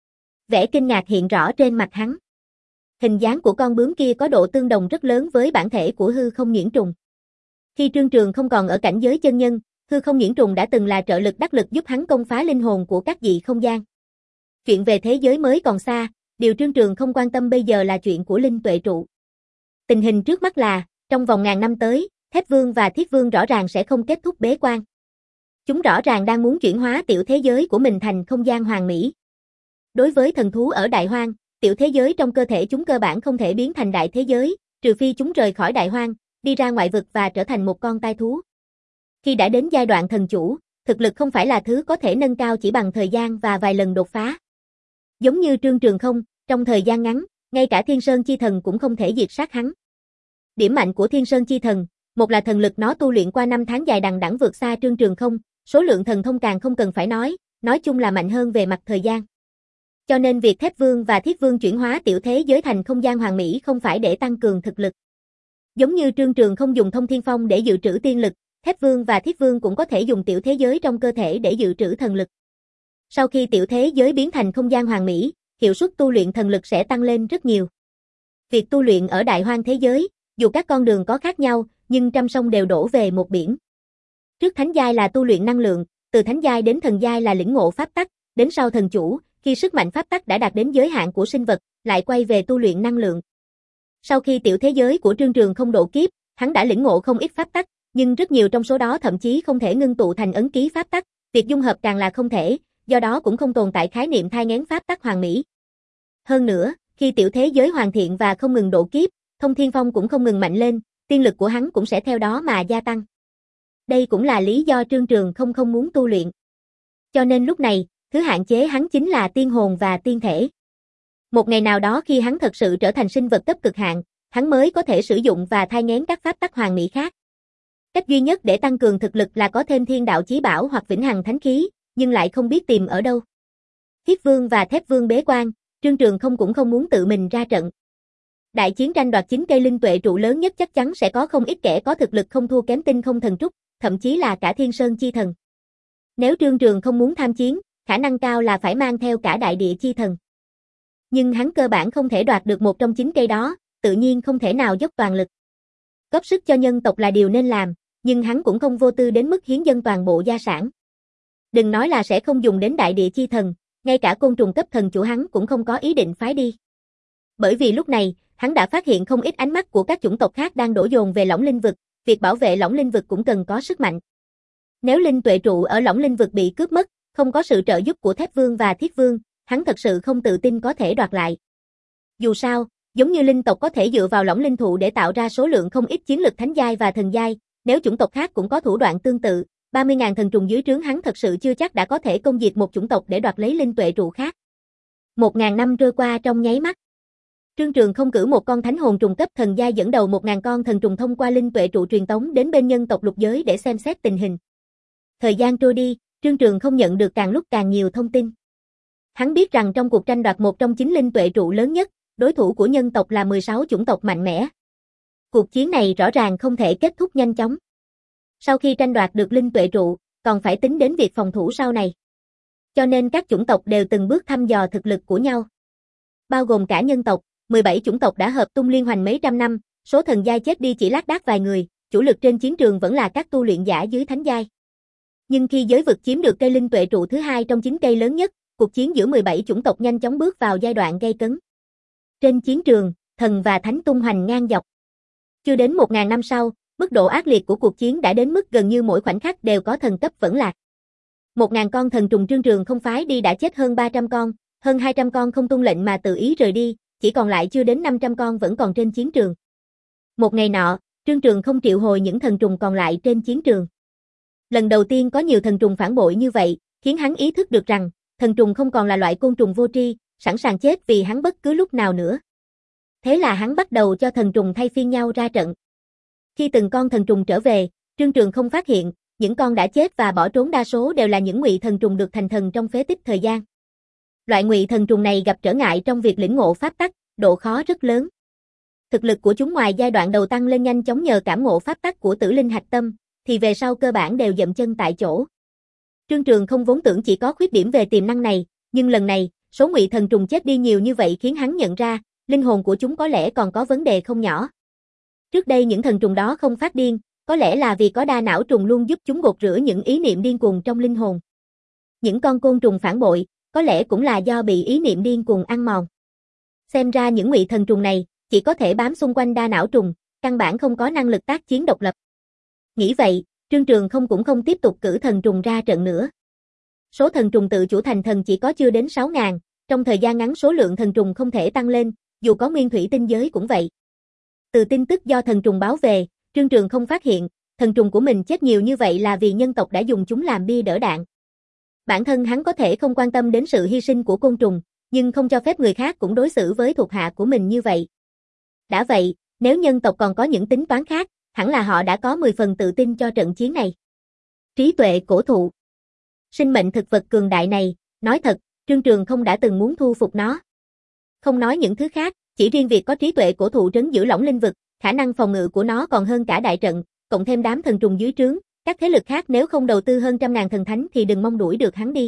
Vẻ kinh ngạc hiện rõ trên mặt hắn. Hình dáng của con bướm kia có độ tương đồng rất lớn với bản thể của hư không nhuyễn trùng. Khi Trương Trường Không còn ở cảnh giới chân nhân, hư không nhuyễn trùng đã từng là trợ lực đắc lực giúp hắn công phá linh hồn của các dị không gian. Chuyện về thế giới mới còn xa, Điều Trương Trường không quan tâm bây giờ là chuyện của Linh Tuệ Trụ. Tình hình trước mắt là, trong vòng ngàn năm tới, Thép Vương và Thiết Vương rõ ràng sẽ không kết thúc bế quan. Chúng rõ ràng đang muốn chuyển hóa tiểu thế giới của mình thành không gian hoàn mỹ. Đối với thần thú ở Đại Hoang, tiểu thế giới trong cơ thể chúng cơ bản không thể biến thành đại thế giới, trừ phi chúng rời khỏi Đại Hoang, đi ra ngoại vực và trở thành một con tai thú. Khi đã đến giai đoạn thần chủ, thực lực không phải là thứ có thể nâng cao chỉ bằng thời gian và vài lần đột phá. Giống như Trương Trường không, trong thời gian ngắn, ngay cả Thiên Sơn Chi Thần cũng không thể diệt sát hắn. Điểm mạnh của Thiên Sơn Chi Thần, một là thần lực nó tu luyện qua năm tháng dài đằng đẵng vượt xa Trương Trường không, số lượng thần thông càng không cần phải nói, nói chung là mạnh hơn về mặt thời gian. Cho nên việc Thép Vương và Thiết Vương chuyển hóa tiểu thế giới thành không gian hoàn mỹ không phải để tăng cường thực lực. Giống như Trương Trường không dùng Thông Thiên Phong để dự trữ tiên lực, Thép Vương và Thiết Vương cũng có thể dùng tiểu thế giới trong cơ thể để dự trữ thần lực. Sau khi tiểu thế giới biến thành không gian hoàn mỹ, hiệu suất tu luyện thần lực sẽ tăng lên rất nhiều. Việc tu luyện ở Đại Hoang thế giới, dù các con đường có khác nhau, nhưng trăm sông đều đổ về một biển. Trước thánh giai là tu luyện năng lượng, từ thánh giai đến thần giai là lĩnh ngộ pháp tắc, đến sau thần chủ, khi sức mạnh pháp tắc đã đạt đến giới hạn của sinh vật, lại quay về tu luyện năng lượng. Sau khi tiểu thế giới của Trương Trường không độ kiếp, hắn đã lĩnh ngộ không ít pháp tắc, nhưng rất nhiều trong số đó thậm chí không thể ngưng tụ thành ấn ký pháp tắc, việc dung hợp càng là không thể, do đó cũng không tồn tại khái niệm thai nghén pháp tắc hoàn mỹ. Hơn nữa, khi tiểu thế giới hoàn thiện và không ngừng độ kiếp, Thông Thiên Phong cũng không ngừng mạnh lên, tiên lực của hắn cũng sẽ theo đó mà gia tăng. Đây cũng là lý do Trương Trường không không muốn tu luyện. Cho nên lúc này, thứ hạn chế hắn chính là tiên hồn và tiên thể. Một ngày nào đó khi hắn thật sự trở thành sinh vật cấp cực hạn, hắn mới có thể sử dụng và thai nghén các pháp tắc hoàn mỹ khác. Cách duy nhất để tăng cường thực lực là có thêm Thiên Đạo Chí Bảo hoặc Vĩnh Hằng Thánh Khí, nhưng lại không biết tìm ở đâu. Thiết Vương và Thép Vương bế quan, Trương Trường không cũng không muốn tự mình ra trận. Đại chiến tranh đoạt chín cây linh tuệ trụ lớn nhất chắc chắn sẽ có không ít kẻ có thực lực không thua kém Tinh Không Thần Trúc, thậm chí là cả Thiên Sơn Chi Thần. Nếu Trương Trường không muốn tham chiến, khả năng cao là phải mang theo cả Đại Địa Chi Thần. Nhưng hắn cơ bản không thể đoạt được một trong chín cây đó, tự nhiên không thể nào dốc toàn lực. Góp sức cho nhân tộc là điều nên làm, nhưng hắn cũng không vô tư đến mức hiến dâng toàn bộ gia sản. Đừng nói là sẽ không dùng đến Đại Địa Chi Thần, ngay cả côn trùng cấp thần chủ hắn cũng không có ý định phái đi. Bởi vì lúc này, hắn đã phát hiện không ít ánh mắt của các chủng tộc khác đang đổ dồn về Lõng Linh Vực, việc bảo vệ Lõng Linh Vực cũng cần có sức mạnh. Nếu linh tuệ trụ ở Lõng Linh Vực bị cướp mất, không có sự trợ giúp của Thép Vương và Thiết Vương, hắn thật sự không tự tin có thể đoạt lại. Dù sao, giống như linh tộc có thể dựa vào Lõng Linh Thụ để tạo ra số lượng không ít chiến lực thánh giai và thần giai, nếu chủng tộc khác cũng có thủ đoạn tương tự, ba mươi nghìn thần trùng dưới trướng hắn thật sự chưa chắc đã có thể công diệt một chủng tộc để đoạt lấy linh tuệ trụ khác. Một ngàn năm trôi qua trong nháy mắt. Trương Trường không cử một con thánh hồn trùng cấp thần giai dẫn đầu một ngàn con thần trùng thông qua linh tuệ trụ truyền tống đến bên nhân tộc lục giới để xem xét tình hình. Thời gian trôi đi, Trương Trường không nhận được càng lúc càng nhiều thông tin. Hắn biết rằng trong cuộc tranh đoạt một trong chín linh tuệ trụ lớn nhất, đối thủ của nhân tộc là mười sáu chủng tộc mạnh mẽ. Cuộc chiến này rõ ràng không thể kết thúc nhanh chóng. Sau khi tranh đoạt được linh tuệ trụ, còn phải tính đến việc phòng thủ sau này. Cho nên các chủng tộc đều từng bước thăm dò thực lực của nhau. Bao gồm cả nhân tộc, mười bảy chủng tộc đã hợp tung liên hoành mấy trăm năm, số thần giai chết đi chỉ lác đác vài người, chủ lực trên chiến trường vẫn là các tu luyện giả dưới thánh giai. Nhưng khi giới vực chiếm được cây linh tuệ trụ thứ hai trong chín cây lớn nhất, cuộc chiến giữa mười bảy chủng tộc nhanh chóng bước vào giai đoạn gay cấn. Trên chiến trường, thần và thánh tung hoành ngang dọc. Chưa đến một ngàn năm sau, mức độ ác liệt của cuộc chiến đã đến mức gần như mỗi khoảnh khắc đều có thần cấp vẫn lạc. Một ngàn con thần trùng Trương Trường không phái đi đã chết hơn ba trăm con, hơn hai trăm con không tuân lệnh mà tự ý rời đi, chỉ còn lại chưa đến năm trăm con vẫn còn trên chiến trường. Một ngày nọ, Trương Trường không triệu hồi những thần trùng còn lại trên chiến trường. Lần đầu tiên có nhiều thần trùng phản bội như vậy, khiến hắn ý thức được rằng, thần trùng không còn là loại côn trùng vô tri, sẵn sàng chết vì hắn bất cứ lúc nào nữa. Thế là hắn bắt đầu cho thần trùng thay phiên nhau ra trận. Khi từng con thần trùng trở về, Trương Trường không phát hiện, những con đã chết và bỏ trốn đa số đều là những ngụy thần trùng được thành thần trong phế tích thời gian. Loại ngụy thần trùng này gặp trở ngại trong việc lĩnh ngộ pháp tắc, độ khó rất lớn. Thực lực của chúng ngoài giai đoạn đầu tăng lên nhanh chóng nhờ cảm ngộ pháp tắc của Tử Linh Hạch Tâm, thì về sau cơ bản đều dậm chân tại chỗ. Trương Trường không vốn tưởng chỉ có khuyết điểm về tiềm năng này, nhưng lần này, số ngụy thần trùng chết đi nhiều như vậy khiến hắn nhận ra, linh hồn của chúng có lẽ còn có vấn đề không nhỏ. Trước đây những thần trùng đó không phát điên, có lẽ là vì có đa não trùng luôn giúp chúng gột rửa những ý niệm điên cuồng trong linh hồn. Những con côn trùng phản bội, có lẽ cũng là do bị ý niệm điên cuồng ăn mòn. Xem ra những ngụy thần trùng này chỉ có thể bám xung quanh đa não trùng, căn bản không có năng lực tác chiến độc lập. Nghĩ vậy, Trương Trường không cũng không tiếp tục cử thần trùng ra trận nữa. Số thần trùng tự chủ thành thần chỉ có chưa đến sáu ngàn, trong thời gian ngắn số lượng thần trùng không thể tăng lên, dù có nguyên thủy tinh giới cũng vậy. Từ tin tức do thần trùng báo về, Trương Trường không phát hiện, thần trùng của mình chết nhiều như vậy là vì nhân tộc đã dùng chúng làm bia đỡ đạn. Bản thân hắn có thể không quan tâm đến sự hy sinh của côn trùng, nhưng không cho phép người khác cũng đối xử với thuộc hạ của mình như vậy. Đã vậy, nếu nhân tộc còn có những tính toán khác, hẳn là họ đã có mười phần tự tin cho trận chiến này. Trí tuệ cổ thụ. Sinh mệnh thực vật cường đại này, nói thật, Trương Trường không đã từng muốn thu phục nó. Không nói những thứ khác, chỉ riêng việc có trí tuệ cổ thụ trấn giữ Lỏng Linh Vực, khả năng phòng ngự của nó còn hơn cả đại trận, cộng thêm đám thần trùng dưới trướng, các thế lực khác nếu không đầu tư hơn trăm ngàn thần thánh thì đừng mong đuổi được hắn đi.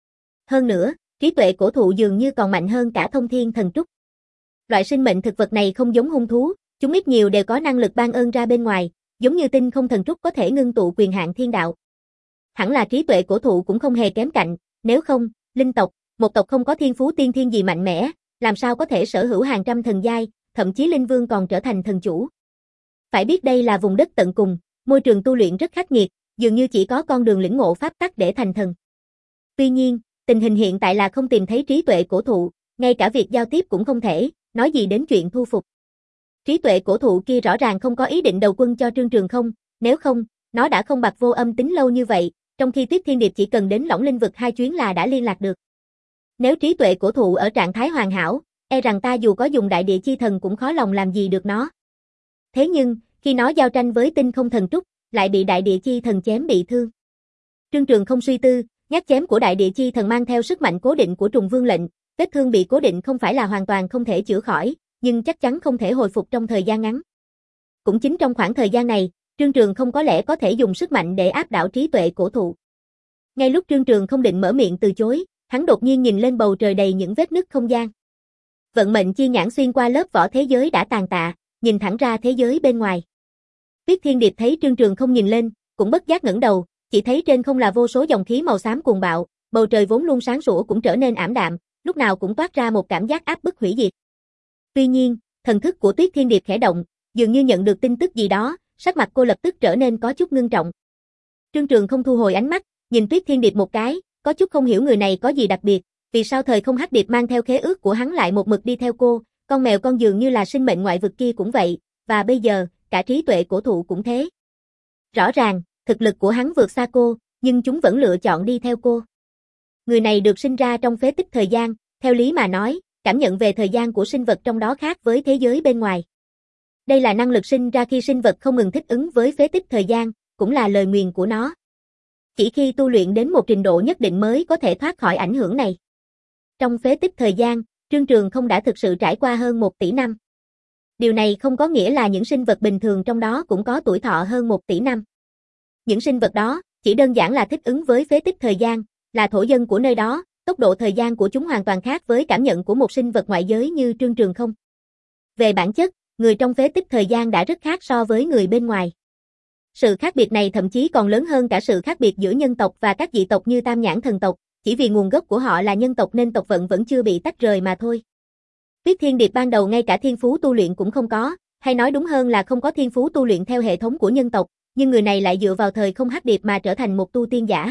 Hơn nữa, trí tuệ cổ thụ dường như còn mạnh hơn cả thông thiên thần trúc. Loại sinh mệnh thực vật này không giống hung thú, chúng ít nhiều đều có năng lực ban ơn ra bên ngoài, giống như tinh không thần trúc có thể ngưng tụ quyền hạn thiên đạo. Hẳn là trí tuệ cổ thụ cũng không hề kém cạnh, nếu không, linh tộc, một tộc không có thiên phú tiên thiên gì mạnh mẽ, làm sao có thể sở hữu hàng trăm thần giai, thậm chí linh vương còn trở thành thần chủ. Phải biết đây là vùng đất tận cùng, môi trường tu luyện rất khắc nghiệt, dường như chỉ có con đường lĩnh ngộ pháp tắc để thành thần. Tuy nhiên, tình hình hiện tại là không tìm thấy trí tuệ cổ thụ, ngay cả việc giao tiếp cũng không thể, nói gì đến chuyện thu phục. Trí tuệ cổ thụ kia rõ ràng không có ý định đầu quân cho Trương Trường không, nếu không, nó đã không bạc vô âm tính lâu như vậy, trong khi Tuyết Thiên Điệp chỉ cần đến Lỏng Linh Vực hai chuyến là đã liên lạc được. Nếu trí tuệ cổ thụ ở trạng thái hoàn hảo, e rằng ta dù có dùng đại địa chi thần cũng khó lòng làm gì được nó. Thế nhưng, khi nó giao tranh với tinh không thần trúc, lại bị đại địa chi thần chém bị thương. Trương Trường không suy tư, nhát chém của đại địa chi thần mang theo sức mạnh cố định của trùng vương lệnh, vết thương bị cố định không phải là hoàn toàn không thể chữa khỏi, nhưng chắc chắn không thể hồi phục trong thời gian ngắn. Cũng chính trong khoảng thời gian này, Trương Trường không có lẽ có thể dùng sức mạnh để áp đảo trí tuệ cổ thụ. Ngay lúc Trương Trường không định mở miệng từ chối, hắn đột nhiên nhìn lên bầu trời đầy những vết nứt không gian. Vận mệnh chi nhãn xuyên qua lớp vỏ thế giới đã tàn tạ, nhìn thẳng ra thế giới bên ngoài. Tuyết Thiên Điệp thấy Trương Trường không nhìn lên, cũng bất giác ngẩng đầu, chỉ thấy trên không là vô số dòng khí màu xám cuồng bạo, bầu trời vốn luôn sáng sủa cũng trở nên ảm đạm, lúc nào cũng toát ra một cảm giác áp bức hủy diệt. Tuy nhiên, thần thức của Tuyết Thiên Điệp khẽ động, dường như nhận được tin tức gì đó, sắc mặt cô lập tức trở nên có chút ngưng trọng. Trương Trường không thu hồi ánh mắt, nhìn Tuyết Thiên Điệp một cái, có chút không hiểu người này có gì đặc biệt, vì sao thời không hắc điệp mang theo khế ước của hắn lại một mực đi theo cô, con mèo con dường như là sinh mệnh ngoại vực kia cũng vậy, và bây giờ, cả trí tuệ cổ thụ cũng thế. Rõ ràng, thực lực của hắn vượt xa cô, nhưng chúng vẫn lựa chọn đi theo cô. Người này được sinh ra trong phế tích thời gian, theo lý mà nói, cảm nhận về thời gian của sinh vật trong đó khác với thế giới bên ngoài. Đây là năng lực sinh ra khi sinh vật không ngừng thích ứng với phế tích thời gian, cũng là lời nguyền của nó. Chỉ khi tu luyện đến một trình độ nhất định mới có thể thoát khỏi ảnh hưởng này. Trong phế tích thời gian, Trương Trường không đã thực sự trải qua hơn một tỷ năm. Điều này không có nghĩa là những sinh vật bình thường trong đó cũng có tuổi thọ hơn một tỷ năm. Những sinh vật đó chỉ đơn giản là thích ứng với phế tích thời gian, là thổ dân của nơi đó, tốc độ thời gian của chúng hoàn toàn khác với cảm nhận của một sinh vật ngoại giới như Trương Trường không. Về bản chất, người trong phế tích thời gian đã rất khác so với người bên ngoài. Sự khác biệt này thậm chí còn lớn hơn cả sự khác biệt giữa nhân tộc và các dị tộc như Tam Nhãn thần tộc, chỉ vì nguồn gốc của họ là nhân tộc nên tộc vận vẫn chưa bị tách rời mà thôi. Tuyết Thiên Điệp ban đầu ngay cả thiên phú tu luyện cũng không có, hay nói đúng hơn là không có thiên phú tu luyện theo hệ thống của nhân tộc, nhưng người này lại dựa vào thời không hắc điệp mà trở thành một tu tiên giả.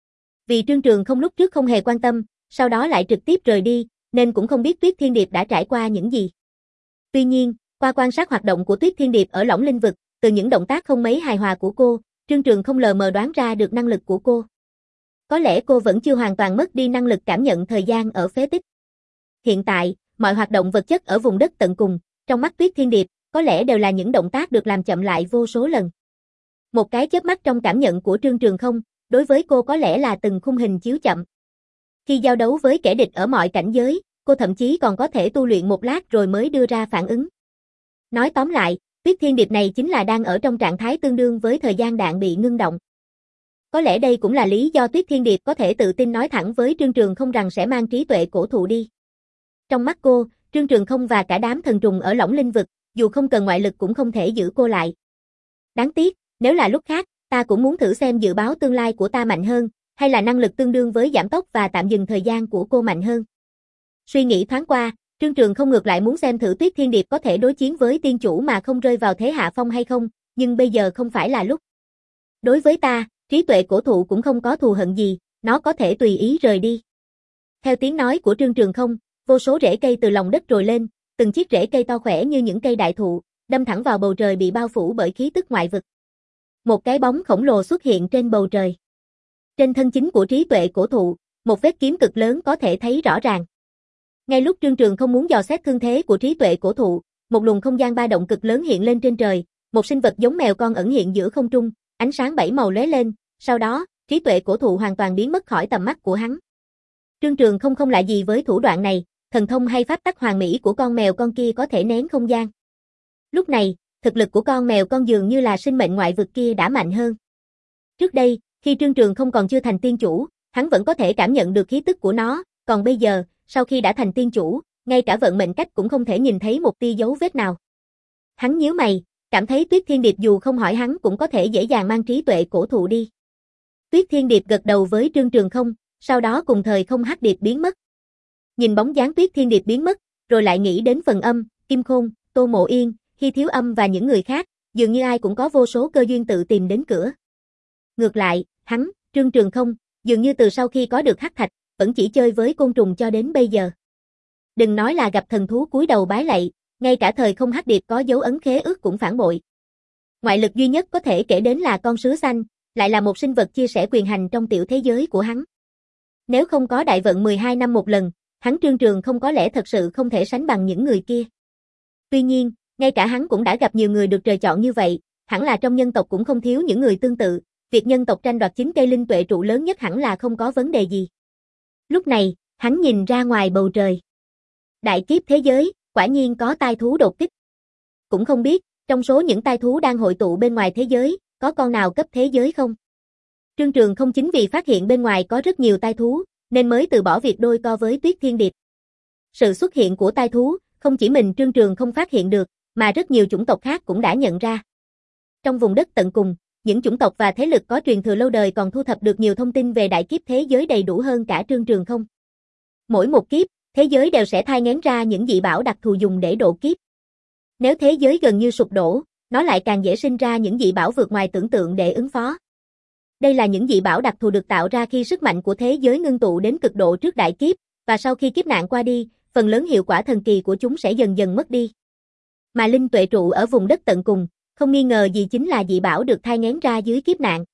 Vì Trương Trường không lúc trước không hề quan tâm, sau đó lại trực tiếp rời đi, nên cũng không biết Tuyết Thiên Điệp đã trải qua những gì. Tuy nhiên, qua quan sát hoạt động của Tuyết Thiên Điệp ở Lỏng Linh Vực, từ những động tác không mấy hài hòa của cô, Trương Trường không lờ mờ đoán ra được năng lực của cô. Có lẽ cô vẫn chưa hoàn toàn mất đi năng lực cảm nhận thời gian ở phế tích. Hiện tại, mọi hoạt động vật chất ở vùng đất tận cùng, trong mắt Tuyết Thiên Điệp, có lẽ đều là những động tác được làm chậm lại vô số lần. Một cái chớp mắt trong cảm nhận của Trương Trường không, đối với cô có lẽ là từng khung hình chiếu chậm. Khi giao đấu với kẻ địch ở mọi cảnh giới, cô thậm chí còn có thể tu luyện một lát rồi mới đưa ra phản ứng. Nói tóm lại, Tuyết Thiên Điệp này chính là đang ở trong trạng thái tương đương với thời gian đạn bị ngưng động. Có lẽ đây cũng là lý do Tuyết Thiên Điệp có thể tự tin nói thẳng với Trương Trường không rằng sẽ mang trí tuệ cổ thụ đi. Trong mắt cô, Trương Trường không và cả đám thần trùng ở Lỏng Linh Vực, dù không cần ngoại lực cũng không thể giữ cô lại. Đáng tiếc, nếu là lúc khác, ta cũng muốn thử xem dự báo tương lai của ta mạnh hơn, hay là năng lực tương đương với giảm tốc và tạm dừng thời gian của cô mạnh hơn. Suy nghĩ thoáng qua, Trương Trường không ngược lại muốn xem thử Tuyết Thiên Điệp có thể đối chiến với tiên chủ mà không rơi vào thế hạ phong hay không, nhưng bây giờ không phải là lúc. Đối với ta, trí tuệ cổ thụ cũng không có thù hận gì, nó có thể tùy ý rời đi. Theo tiếng nói của Trương Trường không, vô số rễ cây từ lòng đất trồi lên, từng chiếc rễ cây to khỏe như những cây đại thụ, đâm thẳng vào bầu trời bị bao phủ bởi khí tức ngoại vực. Một cái bóng khổng lồ xuất hiện trên bầu trời. Trên thân chính của trí tuệ cổ thụ, một vết kiếm cực lớn có thể thấy rõ ràng. Ngay lúc Trương Trường không muốn dò xét thương thế của trí tuệ cổ thụ, một luồng không gian ba động cực lớn hiện lên trên trời, một sinh vật giống mèo con ẩn hiện giữa không trung, ánh sáng bảy màu lóe lên, sau đó, trí tuệ cổ thụ hoàn toàn biến mất khỏi tầm mắt của hắn. Trương Trường không không lạ gì với thủ đoạn này, thần thông hay pháp tắc hoàn mỹ của con mèo con kia có thể nén không gian. Lúc này, thực lực của con mèo con dường như là sinh mệnh ngoại vực kia đã mạnh hơn. Trước đây, khi Trương Trường không còn chưa thành tiên chủ, hắn vẫn có thể cảm nhận được khí tức của nó, còn bây giờ, sau khi đã thành tiên chủ, ngay cả vận mệnh cách cũng không thể nhìn thấy một tia dấu vết nào. Hắn nhíu mày, cảm thấy Tuyết Thiên Điệp dù không hỏi hắn cũng có thể dễ dàng mang trí tuệ cổ thụ đi. Tuyết Thiên Điệp gật đầu với Trương Trường không, sau đó cùng thời không hắc điệp biến mất. Nhìn bóng dáng Tuyết Thiên Điệp biến mất, rồi lại nghĩ đến Phần Âm, Kim Khôn, Tô Mộ Yên, Hy Thiếu Âm và những người khác, dường như ai cũng có vô số cơ duyên tự tìm đến cửa. Ngược lại, hắn, Trương Trường không, dường như từ sau khi có được hắc thạch, vẫn chỉ chơi với côn trùng cho đến bây giờ. Đừng nói là gặp thần thú cúi đầu bái lạy, ngay cả thời không hắc điệp có dấu ấn khế ước cũng phản bội. Ngoại lực duy nhất có thể kể đến là con sứa xanh, lại là một sinh vật chia sẻ quyền hành trong tiểu thế giới của hắn. Nếu không có đại vận mười hai năm một lần, hắn Trương Trường không có lẽ thật sự không thể sánh bằng những người kia. Tuy nhiên, ngay cả hắn cũng đã gặp nhiều người được trời chọn như vậy, hẳn là trong nhân tộc cũng không thiếu những người tương tự, việc nhân tộc tranh đoạt chín cây linh tuệ trụ lớn nhất hẳn là không có vấn đề gì. Lúc này, hắn nhìn ra ngoài bầu trời. Đại kiếp thế giới, quả nhiên có tai thú đột kích. Cũng không biết, trong số những tai thú đang hội tụ bên ngoài thế giới, có con nào cấp thế giới không? Trương Trường không chính vì phát hiện bên ngoài có rất nhiều tai thú, nên mới từ bỏ việc đôi co với Tuyết Thiên Điệp. Sự xuất hiện của tai thú, không chỉ mình Trương Trường không phát hiện được, mà rất nhiều chủng tộc khác cũng đã nhận ra. Trong vùng đất tận cùng, những chủng tộc và thế lực có truyền thừa lâu đời còn thu thập được nhiều thông tin về đại kiếp thế giới đầy đủ hơn cả Trương Trường không. Mỗi một kiếp, thế giới đều sẽ thai nghén ra những dị bảo đặc thù dùng để độ kiếp. Nếu thế giới gần như sụp đổ, nó lại càng dễ sinh ra những dị bảo vượt ngoài tưởng tượng để ứng phó. Đây là những dị bảo đặc thù được tạo ra khi sức mạnh của thế giới ngưng tụ đến cực độ trước đại kiếp, và sau khi kiếp nạn qua đi, phần lớn hiệu quả thần kỳ của chúng sẽ dần dần mất đi. Mà linh tuệ trụ ở vùng đất tận cùng, không nghi ngờ gì chính là dị bảo được thai nghén ra dưới kiếp nạn.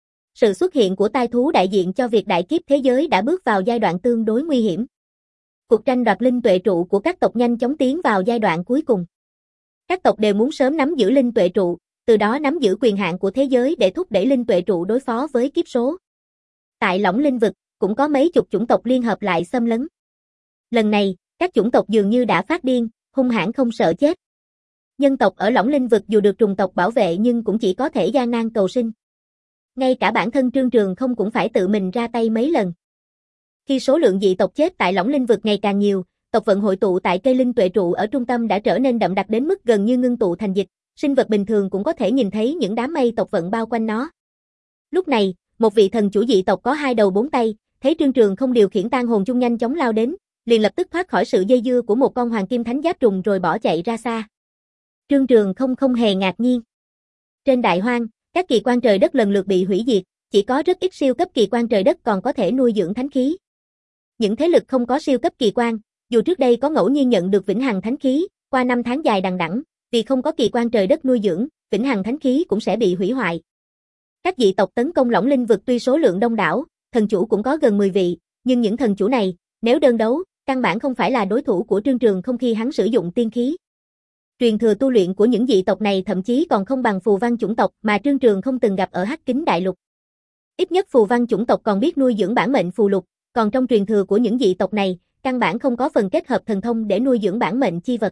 Sự xuất hiện của tai thú đại diện cho việc đại kiếp thế giới đã bước vào giai đoạn tương đối nguy hiểm. Cuộc tranh đoạt linh tuệ trụ của các tộc nhanh chóng tiến vào giai đoạn cuối cùng. Các tộc đều muốn sớm nắm giữ linh tuệ trụ, từ đó nắm giữ quyền hạn của thế giới để thúc đẩy linh tuệ trụ đối phó với kiếp số. Tại Lõng Linh vực, cũng có mấy chục chủng tộc liên hợp lại xâm lấn. Lần này, các chủng tộc dường như đã phát điên, hung hãn không sợ chết. Nhân tộc ở Lõng Linh vực dù được trùng tộc bảo vệ nhưng cũng chỉ có thể gian nan cầu sinh. Ngay cả bản thân Trương Trường không cũng phải tự mình ra tay mấy lần. Khi số lượng dị tộc chết tại Lõng Linh vực ngày càng nhiều, tộc vận hội tụ tại cây linh tuệ trụ ở trung tâm đã trở nên đậm đặc đến mức gần như ngưng tụ thành dịch, sinh vật bình thường cũng có thể nhìn thấy những đám mây tộc vận bao quanh nó. Lúc này, một vị thần chủ dị tộc có hai đầu bốn tay, thấy Trương Trường không điều khiển tang hồn chung nhanh chóng lao đến, liền lập tức thoát khỏi sự dây dưa của một con hoàng kim thánh giáp trùng rồi bỏ chạy ra xa. Trương Trường không không hề ngạc nhiên. Trên đại hoang, các kỳ quan trời đất lần lượt bị hủy diệt, chỉ có rất ít siêu cấp kỳ quan trời đất còn có thể nuôi dưỡng thánh khí. Những thế lực không có siêu cấp kỳ quan, dù trước đây có ngẫu nhiên nhận được vĩnh hằng thánh khí, qua năm tháng dài đằng đẵng, vì không có kỳ quan trời đất nuôi dưỡng, vĩnh hằng thánh khí cũng sẽ bị hủy hoại. Các dị tộc tấn công Lõng Linh vực tuy số lượng đông đảo, thần chủ cũng có gần mười vị, nhưng những thần chủ này, nếu đơn đấu, căn bản không phải là đối thủ của Trương Trường không khi hắn sử dụng tiên khí. Truyền thừa tu luyện của những dị tộc này thậm chí còn không bằng phù văn chủng tộc mà Trương Trường không từng gặp ở Hắc Kính Đại Lục. Ít nhất phù văn chủng tộc còn biết nuôi dưỡng bản mệnh phù lục, còn trong truyền thừa của những dị tộc này, căn bản không có phần kết hợp thần thông để nuôi dưỡng bản mệnh chi vật.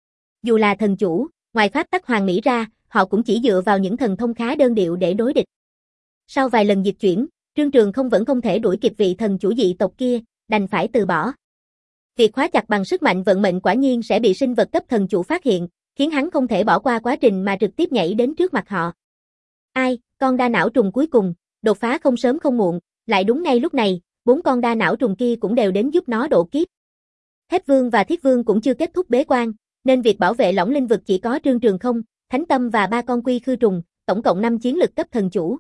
Dù là thần chủ, ngoài pháp tắc hoàn mỹ ra, họ cũng chỉ dựa vào những thần thông khá đơn điệu để đối địch. Sau vài lần dịch chuyển, Trương Trường không vẫn không thể đuổi kịp vị thần chủ dị tộc kia, đành phải từ bỏ. Việc khóa chặt bằng sức mạnh vận mệnh quả nhiên sẽ bị sinh vật cấp thần chủ phát hiện, khiến hắn không thể bỏ qua quá trình mà trực tiếp nhảy đến trước mặt họ. Ai, con đa não trùng cuối cùng, đột phá không sớm không muộn, lại đúng ngay lúc này, bốn con đa não trùng kia cũng đều đến giúp nó độ kiếp. Thép Vương và Thiết Vương cũng chưa kết thúc bế quan, nên việc bảo vệ Lỏng Linh Vực chỉ có Trương Trường Không, Thánh Tâm và ba con quy khư trùng, tổng cộng năm chiến lực cấp thần chủ.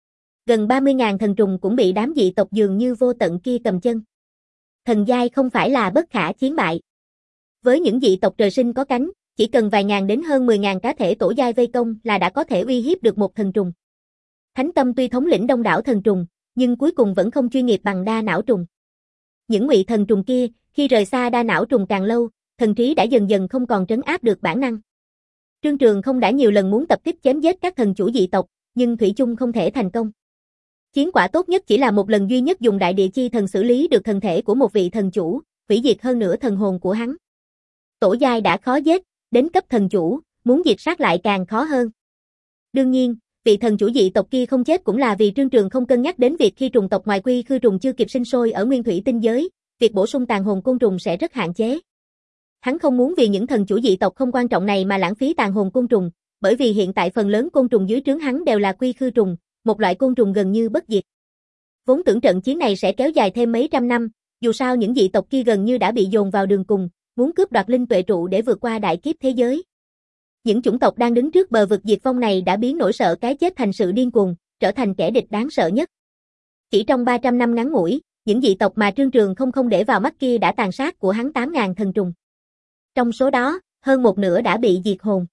Gần ba mươi nghìn thần trùng cũng bị đám dị tộc dường như vô tận kia cầm chân. Thần giai không phải là bất khả chiến bại. Với những dị tộc trời sinh có cánh, chỉ cần vài ngàn đến hơn mười nghìn cá thể tổ giai vây công là đã có thể uy hiếp được một thần trùng. Thánh Tâm tuy thống lĩnh đông đảo thần trùng, nhưng cuối cùng vẫn không chuyên nghiệp bằng đa não trùng. Những ngụy thần trùng kia, khi rời xa đa não trùng càng lâu, thần trí đã dần dần không còn trấn áp được bản năng. Trương Trường Không đã nhiều lần muốn tập kích chém giết các thần chủ dị tộc, nhưng thủy chung không thể thành công. Chiến quả tốt nhất chỉ là một lần duy nhất dùng đại địa chi thần xử lý được thần thể của một vị thần chủ, hủy diệt hơn nửa thần hồn của hắn. Tổ giai đã khó giết, đến cấp thần chủ, muốn diệt sát lại càng khó hơn. Đương nhiên, vị thần chủ dị tộc kia không chết cũng là vì Trương Trường không cân nhắc đến việc khi trùng tộc ngoài quy khư trùng chưa kịp sinh sôi ở nguyên thủy tinh giới, việc bổ sung tàn hồn côn trùng sẽ rất hạn chế. Hắn không muốn vì những thần chủ dị tộc không quan trọng này mà lãng phí tàn hồn côn trùng, bởi vì hiện tại phần lớn côn trùng dưới trướng hắn đều là quy khư trùng, một loại côn trùng gần như bất diệt. Vốn tưởng trận chiến này sẽ kéo dài thêm mấy trăm năm, dù sao những dị tộc kia gần như đã bị dồn vào đường cùng, muốn cướp đoạt linh tuệ trụ để vượt qua đại kiếp thế giới. Những chủng tộc đang đứng trước bờ vực diệt vong này đã biến nỗi sợ cái chết thành sự điên cuồng, trở thành kẻ địch đáng sợ nhất. Chỉ trong ba trăm năm ngắn ngủi, những dị tộc mà Trương Trường không không để vào mắt kia đã tàn sát của hắn tám nghìn thần trùng. Trong số đó, hơn một nửa đã bị diệt hồn.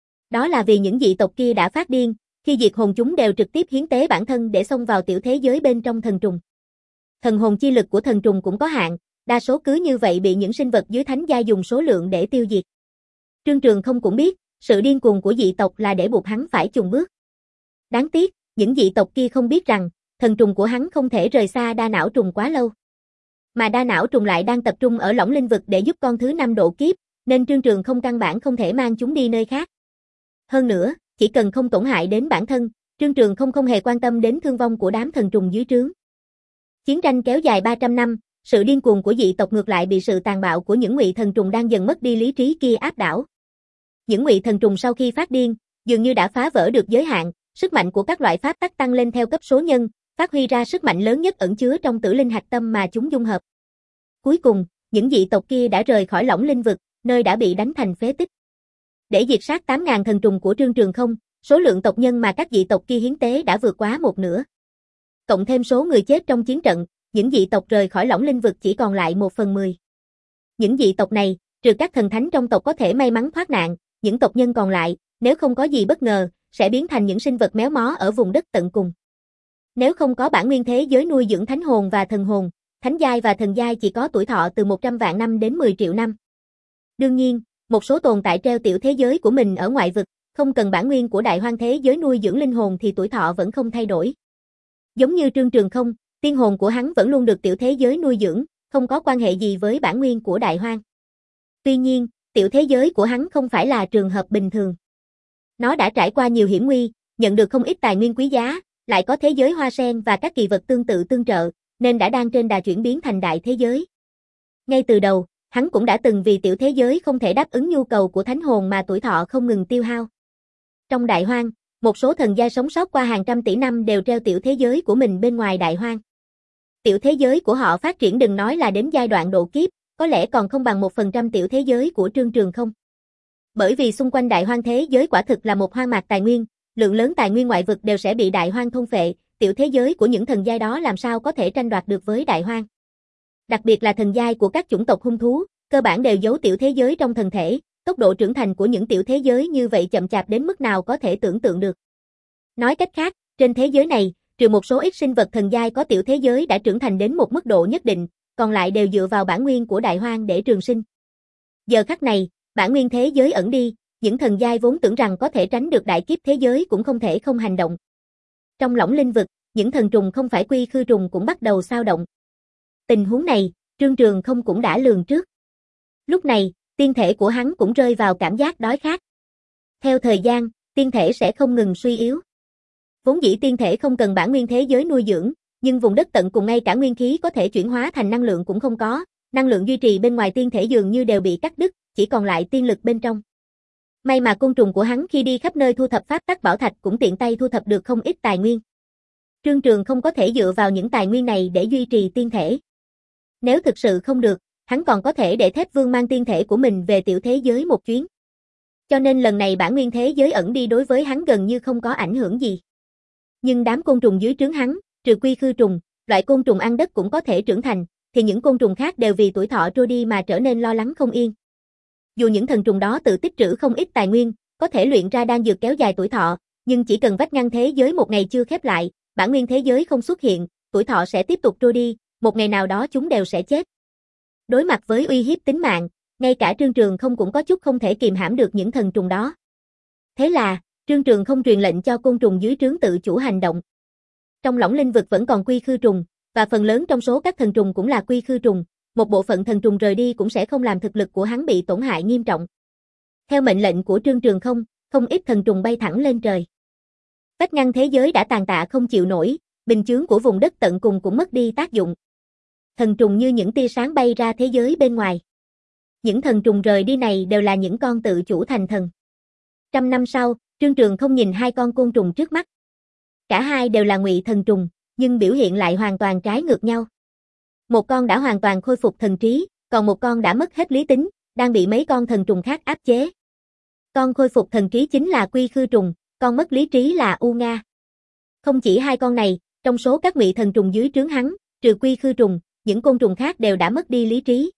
Đó là vì những dị tộc kia đã phát điên, khi diệt hồn chúng đều trực tiếp hiến tế bản thân để xông vào tiểu thế giới bên trong thần trùng. Thần hồn chi lực của thần trùng cũng có hạn, đa số cứ như vậy bị những sinh vật dưới thánh giai dùng số lượng để tiêu diệt. Trương Trường không cũng biết, sự điên cuồng của dị tộc là để buộc hắn phải chùng bước. Đáng tiếc, những dị tộc kia không biết rằng, thần trùng của hắn không thể rời xa đa não trùng quá lâu. Mà đa não trùng lại đang tập trung ở Lỏng Linh Vực để giúp con thứ năm độ kiếp, nên Trương Trường không căn bản không thể mang chúng đi nơi khác. Hơn nữa, chỉ cần không tổn hại đến bản thân, Trương Trường không không hề quan tâm đến thương vong của đám thần trùng dưới trướng. Chiến tranh kéo dài ba trăm năm, sự điên cuồng của dị tộc ngược lại bị sự tàn bạo của những ngụy thần trùng đang dần mất đi lý trí kia áp đảo. Những ngụy thần trùng sau khi phát điên, dường như đã phá vỡ được giới hạn, sức mạnh của các loại pháp tắc tăng lên theo cấp số nhân, phát huy ra sức mạnh lớn nhất ẩn chứa trong tử linh hạch tâm mà chúng dung hợp. Cuối cùng, những dị tộc kia đã rời khỏi Lỏng Linh Vực, nơi đã bị đánh thành phế tích. Để diệt sát tám nghìn thần trùng của Trương Trường không, số lượng tộc nhân mà các dị tộc kia hiến tế đã vượt quá một nửa. Cộng thêm số người chết trong chiến trận, những dị tộc rời khỏi Lỏng Linh Vực chỉ còn lại một phần mười. Những dị tộc này, trừ các thần thánh trong tộc có thể may mắn thoát nạn, những tộc nhân còn lại, nếu không có gì bất ngờ, sẽ biến thành những sinh vật méo mó ở vùng đất tận cùng. Nếu không có bản nguyên thế giới nuôi dưỡng thánh hồn và thần hồn, thánh giai và thần giai chỉ có tuổi thọ từ một trăm vạn năm đến mười triệu năm. Đương nhiên, một số tồn tại treo tiểu thế giới của mình ở ngoại vực, không cần bản nguyên của đại hoang thế giới nuôi dưỡng linh hồn thì tuổi thọ vẫn không thay đổi. Giống như Trương Trường không, tiên hồn của hắn vẫn luôn được tiểu thế giới nuôi dưỡng, không có quan hệ gì với bản nguyên của đại hoang. Tuy nhiên, tiểu thế giới của hắn không phải là trường hợp bình thường. Nó đã trải qua nhiều hiểm nguy, nhận được không ít tài nguyên quý giá, lại có thế giới hoa sen và các kỳ vật tương tự tương trợ, nên đã đang trên đà chuyển biến thành đại thế giới. Ngay từ đầu, hắn cũng đã từng vì tiểu thế giới không thể đáp ứng nhu cầu của thánh hồn mà tuổi thọ không ngừng tiêu hao. Trong đại hoang, một số thần giai sống sót qua hàng trăm tỷ năm đều treo tiểu thế giới của mình bên ngoài đại hoang. Tiểu thế giới của họ phát triển đừng nói là đến giai đoạn độ kiếp, có lẽ còn không bằng một phần trăm tiểu thế giới của Trương Trường không. Bởi vì xung quanh đại hoang thế giới quả thực là một hoang mạc tài nguyên, lượng lớn tài nguyên ngoại vực đều sẽ bị đại hoang thôn phệ, tiểu thế giới của những thần giai đó làm sao có thể tranh đoạt được với đại hoang. Đặc biệt là thần giai của các chủng tộc hung thú, cơ bản đều giấu tiểu thế giới trong thần thể, tốc độ trưởng thành của những tiểu thế giới như vậy chậm chạp đến mức nào có thể tưởng tượng được. Nói cách khác, trên thế giới này, trừ một số ít sinh vật thần giai có tiểu thế giới đã trưởng thành đến một mức độ nhất định, còn lại đều dựa vào bản nguyên của đại hoang để trường sinh. Giờ khắc này, bản nguyên thế giới ẩn đi, những thần giai vốn tưởng rằng có thể tránh được đại kiếp thế giới cũng không thể không hành động. Trong Lỏng Linh Vực, những thần trùng không phải quy khư trùng cũng bắt đầu xao động. Tình huống này, Trương Trường không cũng đã lường trước. Lúc này, tiên thể của hắn cũng rơi vào cảm giác đói khát. Theo thời gian, tiên thể sẽ không ngừng suy yếu. Vốn dĩ tiên thể không cần bản nguyên thế giới nuôi dưỡng, nhưng vùng đất tận cùng ngay cả nguyên khí có thể chuyển hóa thành năng lượng cũng không có, năng lượng duy trì bên ngoài tiên thể dường như đều bị cắt đứt, chỉ còn lại tiên lực bên trong. May mà côn trùng của hắn khi đi khắp nơi thu thập pháp tắc bảo thạch cũng tiện tay thu thập được không ít tài nguyên. Trương Trường không có thể dựa vào những tài nguyên này để duy trì tiên thể. Nếu thực sự không được, hắn còn có thể để Thép Vương mang tiên thể của mình về tiểu thế giới một chuyến. Cho nên lần này bản nguyên thế giới ẩn đi đối với hắn gần như không có ảnh hưởng gì. Nhưng đám côn trùng dưới trướng hắn, trừ quy khư trùng, loại côn trùng ăn đất cũng có thể trưởng thành, thì những côn trùng khác đều vì tuổi thọ trôi đi mà trở nên lo lắng không yên. Dù những thần trùng đó tự tích trữ không ít tài nguyên, có thể luyện ra đan dược kéo dài tuổi thọ, nhưng chỉ cần vách ngăn thế giới một ngày chưa khép lại, bản nguyên thế giới không xuất hiện, tuổi thọ sẽ tiếp tục trôi đi, một ngày nào đó chúng đều sẽ chết. Đối mặt với uy hiếp tính mạng, ngay cả Trương Trường Không cũng có chút không thể kìm hãm được những thần trùng đó. Thế là, Trương Trường Không truyền lệnh cho côn trùng dưới trướng tự chủ hành động. Trong Lõng Linh vực vẫn còn quy khư trùng, và phần lớn trong số các thần trùng cũng là quy khư trùng, một bộ phận thần trùng rời đi cũng sẽ không làm thực lực của hắn bị tổn hại nghiêm trọng. Theo mệnh lệnh của Trương Trường Không, không ít thần trùng bay thẳng lên trời. Vách ngăn thế giới đã tàn tạ không chịu nổi, bình chướng của vùng đất tận cùng cũng mất đi tác dụng. Thần trùng như những tia sáng bay ra thế giới bên ngoài. Những thần trùng rời đi này đều là những con tự chủ thành thần. Trăm năm sau, Trương Trường Không nhìn hai con côn trùng trước mắt. Cả hai đều là ngụy thần trùng, nhưng biểu hiện lại hoàn toàn trái ngược nhau. Một con đã hoàn toàn khôi phục thần trí, còn một con đã mất hết lý tính, đang bị mấy con thần trùng khác áp chế. Con khôi phục thần trí chính là quy khư trùng, con mất lý trí là U Nga. Không chỉ hai con này, trong số các ngụy thần trùng dưới trướng hắn, trừ quy khư trùng, những côn trùng khác đều đã mất đi lý trí.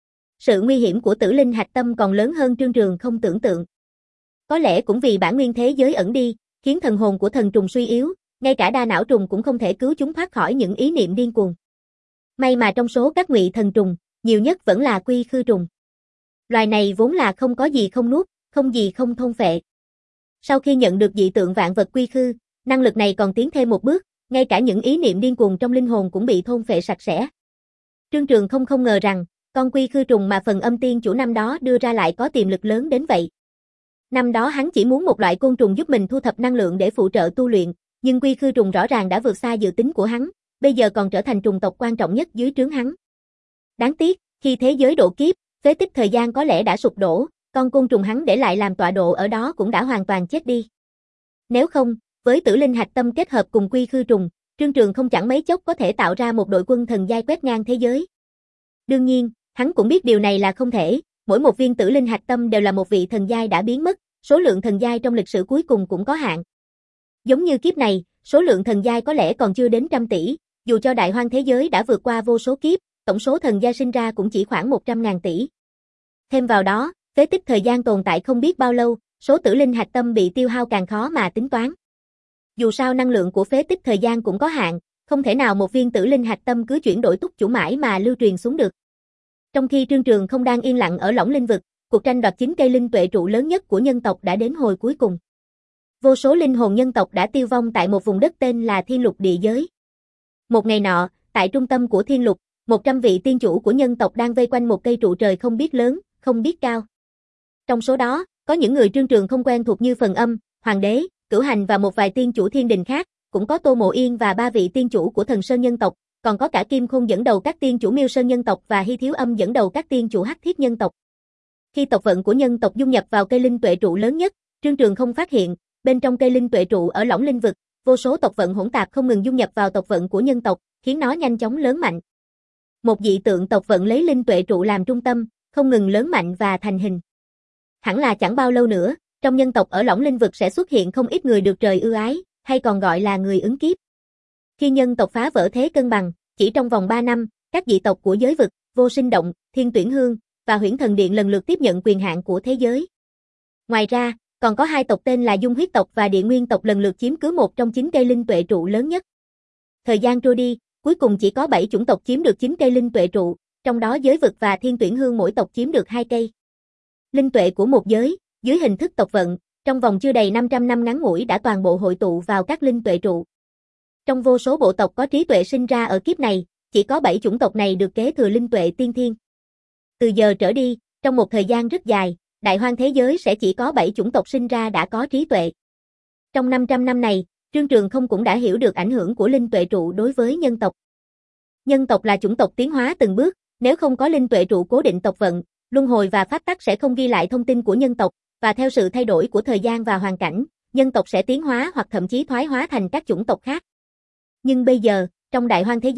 Sự nguy hiểm của Tử Linh Hạch Tâm còn lớn hơn Trương Trường Không tưởng tượng. Có lẽ cũng vì bản nguyên thế giới ẩn đi, khiến thần hồn của thần trùng suy yếu, ngay cả đa não trùng cũng không thể cứu chúng thoát khỏi những ý niệm điên cuồng. May mà trong số các ngụy thần trùng, nhiều nhất vẫn là quy khư trùng. Loài này vốn là không có gì không nuốt, không gì không thôn phệ. Sau khi nhận được dị tượng vạn vật quy khư, năng lực này còn tiến thêm một bước, ngay cả những ý niệm điên cuồng trong linh hồn cũng bị thôn phệ sạch sẽ. Trương Trường Không không ngờ rằng, con quy khư trùng mà phần âm tiên chủ năm đó đưa ra lại có tiềm lực lớn đến vậy. Năm đó hắn chỉ muốn một loại côn trùng giúp mình thu thập năng lượng để phụ trợ tu luyện, nhưng quy khư trùng rõ ràng đã vượt xa dự tính của hắn, bây giờ còn trở thành trùng tộc quan trọng nhất dưới trướng hắn. Đáng tiếc, khi thế giới độ kiếp, phế tích thời gian có lẽ đã sụp đổ, con côn trùng hắn để lại làm tọa độ ở đó cũng đã hoàn toàn chết đi. Nếu không, với Tử Linh Hạch Tâm kết hợp cùng quy khư trùng, Trương Trường Không chẳng mấy chốc có thể tạo ra một đội quân thần giai quét ngang thế giới. Đương nhiên, hắn cũng biết điều này là không thể, mỗi một viên Tử Linh Hạch Tâm đều là một vị thần giai đã biến mất, số lượng thần giai trong lịch sử cuối cùng cũng có hạn. Giống như kiếp này, số lượng thần giai có lẽ còn chưa đến trăm tỷ, dù cho đại hoang thế giới đã vượt qua vô số kiếp, tổng số thần giai sinh ra cũng chỉ khoảng một trăm ngàn tỷ. Thêm vào đó, phế tích thời gian tồn tại không biết bao lâu, số Tử Linh Hạch Tâm bị tiêu hao càng khó mà tính toán. Dù sao năng lượng của phế tích thời gian cũng có hạn, không thể nào một viên Tử Linh Hạch Tâm cứ chuyển đổi túc chủ mãi mà lưu truyền xuống được. Trong khi Trương Trường Không đang yên lặng ở Lõng Linh vực, cuộc tranh đoạt chín cây linh tuệ trụ lớn nhất của nhân tộc đã đến hồi cuối cùng. Vô số linh hồn nhân tộc đã tiêu vong tại một vùng đất tên là Thiên Lục địa giới. Một ngày nọ, tại trung tâm của Thiên Lục, một trăm vị tiên chủ của nhân tộc đang vây quanh một cây trụ trời không biết lớn, không biết cao. Trong số đó, có những người Trương Trường Không quen thuộc như Phần Âm, Hoàng đế, Cửu Hành và một vài tiên chủ thiên đình khác, cũng có Tô Mộ Yên và ba vị tiên chủ của Thần Sơn nhân tộc, còn có cả Kim Khôn dẫn đầu các tiên chủ Miêu Sơn nhân tộc và Hy Thiếu Âm dẫn đầu các tiên chủ Hắc Thiết nhân tộc. Khi tộc vận của nhân tộc dung nhập vào cây linh tuệ trụ lớn nhất, Trương Trường Không phát hiện, bên trong cây linh tuệ trụ ở Lõng Linh vực, vô số tộc vận hỗn tạp không ngừng dung nhập vào tộc vận của nhân tộc, khiến nó nhanh chóng lớn mạnh. Một dị tượng tộc vận lấy linh tuệ trụ làm trung tâm, không ngừng lớn mạnh và thành hình. Hẳn là chẳng bao lâu nữa, trong nhân tộc ở Lõng Linh vực sẽ xuất hiện không ít người được trời ưu ái, hay còn gọi là người ứng kiếp. Khi nhân tộc phá vỡ thế cân bằng, chỉ trong vòng ba năm, các dị tộc của giới vực, Vô Sinh Động, Thiên Tuyển Hương và Huyễn Thần Điện lần lượt tiếp nhận quyền hạn của thế giới. Ngoài ra, còn có hai tộc tên là Dung Huyết tộc và Địa Nguyên tộc lần lượt chiếm cứ một trong chín cây linh tuệ trụ lớn nhất. Thời gian trôi đi, cuối cùng chỉ có bảy chủng tộc chiếm được chín cây linh tuệ trụ, trong đó giới vực và Thiên Tuyển Hương mỗi tộc chiếm được hai cây. Linh tuệ của một giới, dưới hình thức tộc vận, trong vòng chưa đầy năm trăm năm ngắn ngủi đã toàn bộ hội tụ vào các linh tuệ trụ. Trong vô số bộ tộc có trí tuệ sinh ra ở kiếp này, chỉ có bảy chủng tộc này được kế thừa linh tuệ tiên thiên. Từ giờ trở đi, trong một thời gian rất dài, đại hoang thế giới sẽ chỉ có bảy chủng tộc sinh ra đã có trí tuệ. Trong năm trăm năm này, Trương Trường Không cũng đã hiểu được ảnh hưởng của linh tuệ trụ đối với nhân tộc. Nhân tộc là chủng tộc tiến hóa từng bước, nếu không có linh tuệ trụ cố định tộc vận, luân hồi và pháp tắc sẽ không ghi lại thông tin của nhân tộc, và theo sự thay đổi của thời gian và hoàn cảnh, nhân tộc sẽ tiến hóa hoặc thậm chí thoái hóa thành các chủng tộc khác. Nhưng bây giờ, trong đại hoang thế giới,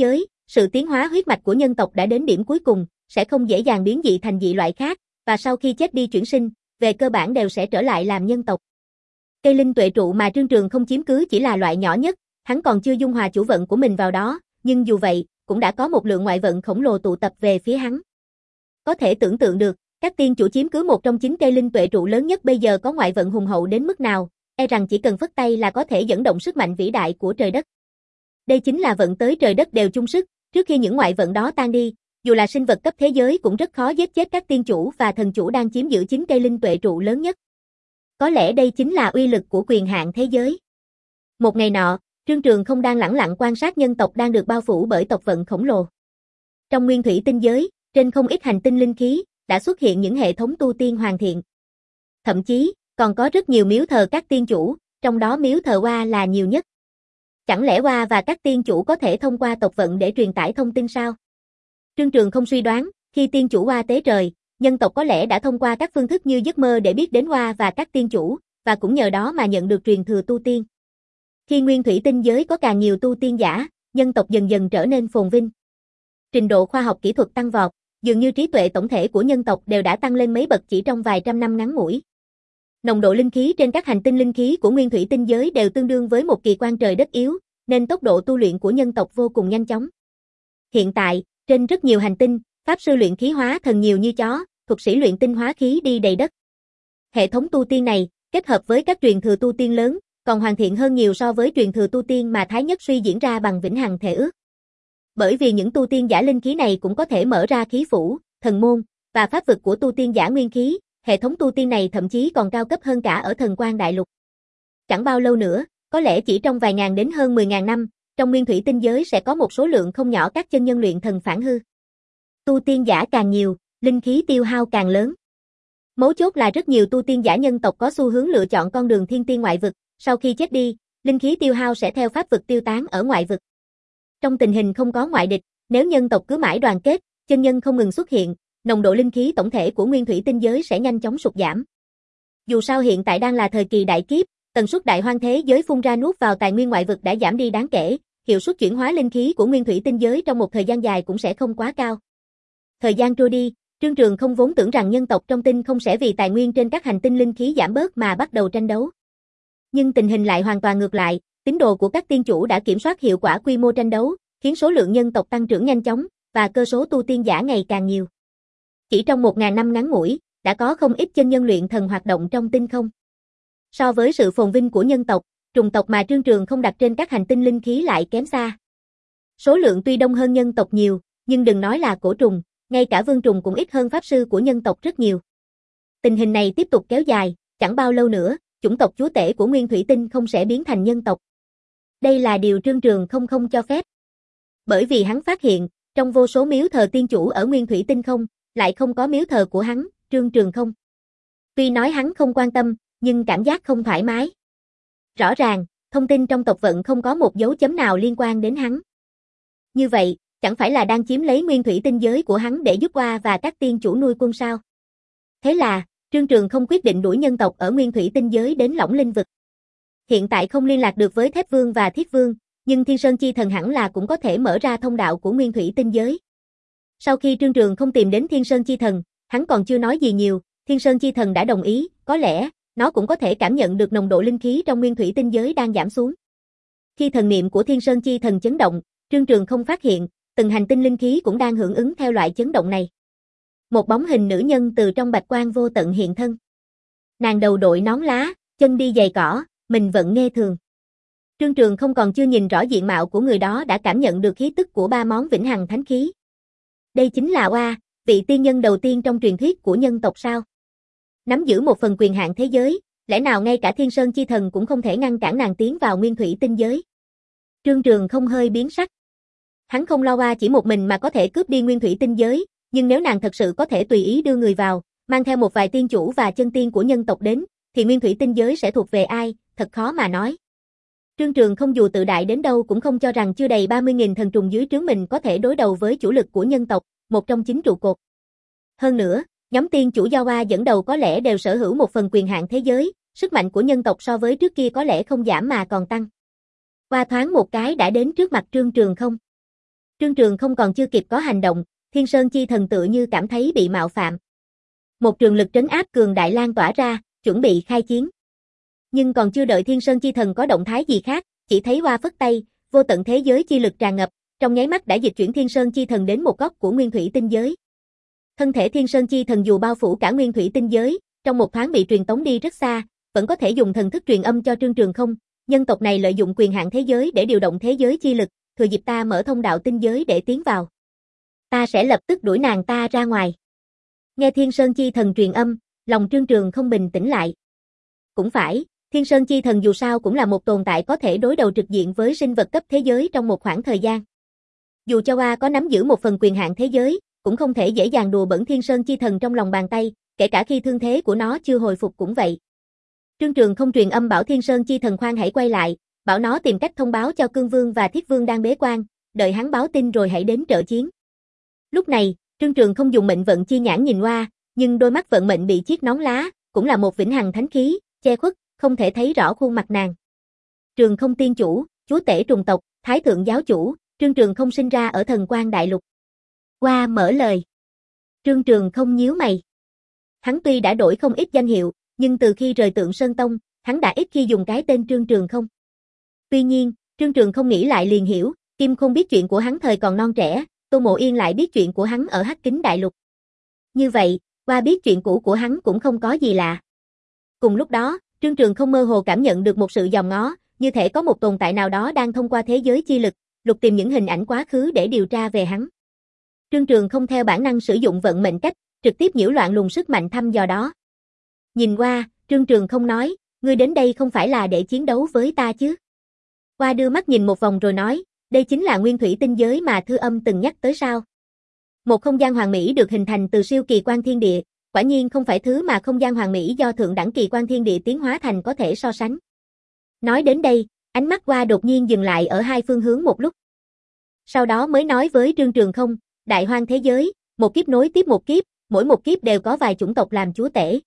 Sự tiến hóa huyết mạch của nhân tộc đã đến điểm cuối cùng, sẽ không dễ dàng biến dị thành dị loại khác, và sau khi chết đi chuyển sinh, về cơ bản đều sẽ trở lại làm nhân tộc. Cây linh tuệ trụ mà Trương Trường không chiếm cứ chỉ là loại nhỏ nhất, hắn còn chưa dung hòa chủ vận của mình vào đó, nhưng dù vậy, cũng đã có một lượng ngoại vận khổng lồ tụ tập về phía hắn. Có thể tưởng tượng được, các tiên chủ chiếm cứ một trong chín cây linh tuệ trụ lớn nhất bây giờ có ngoại vận hùng hậu đến mức nào, e rằng chỉ cần phất tay là có thể dẫn động sức mạnh vĩ đại của trời đất. Đây chính là vận tới trời đất đều chung sức, trước khi những ngoại vận đó tan đi, dù là sinh vật cấp thế giới cũng rất khó giết chết các tiên chủ và thần chủ đang chiếm giữ chín cây linh tuệ trụ lớn nhất. Có lẽ đây chính là uy lực của quyền hạn thế giới. Một ngày nọ, Trương Trường không đang lẳng lặng quan sát nhân tộc đang được bao phủ bởi tộc vận khổng lồ. Trong nguyên thủy tinh giới, trên không ít hành tinh linh khí, đã xuất hiện những hệ thống tu tiên hoàn thiện. Thậm chí, còn có rất nhiều miếu thờ các tiên chủ, trong đó miếu thờ Oa là nhiều nhất. Chẳng lẽ Oa và các tiên chủ có thể thông qua tộc vận để truyền tải thông tin sao? Trương Trường không suy đoán, khi tiên chủ Oa tế trời, nhân tộc có lẽ đã thông qua các phương thức như giấc mơ để biết đến Oa và các tiên chủ, và cũng nhờ đó mà nhận được truyền thừa tu tiên. Khi nguyên thủy tinh giới có càng nhiều tu tiên giả, nhân tộc dần dần trở nên phồn vinh. Trình độ khoa học kỹ thuật tăng vọt, dường như trí tuệ tổng thể của nhân tộc đều đã tăng lên mấy bậc chỉ trong vài trăm năm ngắn ngủi. Nồng độ linh khí trên các hành tinh linh khí của nguyên thủy tinh giới đều tương đương với một kỳ quan trời đất yếu, nên tốc độ tu luyện của nhân tộc vô cùng nhanh chóng. Hiện tại, trên rất nhiều hành tinh, pháp sư luyện khí hóa thần nhiều như chó, thuật sĩ luyện tinh hóa khí đi đầy đất. Hệ thống tu tiên này, kết hợp với các truyền thừa tu tiên lớn, còn hoàn thiện hơn nhiều so với truyền thừa tu tiên mà Thái Nhất Suy diễn ra bằng vĩnh hằng thể ước. Bởi vì những tu tiên giả linh khí này cũng có thể mở ra khí phủ, thần môn, và pháp vực của tu tiên giả nguyên khí, hệ thống tu tiên này thậm chí còn cao cấp hơn cả ở Thần Quan Đại Lục. Chẳng bao lâu nữa, có lẽ chỉ trong vài ngàn đến hơn mười ngàn năm, trong nguyên thủy tinh giới sẽ có một số lượng không nhỏ các chân nhân luyện thần phản hư. Tu tiên giả càng nhiều, linh khí tiêu hao càng lớn. Mấu chốt là rất nhiều tu tiên giả nhân tộc có xu hướng lựa chọn con đường thiên tiên ngoại vực, sau khi chết đi, linh khí tiêu hao sẽ theo pháp vực tiêu tán ở ngoại vực. Trong tình hình không có ngoại địch, nếu nhân tộc cứ mãi đoàn kết, chân nhân không ngừng xuất hiện, nồng độ linh khí tổng thể của nguyên thủy tinh giới sẽ nhanh chóng sụt giảm. Dù sao hiện tại đang là thời kỳ đại kiếp, tần suất đại hoang thế giới phun ra nuốt vào tài nguyên ngoại vực đã giảm đi đáng kể, hiệu suất chuyển hóa linh khí của nguyên thủy tinh giới trong một thời gian dài cũng sẽ không quá cao. Thời gian trôi đi, Trương Trường không vốn tưởng rằng nhân tộc trong tinh không sẽ vì tài nguyên trên các hành tinh linh khí giảm bớt mà bắt đầu tranh đấu. Nhưng tình hình lại hoàn toàn ngược lại, tín đồ của các tiên chủ đã kiểm soát hiệu quả quy mô tranh đấu, khiến số lượng nhân tộc tăng trưởng nhanh chóng, và cơ số tu tiên giả ngày càng nhiều. Chỉ trong một ngàn năm ngắn ngủi, đã có không ít chân nhân luyện thần hoạt động trong tinh không. So với sự phồn vinh của nhân tộc, trùng tộc mà Trương Trường không đặt trên các hành tinh linh khí lại kém xa. Số lượng tuy đông hơn nhân tộc nhiều, nhưng đừng nói là cổ trùng, ngay cả vương trùng cũng ít hơn pháp sư của nhân tộc rất nhiều. Tình hình này tiếp tục kéo dài, chẳng bao lâu nữa, chủng tộc chúa tể của nguyên thủy tinh không sẽ biến thành nhân tộc. Đây là điều Trương Trường không không cho phép. Bởi vì hắn phát hiện, trong vô số miếu thờ tiên chủ ở nguyên thủy tinh không, lại không có miếu thờ của hắn, Trương Trường không. Tuy nói hắn không quan tâm, nhưng cảm giác không thoải mái. Rõ ràng, thông tin trong tộc vận không có một dấu chấm nào liên quan đến hắn. Như vậy, chẳng phải là đang chiếm lấy nguyên thủy tinh giới của hắn để giúp Oa và các tiên chủ nuôi quân sao? Thế là, Trương Trường không quyết định đuổi nhân tộc ở nguyên thủy tinh giới đến Lỏng Linh vực. Hiện tại không liên lạc được với Thép Vương và Thiết Vương, nhưng Thiên Sơn Chi Thần hẳn là cũng có thể mở ra thông đạo của nguyên thủy tinh giới. Sau khi Trương Trường không tìm đến Thiên Sơn Chi Thần, hắn còn chưa nói gì nhiều, Thiên Sơn Chi Thần đã đồng ý, có lẽ, nó cũng có thể cảm nhận được nồng độ linh khí trong nguyên thủy tinh giới đang giảm xuống. Khi thần niệm của Thiên Sơn Chi Thần chấn động, Trương Trường không phát hiện, từng hành tinh linh khí cũng đang hưởng ứng theo loại chấn động này. Một bóng hình nữ nhân từ trong bạch quang vô tận hiện thân. Nàng đầu đội nón lá, chân đi giày cỏ, mình vẫn nghe thường. Trương Trường không còn chưa nhìn rõ diện mạo của người đó đã cảm nhận được khí tức của ba món vĩnh hằng thánh khí. Đây chính là Oa, vị tiên nhân đầu tiên trong truyền thuyết của nhân tộc sao? Nắm giữ một phần quyền hạn thế giới, lẽ nào ngay cả Thiên Sơn Chi Thần cũng không thể ngăn cản nàng tiến vào nguyên thủy tinh giới? Trương Trường không hơi biến sắc. Hắn không lo Oa chỉ một mình mà có thể cướp đi nguyên thủy tinh giới, nhưng nếu nàng thật sự có thể tùy ý đưa người vào, mang theo một vài tiên chủ và chân tiên của nhân tộc đến, thì nguyên thủy tinh giới sẽ thuộc về ai, thật khó mà nói. Trương Trường không dù tự đại đến đâu cũng không cho rằng chưa đầy ba mươi nghìn thần trùng dưới trướng mình có thể đối đầu với chủ lực của nhân tộc, một trong chín trụ cột. Hơn nữa, nhóm tiên chủ do Oa dẫn đầu có lẽ đều sở hữu một phần quyền hạn thế giới, sức mạnh của nhân tộc so với trước kia có lẽ không giảm mà còn tăng. Oa thoáng một cái đã đến trước mặt Trương Trường không. Trương Trường không còn chưa kịp có hành động, Thiên Sơn Chi Thần tựa như cảm thấy bị mạo phạm. Một trường lực trấn áp cường đại lan tỏa ra, chuẩn bị khai chiến. Nhưng còn chưa đợi Thiên Sơn Chi Thần có động thái gì khác, chỉ thấy Hoa phất tay, vô tận thế giới chi lực tràn ngập, trong nháy mắt đã dịch chuyển Thiên Sơn Chi Thần đến một góc của Nguyên Thủy Tinh Giới. Thân thể Thiên Sơn Chi Thần dù bao phủ cả Nguyên Thủy Tinh Giới, trong một thoáng bị truyền tống đi rất xa, vẫn có thể dùng thần thức truyền âm cho Trương Trường không. Nhân tộc này lợi dụng quyền hạn thế giới để điều động thế giới chi lực, thừa dịp ta mở thông đạo tinh giới để tiến vào. Ta sẽ lập tức đuổi nàng ta ra ngoài. Nghe Thiên Sơn Chi Thần truyền âm, lòng Trương Trường không bình tĩnh lại. Cũng phải, Thiên Sơn Chi Thần dù sao cũng là một tồn tại có thể đối đầu trực diện với sinh vật cấp thế giới trong một khoảng thời gian. Dù cho Hoa có nắm giữ một phần quyền hạn thế giới, cũng không thể dễ dàng đùa bỡn Thiên Sơn Chi Thần trong lòng bàn tay, kể cả khi thương thế của nó chưa hồi phục cũng vậy. Trương Trường không truyền âm bảo Thiên Sơn Chi Thần khoan hãy quay lại, bảo nó tìm cách thông báo cho Cương Vương và Thiết Vương đang bế quan, đợi hắn báo tin rồi hãy đến trợ chiến. Lúc này, Trương Trường không dùng mệnh vận chi nhãn nhìn Hoa, nhưng đôi mắt vận mệnh bị chiếc nón lá, cũng là một vĩnh hằng thánh khí, che khuất, không thể thấy rõ khuôn mặt nàng. Trường không tiên chủ, chúa tể trùng tộc, thái thượng giáo chủ, Trương Trường không sinh ra ở Thần Quang Đại Lục. Hoa mở lời. Trương Trường không nhíu mày. Hắn tuy đã đổi không ít danh hiệu, nhưng từ khi rời Tượng Sơn Tông, hắn đã ít khi dùng cái tên Trương Trường không. Tuy nhiên, Trương Trường không nghĩ lại liền hiểu, Kim Khôn biết chuyện của hắn thời còn non trẻ, Tô Mộ Yên lại biết chuyện của hắn ở Hắc Kính Đại Lục. Như vậy, Hoa biết chuyện cũ của hắn cũng không có gì lạ. Cùng lúc đó, Trương Trường không mơ hồ cảm nhận được một sự dòm ngó, như thể có một tồn tại nào đó đang thông qua thế giới chi lực, lục tìm những hình ảnh quá khứ để điều tra về hắn. Trương Trường không theo bản năng sử dụng vận mệnh cách, trực tiếp nhiễu loạn luồng sức mạnh thăm dò đó. Nhìn qua, Trương Trường không nói, ngươi đến đây không phải là để chiến đấu với ta chứ? Hoa đưa mắt nhìn một vòng rồi nói, đây chính là Nguyên Thủy Tinh Giới mà Thư Âm từng nhắc tới sao? Một không gian hoàn mỹ được hình thành từ siêu kỳ quan thiên địa, quả nhiên không phải thứ mà không gian hoàn mỹ do thượng đẳng kỳ quan thiên địa tiến hóa thành có thể so sánh. Nói đến đây, ánh mắt Hoa đột nhiên dừng lại ở hai phương hướng một lúc. Sau đó mới nói với Trương Trường không, đại hoang thế giới, một kiếp nối tiếp một kiếp, mỗi một kiếp đều có vài chủng tộc làm chúa tể.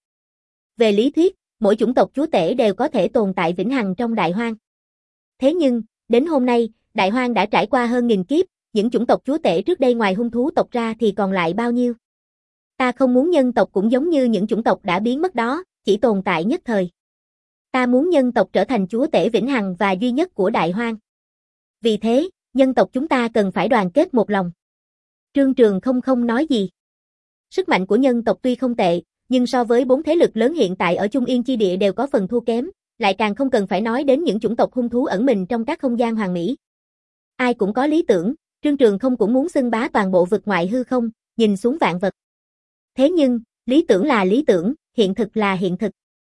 Về lý thuyết, mỗi chủng tộc chúa tể đều có thể tồn tại vĩnh hằng trong đại hoang. Thế nhưng, đến hôm nay, đại hoang đã trải qua hơn nghìn kiếp, những chủng tộc chúa tể trước đây ngoài hung thú tộc ra thì còn lại bao nhiêu? Ta không muốn nhân tộc cũng giống như những chủng tộc đã biến mất đó, chỉ tồn tại nhất thời. Ta muốn nhân tộc trở thành chúa tể vĩnh hằng và duy nhất của đại hoang. Vì thế, nhân tộc chúng ta cần phải đoàn kết một lòng. Trương Trường không không nói gì. Sức mạnh của nhân tộc tuy không tệ, nhưng so với bốn thế lực lớn hiện tại ở Trung Yên chi địa đều có phần thua kém, lại càng không cần phải nói đến những chủng tộc hung thú ẩn mình trong các không gian hoàn mỹ. Ai cũng có lý tưởng, Trương Trường không cũng muốn xưng bá toàn bộ vực ngoại hư không, nhìn xuống vạn vật. Thế nhưng, lý tưởng là lý tưởng, hiện thực là hiện thực.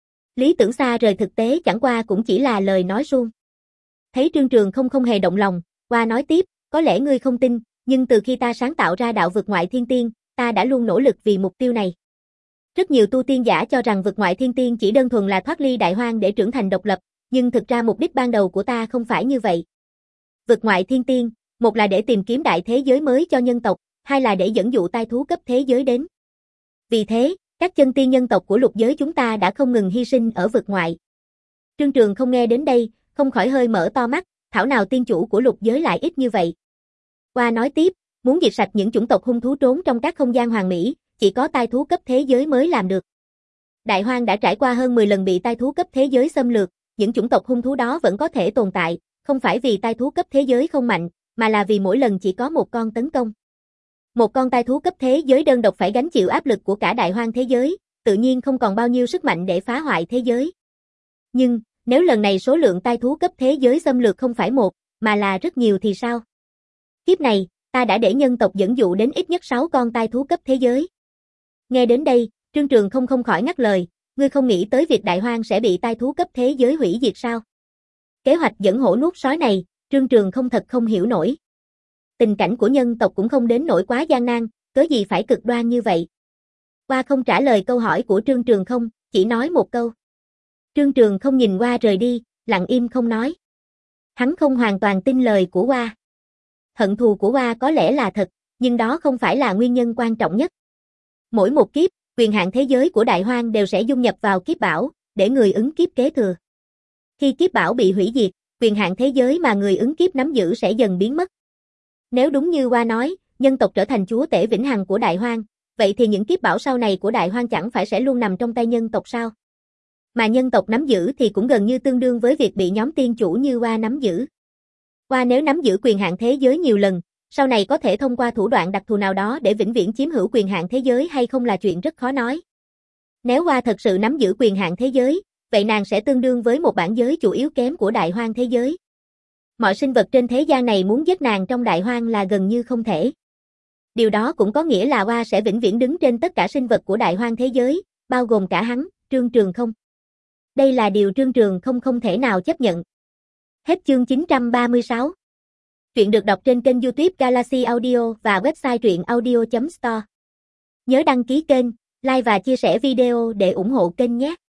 Lý tưởng xa rời thực tế chẳng qua cũng chỉ là lời nói suông. Thấy Trương Trường không không hề động lòng, Hoa nói tiếp, có lẽ ngươi không tin, nhưng từ khi ta sáng tạo ra đạo vực ngoại thiên tiên, ta đã luôn nỗ lực vì mục tiêu này. Rất nhiều tu tiên giả cho rằng vực ngoại thiên tiên chỉ đơn thuần là thoát ly đại hoang để trưởng thành độc lập, nhưng thực ra mục đích ban đầu của ta không phải như vậy. Vực ngoại thiên tiên, một là để tìm kiếm đại thế giới mới cho nhân tộc, hai là để dẫn dụ tai thú cấp thế giới đến. Vì thế, các chân tiên nhân tộc của lục giới chúng ta đã không ngừng hy sinh ở vực ngoại. Trương Trường không nghe đến đây, không khỏi hơi mở to mắt, thảo nào tiên chủ của lục giới lại ít như vậy. Hoa nói tiếp, muốn diệt sạch những chủng tộc hung thú trốn trong các không gian hoàn mỹ, chỉ có tai thú cấp thế giới mới làm được. Đại hoang đã trải qua hơn mười lần bị tai thú cấp thế giới xâm lược, những chủng tộc hung thú đó vẫn có thể tồn tại, không phải vì tai thú cấp thế giới không mạnh, mà là vì mỗi lần chỉ có một con tấn công. Một con tai thú cấp thế giới đơn độc phải gánh chịu áp lực của cả đại hoang thế giới, tự nhiên không còn bao nhiêu sức mạnh để phá hoại thế giới. Nhưng, nếu lần này số lượng tai thú cấp thế giới xâm lược không phải một, mà là rất nhiều thì sao? Kiếp này, ta đã để nhân tộc dẫn dụ đến ít nhất sáu con tai thú cấp thế giới. Nghe đến đây, Trương Trường không không khỏi ngắt lời, ngươi không nghĩ tới việc đại hoang sẽ bị tai thú cấp thế giới hủy diệt sao? Kế hoạch dẫn hổ nuốt sói này, Trương Trường không thật không hiểu nổi. Tình cảnh của nhân tộc cũng không đến nỗi quá gian nan, cớ gì phải cực đoan như vậy. Hoa không trả lời câu hỏi của Trương Trường không, chỉ nói một câu. Trương Trường không nhìn Hoa rời đi, lặng im không nói. Hắn không hoàn toàn tin lời của Hoa. Hận thù của Hoa có lẽ là thật, nhưng đó không phải là nguyên nhân quan trọng nhất. Mỗi một kiếp, quyền hạn thế giới của đại hoang đều sẽ dung nhập vào kiếp bảo, để người ứng kiếp kế thừa. Khi kiếp bảo bị hủy diệt, quyền hạn thế giới mà người ứng kiếp nắm giữ sẽ dần biến mất. Nếu đúng như Hoa nói, nhân tộc trở thành chúa tể vĩnh hằng của Đại Hoang, vậy thì những kiếp bảo sau này của Đại Hoang chẳng phải sẽ luôn nằm trong tay nhân tộc sao? Mà nhân tộc nắm giữ thì cũng gần như tương đương với việc bị nhóm tiên chủ như Hoa nắm giữ. Hoa nếu nắm giữ quyền hạn thế giới nhiều lần, sau này có thể thông qua thủ đoạn đặc thù nào đó để vĩnh viễn chiếm hữu quyền hạn thế giới hay không là chuyện rất khó nói. Nếu Hoa thật sự nắm giữ quyền hạn thế giới, vậy nàng sẽ tương đương với một bản giới chủ yếu kém của Đại Hoang thế giới. Mọi sinh vật trên thế gian này muốn giết nàng trong Đại Hoang là gần như không thể. Điều đó cũng có nghĩa là Hoa sẽ vĩnh viễn đứng trên tất cả sinh vật của Đại Hoang thế giới, bao gồm cả hắn, Trương Trường Không. Đây là điều Trương Trường Không không thể nào chấp nhận. Hết chương chín trăm ba mươi sáu. Truyện được đọc trên kênh YouTube Galaxy Audio và website truyện audio chấm store. Nhớ đăng ký kênh, like và chia sẻ video để ủng hộ kênh nhé.